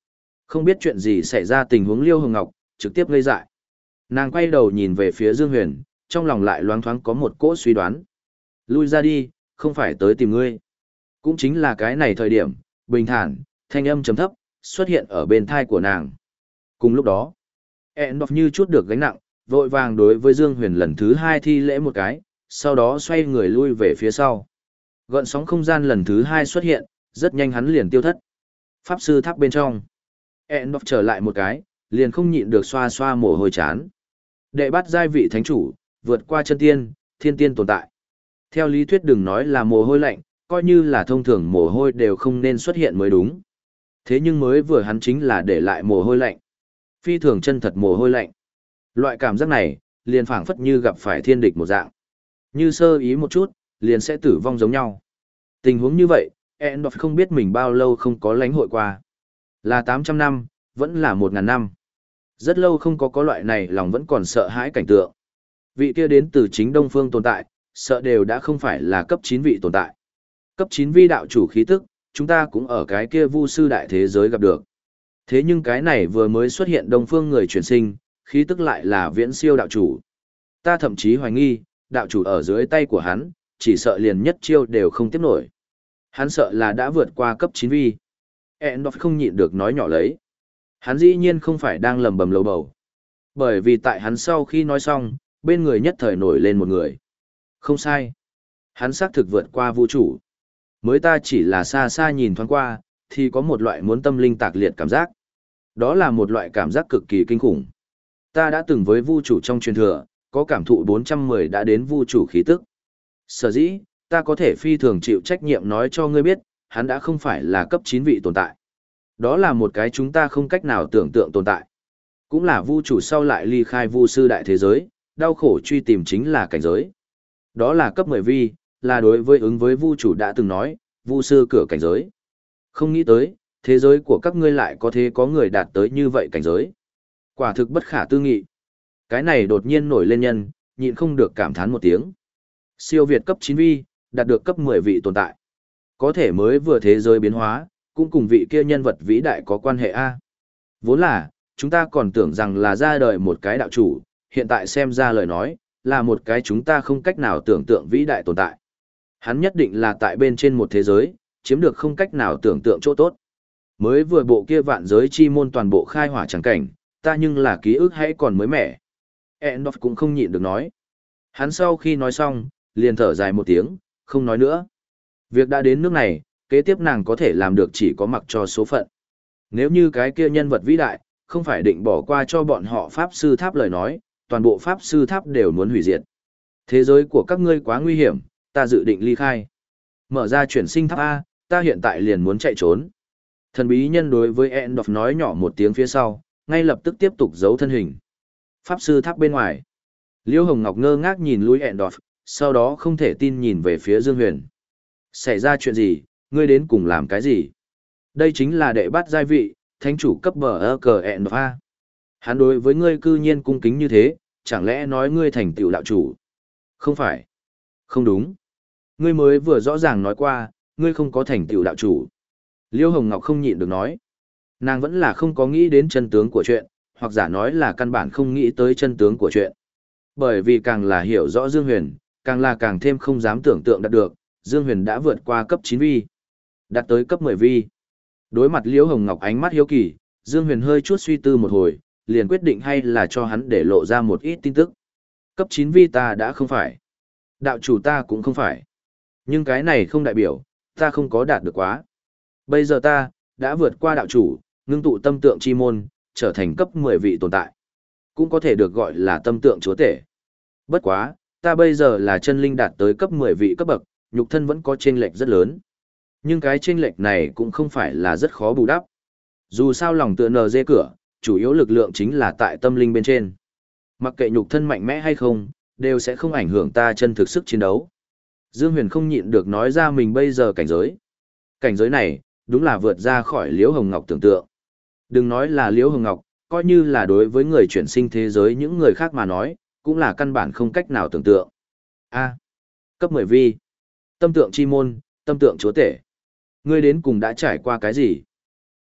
Không biết chuyện gì xảy ra tình huống Liêu Hồng Ngọc, trực tiếp ngây dại. Nàng quay đầu nhìn về phía Dương Huyền, trong lòng lại loáng thoáng có một cỗ suy đoán. Lui ra đi, không phải tới tìm ngươi. Cũng chính là cái này thời điểm, bình thản, thanh âm trầm thấp, xuất hiện ở bên thai của nàng. Cùng lúc đó, Endorf như chút được gánh nặng, vội vàng đối với Dương Huyền lần thứ hai thi lễ một cái, sau đó xoay người lui về phía sau. Gợn sóng không gian lần thứ hai xuất hiện, rất nhanh hắn liền tiêu thất. Pháp sư tháp bên trong. Endorf trở lại một cái, liền không nhịn được xoa xoa mồ hôi chán. Đệ bắt giai vị thánh chủ, vượt qua chân tiên, thiên tiên tồn tại. Theo lý thuyết đừng nói là mồ hôi lạnh, coi như là thông thường mồ hôi đều không nên xuất hiện mới đúng. Thế nhưng mới vừa hắn chính là để lại mồ hôi lạnh. Phi thường chân thật mồ hôi lạnh. Loại cảm giác này, liền phảng phất như gặp phải thiên địch một dạng. Như sơ ý một chút, liền sẽ tử vong giống nhau. Tình huống như vậy, Endorf không biết mình bao lâu không có lãnh hội qua. Là tám trăm năm, vẫn là một nghìn năm. Rất lâu không có có loại này lòng vẫn còn sợ hãi cảnh tượng. Vị kia đến từ chính Đông Phương tồn tại, sợ đều đã không phải là cấp chín vị tồn tại. Cấp chín vi đạo chủ khí tức, chúng ta cũng ở cái kia vu sư đại thế giới gặp được. Thế nhưng cái này vừa mới xuất hiện Đông Phương người chuyển sinh, khí tức lại là viễn siêu đạo chủ. Ta thậm chí hoài nghi, đạo chủ ở dưới tay của hắn, chỉ sợ liền nhất chiêu đều không tiếp nổi. Hắn sợ là đã vượt qua cấp chín vi. Endorf không nhịn được nói nhỏ lấy. Hắn dĩ nhiên không phải đang lầm bầm lầu bầu. Bởi vì tại hắn sau khi nói xong, bên người nhất thời nổi lên một người. Không sai. Hắn xác thực vượt qua vũ trụ. Mới ta chỉ là xa xa nhìn thoáng qua, thì có một loại muốn tâm linh tạc liệt cảm giác. Đó là một loại cảm giác cực kỳ kinh khủng. Ta đã từng với vũ trụ trong truyền thừa, có cảm thụ bốn trăm mười đã đến vũ trụ khí tức. Sở dĩ, ta có thể phi thường chịu trách nhiệm nói cho ngươi biết, hắn đã không phải là cấp chín vị tồn tại. Đó là một cái chúng ta không cách nào tưởng tượng tồn tại. Cũng là vũ trụ sau lại ly khai vu sư đại thế giới, đau khổ truy tìm chính là cảnh giới. Đó là cấp mười vi, là đối với ứng với vu chủ đã từng nói, vu sư cửa cảnh giới. Không nghĩ tới, thế giới của các ngươi lại có thế có người đạt tới như vậy cảnh giới. Quả thực bất khả tư nghị. Cái này đột nhiên nổi lên nhân, nhịn không được cảm thán một tiếng. Siêu việt cấp chín vi, đạt được cấp mười vị tồn tại. Có thể mới vừa thế giới biến hóa, cũng cùng vị kia nhân vật vĩ đại có quan hệ A. Vốn là, chúng ta còn tưởng rằng là ra đời một cái đạo chủ, hiện tại xem ra lời nói, là một cái chúng ta không cách nào tưởng tượng vĩ đại tồn tại. Hắn nhất định là tại bên trên một thế giới, chiếm được không cách nào tưởng tượng chỗ tốt. Mới vừa bộ kia vạn giới chi môn toàn bộ khai hỏa chẳng cảnh, ta nhưng là ký ức hãy còn mới mẻ. Endorf cũng không nhịn được nói. Hắn sau khi nói xong, liền thở dài một tiếng, không nói nữa. Việc đã đến nước này, kế tiếp nàng có thể làm được chỉ có mặc cho số phận. Nếu như cái kia nhân vật vĩ đại, không phải định bỏ qua cho bọn họ Pháp Sư Tháp lời nói, toàn bộ Pháp Sư Tháp đều muốn hủy diệt. Thế giới của các ngươi quá nguy hiểm, ta dự định ly khai. Mở ra chuyển sinh tháp A, ta hiện tại liền muốn chạy trốn. Thần bí nhân đối với Endorf nói nhỏ một tiếng phía sau, ngay lập tức tiếp tục giấu thân hình. Pháp Sư Tháp bên ngoài. Liêu Hồng Ngọc ngơ ngác nhìn lui Endorf, sau đó không thể tin nhìn về phía Dương Huyền. Xảy ra chuyện gì, ngươi đến cùng làm cái gì? Đây chính là đệ bát giai vị, thánh chủ cấp bờ ơ cờ Endorf A. Hắn đối với ngươi cư nhiên cung kính như thế, chẳng lẽ nói ngươi thành tựu đạo chủ? Không phải. Không đúng. Ngươi mới vừa rõ ràng nói qua, ngươi không có thành tựu đạo chủ. Liêu Hồng Ngọc không nhịn được nói. Nàng vẫn là không có nghĩ đến chân tướng của chuyện, hoặc giả nói là căn bản không nghĩ tới chân tướng của chuyện. Bởi vì càng là hiểu rõ Dương Huyền, càng là càng thêm không dám tưởng tượng đạt được, Dương Huyền đã vượt qua cấp chín vi, đạt tới cấp mười vi. Đối mặt Liễu Hồng Ngọc ánh mắt hiếu kỳ, Dương Huyền hơi chút suy tư một hồi, liền quyết định hay là cho hắn để lộ ra một ít tin tức. Cấp chín vi ta đã không phải. Đạo chủ ta cũng không phải. Nhưng cái này không đại biểu, ta không có đạt được quá. Bây giờ ta, đã vượt qua đạo chủ, ngưng tụ tâm tượng chi môn, trở thành cấp mười vị tồn tại. Cũng có thể được gọi là tâm tượng chúa tể. Bất quá, ta bây giờ là chân linh đạt tới cấp mười vị cấp bậc, nhục thân vẫn có chênh lệch rất lớn. Nhưng cái chênh lệch này cũng không phải là rất khó bù đắp. Dù sao lòng tựa nờ dê cửa, chủ yếu lực lượng chính là tại tâm linh bên trên. Mặc kệ nhục thân mạnh mẽ hay không, đều sẽ không ảnh hưởng ta chân thực sức chiến đấu. Dương Huyền không nhịn được nói ra mình bây giờ cảnh giới. Cảnh giới này, đúng là vượt ra khỏi Liễu Hồng Ngọc tưởng tượng. Đừng nói là Liễu Hồng Ngọc, coi như là đối với người chuyển sinh thế giới những người khác mà nói, cũng là căn bản không cách nào tưởng tượng. A. Cấp mười vi. Tâm tượng chi môn, tâm tượng chúa tể. Ngươi đến cùng đã trải qua cái gì?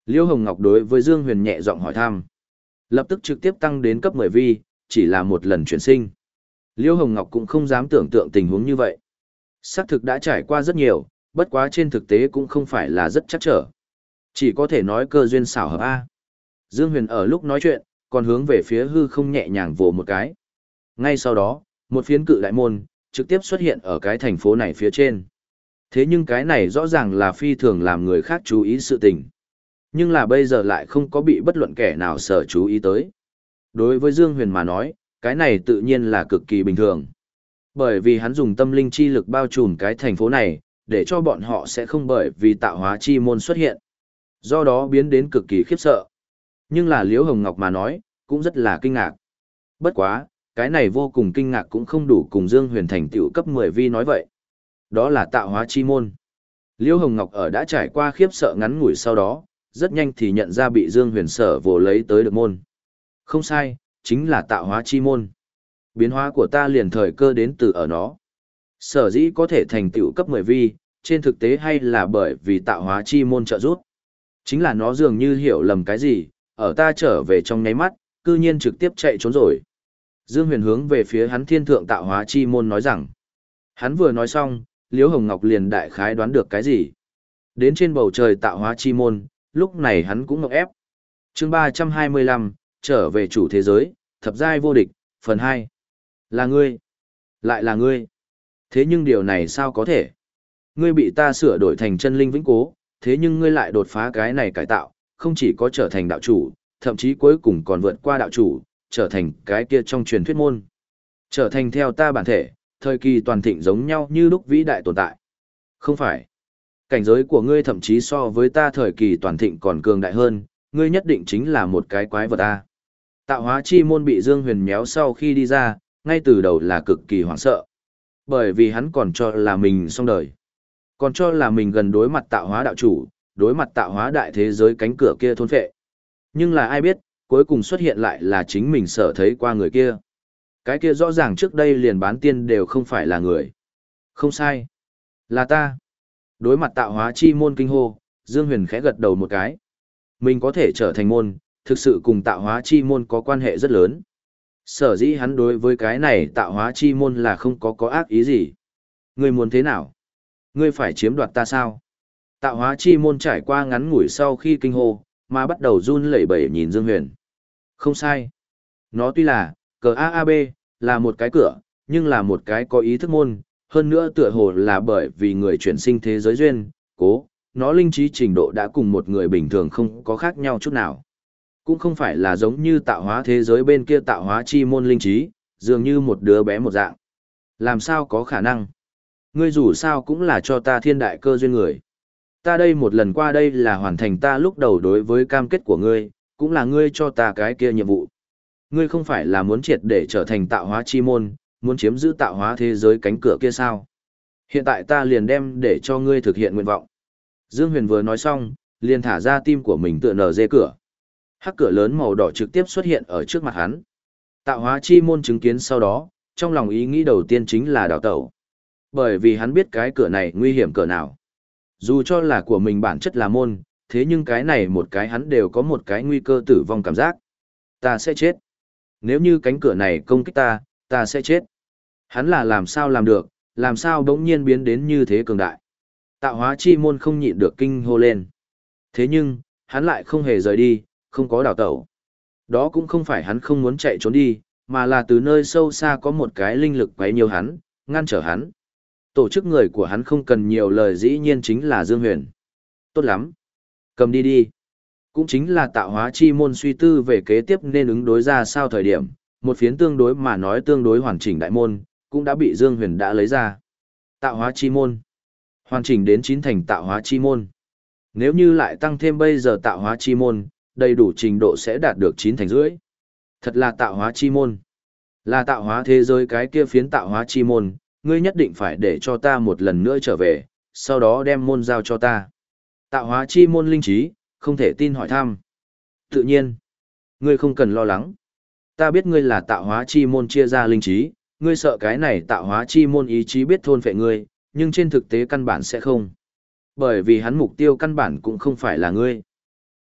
Liễu Hồng Ngọc đối với Dương Huyền nhẹ giọng hỏi thăm. Lập tức trực tiếp tăng đến cấp mười vi, chỉ là một lần chuyển sinh. Liễu Hồng Ngọc cũng không dám tưởng tượng tình huống như vậy. Xác thực đã trải qua rất nhiều, bất quá trên thực tế cũng không phải là rất chắc trở. Chỉ có thể nói cơ duyên xảo hợp A. Dương Huyền ở lúc nói chuyện, còn hướng về phía hư không nhẹ nhàng vồ một cái. Ngay sau đó, một phiến cự đại môn, trực tiếp xuất hiện ở cái thành phố này phía trên. Thế nhưng cái này rõ ràng là phi thường làm người khác chú ý sự tình. Nhưng là bây giờ lại không có bị bất luận kẻ nào sở chú ý tới. Đối với Dương Huyền mà nói, cái này tự nhiên là cực kỳ bình thường. Bởi vì hắn dùng tâm linh chi lực bao trùm cái thành phố này, để cho bọn họ sẽ không bởi vì tạo hóa chi môn xuất hiện. Do đó biến đến cực kỳ khiếp sợ. Nhưng là Liễu Hồng Ngọc mà nói, cũng rất là kinh ngạc. Bất quá, cái này vô cùng kinh ngạc cũng không đủ cùng Dương Huyền thành tựu cấp mười vi nói vậy. Đó là tạo hóa chi môn. Liễu Hồng Ngọc ở đã trải qua khiếp sợ ngắn ngủi sau đó, rất nhanh thì nhận ra bị Dương Huyền sở vồ lấy tới được môn. Không sai, chính là tạo hóa chi môn. Biến hóa của ta liền thời cơ đến từ ở nó. Sở dĩ có thể thành tựu cấp mười vi, trên thực tế hay là bởi vì tạo hóa chi môn trợ giúp. Chính là nó dường như hiểu lầm cái gì, ở ta trở về trong nháy mắt, cư nhiên trực tiếp chạy trốn rồi. Dương Huyền hướng về phía hắn thiên thượng tạo hóa chi môn nói rằng. Hắn vừa nói xong, Liễu Hồng Ngọc liền đại khái đoán được cái gì. Đến trên bầu trời tạo hóa chi môn, lúc này hắn cũng ngọc ép. Chương ba trăm hai mươi lăm, trở về chủ thế giới, thập giai vô địch, phần hai. Là ngươi. Lại là ngươi. Thế nhưng điều này sao có thể? Ngươi bị ta sửa đổi thành chân linh vĩnh cố, thế nhưng ngươi lại đột phá cái này cải tạo, không chỉ có trở thành đạo chủ, thậm chí cuối cùng còn vượt qua đạo chủ, trở thành cái kia trong truyền thuyết môn. Trở thành theo ta bản thể, thời kỳ toàn thịnh giống nhau như lúc vĩ đại tồn tại. Không phải. Cảnh giới của ngươi thậm chí so với ta thời kỳ toàn thịnh còn cường đại hơn, ngươi nhất định chính là một cái quái vật ta. Tạo hóa chi môn bị Dương Huyền méo sau khi đi ra, ngay từ đầu là cực kỳ hoảng sợ. Bởi vì hắn còn cho là mình xong đời. Còn cho là mình gần đối mặt tạo hóa đạo chủ, đối mặt tạo hóa đại thế giới cánh cửa kia thôn phệ. Nhưng là ai biết, cuối cùng xuất hiện lại là chính mình sở thấy qua người kia. Cái kia rõ ràng trước đây liền bán tiên đều không phải là người. Không sai. Là ta. Đối mặt tạo hóa chi môn kinh hô, Dương Huyền khẽ gật đầu một cái. Mình có thể trở thành môn, thực sự cùng tạo hóa chi môn có quan hệ rất lớn. Sở dĩ hắn đối với cái này tạo hóa chi môn là không có có ác ý gì. Ngươi muốn thế nào? Ngươi phải chiếm đoạt ta sao? Tạo hóa chi môn trải qua ngắn ngủi sau khi kinh hô, mà bắt đầu run lẩy bẩy nhìn Dương Huyền. Không sai. Nó tuy là, cờ a a bê, là một cái cửa, nhưng là một cái có ý thức môn, hơn nữa tựa hồ là bởi vì người chuyển sinh thế giới duyên, cố, nó linh trí trình độ đã cùng một người bình thường không có khác nhau chút nào. Cũng không phải là giống như tạo hóa thế giới bên kia tạo hóa chi môn linh trí, dường như một đứa bé một dạng. Làm sao có khả năng? Ngươi dù sao cũng là cho ta thiên đại cơ duyên người. Ta đây một lần qua đây là hoàn thành ta lúc đầu đối với cam kết của ngươi, cũng là ngươi cho ta cái kia nhiệm vụ. Ngươi không phải là muốn triệt để trở thành tạo hóa chi môn, muốn chiếm giữ tạo hóa thế giới cánh cửa kia sao? Hiện tại ta liền đem để cho ngươi thực hiện nguyện vọng. Dương Huyền vừa nói xong, liền thả ra tim của mình tựa nở dê cửa. Hắc cửa lớn màu đỏ trực tiếp xuất hiện ở trước mặt hắn. Tạo hóa chi môn chứng kiến sau đó, trong lòng ý nghĩ đầu tiên chính là đào tẩu. Bởi vì hắn biết cái cửa này nguy hiểm cỡ nào. Dù cho là của mình bản chất là môn, thế nhưng cái này một cái hắn đều có một cái nguy cơ tử vong cảm giác. Ta sẽ chết. Nếu như cánh cửa này công kích ta, ta sẽ chết. Hắn là làm sao làm được, làm sao đống nhiên biến đến như thế cường đại. Tạo hóa chi môn không nhịn được kinh hô lên. Thế nhưng, hắn lại không hề rời đi, không có đào tẩu. Đó cũng không phải hắn không muốn chạy trốn đi, mà là từ nơi sâu xa có một cái linh lực quấy nhiều hắn, ngăn trở hắn. Tổ chức người của hắn không cần nhiều lời dĩ nhiên chính là Dương Huyền. Tốt lắm. Cầm đi đi. Cũng chính là tạo hóa chi môn suy tư về kế tiếp nên ứng đối ra sao thời điểm, một phiến tương đối mà nói tương đối hoàn chỉnh đại môn, cũng đã bị Dương Huyền đã lấy ra. Tạo hóa chi môn. Hoàn chỉnh đến chín thành tạo hóa chi môn. Nếu như lại tăng thêm bây giờ tạo hóa chi môn, đầy đủ trình độ sẽ đạt được chín thành rưỡi. Thật là tạo hóa chi môn. Là tạo hóa thế giới cái kia phiến tạo hóa chi môn, ngươi nhất định phải để cho ta một lần nữa trở về, sau đó đem môn giao cho ta. Tạo hóa chi môn linh trí, không thể tin hỏi thăm. Tự nhiên, ngươi không cần lo lắng. Ta biết ngươi là tạo hóa chi môn chia ra linh trí, ngươi sợ cái này tạo hóa chi môn ý chí biết thôn phệ ngươi, nhưng trên thực tế căn bản sẽ không. Bởi vì hắn mục tiêu căn bản cũng không phải là ngươi.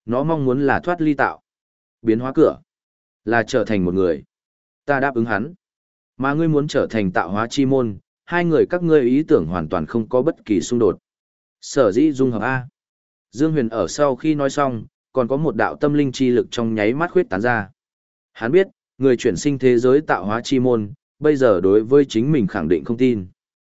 nó mong muốn là thoát ly tạo. Biến hóa cửa, là trở thành một người. Ta đáp ứng hắn. Mà ngươi muốn trở thành tạo hóa chi môn, hai người các ngươi ý tưởng hoàn toàn không có bất kỳ xung đột. Sở dĩ dung hợp A. Dương Huyền ở sau khi nói xong, còn có một đạo tâm linh chi lực trong nháy mắt khuyết tán ra. Hắn biết, người chuyển sinh thế giới tạo hóa chi môn, bây giờ đối với chính mình khẳng định không tin.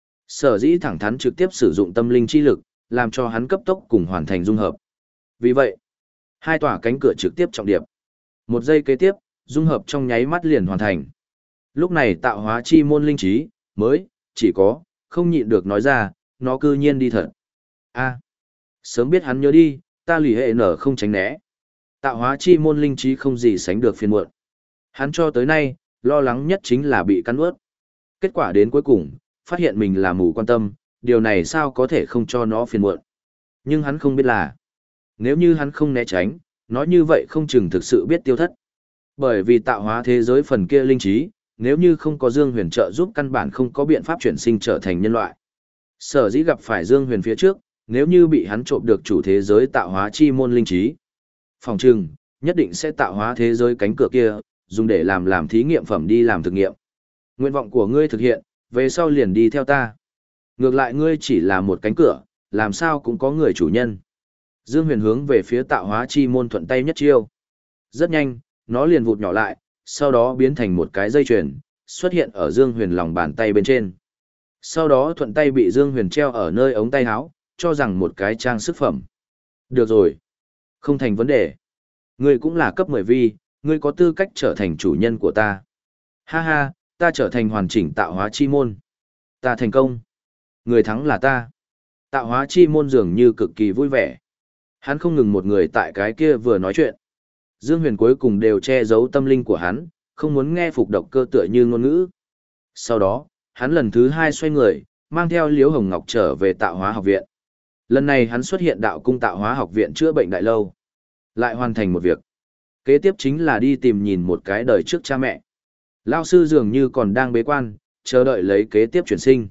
Sở dĩ thẳng thắn trực tiếp sử dụng tâm linh chi lực, làm cho hắn cấp tốc cùng hoàn thành dung hợp. Vì vậy, hai tòa cánh cửa trực tiếp trọng điệp. Một giây kế tiếp, dung hợp trong nháy mắt liền hoàn thành. Lúc này tạo hóa chi môn linh trí, mới, chỉ có, không nhịn được nói ra, nó cư nhiên đi thật. A, sớm biết hắn nhớ đi, ta lì hệ nở không tránh né. Tạo hóa chi môn linh trí không gì sánh được phiền muộn. Hắn cho tới nay, lo lắng nhất chính là bị cắn ướt. Kết quả đến cuối cùng, phát hiện mình là mù quan tâm, điều này sao có thể không cho nó phiền muộn. Nhưng hắn không biết là, nếu như hắn không né tránh, nói như vậy không chừng thực sự biết tiêu thất. Bởi vì tạo hóa thế giới phần kia linh trí, nếu như không có Dương Huyền trợ giúp căn bản không có biện pháp chuyển sinh trở thành nhân loại. Sở dĩ gặp phải Dương Huyền phía trước, nếu như bị hắn trộm được chủ thế giới tạo hóa chi môn linh trí, phòng trừng, nhất định sẽ tạo hóa thế giới cánh cửa kia, dùng để làm làm thí nghiệm phẩm đi làm thực nghiệm. Nguyện vọng của ngươi thực hiện, về sau liền đi theo ta. Ngược lại ngươi chỉ là một cánh cửa, làm sao cũng có người chủ nhân. Dương Huyền hướng về phía tạo hóa chi môn thuận tay nhất chiêu. Rất nhanh, nó liền vụt nhỏ lại, sau đó biến thành một cái dây chuyền, xuất hiện ở Dương Huyền lòng bàn tay bên trên. Sau đó thuận tay bị Dương Huyền treo ở nơi ống tay áo, cho rằng một cái trang sức phẩm. Được rồi. Không thành vấn đề. Ngươi cũng là cấp mười vi, ngươi có tư cách trở thành chủ nhân của ta. Ha ha, ta trở thành hoàn chỉnh tạo hóa chi môn. Ta thành công. Người thắng là ta. Tạo hóa chi môn dường như cực kỳ vui vẻ. Hắn không ngừng một người tại cái kia vừa nói chuyện. Dương Huyền cuối cùng đều che giấu tâm linh của hắn, không muốn nghe phục độc cơ tựa như ngôn ngữ. Sau đó, hắn lần thứ hai xoay người, mang theo Liễu Hồng Ngọc trở về tạo hóa học viện. Lần này hắn xuất hiện đạo cung tạo hóa học viện chữa bệnh đại lâu. Lại hoàn thành một việc. Kế tiếp chính là đi tìm nhìn một cái đời trước cha mẹ. Lao sư dường như còn đang bế quan, chờ đợi lấy kế tiếp chuyển sinh.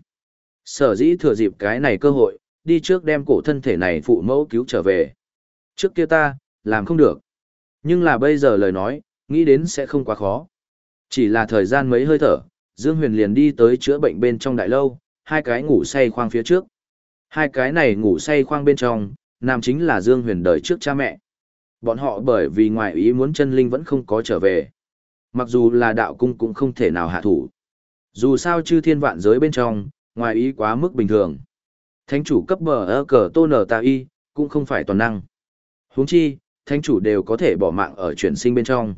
Sở dĩ thừa dịp cái này cơ hội, đi trước đem cổ thân thể này phụ mẫu cứu trở về. Trước kia ta, làm không được. Nhưng là bây giờ lời nói, nghĩ đến sẽ không quá khó. Chỉ là thời gian mấy hơi thở, Dương Huyền liền đi tới chữa bệnh bên trong đại lâu, hai cái ngủ say khoang phía trước. Hai cái này ngủ say khoang bên trong, nam chính là Dương Huyền đời trước cha mẹ. Bọn họ bởi vì ngoài ý muốn chân linh vẫn không có trở về. Mặc dù là đạo cung cũng không thể nào hạ thủ. Dù sao chư thiên vạn giới bên trong, ngoài ý quá mức bình thường. Thánh chủ cấp bờ ơ cờ tô nở tà y, cũng không phải toàn năng. Huống chi, thánh chủ đều có thể bỏ mạng ở chuyển sinh bên trong.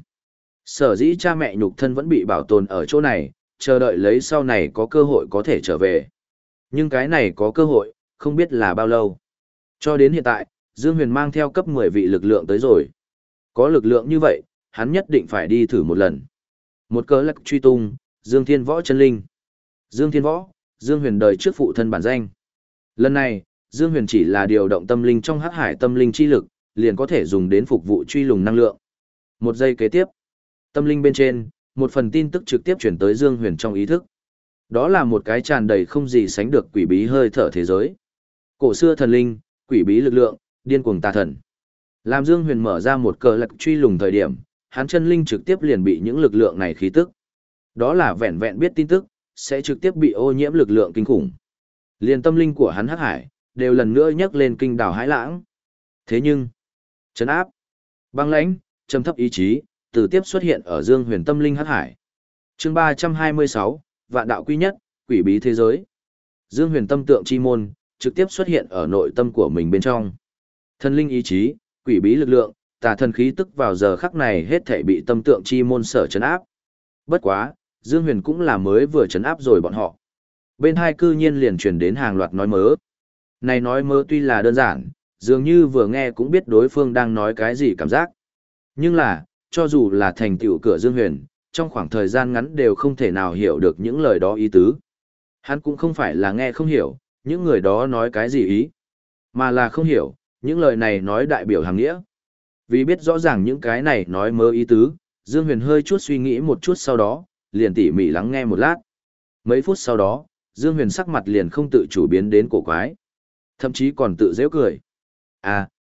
Sở dĩ cha mẹ nhục thân vẫn bị bảo tồn ở chỗ này, chờ đợi lấy sau này có cơ hội có thể trở về. Nhưng cái này có cơ hội, không biết là bao lâu. Cho đến hiện tại, Dương Huyền mang theo cấp mười vị lực lượng tới rồi. Có lực lượng như vậy, hắn nhất định phải đi thử một lần. Một cớ lắc truy tung, Dương Thiên Võ chân linh. Dương Thiên Võ, Dương Huyền đời trước phụ thân bản danh. Lần này, Dương Huyền chỉ là điều động tâm linh trong hắc hải tâm linh chi lực, liền có thể dùng đến phục vụ truy lùng năng lượng. Một giây kế tiếp, tâm linh bên trên, một phần tin tức trực tiếp chuyển tới Dương Huyền trong ý thức. Đó là một cái tràn đầy không gì sánh được quỷ bí hơi thở thế giới. Cổ xưa thần linh, quỷ bí lực lượng, điên cuồng tà thần. Làm Dương Huyền mở ra một cờ lạc truy lùng thời điểm, hắn chân linh trực tiếp liền bị những lực lượng này khí tức. Đó là vẹn vẹn biết tin tức, sẽ trực tiếp bị ô nhiễm lực lượng kinh khủng. Liền tâm linh của hắn hắc hải, đều lần nữa nhấc lên kinh đảo hãi lãng. Thế nhưng, trấn áp, băng lãnh, trầm thấp ý chí, từ tiếp xuất hiện ở Dương Huyền tâm linh hắc hải. Chương ba trăm hai mươi sáu, Vạn đạo quy nhất, quỷ bí thế giới. Dương Huyền tâm tượng chi môn, trực tiếp xuất hiện ở nội tâm của mình bên trong. Thần linh ý chí, quỷ bí lực lượng, tà thần khí tức vào giờ khắc này hết thảy bị tâm tượng chi môn sở trấn áp. Bất quá, Dương Huyền cũng là mới vừa trấn áp rồi bọn họ. Bên hai cư nhiên liền truyền đến hàng loạt nói mớ. Này nói mớ tuy là đơn giản, dường như vừa nghe cũng biết đối phương đang nói cái gì cảm giác. Nhưng là, cho dù là thành tựu cửa Dương Huyền, trong khoảng thời gian ngắn đều không thể nào hiểu được những lời đó ý tứ. Hắn cũng không phải là nghe không hiểu, những người đó nói cái gì ý, mà là không hiểu, những lời này nói đại biểu hàng nghĩa. Vì biết rõ ràng những cái này nói mớ ý tứ, Dương Huyền hơi chút suy nghĩ một chút sau đó, liền tỉ mỉ lắng nghe một lát. Mấy phút sau đó, Dương Huyền sắc mặt liền không tự chủ biến đến cổ quái. Thậm chí còn tự dễ cười. À,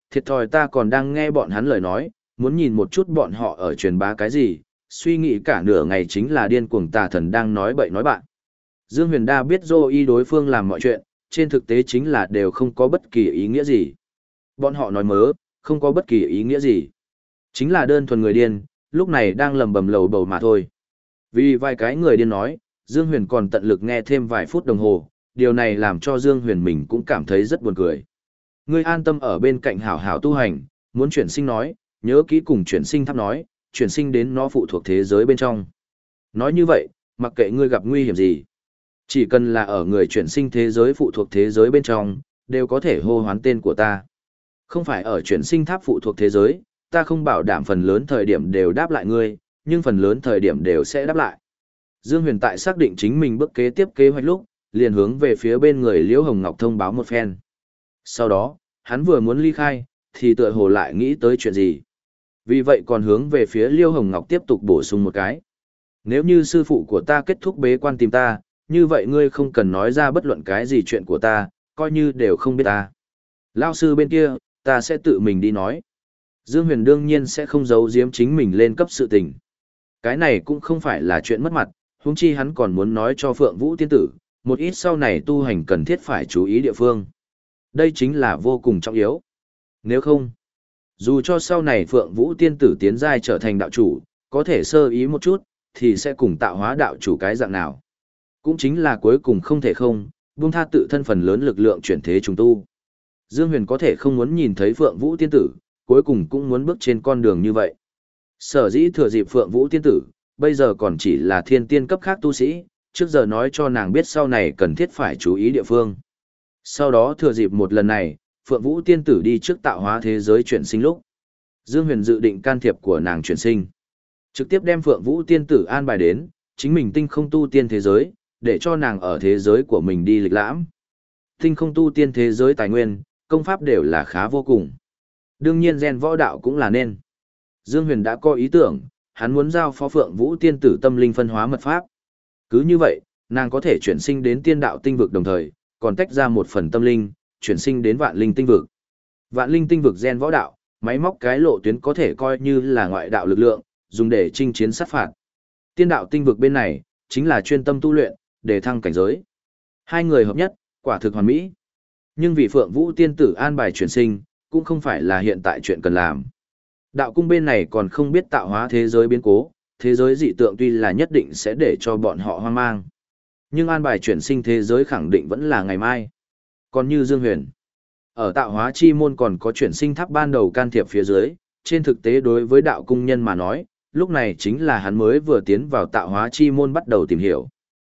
thiệt thòi ta còn đang nghe bọn hắn lời nói, muốn nhìn một chút bọn họ ở truyền bá cái gì, suy nghĩ cả nửa ngày chính là điên cuồng tà thần đang nói bậy nói bạn. Dương Huyền Đa biết dô y đối phương làm mọi chuyện, trên thực tế chính là đều không có bất kỳ ý nghĩa gì. Bọn họ nói mớ, không có bất kỳ ý nghĩa gì. Chính là đơn thuần người điên, lúc này đang lầm bầm lầu bầu mà thôi. Vì vài cái người điên nói, Dương Huyền còn tận lực nghe thêm vài phút đồng hồ, điều này làm cho Dương Huyền mình cũng cảm thấy rất buồn cười. Ngươi an tâm ở bên cạnh hảo hảo tu hành, muốn chuyển sinh nói, nhớ kỹ cùng chuyển sinh tháp nói, chuyển sinh đến nó phụ thuộc thế giới bên trong. Nói như vậy, mặc kệ ngươi gặp nguy hiểm gì, chỉ cần là ở người chuyển sinh thế giới phụ thuộc thế giới bên trong, đều có thể hô hoán tên của ta. Không phải ở chuyển sinh tháp phụ thuộc thế giới, ta không bảo đảm phần lớn thời điểm đều đáp lại ngươi, nhưng phần lớn thời điểm đều sẽ đáp lại. Dương Huyền tại xác định chính mình bước kế tiếp kế hoạch lúc, liền hướng về phía bên người Liễu Hồng Ngọc thông báo một phen. Sau đó, hắn vừa muốn ly khai, thì tựa hồ lại nghĩ tới chuyện gì. Vì vậy còn hướng về phía Liễu Hồng Ngọc tiếp tục bổ sung một cái. Nếu như sư phụ của ta kết thúc bế quan tìm ta, như vậy ngươi không cần nói ra bất luận cái gì chuyện của ta, coi như đều không biết ta. Lao sư bên kia, ta sẽ tự mình đi nói. Dương Huyền đương nhiên sẽ không giấu giếm chính mình lên cấp sự tình. Cái này cũng không phải là chuyện mất mặt, huống chi hắn còn muốn nói cho Phượng Vũ tiên tử, một ít sau này tu hành cần thiết phải chú ý địa phương. Đây chính là vô cùng trọng yếu. Nếu không, dù cho sau này Phượng Vũ tiên tử tiến giai trở thành đạo chủ, có thể sơ ý một chút, thì sẽ cùng tạo hóa đạo chủ cái dạng nào. Cũng chính là cuối cùng không thể không, buông tha tự thân phần lớn lực lượng chuyển thế trùng tu. Dương Huyền có thể không muốn nhìn thấy Phượng Vũ tiên tử, cuối cùng cũng muốn bước trên con đường như vậy. Sở dĩ thừa dịp Phượng Vũ tiên tử, bây giờ còn chỉ là thiên tiên cấp khác tu sĩ, trước giờ nói cho nàng biết sau này cần thiết phải chú ý địa phương. Sau đó thừa dịp một lần này, Phượng Vũ tiên tử đi trước tạo hóa thế giới chuyển sinh lúc. Dương Huyền dự định can thiệp của nàng chuyển sinh. Trực tiếp đem Phượng Vũ tiên tử an bài đến, chính mình tinh không tu tiên thế giới, để cho nàng ở thế giới của mình đi lịch lãm. Tinh không tu tiên thế giới tài nguyên, công pháp đều là khá vô cùng. Đương nhiên gen võ đạo cũng là nên. Dương Huyền đã có ý tưởng, hắn muốn giao phó Phượng Vũ tiên tử tâm linh phân hóa mật pháp. Cứ như vậy, nàng có thể chuyển sinh đến tiên đạo tinh vực đồng thời, còn tách ra một phần tâm linh, chuyển sinh đến vạn linh tinh vực. Vạn linh tinh vực gen võ đạo, máy móc cái lộ tuyến có thể coi như là ngoại đạo lực lượng, dùng để chinh chiến sát phạt. Tiên đạo tinh vực bên này, chính là chuyên tâm tu luyện, để thăng cảnh giới. Hai người hợp nhất, quả thực hoàn mỹ. Nhưng vì Phượng Vũ tiên tử an bài chuyển sinh, cũng không phải là hiện tại chuyện cần làm. Đạo cung bên này còn không biết tạo hóa thế giới biến cố, thế giới dị tượng tuy là nhất định sẽ để cho bọn họ hoang mang. Nhưng an bài chuyển sinh thế giới khẳng định vẫn là ngày mai. Còn như Dương Huyền, ở tạo hóa chi môn còn có chuyển sinh tháp ban đầu can thiệp phía dưới, trên thực tế đối với đạo cung nhân mà nói, lúc này chính là hắn mới vừa tiến vào tạo hóa chi môn bắt đầu tìm hiểu.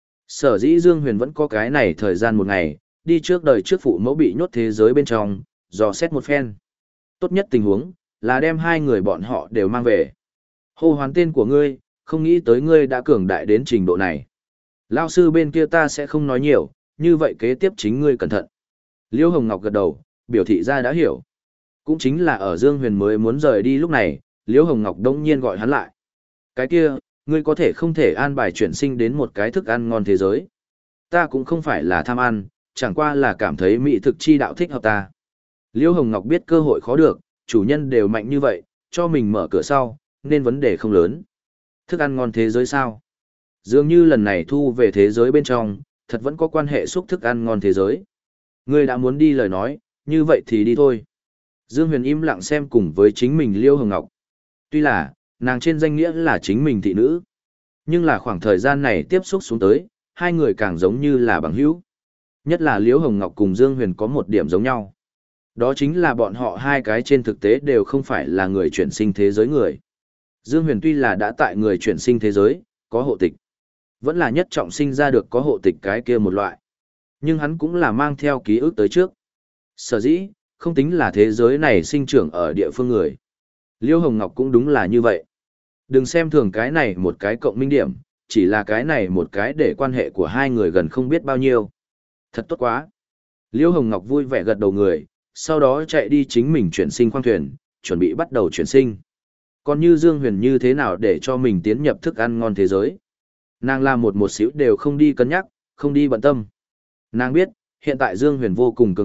Sở dĩ Dương Huyền vẫn có cái này thời gian một ngày, đi trước đời trước phụ mẫu bị nhốt thế giới bên trong, dò xét một phen. Tốt nhất tình huống, là đem hai người bọn họ đều mang về. Hô hoán tên của ngươi, không nghĩ tới ngươi đã cường đại đến trình độ này. Lao sư bên kia ta sẽ không nói nhiều, như vậy kế tiếp chính ngươi cẩn thận. Liêu Hồng Ngọc gật đầu, biểu thị ra đã hiểu. Cũng chính là ở Dương Huyền mới muốn rời đi lúc này, Liêu Hồng Ngọc đông nhiên gọi hắn lại. Cái kia, ngươi có thể không thể an bài chuyển sinh đến một cái thức ăn ngon thế giới. Ta cũng không phải là tham ăn, chẳng qua là cảm thấy mỹ thực chi đạo thích hợp ta. Liêu Hồng Ngọc biết cơ hội khó được, chủ nhân đều mạnh như vậy, cho mình mở cửa sau, nên vấn đề không lớn. Thức ăn ngon thế giới sao? Dường như lần này thu về thế giới bên trong, thật vẫn có quan hệ xúc thức ăn ngon thế giới. Ngươi đã muốn đi lời nói, như vậy thì đi thôi. Dương Huyền im lặng xem cùng với chính mình Liêu Hồng Ngọc. Tuy là, nàng trên danh nghĩa là chính mình thị nữ. Nhưng là khoảng thời gian này tiếp xúc xuống tới, hai người càng giống như là bằng hữu. Nhất là Liễu Hồng Ngọc cùng Dương Huyền có một điểm giống nhau. Đó chính là bọn họ hai cái trên thực tế đều không phải là người chuyển sinh thế giới người. Dương Huyền tuy là đã tại người chuyển sinh thế giới, có hộ tịch. Vẫn là nhất trọng sinh ra được có hộ tịch cái kia một loại. Nhưng hắn cũng là mang theo ký ức tới trước. Sở dĩ, không tính là thế giới này sinh trưởng ở địa phương người. Liêu Hồng Ngọc cũng đúng là như vậy. Đừng xem thường cái này một cái cộng minh điểm, chỉ là cái này một cái để quan hệ của hai người gần không biết bao nhiêu. Thật tốt quá. Liêu Hồng Ngọc vui vẻ gật đầu người, sau đó chạy đi chính mình chuyển sinh khoang thuyền, chuẩn bị bắt đầu chuyển sinh. Còn như Dương Huyền như thế nào để cho mình tiến nhập thức ăn ngon thế giới. Nàng làm một một xíu đều không đi cân nhắc, không đi bận tâm. Nàng biết, hiện tại Dương Huyền vô cùng cường đại,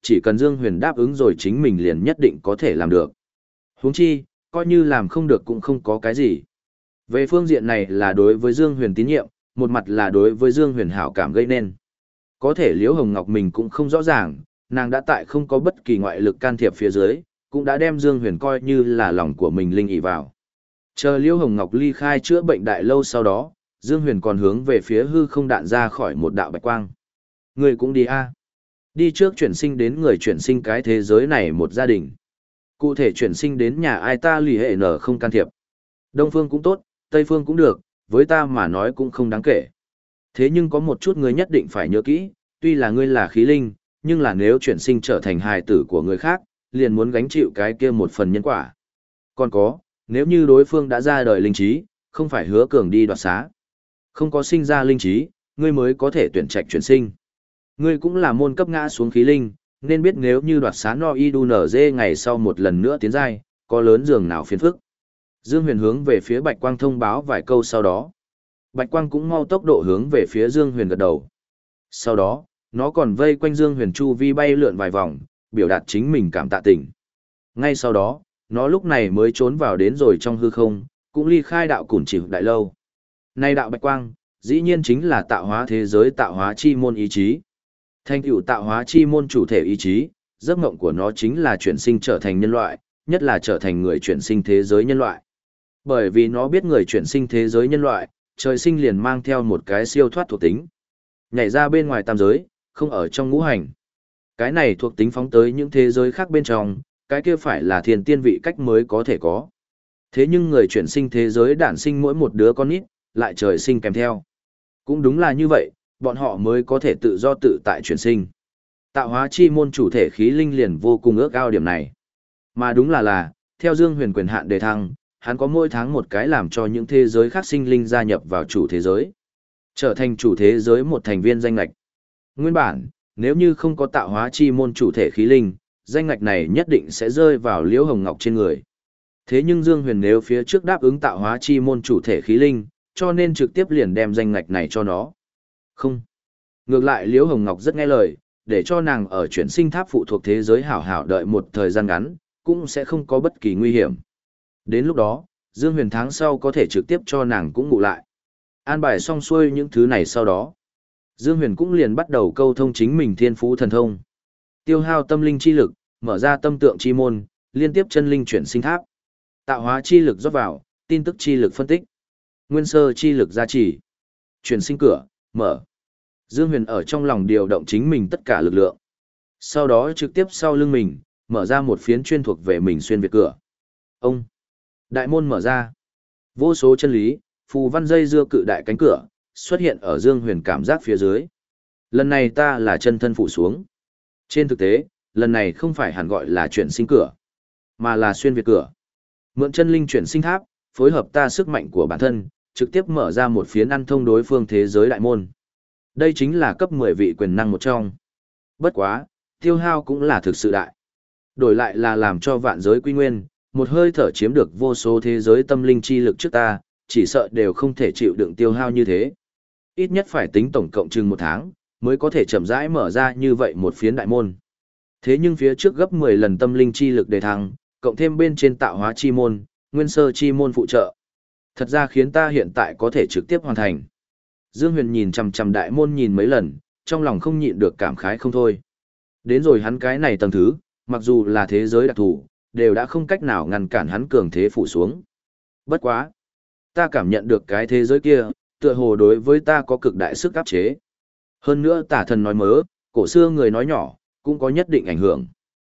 chỉ cần Dương Huyền đáp ứng rồi chính mình liền nhất định có thể làm được. Huống chi, coi như làm không được cũng không có cái gì. Về phương diện này là đối với Dương Huyền tín nhiệm, một mặt là đối với Dương Huyền hảo cảm gây nên. Có thể Liễu Hồng Ngọc mình cũng không rõ ràng, nàng đã tại không có bất kỳ ngoại lực can thiệp phía dưới, cũng đã đem Dương Huyền coi như là lòng của mình linh ỷ vào. Chờ Liễu Hồng Ngọc ly khai chữa bệnh đại lâu sau đó, Dương Huyền còn hướng về phía hư không đạn ra khỏi một đạo bạch quang. Người cũng đi a. Đi trước chuyển sinh đến người chuyển sinh cái thế giới này một gia đình. Cụ thể chuyển sinh đến nhà ai ta lì hệ nở không can thiệp. Đông phương cũng tốt, Tây phương cũng được, với ta mà nói cũng không đáng kể. Thế nhưng có một chút ngươi nhất định phải nhớ kỹ, tuy là ngươi là khí linh, nhưng là nếu chuyển sinh trở thành hài tử của người khác, liền muốn gánh chịu cái kia một phần nhân quả. Còn có, nếu như đối phương đã ra đời linh trí, không phải hứa cường đi đoạt xá. Không có sinh ra linh trí, ngươi mới có thể tuyển trạch chuyển sinh. Ngươi cũng là môn cấp ngã xuống khí linh, nên biết nếu như đoạt xá no y đu nở dê ngày sau một lần nữa tiến giai, có lớn giường nào phiền phức. Dương Huyền hướng về phía Bạch Quang thông báo vài câu sau đó. Bạch Quang cũng mau tốc độ hướng về phía Dương Huyền gật đầu. Sau đó, nó còn vây quanh Dương Huyền chu vi bay lượn vài vòng, biểu đạt chính mình cảm tạ tình. Ngay sau đó, nó lúc này mới trốn vào đến rồi trong hư không, cũng ly khai đạo củn chỉ đại lâu. Nay đạo Bạch Quang, dĩ nhiên chính là tạo hóa thế giới tạo hóa chi môn ý chí. Thành tựu tạo hóa chi môn chủ thể ý chí, giấc mộng của nó chính là chuyển sinh trở thành nhân loại, nhất là trở thành người chuyển sinh thế giới nhân loại. Bởi vì nó biết người chuyển sinh thế giới nhân loại, trời sinh liền mang theo một cái siêu thoát thuộc tính. Nhảy ra bên ngoài tam giới, không ở trong ngũ hành. Cái này thuộc tính phóng tới những thế giới khác bên trong, cái kia phải là thiên tiên vị cách mới có thể có. Thế nhưng người chuyển sinh thế giới đản sinh mỗi một đứa con nít, lại trời sinh kèm theo. Cũng đúng là như vậy, bọn họ mới có thể tự do tự tại chuyển sinh. Tạo hóa chi môn chủ thể khí linh liền vô cùng ước ao điểm này. Mà đúng là là, theo Dương Huyền quyền hạn đề thăng, hắn có mỗi tháng một cái làm cho những thế giới khác sinh linh gia nhập vào chủ thế giới. Trở thành chủ thế giới một thành viên danh lạch. Nguyên bản, nếu như không có tạo hóa chi môn chủ thể khí linh, danh ngạch này nhất định sẽ rơi vào Liễu Hồng Ngọc trên người. Thế nhưng Dương Huyền nếu phía trước đáp ứng tạo hóa chi môn chủ thể khí linh, cho nên trực tiếp liền đem danh ngạch này cho nó. Không. Ngược lại Liễu Hồng Ngọc rất nghe lời, để cho nàng ở chuyển sinh tháp phụ thuộc thế giới hảo hảo đợi một thời gian ngắn, cũng sẽ không có bất kỳ nguy hiểm. Đến lúc đó, Dương Huyền tháng sau có thể trực tiếp cho nàng cũng ngủ lại. An bài xong xuôi những thứ này sau đó. Dương Huyền cũng liền bắt đầu câu thông chính mình thiên phú thần thông. Tiêu hao tâm linh chi lực, mở ra tâm tượng chi môn, liên tiếp chân linh chuyển sinh tháp. Tạo hóa chi lực rót vào, tin tức chi lực phân tích. Nguyên sơ chi lực gia trì. Chuyển sinh cửa, mở. Dương Huyền ở trong lòng điều động chính mình tất cả lực lượng. Sau đó trực tiếp sau lưng mình, mở ra một phiến chuyên thuộc về mình xuyên việt cửa. Ông. Đại môn mở ra. Vô số chân lý, phù văn dây dưa cự đại cánh cửa, xuất hiện ở Dương Huyền cảm giác phía dưới. Lần này ta là chân thân phủ xuống. Trên thực tế, lần này không phải hẳn gọi là chuyển sinh cửa, mà là xuyên việt cửa. Mượn chân linh chuyển sinh tháp, phối hợp ta sức mạnh của bản thân, trực tiếp mở ra một phiến ăn thông đối phương thế giới đại môn. Đây chính là cấp mười vị quyền năng một trong. Bất quá, tiêu hao cũng là thực sự đại. Đổi lại là làm cho vạn giới quy nguyên, một hơi thở chiếm được vô số thế giới tâm linh chi lực trước ta, chỉ sợ đều không thể chịu đựng tiêu hao như thế. Ít nhất phải tính tổng cộng chừng một tháng, mới có thể chậm rãi mở ra như vậy một phiến đại môn. Thế nhưng phía trước gấp mười lần tâm linh chi lực đề thăng, cộng thêm bên trên tạo hóa chi môn, nguyên sơ chi môn phụ trợ. Thật ra khiến ta hiện tại có thể trực tiếp hoàn thành. Dương Huyền nhìn chằm chằm đại môn nhìn mấy lần, trong lòng không nhịn được cảm khái không thôi. Đến rồi hắn cái này tầng thứ, mặc dù là thế giới đặc thù, đều đã không cách nào ngăn cản hắn cường thế phủ xuống. Bất quá. Ta cảm nhận được cái thế giới kia, tựa hồ đối với ta có cực đại sức áp chế. Hơn nữa tả thần nói mớ, cổ xưa người nói nhỏ, cũng có nhất định ảnh hưởng.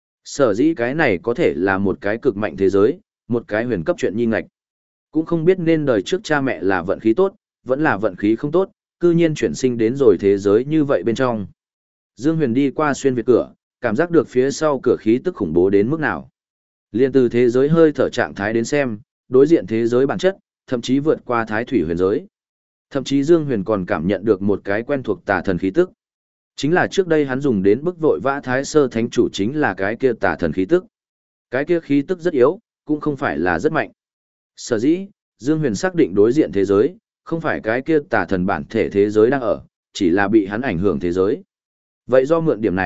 Sở dĩ cái này có thể là một cái cực mạnh thế giới, một cái huyền cấp chuyện nhi ngạch. Cũng không biết nên đời trước cha mẹ là vận khí tốt, vẫn là vận khí không tốt, cư nhiên chuyển sinh đến rồi thế giới như vậy bên trong. Dương Huyền đi qua xuyên việt cửa, cảm giác được phía sau cửa khí tức khủng bố đến mức nào. Liên từ thế giới hơi thở trạng thái đến xem, đối diện thế giới bản chất, thậm chí vượt qua thái thủy huyền giới. Thậm chí Dương Huyền còn cảm nhận được một cái quen thuộc tà thần khí tức. Chính là trước đây hắn dùng đến bức vội vã thái sơ thánh chủ chính là cái kia tà thần khí tức. Cái kia khí tức rất yếu, cũng không phải là rất mạnh. Sở dĩ, Dương Huyền xác định đối diện thế giới, không phải cái kia tà thần bản thể thế giới đang ở, chỉ là bị hắn ảnh hưởng thế giới. Vậy do mượn điểm này,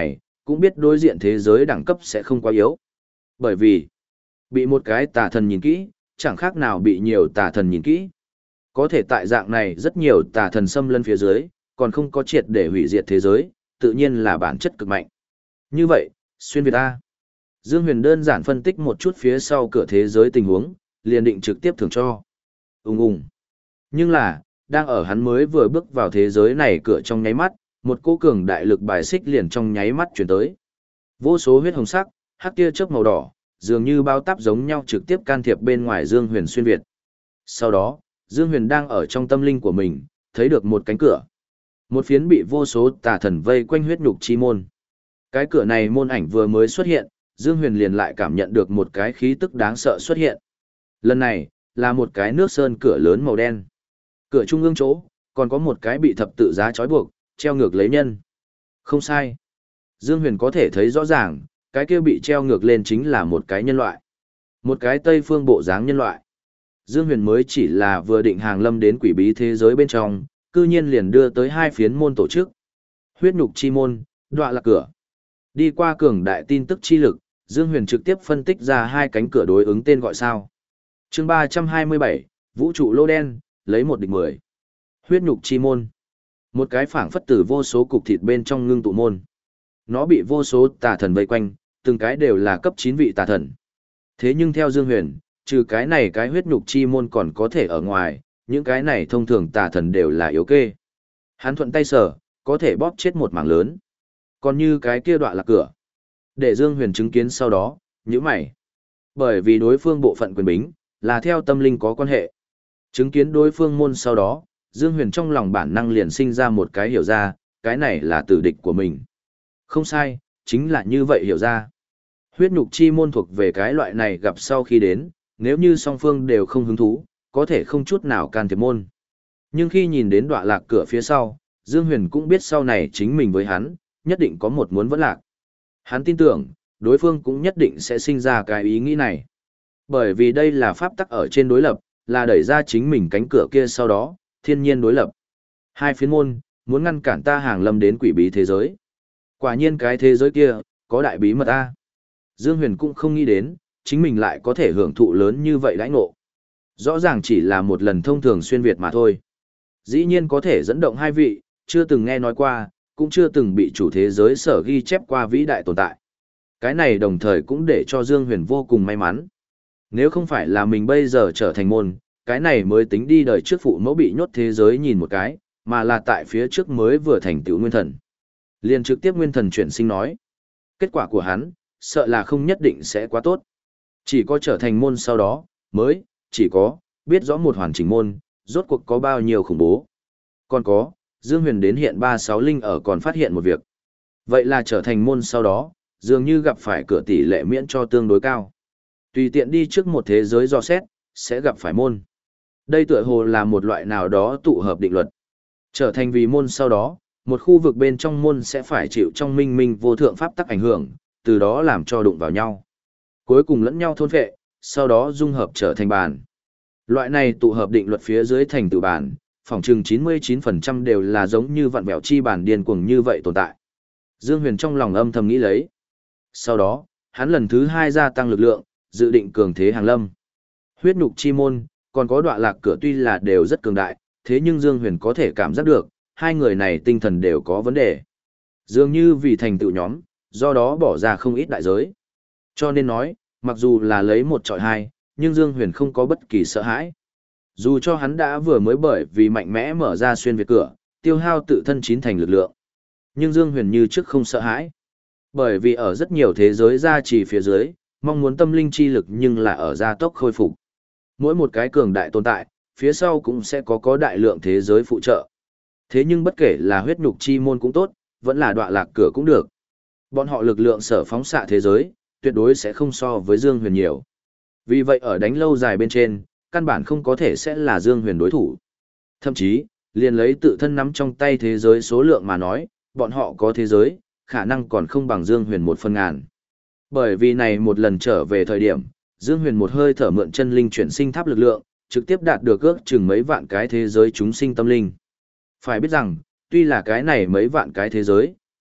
cũng biết đối diện thế giới đẳng cấp sẽ không quá yếu. Bởi vì, bị một cái tà thần nhìn kỹ, chẳng khác nào bị nhiều tà thần nhìn kỹ. Có thể tại dạng này rất nhiều tà thần xâm lấn phía dưới, còn không có triệt để hủy diệt thế giới, tự nhiên là bản chất cực mạnh. Như vậy, xuyên Việt A. Dương Huyền đơn giản phân tích một chút phía sau cửa thế giới tình huống, liền định trực tiếp thưởng cho. Ung ung. Nhưng là, đang ở hắn mới vừa bước vào thế giới này cửa trong nháy mắt, một cỗ cường đại lực bài xích liền trong nháy mắt chuyển tới. Vô số huyết hồng sắc, hắc tia chớp màu đỏ, dường như bao táp giống nhau trực tiếp can thiệp bên ngoài Dương Huyền xuyên Việt. Sau đó, Dương Huyền đang ở trong tâm linh của mình, thấy được một cánh cửa. Một phiến bị vô số tà thần vây quanh huyết nhục chi môn. Cái cửa này môn ảnh vừa mới xuất hiện, Dương Huyền liền lại cảm nhận được một cái khí tức đáng sợ xuất hiện. Lần này, là một cái nước sơn cửa lớn màu đen. Cửa trung ương chỗ, còn có một cái bị thập tự giá trói buộc, treo ngược lấy nhân. Không sai. Dương Huyền có thể thấy rõ ràng, cái kia bị treo ngược lên chính là một cái nhân loại. Một cái Tây phương bộ dáng nhân loại. Dương Huyền mới chỉ là vừa định hàng lâm đến quỷ bí thế giới bên trong, cư nhiên liền đưa tới hai phiến môn tổ chức. Huyết nhục chi môn, đọa lạc cửa. Đi qua cường đại tin tức chi lực, Dương Huyền trực tiếp phân tích ra hai cánh cửa đối ứng tên gọi sao. Chương ba trăm hai mươi bảy, Vũ trụ lô đen, lấy một địch mười. Huyết nhục chi môn. Một cái phảng phất từ vô số cục thịt bên trong ngưng tụ môn. Nó bị vô số tà thần vây quanh, từng cái đều là cấp chín vị tà thần. Thế nhưng theo Dương Huyền, trừ cái này cái huyết nhục chi môn còn có thể ở ngoài, những cái này thông thường tà thần đều là yếu kê. Hắn thuận tay sở, có thể bóp chết một mảng lớn. Còn như cái kia đọa lạc cửa. Để Dương Huyền chứng kiến sau đó, nhíu mày. Bởi vì đối phương bộ phận quyền bính, là theo tâm linh có quan hệ. Chứng kiến đối phương môn sau đó, Dương Huyền trong lòng bản năng liền sinh ra một cái hiểu ra, cái này là tử địch của mình. Không sai, chính là như vậy hiểu ra. Huyết nhục chi môn thuộc về cái loại này gặp sau khi đến, nếu như song phương đều không hứng thú, có thể không chút nào can thiệp môn. Nhưng khi nhìn đến đọa lạc cửa phía sau, Dương Huyền cũng biết sau này chính mình với hắn, nhất định có một muốn vẫn lạc. Hắn tin tưởng, đối phương cũng nhất định sẽ sinh ra cái ý nghĩ này. Bởi vì đây là pháp tắc ở trên đối lập, là đẩy ra chính mình cánh cửa kia sau đó, thiên nhiên đối lập. Hai phiến môn, muốn ngăn cản ta hàng lâm đến quỷ bí thế giới. Quả nhiên cái thế giới kia, có đại bí mật a. Dương Huyền cũng không nghĩ đến, chính mình lại có thể hưởng thụ lớn như vậy đãi ngộ. Rõ ràng chỉ là một lần thông thường xuyên Việt mà thôi. Dĩ nhiên có thể dẫn động hai vị, chưa từng nghe nói qua, cũng chưa từng bị chủ thế giới sở ghi chép qua vĩ đại tồn tại. Cái này đồng thời cũng để cho Dương Huyền vô cùng may mắn. Nếu không phải là mình bây giờ trở thành môn, cái này mới tính đi đời trước phụ mẫu bị nhốt thế giới nhìn một cái, mà là tại phía trước mới vừa thành tựu nguyên thần. Liền trực tiếp nguyên thần chuyển sinh nói. Kết quả của hắn, sợ là không nhất định sẽ quá tốt. Chỉ có trở thành môn sau đó, mới, chỉ có, biết rõ một hoàn chỉnh môn, rốt cuộc có bao nhiêu khủng bố. Còn có, Dương Huyền đến hiện ba sáu linh ở còn phát hiện một việc. Vậy là trở thành môn sau đó, dường như gặp phải cửa tỷ lệ miễn cho tương đối cao. Tùy tiện đi trước một thế giới do xét, sẽ gặp phải môn. Đây tựa hồ là một loại nào đó tụ hợp định luật. Trở thành vì môn sau đó, một khu vực bên trong môn sẽ phải chịu trong minh minh vô thượng pháp tắc ảnh hưởng, từ đó làm cho đụng vào nhau. Cuối cùng lẫn nhau thôn phệ, sau đó dung hợp trở thành bàn. Loại này tụ hợp định luật phía dưới thành tựu bàn, phỏng chừng chín mươi chín phần trăm đều là giống như vặn vẹo chi bàn điên cuồng như vậy tồn tại. Dương Huyền trong lòng âm thầm nghĩ lấy. Sau đó, hắn lần thứ hai gia tăng lực lượng, dự định cường thế hàng lâm. Huyết nhục chi môn, còn có đọa lạc cửa tuy là đều rất cường đại, thế nhưng Dương Huyền có thể cảm giác được, hai người này tinh thần đều có vấn đề. Dường như vì thành tựu nhóm, do đó bỏ ra không ít đại giới. Cho nên nói, mặc dù là lấy một trọi hai, nhưng Dương Huyền không có bất kỳ sợ hãi. Dù cho hắn đã vừa mới bởi vì mạnh mẽ mở ra xuyên việt cửa, tiêu hao tự thân chín thành lực lượng. Nhưng Dương Huyền như trước không sợ hãi. Bởi vì ở rất nhiều thế giới gia trì phía dưới, mong muốn tâm linh chi lực nhưng là ở gia tốc khôi phục. Mỗi một cái cường đại tồn tại, phía sau cũng sẽ có có đại lượng thế giới phụ trợ. Thế nhưng bất kể là huyết nhục chi môn cũng tốt, vẫn là đọa lạc cửa cũng được. Bọn họ lực lượng sở phóng xạ thế giới, tuyệt đối sẽ không so với Dương Huyền nhiều. Vì vậy ở đánh lâu dài bên trên, căn bản không có thể sẽ là Dương Huyền đối thủ. Thậm chí, liền lấy tự thân nắm trong tay thế giới số lượng mà nói, bọn họ có thế giới, khả năng còn không bằng Dương Huyền một phần ngàn. Bởi vì này một lần trở về thời điểm, Dương Huyền một hơi thở mượn chân linh chuyển sinh tháp lực lượng, trực tiếp đạt được ước chừng mấy vạn cái thế giới chúng sinh tâm linh. Phải biết rằng, tuy là cái này mấy vạn cái thế giới,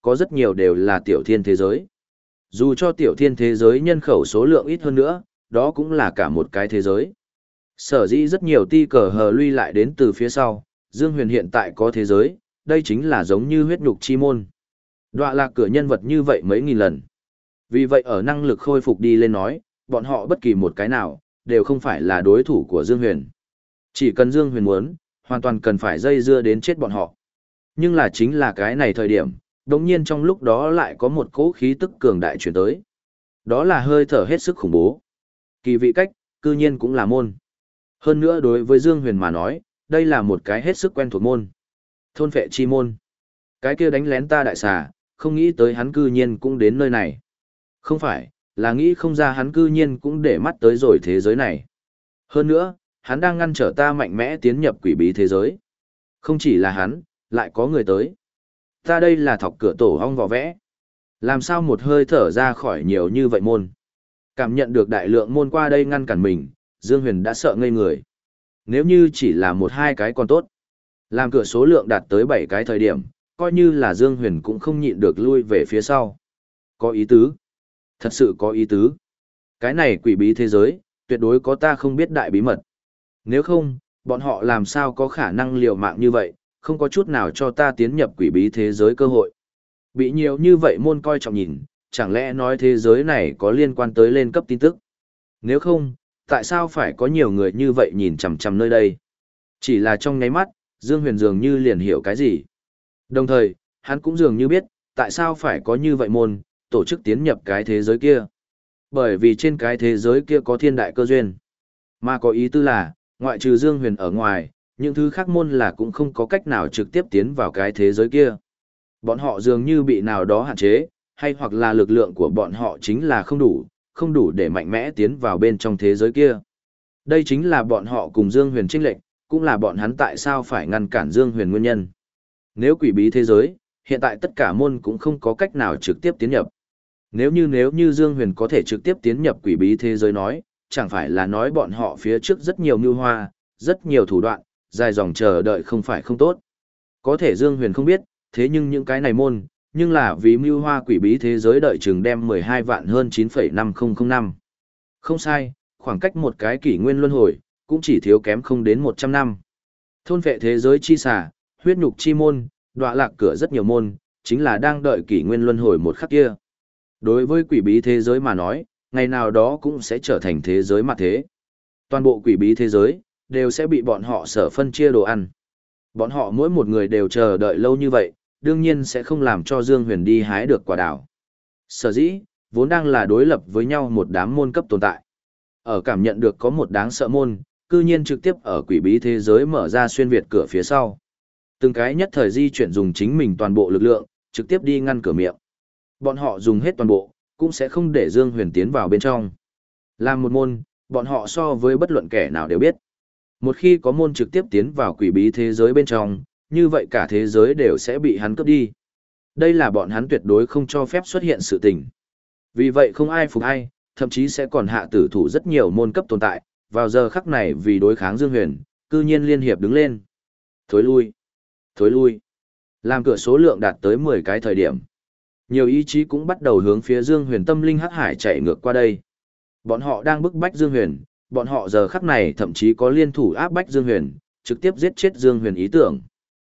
có rất nhiều đều là tiểu thiên thế giới. Dù cho tiểu thiên thế giới nhân khẩu số lượng ít hơn nữa, đó cũng là cả một cái thế giới. Sở dĩ rất nhiều ti cờ hờ lui lại đến từ phía sau, Dương Huyền hiện tại có thế giới, đây chính là giống như huyết nhục chi môn. Đọa lạc cửa nhân vật như vậy mấy nghìn lần. Vì vậy ở năng lực khôi phục đi lên nói, bọn họ bất kỳ một cái nào, đều không phải là đối thủ của Dương Huyền. Chỉ cần Dương Huyền muốn, hoàn toàn cần phải dây dưa đến chết bọn họ. Nhưng là chính là cái này thời điểm, đồng nhiên trong lúc đó lại có một cỗ khí tức cường đại chuyển tới. Đó là hơi thở hết sức khủng bố. Kỳ vị cách, cư nhiên cũng là môn. Hơn nữa đối với Dương Huyền mà nói, đây là một cái hết sức quen thuộc môn. Thôn phệ chi môn. Cái kia đánh lén ta đại xà, không nghĩ tới hắn cư nhiên cũng đến nơi này. Không phải, là nghĩ không ra hắn cư nhiên cũng để mắt tới rồi thế giới này. Hơn nữa, hắn đang ngăn trở ta mạnh mẽ tiến nhập quỷ bí thế giới. Không chỉ là hắn, lại có người tới. Ta đây là thọc cửa tổ ong vò vẽ. Làm sao một hơi thở ra khỏi nhiều như vậy môn. Cảm nhận được đại lượng môn qua đây ngăn cản mình, Dương Huyền đã sợ ngây người. Nếu như chỉ là một hai cái còn tốt. Làm cửa số lượng đạt tới bảy cái thời điểm, coi như là Dương Huyền cũng không nhịn được lui về phía sau. Có ý tứ. Thật sự có ý tứ. Cái này quỷ bí thế giới, tuyệt đối có ta không biết đại bí mật. Nếu không, bọn họ làm sao có khả năng liều mạng như vậy, không có chút nào cho ta tiến nhập quỷ bí thế giới cơ hội. Bị nhiều như vậy môn coi trọng nhìn, chẳng lẽ nói thế giới này có liên quan tới lên cấp tin tức. Nếu không, tại sao phải có nhiều người như vậy nhìn chằm chằm nơi đây? Chỉ là trong nháy mắt, Dương Huyền dường như liền hiểu cái gì. Đồng thời, hắn cũng dường như biết, tại sao phải có như vậy môn, tổ chức tiến nhập cái thế giới kia. Bởi vì trên cái thế giới kia có thiên đại cơ duyên. Mà có ý tư là, ngoại trừ Dương Huyền ở ngoài, những thứ khác môn là cũng không có cách nào trực tiếp tiến vào cái thế giới kia. Bọn họ dường như bị nào đó hạn chế, hay hoặc là lực lượng của bọn họ chính là không đủ, không đủ để mạnh mẽ tiến vào bên trong thế giới kia. Đây chính là bọn họ cùng Dương Huyền chênh lệch, cũng là bọn hắn tại sao phải ngăn cản Dương Huyền nguyên nhân. Nếu quỷ bí thế giới, hiện tại tất cả môn cũng không có cách nào trực tiếp tiến nhập. Nếu như nếu như Dương Huyền có thể trực tiếp tiến nhập quỷ bí thế giới nói, chẳng phải là nói bọn họ phía trước rất nhiều mưu hoa, rất nhiều thủ đoạn, dài dòng chờ đợi không phải không tốt. Có thể Dương Huyền không biết, thế nhưng những cái này môn, nhưng là vì mưu hoa quỷ bí thế giới đợi chừng đem mười hai vạn hơn chín phẩy năm không không năm. Không sai, khoảng cách một cái kỷ nguyên luân hồi, cũng chỉ thiếu kém không đến một trăm năm. Thôn vệ thế giới chi xả, huyết nhục chi môn, đọa lạc cửa rất nhiều môn, chính là đang đợi kỷ nguyên luân hồi một khắc kia. Đối với quỷ bí thế giới mà nói, ngày nào đó cũng sẽ trở thành thế giới mặt thế. Toàn bộ quỷ bí thế giới, đều sẽ bị bọn họ sở phân chia đồ ăn. Bọn họ mỗi một người đều chờ đợi lâu như vậy, đương nhiên sẽ không làm cho Dương Huyền đi hái được quả đào. Sở dĩ, vốn đang là đối lập với nhau một đám môn cấp tồn tại. Ở cảm nhận được có một đáng sợ môn, cư nhiên trực tiếp ở quỷ bí thế giới mở ra xuyên việt cửa phía sau. Từng cái nhất thời di chuyển dùng chính mình toàn bộ lực lượng, trực tiếp đi ngăn cửa miệng. Bọn họ dùng hết toàn bộ, cũng sẽ không để Dương Huyền tiến vào bên trong. Làm một môn, bọn họ so với bất luận kẻ nào đều biết. Một khi có môn trực tiếp tiến vào quỷ bí thế giới bên trong, như vậy cả thế giới đều sẽ bị hắn cướp đi. Đây là bọn hắn tuyệt đối không cho phép xuất hiện sự tình. Vì vậy không ai phục ai, thậm chí sẽ còn hạ tử thủ rất nhiều môn cấp tồn tại, vào giờ khắc này vì đối kháng Dương Huyền, cư nhiên liên hiệp đứng lên. Thối lui, thối lui. Làm cửa số lượng đạt tới mười cái thời điểm. Nhiều ý chí cũng bắt đầu hướng phía Dương Huyền tâm linh hắc hải chạy ngược qua đây. Bọn họ đang bức bách Dương Huyền, bọn họ giờ khắc này thậm chí có liên thủ áp bách Dương Huyền, trực tiếp giết chết Dương Huyền ý tưởng.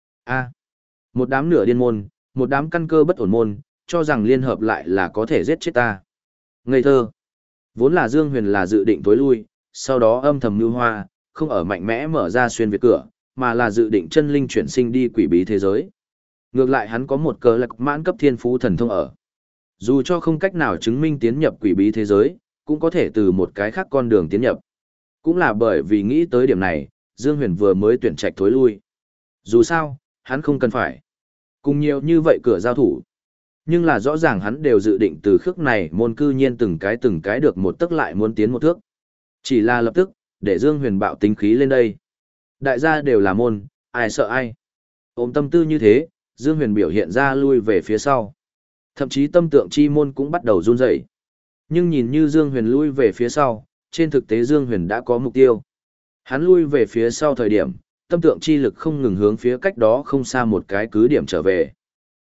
A, một đám nửa điên môn, một đám căn cơ bất ổn môn, cho rằng liên hợp lại là có thể giết chết ta. Ngây thơ. Vốn là Dương Huyền là dự định tối lui, sau đó âm thầm mưu hoa, không ở mạnh mẽ mở ra xuyên việt cửa, mà là dự định chân linh chuyển sinh đi quỷ bí thế giới. Ngược lại hắn có một cờ lạc mãn cấp thiên phú thần thông ở. Dù cho không cách nào chứng minh tiến nhập quỷ bí thế giới, cũng có thể từ một cái khác con đường tiến nhập. Cũng là bởi vì nghĩ tới điểm này, Dương Huyền vừa mới tuyển trạch thối lui. Dù sao, hắn không cần phải. Cùng nhiều như vậy cửa giao thủ. Nhưng là rõ ràng hắn đều dự định từ khước này môn cư nhiên từng cái từng cái được một tức lại muốn tiến một thước. Chỉ là lập tức, để Dương Huyền bạo tính khí lên đây. Đại gia đều là môn, ai sợ ai. Ôm tâm tư như thế, Dương Huyền biểu hiện ra lui về phía sau. Thậm chí tâm tượng chi môn cũng bắt đầu run rẩy. Nhưng nhìn như Dương Huyền lui về phía sau, trên thực tế Dương Huyền đã có mục tiêu. Hắn lui về phía sau thời điểm, tâm tượng chi lực không ngừng hướng phía cách đó không xa một cái cứ điểm trở về.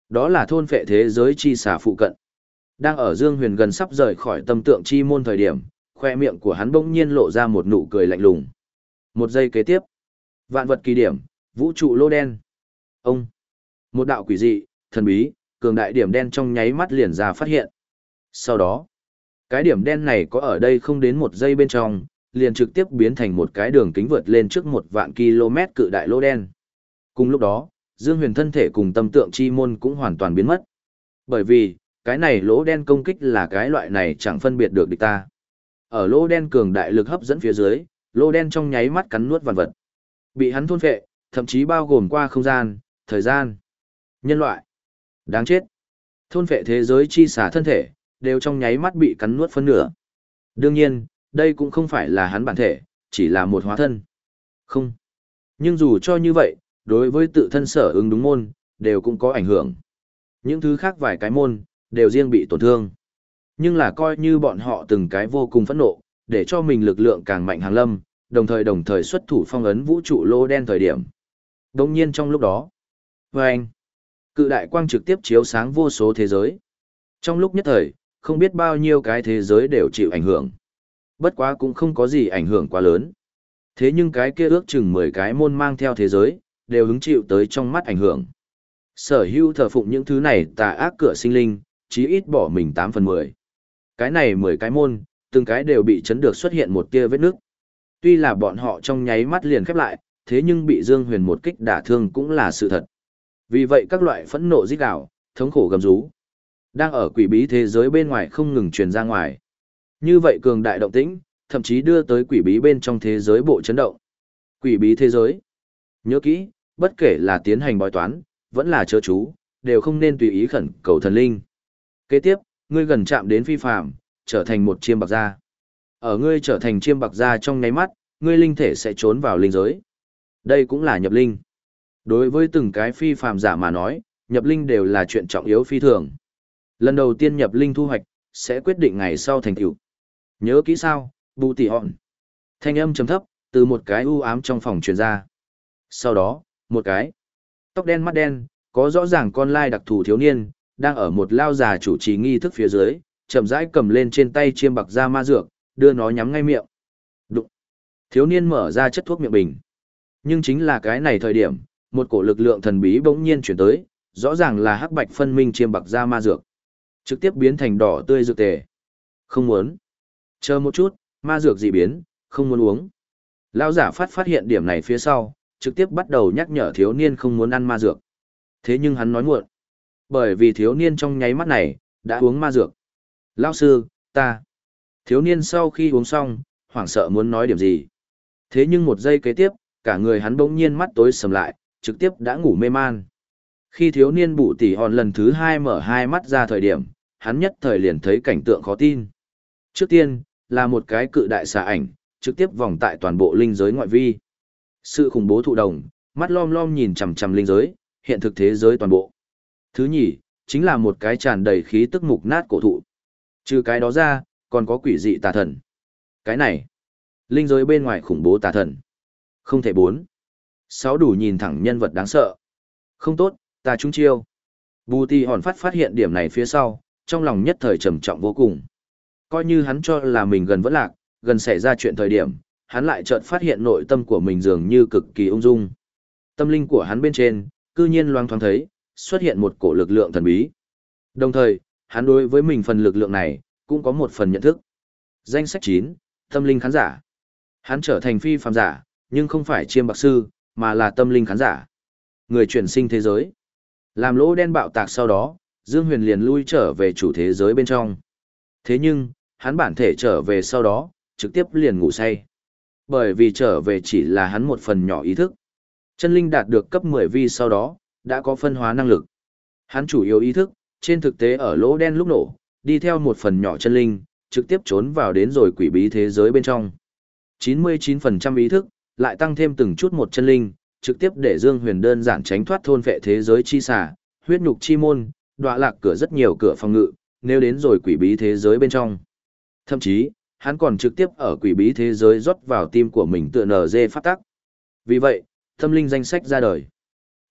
Đó là thôn phệ thế giới chi xà phụ cận. Đang ở Dương Huyền gần sắp rời khỏi tâm tượng chi môn thời điểm, khoe miệng của hắn bỗng nhiên lộ ra một nụ cười lạnh lùng. Một giây kế tiếp, vạn vật kỳ điểm, vũ trụ lô đen. Ông, một đạo quỷ dị, thần bí, cường đại điểm đen trong nháy mắt liền ra phát hiện. Sau đó, cái điểm đen này có ở đây không đến một giây bên trong, liền trực tiếp biến thành một cái đường kính vượt lên trước một vạn km cự đại lô đen. Cùng lúc đó, Dương Huyền thân thể cùng tâm tượng chi môn cũng hoàn toàn biến mất. Bởi vì, cái này lỗ đen công kích là cái loại này chẳng phân biệt được địch ta. Ở lỗ đen cường đại lực hấp dẫn phía dưới, lỗ đen trong nháy mắt cắn nuốt vạn vật. Bị hắn thôn phệ, thậm chí bao gồm qua không gian, thời gian, nhân loại. Đáng chết. Thôn phệ thế giới chi xả thân thể, đều trong nháy mắt bị cắn nuốt phân nửa. Đương nhiên, đây cũng không phải là hắn bản thể, chỉ là một hóa thân. Không. Nhưng dù cho như vậy, đối với tự thân sở ứng đúng môn, đều cũng có ảnh hưởng. Những thứ khác vài cái môn, đều riêng bị tổn thương. Nhưng là coi như bọn họ từng cái vô cùng phẫn nộ, để cho mình lực lượng càng mạnh hàng lâm, đồng thời đồng thời xuất thủ phong ấn vũ trụ lô đen thời điểm. Đồng nhiên trong lúc đó, vâng, cự đại quang trực tiếp chiếu sáng vô số thế giới. Trong lúc nhất thời, không biết bao nhiêu cái thế giới đều chịu ảnh hưởng. Bất quá cũng không có gì ảnh hưởng quá lớn. Thế nhưng cái kia ước chừng mười cái môn mang theo thế giới, đều hứng chịu tới trong mắt ảnh hưởng. Sở hữu thờ phụng những thứ này tà ác cửa sinh linh, chí ít bỏ mình tám phần mười. Cái này mười cái môn, từng cái đều bị chấn được xuất hiện một tia vết nước. Tuy là bọn họ trong nháy mắt liền khép lại, thế nhưng bị Dương Huyền một kích đả thương cũng là sự thật. Vì vậy các loại phẫn nộ rít gào, thống khổ gầm rú, đang ở quỷ bí thế giới bên ngoài không ngừng truyền ra ngoài. Như vậy cường đại động tĩnh, thậm chí đưa tới quỷ bí bên trong thế giới bộ chấn động. Quỷ bí thế giới. Nhớ kỹ, bất kể là tiến hành bói toán, vẫn là chớ chú, đều không nên tùy ý khẩn cầu thần linh. Kế tiếp, ngươi gần chạm đến phi phàm, trở thành một chiêm bạc gia. Ở ngươi trở thành chiêm bạc gia trong nháy mắt, ngươi linh thể sẽ trốn vào linh giới. Đây cũng là nhập linh. Đối với từng cái phi phàm giả mà nói, nhập linh đều là chuyện trọng yếu phi thường. Lần đầu tiên nhập linh thu hoạch, sẽ quyết định ngày sau thành tựu. Nhớ kỹ sao, bù tỉ hòn. Thanh âm trầm thấp, từ một cái u ám trong phòng truyền ra. Sau đó, một cái tóc đen mắt đen, có rõ ràng con lai đặc thù thiếu niên, đang ở một lao già chủ trì nghi thức phía dưới, chậm rãi cầm lên trên tay chiêm bạc da ma dược, đưa nó nhắm ngay miệng. Đụng. Thiếu niên mở ra chất thuốc miệng bình. Nhưng chính là cái này thời điểm, một cổ lực lượng thần bí bỗng nhiên chuyển tới, rõ ràng là hắc bạch phân minh chiêm bạc da ma dược. Trực tiếp biến thành đỏ tươi dược tề. Không muốn. Chờ một chút, ma dược dị biến, không muốn uống. Lão giả phát phát hiện điểm này phía sau, trực tiếp bắt đầu nhắc nhở thiếu niên không muốn ăn ma dược. Thế nhưng hắn nói muộn. Bởi vì thiếu niên trong nháy mắt này, đã uống ma dược. Lão sư, ta. Thiếu niên sau khi uống xong, hoảng sợ muốn nói điểm gì. Thế nhưng một giây kế tiếp, cả người hắn bỗng nhiên mắt tối sầm lại, trực tiếp đã ngủ mê man. Khi thiếu niên bụ tỉ hòn lần thứ hai mở hai mắt ra thời điểm, hắn nhất thời liền thấy cảnh tượng khó tin. Trước tiên, là một cái cự đại xà ảnh, trực tiếp vòng tại toàn bộ linh giới ngoại vi. Sự khủng bố thụ đồng, mắt lom lom nhìn chằm chằm linh giới, hiện thực thế giới toàn bộ. Thứ nhì, chính là một cái tràn đầy khí tức mục nát cổ thụ. Trừ cái đó ra, còn có quỷ dị tà thần. Cái này, linh giới bên ngoài khủng bố tà thần. Không thể bốn. Sáu đủ nhìn thẳng nhân vật đáng sợ. Không tốt, ta trúng chiêu. Bù tì hòn phát phát hiện điểm này phía sau, trong lòng nhất thời trầm trọng vô cùng. Coi như hắn cho là mình gần vẫn lạc, gần xảy ra chuyện thời điểm, hắn lại chợt phát hiện nội tâm của mình dường như cực kỳ ung dung. Tâm linh của hắn bên trên, cư nhiên loang thoáng thấy, xuất hiện một cổ lực lượng thần bí. Đồng thời, hắn đối với mình phần lực lượng này, cũng có một phần nhận thức. Danh sách chín, tâm linh khán giả. Hắn trở thành phi phàm giả, nhưng không phải chiêm bạc sư, mà là tâm linh khán giả. Người chuyển sinh thế giới. Làm lỗ đen bạo tạc sau đó, Dương Huyền liền lui trở về chủ thế giới bên trong. Thế nhưng, hắn bản thể trở về sau đó, trực tiếp liền ngủ say. Bởi vì trở về chỉ là hắn một phần nhỏ ý thức. Chân linh đạt được cấp mười vi sau đó, đã có phân hóa năng lực. Hắn chủ yếu ý thức, trên thực tế ở lỗ đen lúc nổ, đi theo một phần nhỏ chân linh, trực tiếp trốn vào đến rồi quỷ bí thế giới bên trong. chín mươi chín phần trăm ý thức, lại tăng thêm từng chút một chân linh, trực tiếp để Dương Huyền đơn giản tránh thoát thôn vệ thế giới chi xả, huyết nhục chi môn, đọa lạc cửa rất nhiều cửa phòng ngự, nếu đến rồi quỷ bí thế giới bên trong. Thậm chí, hắn còn trực tiếp ở quỷ bí thế giới rót vào tim của mình tựa nở dê phát tắc. Vì vậy, tâm linh danh sách ra đời.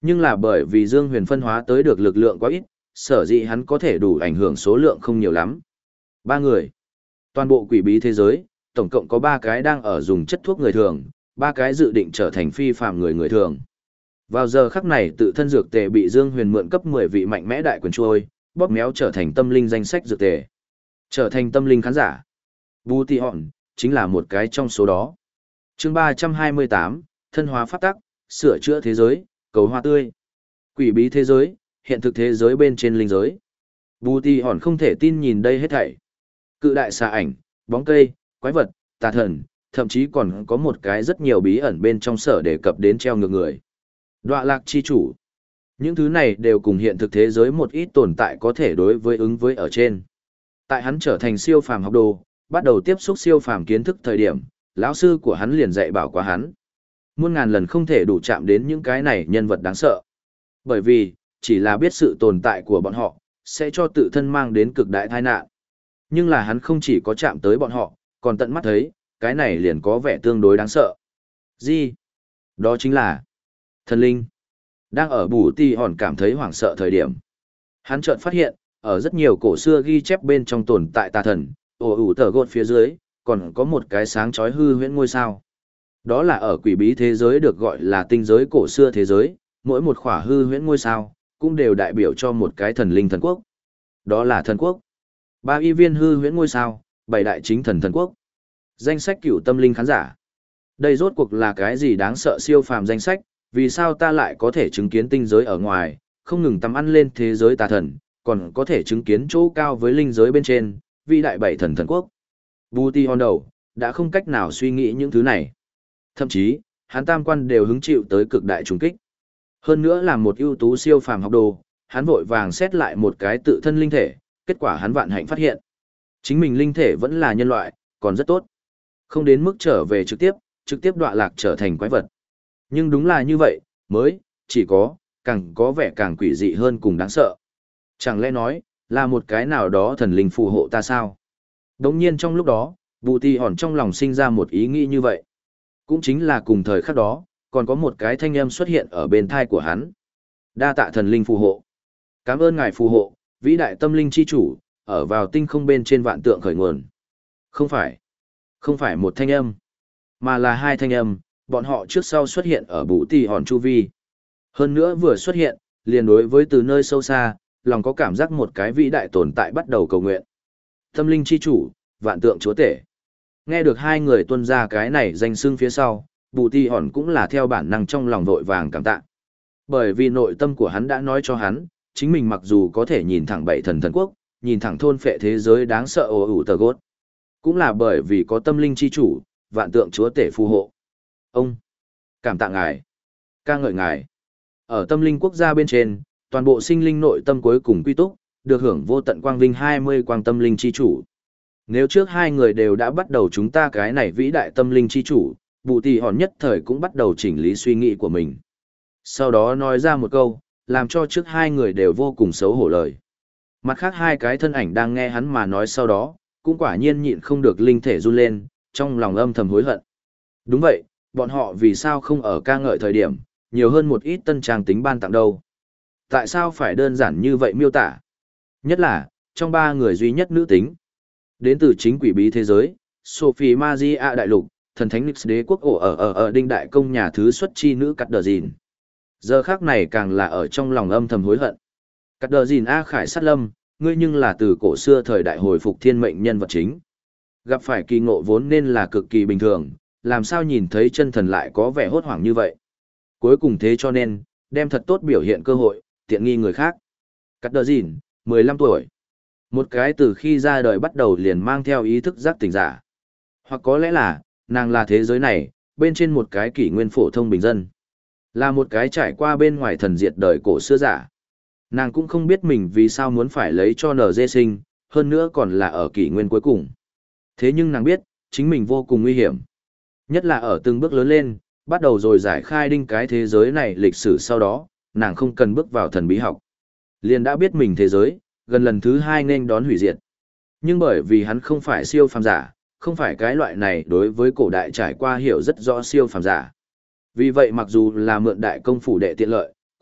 Nhưng là bởi vì Dương Huyền phân hóa tới được lực lượng quá ít, sở dĩ hắn có thể đủ ảnh hưởng số lượng không nhiều lắm. Ba người. Toàn bộ quỷ bí thế giới, tổng cộng có ba cái đang ở dùng chất thuốc người thường, ba cái dự định trở thành phi phàm người người thường. Vào giờ khắc này tự thân dược tề bị Dương Huyền mượn cấp mười vị mạnh mẽ đại quyền trôi, bóp méo trở thành tâm linh danh sách dược tề. Trở thành tâm linh khán giả. Bù Tì Hòn, chính là một cái trong số đó. Chương ba trăm hai mươi tám, thân hóa pháp tắc, sửa chữa thế giới, cầu hoa tươi. Quỷ bí thế giới, hiện thực thế giới bên trên linh giới. Bù Tì Hòn không thể tin nhìn đây hết thảy. Cự đại xà ảnh, bóng cây, quái vật, tà thần, thậm chí còn có một cái rất nhiều bí ẩn bên trong sở đề cập đến treo ngược người. Đọa lạc chi chủ. Những thứ này đều cùng hiện thực thế giới một ít tồn tại có thể đối với ứng với ở trên. Tại hắn trở thành siêu phàm học đồ, bắt đầu tiếp xúc siêu phàm kiến thức thời điểm, lão sư của hắn liền dạy bảo qua hắn. Muôn ngàn lần không thể đủ chạm đến những cái này nhân vật đáng sợ. Bởi vì, chỉ là biết sự tồn tại của bọn họ, sẽ cho tự thân mang đến cực đại tai nạn. Nhưng là hắn không chỉ có chạm tới bọn họ, còn tận mắt thấy, cái này liền có vẻ tương đối đáng sợ. Gì? Đó chính là thần linh. Đang ở Bù Tì Hòn cảm thấy hoảng sợ thời điểm. Hắn chợt phát hiện, ở rất nhiều cổ xưa ghi chép bên trong tồn tại tà thần, ồ ủ tờ gột phía dưới, còn có một cái sáng chói hư huyễn ngôi sao. Đó là ở quỷ bí thế giới được gọi là tinh giới cổ xưa thế giới, mỗi một khỏa hư huyễn ngôi sao, cũng đều đại biểu cho một cái thần linh thần quốc. Đó là thần quốc. Ba y viên hư huyễn ngôi sao, bảy đại chính thần thần quốc. Danh sách cửu tâm linh khán giả. Đây rốt cuộc là cái gì đáng sợ siêu phàm danh sách, vì sao ta lại có thể chứng kiến tinh giới ở ngoài, không ngừng tầm ăn lên thế giới tà thần, còn có thể chứng kiến chỗ cao với linh giới bên trên, vĩ đại bảy thần thần quốc. Bù Tì Hòn đầu, đã không cách nào suy nghĩ những thứ này. Thậm chí, hắn tam quan đều hứng chịu tới cực đại trùng kích. Hơn nữa là một ưu tú siêu phàm học đồ, hắn vội vàng xét lại một cái tự thân linh thể, kết quả hắn vạn hạnh phát hiện. Chính mình linh thể vẫn là nhân loại, còn rất tốt. Không đến mức trở về trực tiếp, trực tiếp đọa lạc trở thành quái vật. Nhưng đúng là như vậy, mới, chỉ có, càng có vẻ càng quỷ dị hơn cùng đáng sợ. Chẳng lẽ nói, là một cái nào đó thần linh phù hộ ta sao? Đồng nhiên trong lúc đó, Bù Tì Hòn trong lòng sinh ra một ý nghĩ như vậy. Cũng chính là cùng thời khắc đó, còn có một cái thanh âm xuất hiện ở bên thai của hắn. Đa tạ thần linh phù hộ. Cảm ơn ngài phù hộ, vĩ đại tâm linh chi chủ, ở vào tinh không bên trên vạn tượng khởi nguồn. Không phải. Không phải một thanh âm, mà là hai thanh âm, bọn họ trước sau xuất hiện ở Bù Tì Hòn chu vi. Hơn nữa vừa xuất hiện, liền đối với từ nơi sâu xa, lòng có cảm giác một cái vĩ đại tồn tại bắt đầu cầu nguyện. Tâm linh chi chủ, vạn tượng chúa tể. Nghe được hai người tuân ra cái này danh xưng phía sau, Bù Tì Hòn cũng là theo bản năng trong lòng vội vàng cảm tạ. Bởi vì nội tâm của hắn đã nói cho hắn, chính mình mặc dù có thể nhìn thẳng bảy thần thần quốc, nhìn thẳng thôn phệ thế giới đáng sợ ồ ủ tờ gốt. Cũng là bởi vì có tâm linh chi chủ, vạn tượng chúa tể phù hộ. Ông, cảm tạ ngài, ca ngợi ngài. Ở tâm linh quốc gia bên trên, toàn bộ sinh linh nội tâm cuối cùng quy túc, được hưởng vô tận quang vinh hai mươi quang tâm linh chi chủ. Nếu trước hai người đều đã bắt đầu chúng ta cái này vĩ đại tâm linh chi chủ, Bù Tì Hòn nhất thời cũng bắt đầu chỉnh lý suy nghĩ của mình. Sau đó nói ra một câu, làm cho trước hai người đều vô cùng xấu hổ lời. Mặt khác hai cái thân ảnh đang nghe hắn mà nói sau đó, cũng quả nhiên nhịn không được linh thể run lên, trong lòng âm thầm hối hận. Đúng vậy, bọn họ vì sao không ở ca ngợi thời điểm, nhiều hơn một ít tân trang tính ban tặng đâu. Tại sao phải đơn giản như vậy miêu tả? Nhất là, trong ba người duy nhất nữ tính. Đến từ chính quỷ bí thế giới, Sophie Magia đại lục, thần thánh Nix đế quốc ổ ở ở ở đinh đại công nhà thứ xuất chi nữ cắt đờ dìn. Giờ khác này càng là ở trong lòng âm thầm hối hận. Cắt đờ dìn A Khải sát lâm, ngươi nhưng là từ cổ xưa thời đại hồi phục thiên mệnh nhân vật chính. Gặp phải kỳ ngộ vốn nên là cực kỳ bình thường, làm sao nhìn thấy chân thần lại có vẻ hốt hoảng như vậy. Cuối cùng thế cho nên, đem thật tốt biểu hiện cơ hội, tiện nghi người khác. Cắt đờ dìn, mười lăm tuổi. Một cái từ khi ra đời bắt đầu liền mang theo ý thức giác tỉnh giả. Hoặc có lẽ là, nàng là thế giới này, bên trên một cái kỷ nguyên phổ thông bình dân. Là một cái trải qua bên ngoài thần diệt đời cổ xưa giả. Nàng cũng không biết mình vì sao muốn phải lấy cho nờ dê sinh, hơn nữa còn là ở kỷ nguyên cuối cùng. Thế nhưng nàng biết, chính mình vô cùng nguy hiểm. Nhất là ở từng bước lớn lên, bắt đầu rồi giải khai đinh cái thế giới này lịch sử sau đó, nàng không cần bước vào thần bí học. Liền đã biết mình thế giới, gần lần thứ hai nên đón hủy diệt. Nhưng bởi vì hắn không phải siêu phàm giả, không phải cái loại này đối với cổ đại trải qua hiểu rất rõ siêu phàm giả. Vì vậy mặc dù là mượn đại công phủ đệ tiện lợi,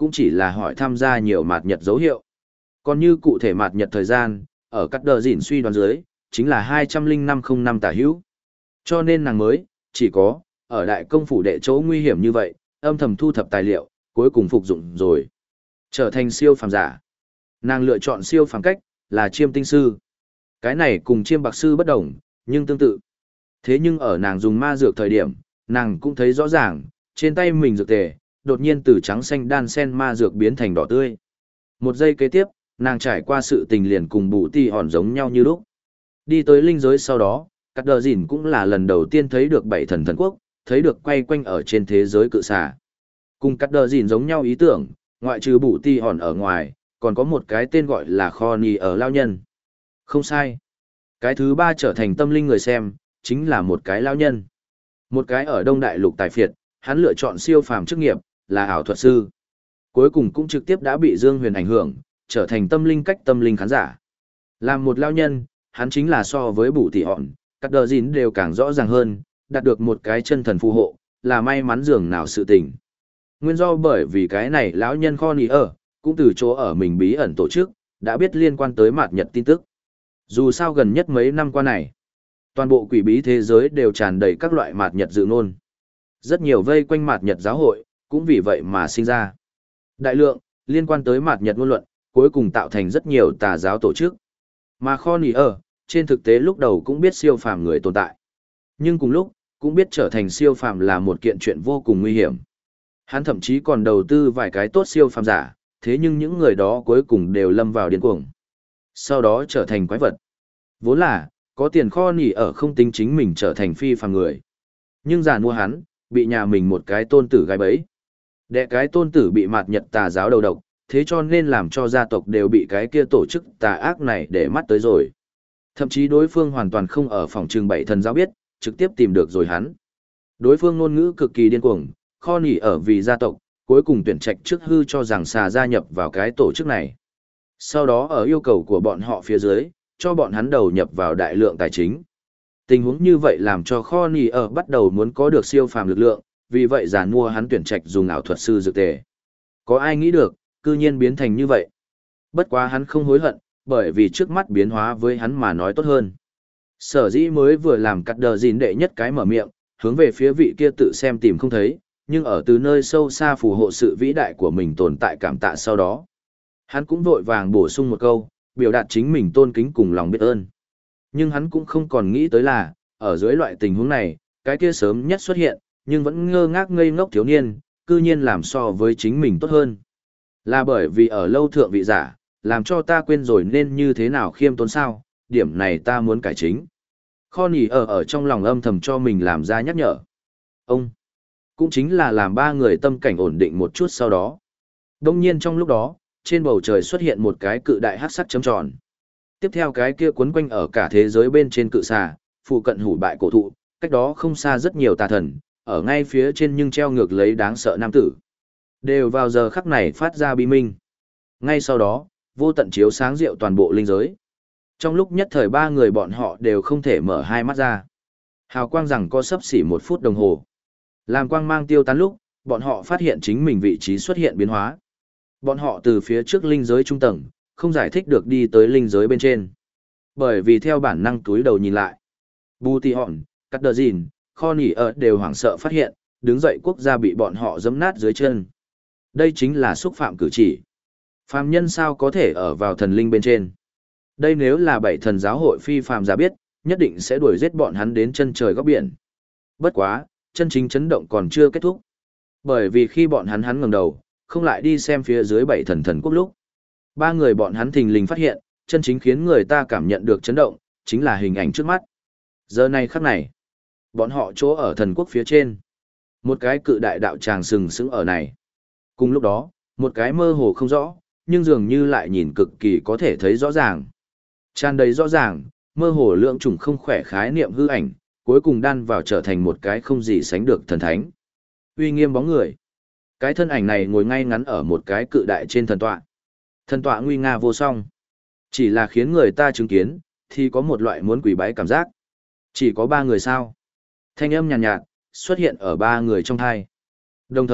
cũng chỉ là hỏi tham gia nhiều mạt nhật dấu hiệu. Còn như cụ thể mạt nhật thời gian, ở cắt đờ dỉn suy đoán dưới, chính là hai trăm linh năm không năm tả hữu. Cho nên nàng mới, chỉ có, ở đại công phủ đệ chỗ nguy hiểm như vậy, âm thầm thu thập tài liệu, cuối cùng phục dụng rồi. Trở thành siêu phàm giả. Nàng lựa chọn siêu phàm cách, là chiêm tinh sư. Cái này cùng chiêm bạc sư bất đồng, nhưng tương tự. Thế nhưng ở nàng dùng ma dược thời điểm, nàng cũng thấy rõ ràng, trên tay mình dược tề, đột nhiên từ trắng xanh đan sen ma dược biến thành đỏ tươi. Một giây kế tiếp, nàng trải qua sự tình liền cùng bù ti hòn giống nhau như lúc. Đi tới linh giới sau đó, Cắt Đờ Dìn cũng là lần đầu tiên thấy được bảy thần thần quốc, thấy được quay quanh ở trên thế giới cự xà. Cùng Cắt Đờ Dìn giống nhau ý tưởng, ngoại trừ bù ti hòn ở ngoài, còn có một cái tên gọi là Kho Nì ở lao nhân. Không sai. Cái thứ ba trở thành tâm linh người xem, chính là một cái lao nhân. Một cái ở Đông Đại Lục tài phiệt, hắn lựa chọn siêu phàm chức nghiệp, là ảo thuật sư. Cuối cùng cũng trực tiếp đã bị Dương Huyền ảnh hưởng, trở thành tâm linh cách tâm linh khán giả. Làm một lao nhân, hắn chính là so với bù tỷ hòn, Cắt Đờ Dìn đều càng rõ ràng hơn, đạt được một cái chân thần phù hộ, là may mắn dường nào sự tình. Nguyên do bởi vì cái này lão nhân Kho Nì ở, cũng từ chỗ ở mình bí ẩn tổ chức, đã biết liên quan tới mạt nhật tin tức. Dù sao gần nhất mấy năm qua này, toàn bộ quỷ bí thế giới đều tràn đầy các loại mạt nhật dự ngôn. Rất nhiều vây quanh mạt nhật giáo hội, cũng vì vậy mà sinh ra. Đại lượng, liên quan tới mạt nhật ngôn luận, cuối cùng tạo thành rất nhiều tà giáo tổ chức. Mà Kho Nì ở, trên thực tế lúc đầu cũng biết siêu phàm người tồn tại. Nhưng cùng lúc, cũng biết trở thành siêu phàm là một kiện chuyện vô cùng nguy hiểm. Hắn thậm chí còn đầu tư vài cái tốt siêu phàm giả, thế nhưng những người đó cuối cùng đều lâm vào điên cuồng. Sau đó trở thành quái vật. Vốn là, có tiền Kho Nì ở không tính chính mình trở thành phi phàm người. Nhưng giàn mua hắn, bị nhà mình một cái tôn tử gái bẫy. Đệ cái tôn tử bị mạt nhật tà giáo đầu độc, thế cho nên làm cho gia tộc đều bị cái kia tổ chức tà ác này để mắt tới rồi. Thậm chí đối phương hoàn toàn không ở phòng trường bảy thần giáo biết, trực tiếp tìm được rồi hắn. Đối phương ngôn ngữ cực kỳ điên cuồng, Kho Nì ở vì gia tộc, cuối cùng tuyển trạch trước hư cho rằng xà gia nhập vào cái tổ chức này. Sau đó ở yêu cầu của bọn họ phía dưới, cho bọn hắn đầu nhập vào đại lượng tài chính. Tình huống như vậy làm cho Kho Nì ở bắt đầu muốn có được siêu phàm lực lượng, vì vậy giàn mua hắn tuyển trạch dùng ảo thuật sư dược tề. Có ai nghĩ được, cư nhiên biến thành như vậy. Bất quá hắn không hối hận, bởi vì trước mắt biến hóa với hắn mà nói tốt hơn. Sở dĩ mới vừa làm Cắt Đờ Dìn đệ nhất cái mở miệng, hướng về phía vị kia tự xem tìm không thấy, nhưng ở từ nơi sâu xa phù hộ sự vĩ đại của mình tồn tại cảm tạ sau đó. Hắn cũng vội vàng bổ sung một câu, biểu đạt chính mình tôn kính cùng lòng biết ơn. Nhưng hắn cũng không còn nghĩ tới là, ở dưới loại tình huống này, cái kia sớm nhất xuất hiện, nhưng vẫn ngơ ngác ngây ngốc thiếu niên, cư nhiên làm so với chính mình tốt hơn. Là bởi vì ở lâu thượng vị giả, làm cho ta quên rồi nên như thế nào khiêm tốn sao, điểm này ta muốn cải chính. Kho Nì ở ở trong lòng âm thầm cho mình làm ra nhắc nhở. Ông, cũng chính là làm ba người tâm cảnh ổn định một chút sau đó. Đông nhiên trong lúc đó, trên bầu trời xuất hiện một cái cự đại hắc sắc chấm tròn. Tiếp theo cái kia quấn quanh ở cả thế giới bên trên cự xà, phụ cận hủ bại cổ thụ, cách đó không xa rất nhiều tà thần, ở ngay phía trên nhưng treo ngược lấy đáng sợ nam tử. Đều vào giờ khắc này phát ra bi minh. Ngay sau đó, vô tận chiếu sáng rượu toàn bộ linh giới. Trong lúc nhất thời ba người bọn họ đều không thể mở hai mắt ra. Hào quang rằng có sấp xỉ một phút đồng hồ. Làm quang mang tiêu tán lúc, bọn họ phát hiện chính mình vị trí xuất hiện biến hóa. Bọn họ từ phía trước linh giới trung tầng, không giải thích được đi tới linh giới bên trên. Bởi vì theo bản năng túi đầu nhìn lại. Bù Tì Hòn, Cắt Đờ Dìn, Kho Nì ở đều hoảng sợ phát hiện, đứng dậy quốc gia bị bọn họ giẫm nát dưới chân. Đây chính là xúc phạm cử chỉ. Phàm nhân sao có thể ở vào thần linh bên trên. Đây nếu là bảy thần giáo hội phi phàm giả biết, nhất định sẽ đuổi giết bọn hắn đến chân trời góc biển. Bất quá, chân chính chấn động còn chưa kết thúc. Bởi vì khi bọn hắn hắn ngẩng đầu, không lại đi xem phía dưới bảy thần thần quốc lúc. Ba người bọn hắn thình lình phát hiện, chân chính khiến người ta cảm nhận được chấn động, chính là hình ảnh trước mắt. Giờ này khắc này, bọn họ chỗ ở thần quốc phía trên. Một cái cự đại đạo tràng sừng sững ở này. Cùng lúc đó, một cái mơ hồ không rõ, nhưng dường như lại nhìn cực kỳ có thể thấy rõ ràng. Tràn đầy rõ ràng, mơ hồ lượng trùng không khỏe khái niệm hư ảnh, cuối cùng đan vào trở thành một cái không gì sánh được thần thánh. Uy nghiêm bóng người. Cái thân ảnh này ngồi ngay ngắn ở một cái cự đại trên thần tọa. Thần tọa nguy nga vô song. Chỉ là khiến người ta chứng kiến, thì có một loại muốn quỳ bái cảm giác. Chỉ có ba người sao. Thanh âm nhàn nhạt, nhạt, xuất hiện ở ba người trong thai. Đồng thời,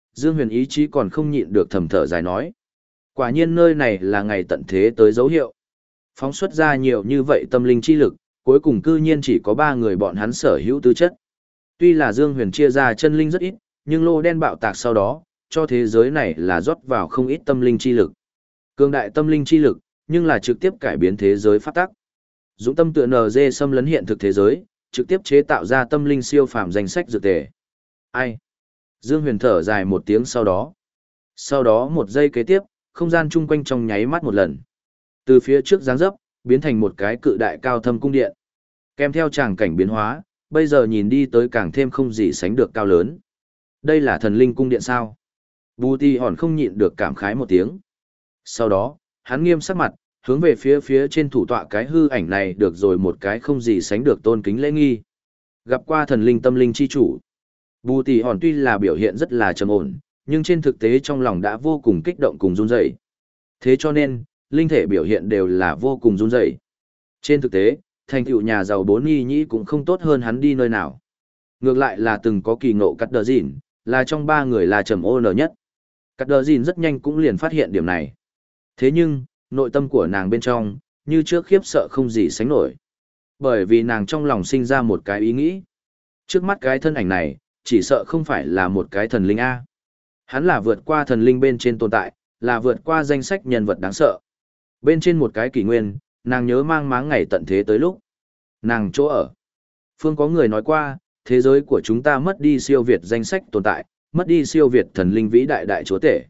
Dương Huyền ý chí còn không nhịn được thầm thở dài nói. Quả nhiên nơi này là ngày tận thế tới dấu hiệu. Phóng xuất ra nhiều như vậy tâm linh chi lực, cuối cùng cư nhiên chỉ có ba người bọn hắn sở hữu tư chất. Tuy là Dương Huyền chia ra chân linh rất ít, nhưng lô đen bạo tạc sau đó, cho thế giới này là rót vào không ít tâm linh chi lực. Cường đại tâm linh chi lực, nhưng là trực tiếp cải biến thế giới pháp tắc. Dũng tâm tựa en giê xâm lấn hiện thực thế giới, trực tiếp chế tạo ra tâm linh siêu phàm danh sách dược tề. Ai? Dương Huyền thở dài một tiếng sau đó. Sau đó một giây kế tiếp, không gian chung quanh trong nháy mắt một lần. Từ phía trước dáng dấp, biến thành một cái cự đại cao thâm cung điện. Kèm theo tràng cảnh biến hóa, bây giờ nhìn đi tới càng thêm không gì sánh được cao lớn. Đây là thần linh cung điện sao? Bù Tì hòn không nhịn được cảm khái một tiếng. Sau đó, hắn nghiêm sắc mặt, hướng về phía phía trên thủ tọa cái hư ảnh này được rồi một cái không gì sánh được tôn kính lễ nghi. Gặp qua thần linh tâm linh chi chủ. Bù Tì hòn tuy là biểu hiện rất là trầm ổn, nhưng trên thực tế trong lòng đã vô cùng kích động cùng run rẩy. Thế cho nên, linh thể biểu hiện đều là vô cùng run rẩy. Trên thực tế, thành tựu nhà giàu bốn y nhĩ cũng không tốt hơn hắn đi nơi nào. Ngược lại là từng có kỳ ngộ cắt đờ dịn, là trong ba người là trầm ô nở nhất. Cắt đờ dịn rất nhanh cũng liền phát hiện điểm này. Thế nhưng, nội tâm của nàng bên trong, như trước khiếp sợ không gì sánh nổi. Bởi vì nàng trong lòng sinh ra một cái ý nghĩ. Trước mắt cái thân ảnh này, chỉ sợ không phải là một cái thần linh A. Hắn là vượt qua thần linh bên trên tồn tại, là vượt qua danh sách nhân vật đáng sợ. Bên trên một cái kỷ nguyên, nàng nhớ mang máng ngày tận thế tới lúc. Nàng chỗ ở. Phương có người nói qua, thế giới của chúng ta mất đi siêu việt danh sách tồn tại, mất đi siêu việt thần linh vĩ đại đại chúa tể.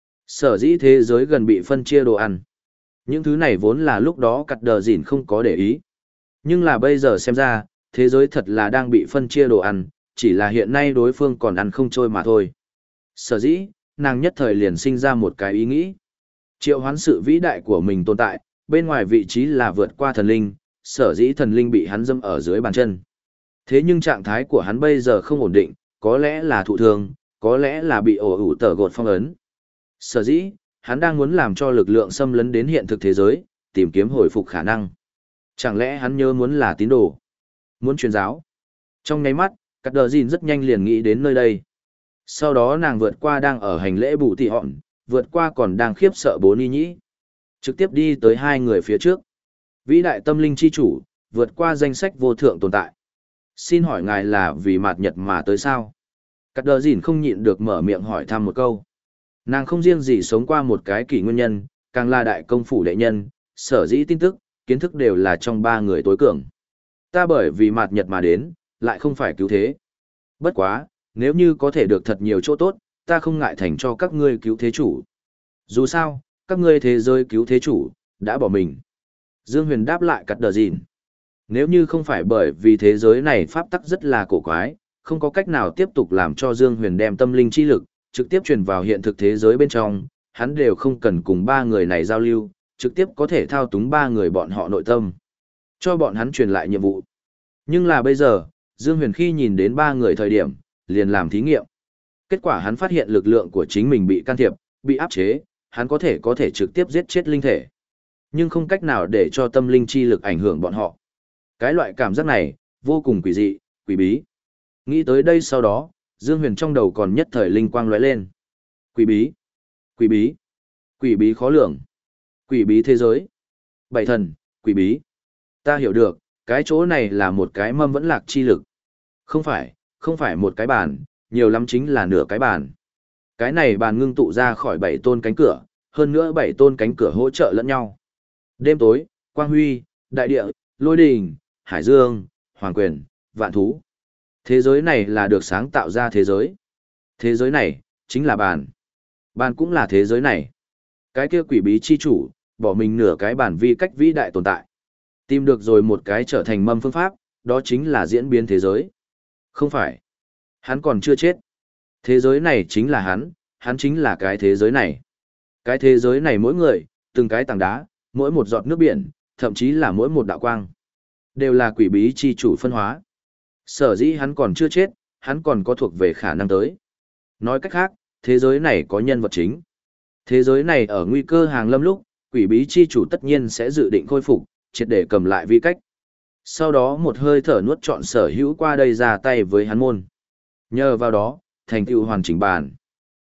Sở dĩ thế giới gần bị phân chia đồ ăn. Những thứ này vốn là lúc đó cắt đờ dỉn không có để ý. Nhưng là bây giờ xem ra, thế giới thật là đang bị phân chia đồ ăn, chỉ là hiện nay đối phương còn ăn không trôi mà thôi. Sở dĩ, nàng nhất thời liền sinh ra một cái ý nghĩ. Triệu hoán sự vĩ đại của mình tồn tại, bên ngoài vị trí là vượt qua thần linh, sở dĩ thần linh bị hắn dâm ở dưới bàn chân. Thế nhưng trạng thái của hắn bây giờ không ổn định, có lẽ là thụ thương, có lẽ là bị ổ ủ tờ gột phong ấn. Sở dĩ, hắn đang muốn làm cho lực lượng xâm lấn đến hiện thực thế giới, tìm kiếm hồi phục khả năng. Chẳng lẽ hắn nhớ muốn là tín đồ, muốn truyền giáo? Trong nháy mắt, Cắt Đờ Dìn rất nhanh liền nghĩ đến nơi đây. Sau đó nàng vượt qua đang ở hành lễ Bù Tì hòn, vượt qua còn đang khiếp sợ Bố Ni Nhĩ. Trực tiếp đi tới hai người phía trước. Vĩ đại tâm linh chi chủ, vượt qua danh sách vô thượng tồn tại. Xin hỏi ngài là vì mạt nhật mà tới sao? Cắt Đờ Dìn không nhịn được mở miệng hỏi thăm một câu. Nàng không riêng gì sống qua một cái kỷ nguyên nhân, càng là đại công phủ đệ nhân, sở dĩ tin tức, kiến thức đều là trong ba người tối cường. Ta bởi vì mạt nhật mà đến, lại không phải cứu thế. Bất quá, nếu như có thể được thật nhiều chỗ tốt, ta không ngại thành cho các ngươi cứu thế chủ. Dù sao, các ngươi thế giới cứu thế chủ, đã bỏ mình. Dương Huyền đáp lại Cắt Đờ Dìn. Nếu như không phải bởi vì thế giới này pháp tắc rất là cổ quái, không có cách nào tiếp tục làm cho Dương Huyền đem tâm linh chi lực, trực tiếp truyền vào hiện thực thế giới bên trong, hắn đều không cần cùng ba người này giao lưu, trực tiếp có thể thao túng ba người bọn họ nội tâm, cho bọn hắn truyền lại nhiệm vụ. Nhưng là bây giờ, Dương Huyền khi nhìn đến ba người thời điểm, liền làm thí nghiệm. Kết quả hắn phát hiện lực lượng của chính mình bị can thiệp, bị áp chế, hắn có thể có thể trực tiếp giết chết linh thể, nhưng không cách nào để cho tâm linh chi lực ảnh hưởng bọn họ. Cái loại cảm giác này, vô cùng quỷ dị, quỷ bí. Nghĩ tới đây sau đó, Dương Huyền trong đầu còn nhất thời linh quang lóe lên. Quỷ bí, quỷ bí, quỷ bí khó lường, quỷ bí thế giới, bảy thần, quỷ bí. Ta hiểu được, cái chỗ này là một cái mâm vẫn lạc chi lực. Không phải, không phải một cái bàn, nhiều lắm chính là nửa cái bàn. Cái này bàn ngưng tụ ra khỏi bảy tôn cánh cửa, hơn nữa bảy tôn cánh cửa hỗ trợ lẫn nhau. Đêm tối, quang huy, đại địa, lôi đình, hải dương, hoàng quyền, vạn thú. Thế giới này là được sáng tạo ra thế giới. Thế giới này, chính là bàn. Bàn cũng là thế giới này. Cái kia quỷ bí chi chủ, bỏ mình nửa cái bản vi cách vĩ đại tồn tại. Tìm được rồi một cái trở thành mâm phương pháp, đó chính là diễn biến thế giới. Không phải. Hắn còn chưa chết. Thế giới này chính là hắn, hắn chính là cái thế giới này. Cái thế giới này mỗi người, từng cái tảng đá, mỗi một giọt nước biển, thậm chí là mỗi một đạo quang, đều là quỷ bí chi chủ phân hóa. Sở dĩ hắn còn chưa chết, hắn còn có thuộc về khả năng tới. Nói cách khác, thế giới này có nhân vật chính. Thế giới này ở nguy cơ hàng lâm lúc, quỷ bí chi chủ tất nhiên sẽ dự định khôi phục, triệt để cầm lại vi cách. Sau đó một hơi thở nuốt trọn sở hữu qua đây ra tay với hắn môn. Nhờ vào đó, thành tựu hoàn chỉnh bàn.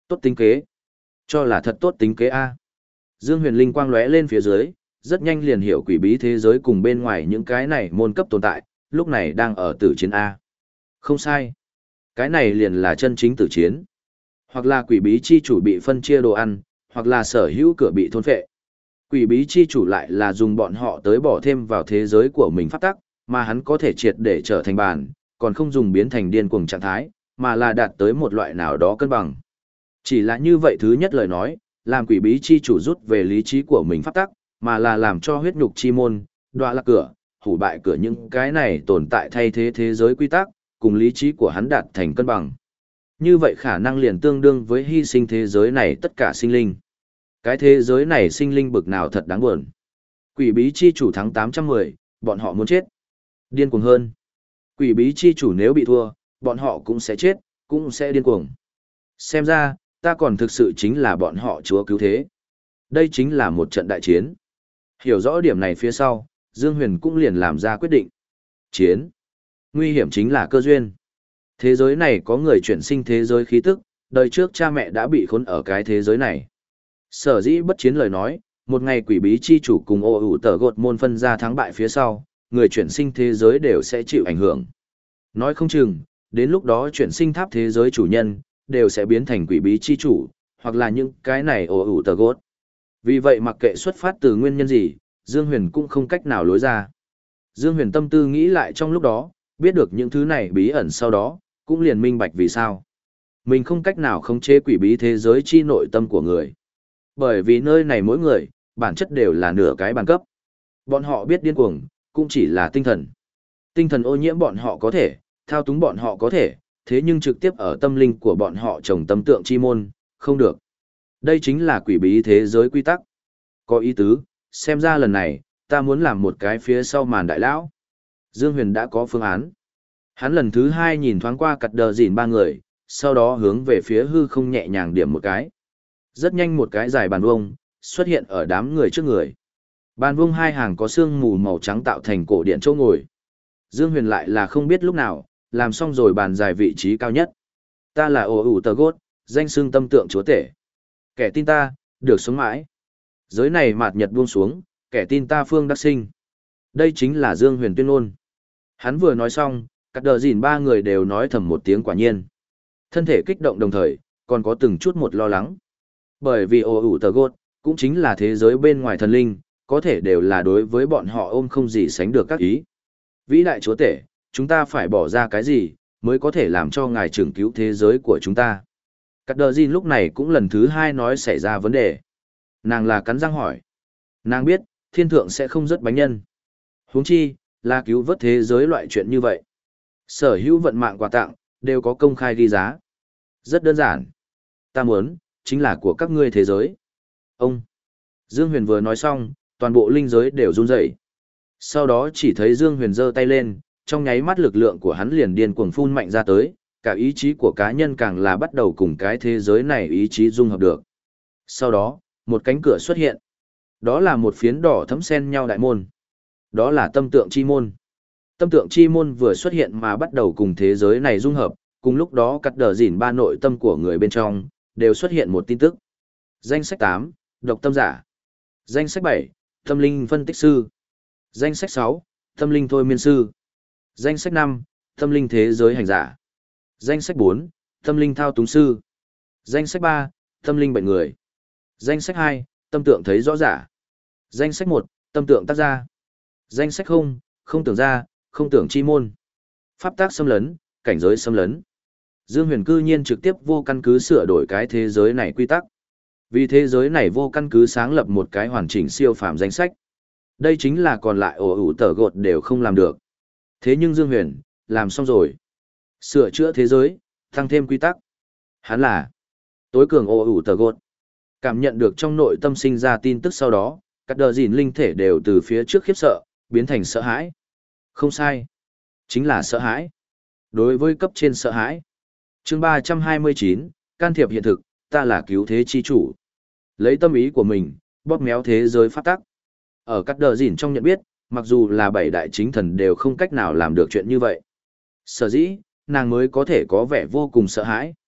Tốt tính kế. Cho là thật tốt tính kế A. Dương Huyền Linh quang lóe lên phía dưới, rất nhanh liền hiểu quỷ bí thế giới cùng bên ngoài những cái này môn cấp tồn tại, lúc này đang ở tử chiến A. Không sai. Cái này liền là chân chính tử chiến. Hoặc là quỷ bí chi chủ bị phân chia đồ ăn, hoặc là sở hữu cửa bị thôn phệ. Quỷ bí chi chủ lại là dùng bọn họ tới bỏ thêm vào thế giới của mình pháp tắc, mà hắn có thể triệt để trở thành bàn, còn không dùng biến thành điên cuồng trạng thái, mà là đạt tới một loại nào đó cân bằng. Chỉ là như vậy thứ nhất lời nói, làm quỷ bí chi chủ rút về lý trí của mình pháp tắc, mà là làm cho huyết nhục chi môn, đoạ lạc cửa, hủ bại cửa những cái này tồn tại thay thế thế giới quy tắc, cùng lý trí của hắn đạt thành cân bằng. Như vậy khả năng liền tương đương với hy sinh thế giới này tất cả sinh linh. Cái thế giới này sinh linh bực nào thật đáng buồn. Quỷ bí chi chủ thắng tám trăm mười, bọn họ muốn chết. Điên cuồng hơn. Quỷ bí chi chủ nếu bị thua, bọn họ cũng sẽ chết, cũng sẽ điên cuồng. Xem ra, ta còn thực sự chính là bọn họ chúa cứu thế. Đây chính là một trận đại chiến. Hiểu rõ điểm này phía sau, Dương Huyền cũng liền làm ra quyết định. Chiến. Nguy hiểm chính là cơ duyên. Thế giới này có người chuyển sinh thế giới khí tức, đời trước cha mẹ đã bị khốn ở cái thế giới này. Sở dĩ bất chiến lời nói, một ngày quỷ bí chi chủ cùng ô ủ tờ gột môn phân ra thắng bại phía sau, người chuyển sinh thế giới đều sẽ chịu ảnh hưởng. Nói không chừng, đến lúc đó chuyển sinh tháp thế giới chủ nhân, đều sẽ biến thành quỷ bí chi chủ, hoặc là những cái này ô ủ tờ gột. Vì vậy mặc kệ xuất phát từ nguyên nhân gì, Dương Huyền cũng không cách nào lối ra. Dương Huyền tâm tư nghĩ lại trong lúc đó, biết được những thứ này bí ẩn sau đó, cũng liền minh bạch vì sao. Mình không cách nào khống chế quỷ bí thế giới chi nội tâm của người. Bởi vì nơi này mỗi người, bản chất đều là nửa cái bản cấp. Bọn họ biết điên cuồng, cũng chỉ là tinh thần. Tinh thần ô nhiễm bọn họ có thể, thao túng bọn họ có thể, thế nhưng trực tiếp ở tâm linh của bọn họ trồng tâm tượng chi môn, không được. Đây chính là quỷ bí thế giới quy tắc. Có ý tứ, xem ra lần này, ta muốn làm một cái phía sau màn đại lão. Dương Huyền đã có phương án. Hắn lần thứ hai nhìn thoáng qua cặt đờ dìn ba người, sau đó hướng về phía hư không nhẹ nhàng điểm một cái. Rất nhanh một cái dài bàn vuông xuất hiện ở đám người trước người. Bàn vuông hai hàng có xương mù màu trắng tạo thành cổ điện chỗ ngồi. Dương Huyền lại là không biết lúc nào, làm xong rồi bàn dài vị trí cao nhất. Ta là ổ ủ tờ gốt, danh xưng tâm tượng chúa tể. Kẻ tin ta, được sống mãi. Giới này mạt nhật buông xuống, kẻ tin ta phương đắc sinh. Đây chính là Dương Huyền tuyên ngôn. Hắn vừa nói xong, các đờ dìn ba người đều nói thầm một tiếng quả nhiên. Thân thể kích động đồng thời, còn có từng chút một lo lắng. Bởi vì ổ ủ tờ gốt, cũng chính là thế giới bên ngoài thần linh, có thể đều là đối với bọn họ ôm không gì sánh được các ý. Vĩ đại chúa tể, chúng ta phải bỏ ra cái gì, mới có thể làm cho ngài trưởng cứu thế giới của chúng ta. Cắt đờ Jin lúc này cũng lần thứ hai nói xảy ra vấn đề. Nàng là cắn răng hỏi. Nàng biết, thiên thượng sẽ không rất bánh nhân. Huống chi, là cứu vớt thế giới loại chuyện như vậy. Sở hữu vận mạng quà tặng, đều có công khai ghi giá. Rất đơn giản. Ta muốn, chính là của các ngươi thế giới. Ông. Dương Huyền vừa nói xong, toàn bộ linh giới đều run rẩy. Sau đó chỉ thấy Dương Huyền giơ tay lên, trong nháy mắt lực lượng của hắn liền điên cuồng phun mạnh ra tới, cả ý chí của cá nhân càng là bắt đầu cùng cái thế giới này ý chí dung hợp được. Sau đó, một cánh cửa xuất hiện. Đó là một phiến đỏ thẫm xen nhau đại môn. Đó là tâm tượng chi môn. Tâm tượng chi môn vừa xuất hiện mà bắt đầu cùng thế giới này dung hợp, cùng lúc đó cắt đờ dỉn ba nội tâm của người bên trong, đều xuất hiện một tin tức. Danh sách tám, độc tâm giả. Danh sách bảy, tâm linh phân tích sư. Danh sách sáu, tâm linh thôi miên sư. Danh sách năm, tâm linh thế giới hành giả. Danh sách bốn, tâm linh thao túng sư. Danh sách ba, tâm linh bệnh người. Danh sách hai, tâm tượng thấy rõ giả. Danh sách một, tâm tượng tác gia. Danh sách không, không tưởng ra, không tưởng chi môn. Pháp tác xâm lấn, cảnh giới xâm lấn. Dương Huyền cư nhiên trực tiếp vô căn cứ sửa đổi cái thế giới này quy tắc. Vì thế giới này vô căn cứ sáng lập một cái hoàn chỉnh siêu phàm danh sách. Đây chính là còn lại ổ ủ tờ gột đều không làm được. Thế nhưng Dương Huyền, làm xong rồi. Sửa chữa thế giới, tăng thêm quy tắc. Hắn là tối cường ổ ủ tờ gột. Cảm nhận được trong nội tâm sinh ra tin tức sau đó, các đờ dìn linh thể đều từ phía trước khiếp sợ, biến thành sợ hãi. Không sai. Chính là sợ hãi. Đối với cấp trên sợ hãi. Chương ba trăm hai mươi chín, can thiệp hiện thực, ta là cứu thế chi chủ. Lấy tâm ý của mình, bóp méo thế giới pháp tắc. Ở các đờ dìn trong nhận biết, mặc dù là bảy đại chính thần đều không cách nào làm được chuyện như vậy. Sở dĩ, nàng mới có thể có vẻ vô cùng sợ hãi.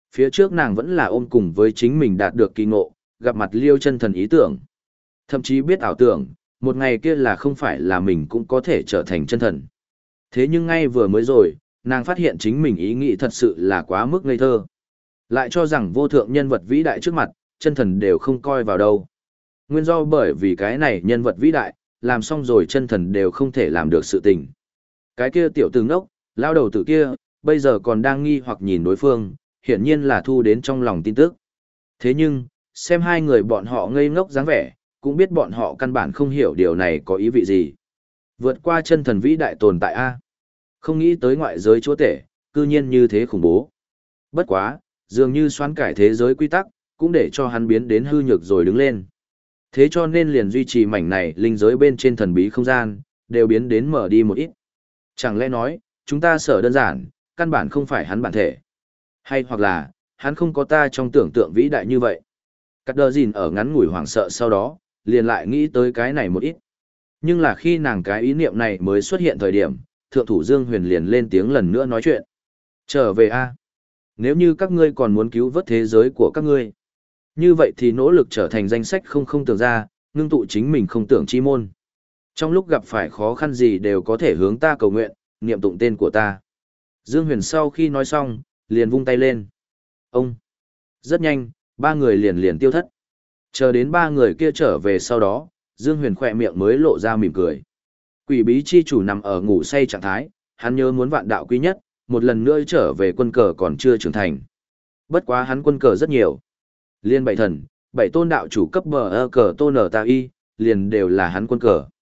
Phía trước nàng vẫn là ôm cùng với chính mình đạt được kỳ ngộ, gặp mặt liêu chân thần ý tưởng. Thậm chí biết ảo tưởng, một ngày kia là không phải là mình cũng có thể trở thành chân thần. Thế nhưng ngay vừa mới rồi, nàng phát hiện chính mình ý nghĩ thật sự là quá mức ngây thơ. Lại cho rằng vô thượng nhân vật vĩ đại trước mặt, chân thần đều không coi vào đâu. Nguyên do bởi vì cái này nhân vật vĩ đại, làm xong rồi chân thần đều không thể làm được sự tình. Cái kia tiểu tử ngốc, lao đầu tử kia, bây giờ còn đang nghi hoặc nhìn đối phương, hiển nhiên là thu đến trong lòng tin tức. Thế nhưng, xem hai người bọn họ ngây ngốc dáng vẻ, cũng biết bọn họ căn bản không hiểu điều này có ý vị gì. Vượt qua chân thần vĩ đại tồn tại A. Không nghĩ tới ngoại giới chúa tể, cư nhiên như thế khủng bố. Bất quá, dường như xoán cải thế giới quy tắc, cũng để cho hắn biến đến hư nhược rồi đứng lên. Thế cho nên liền duy trì mảnh này linh giới bên trên thần bí không gian, đều biến đến mở đi một ít. Chẳng lẽ nói, chúng ta sở đơn giản, căn bản không phải hắn bản thể. Hay hoặc là, hắn không có ta trong tưởng tượng vĩ đại như vậy. Cắt đờ gìn ở ngắn ngủi hoảng sợ sau đó, liền lại nghĩ tới cái này một ít. Nhưng là khi nàng cái ý niệm này mới xuất hiện thời điểm, thượng thủ Dương Huyền liền lên tiếng lần nữa nói chuyện. Trở về a, nếu như các ngươi còn muốn cứu vớt thế giới của các ngươi, như vậy thì nỗ lực trở thành danh sách không không tưởng ra, ngưng tụ chính mình không tưởng chi môn. Trong lúc gặp phải khó khăn gì đều có thể hướng ta cầu nguyện, niệm tụng tên của ta. Dương Huyền sau khi nói xong, liền vung tay lên. Ông! Rất nhanh, ba người liền liền tiêu thất. Chờ đến ba người kia trở về sau đó, Dương Huyền khỏe miệng mới lộ ra mỉm cười. Quỷ bí chi chủ nằm ở ngủ say trạng thái, hắn nhớ muốn vạn đạo quý nhất, một lần nữa trở về quân cờ còn chưa trưởng thành. Bất quá hắn quân cờ rất nhiều. Liên bảy thần, bảy tôn đạo chủ cấp bờ ơ cờ tôn ở ta y, liền đều là hắn quân cờ.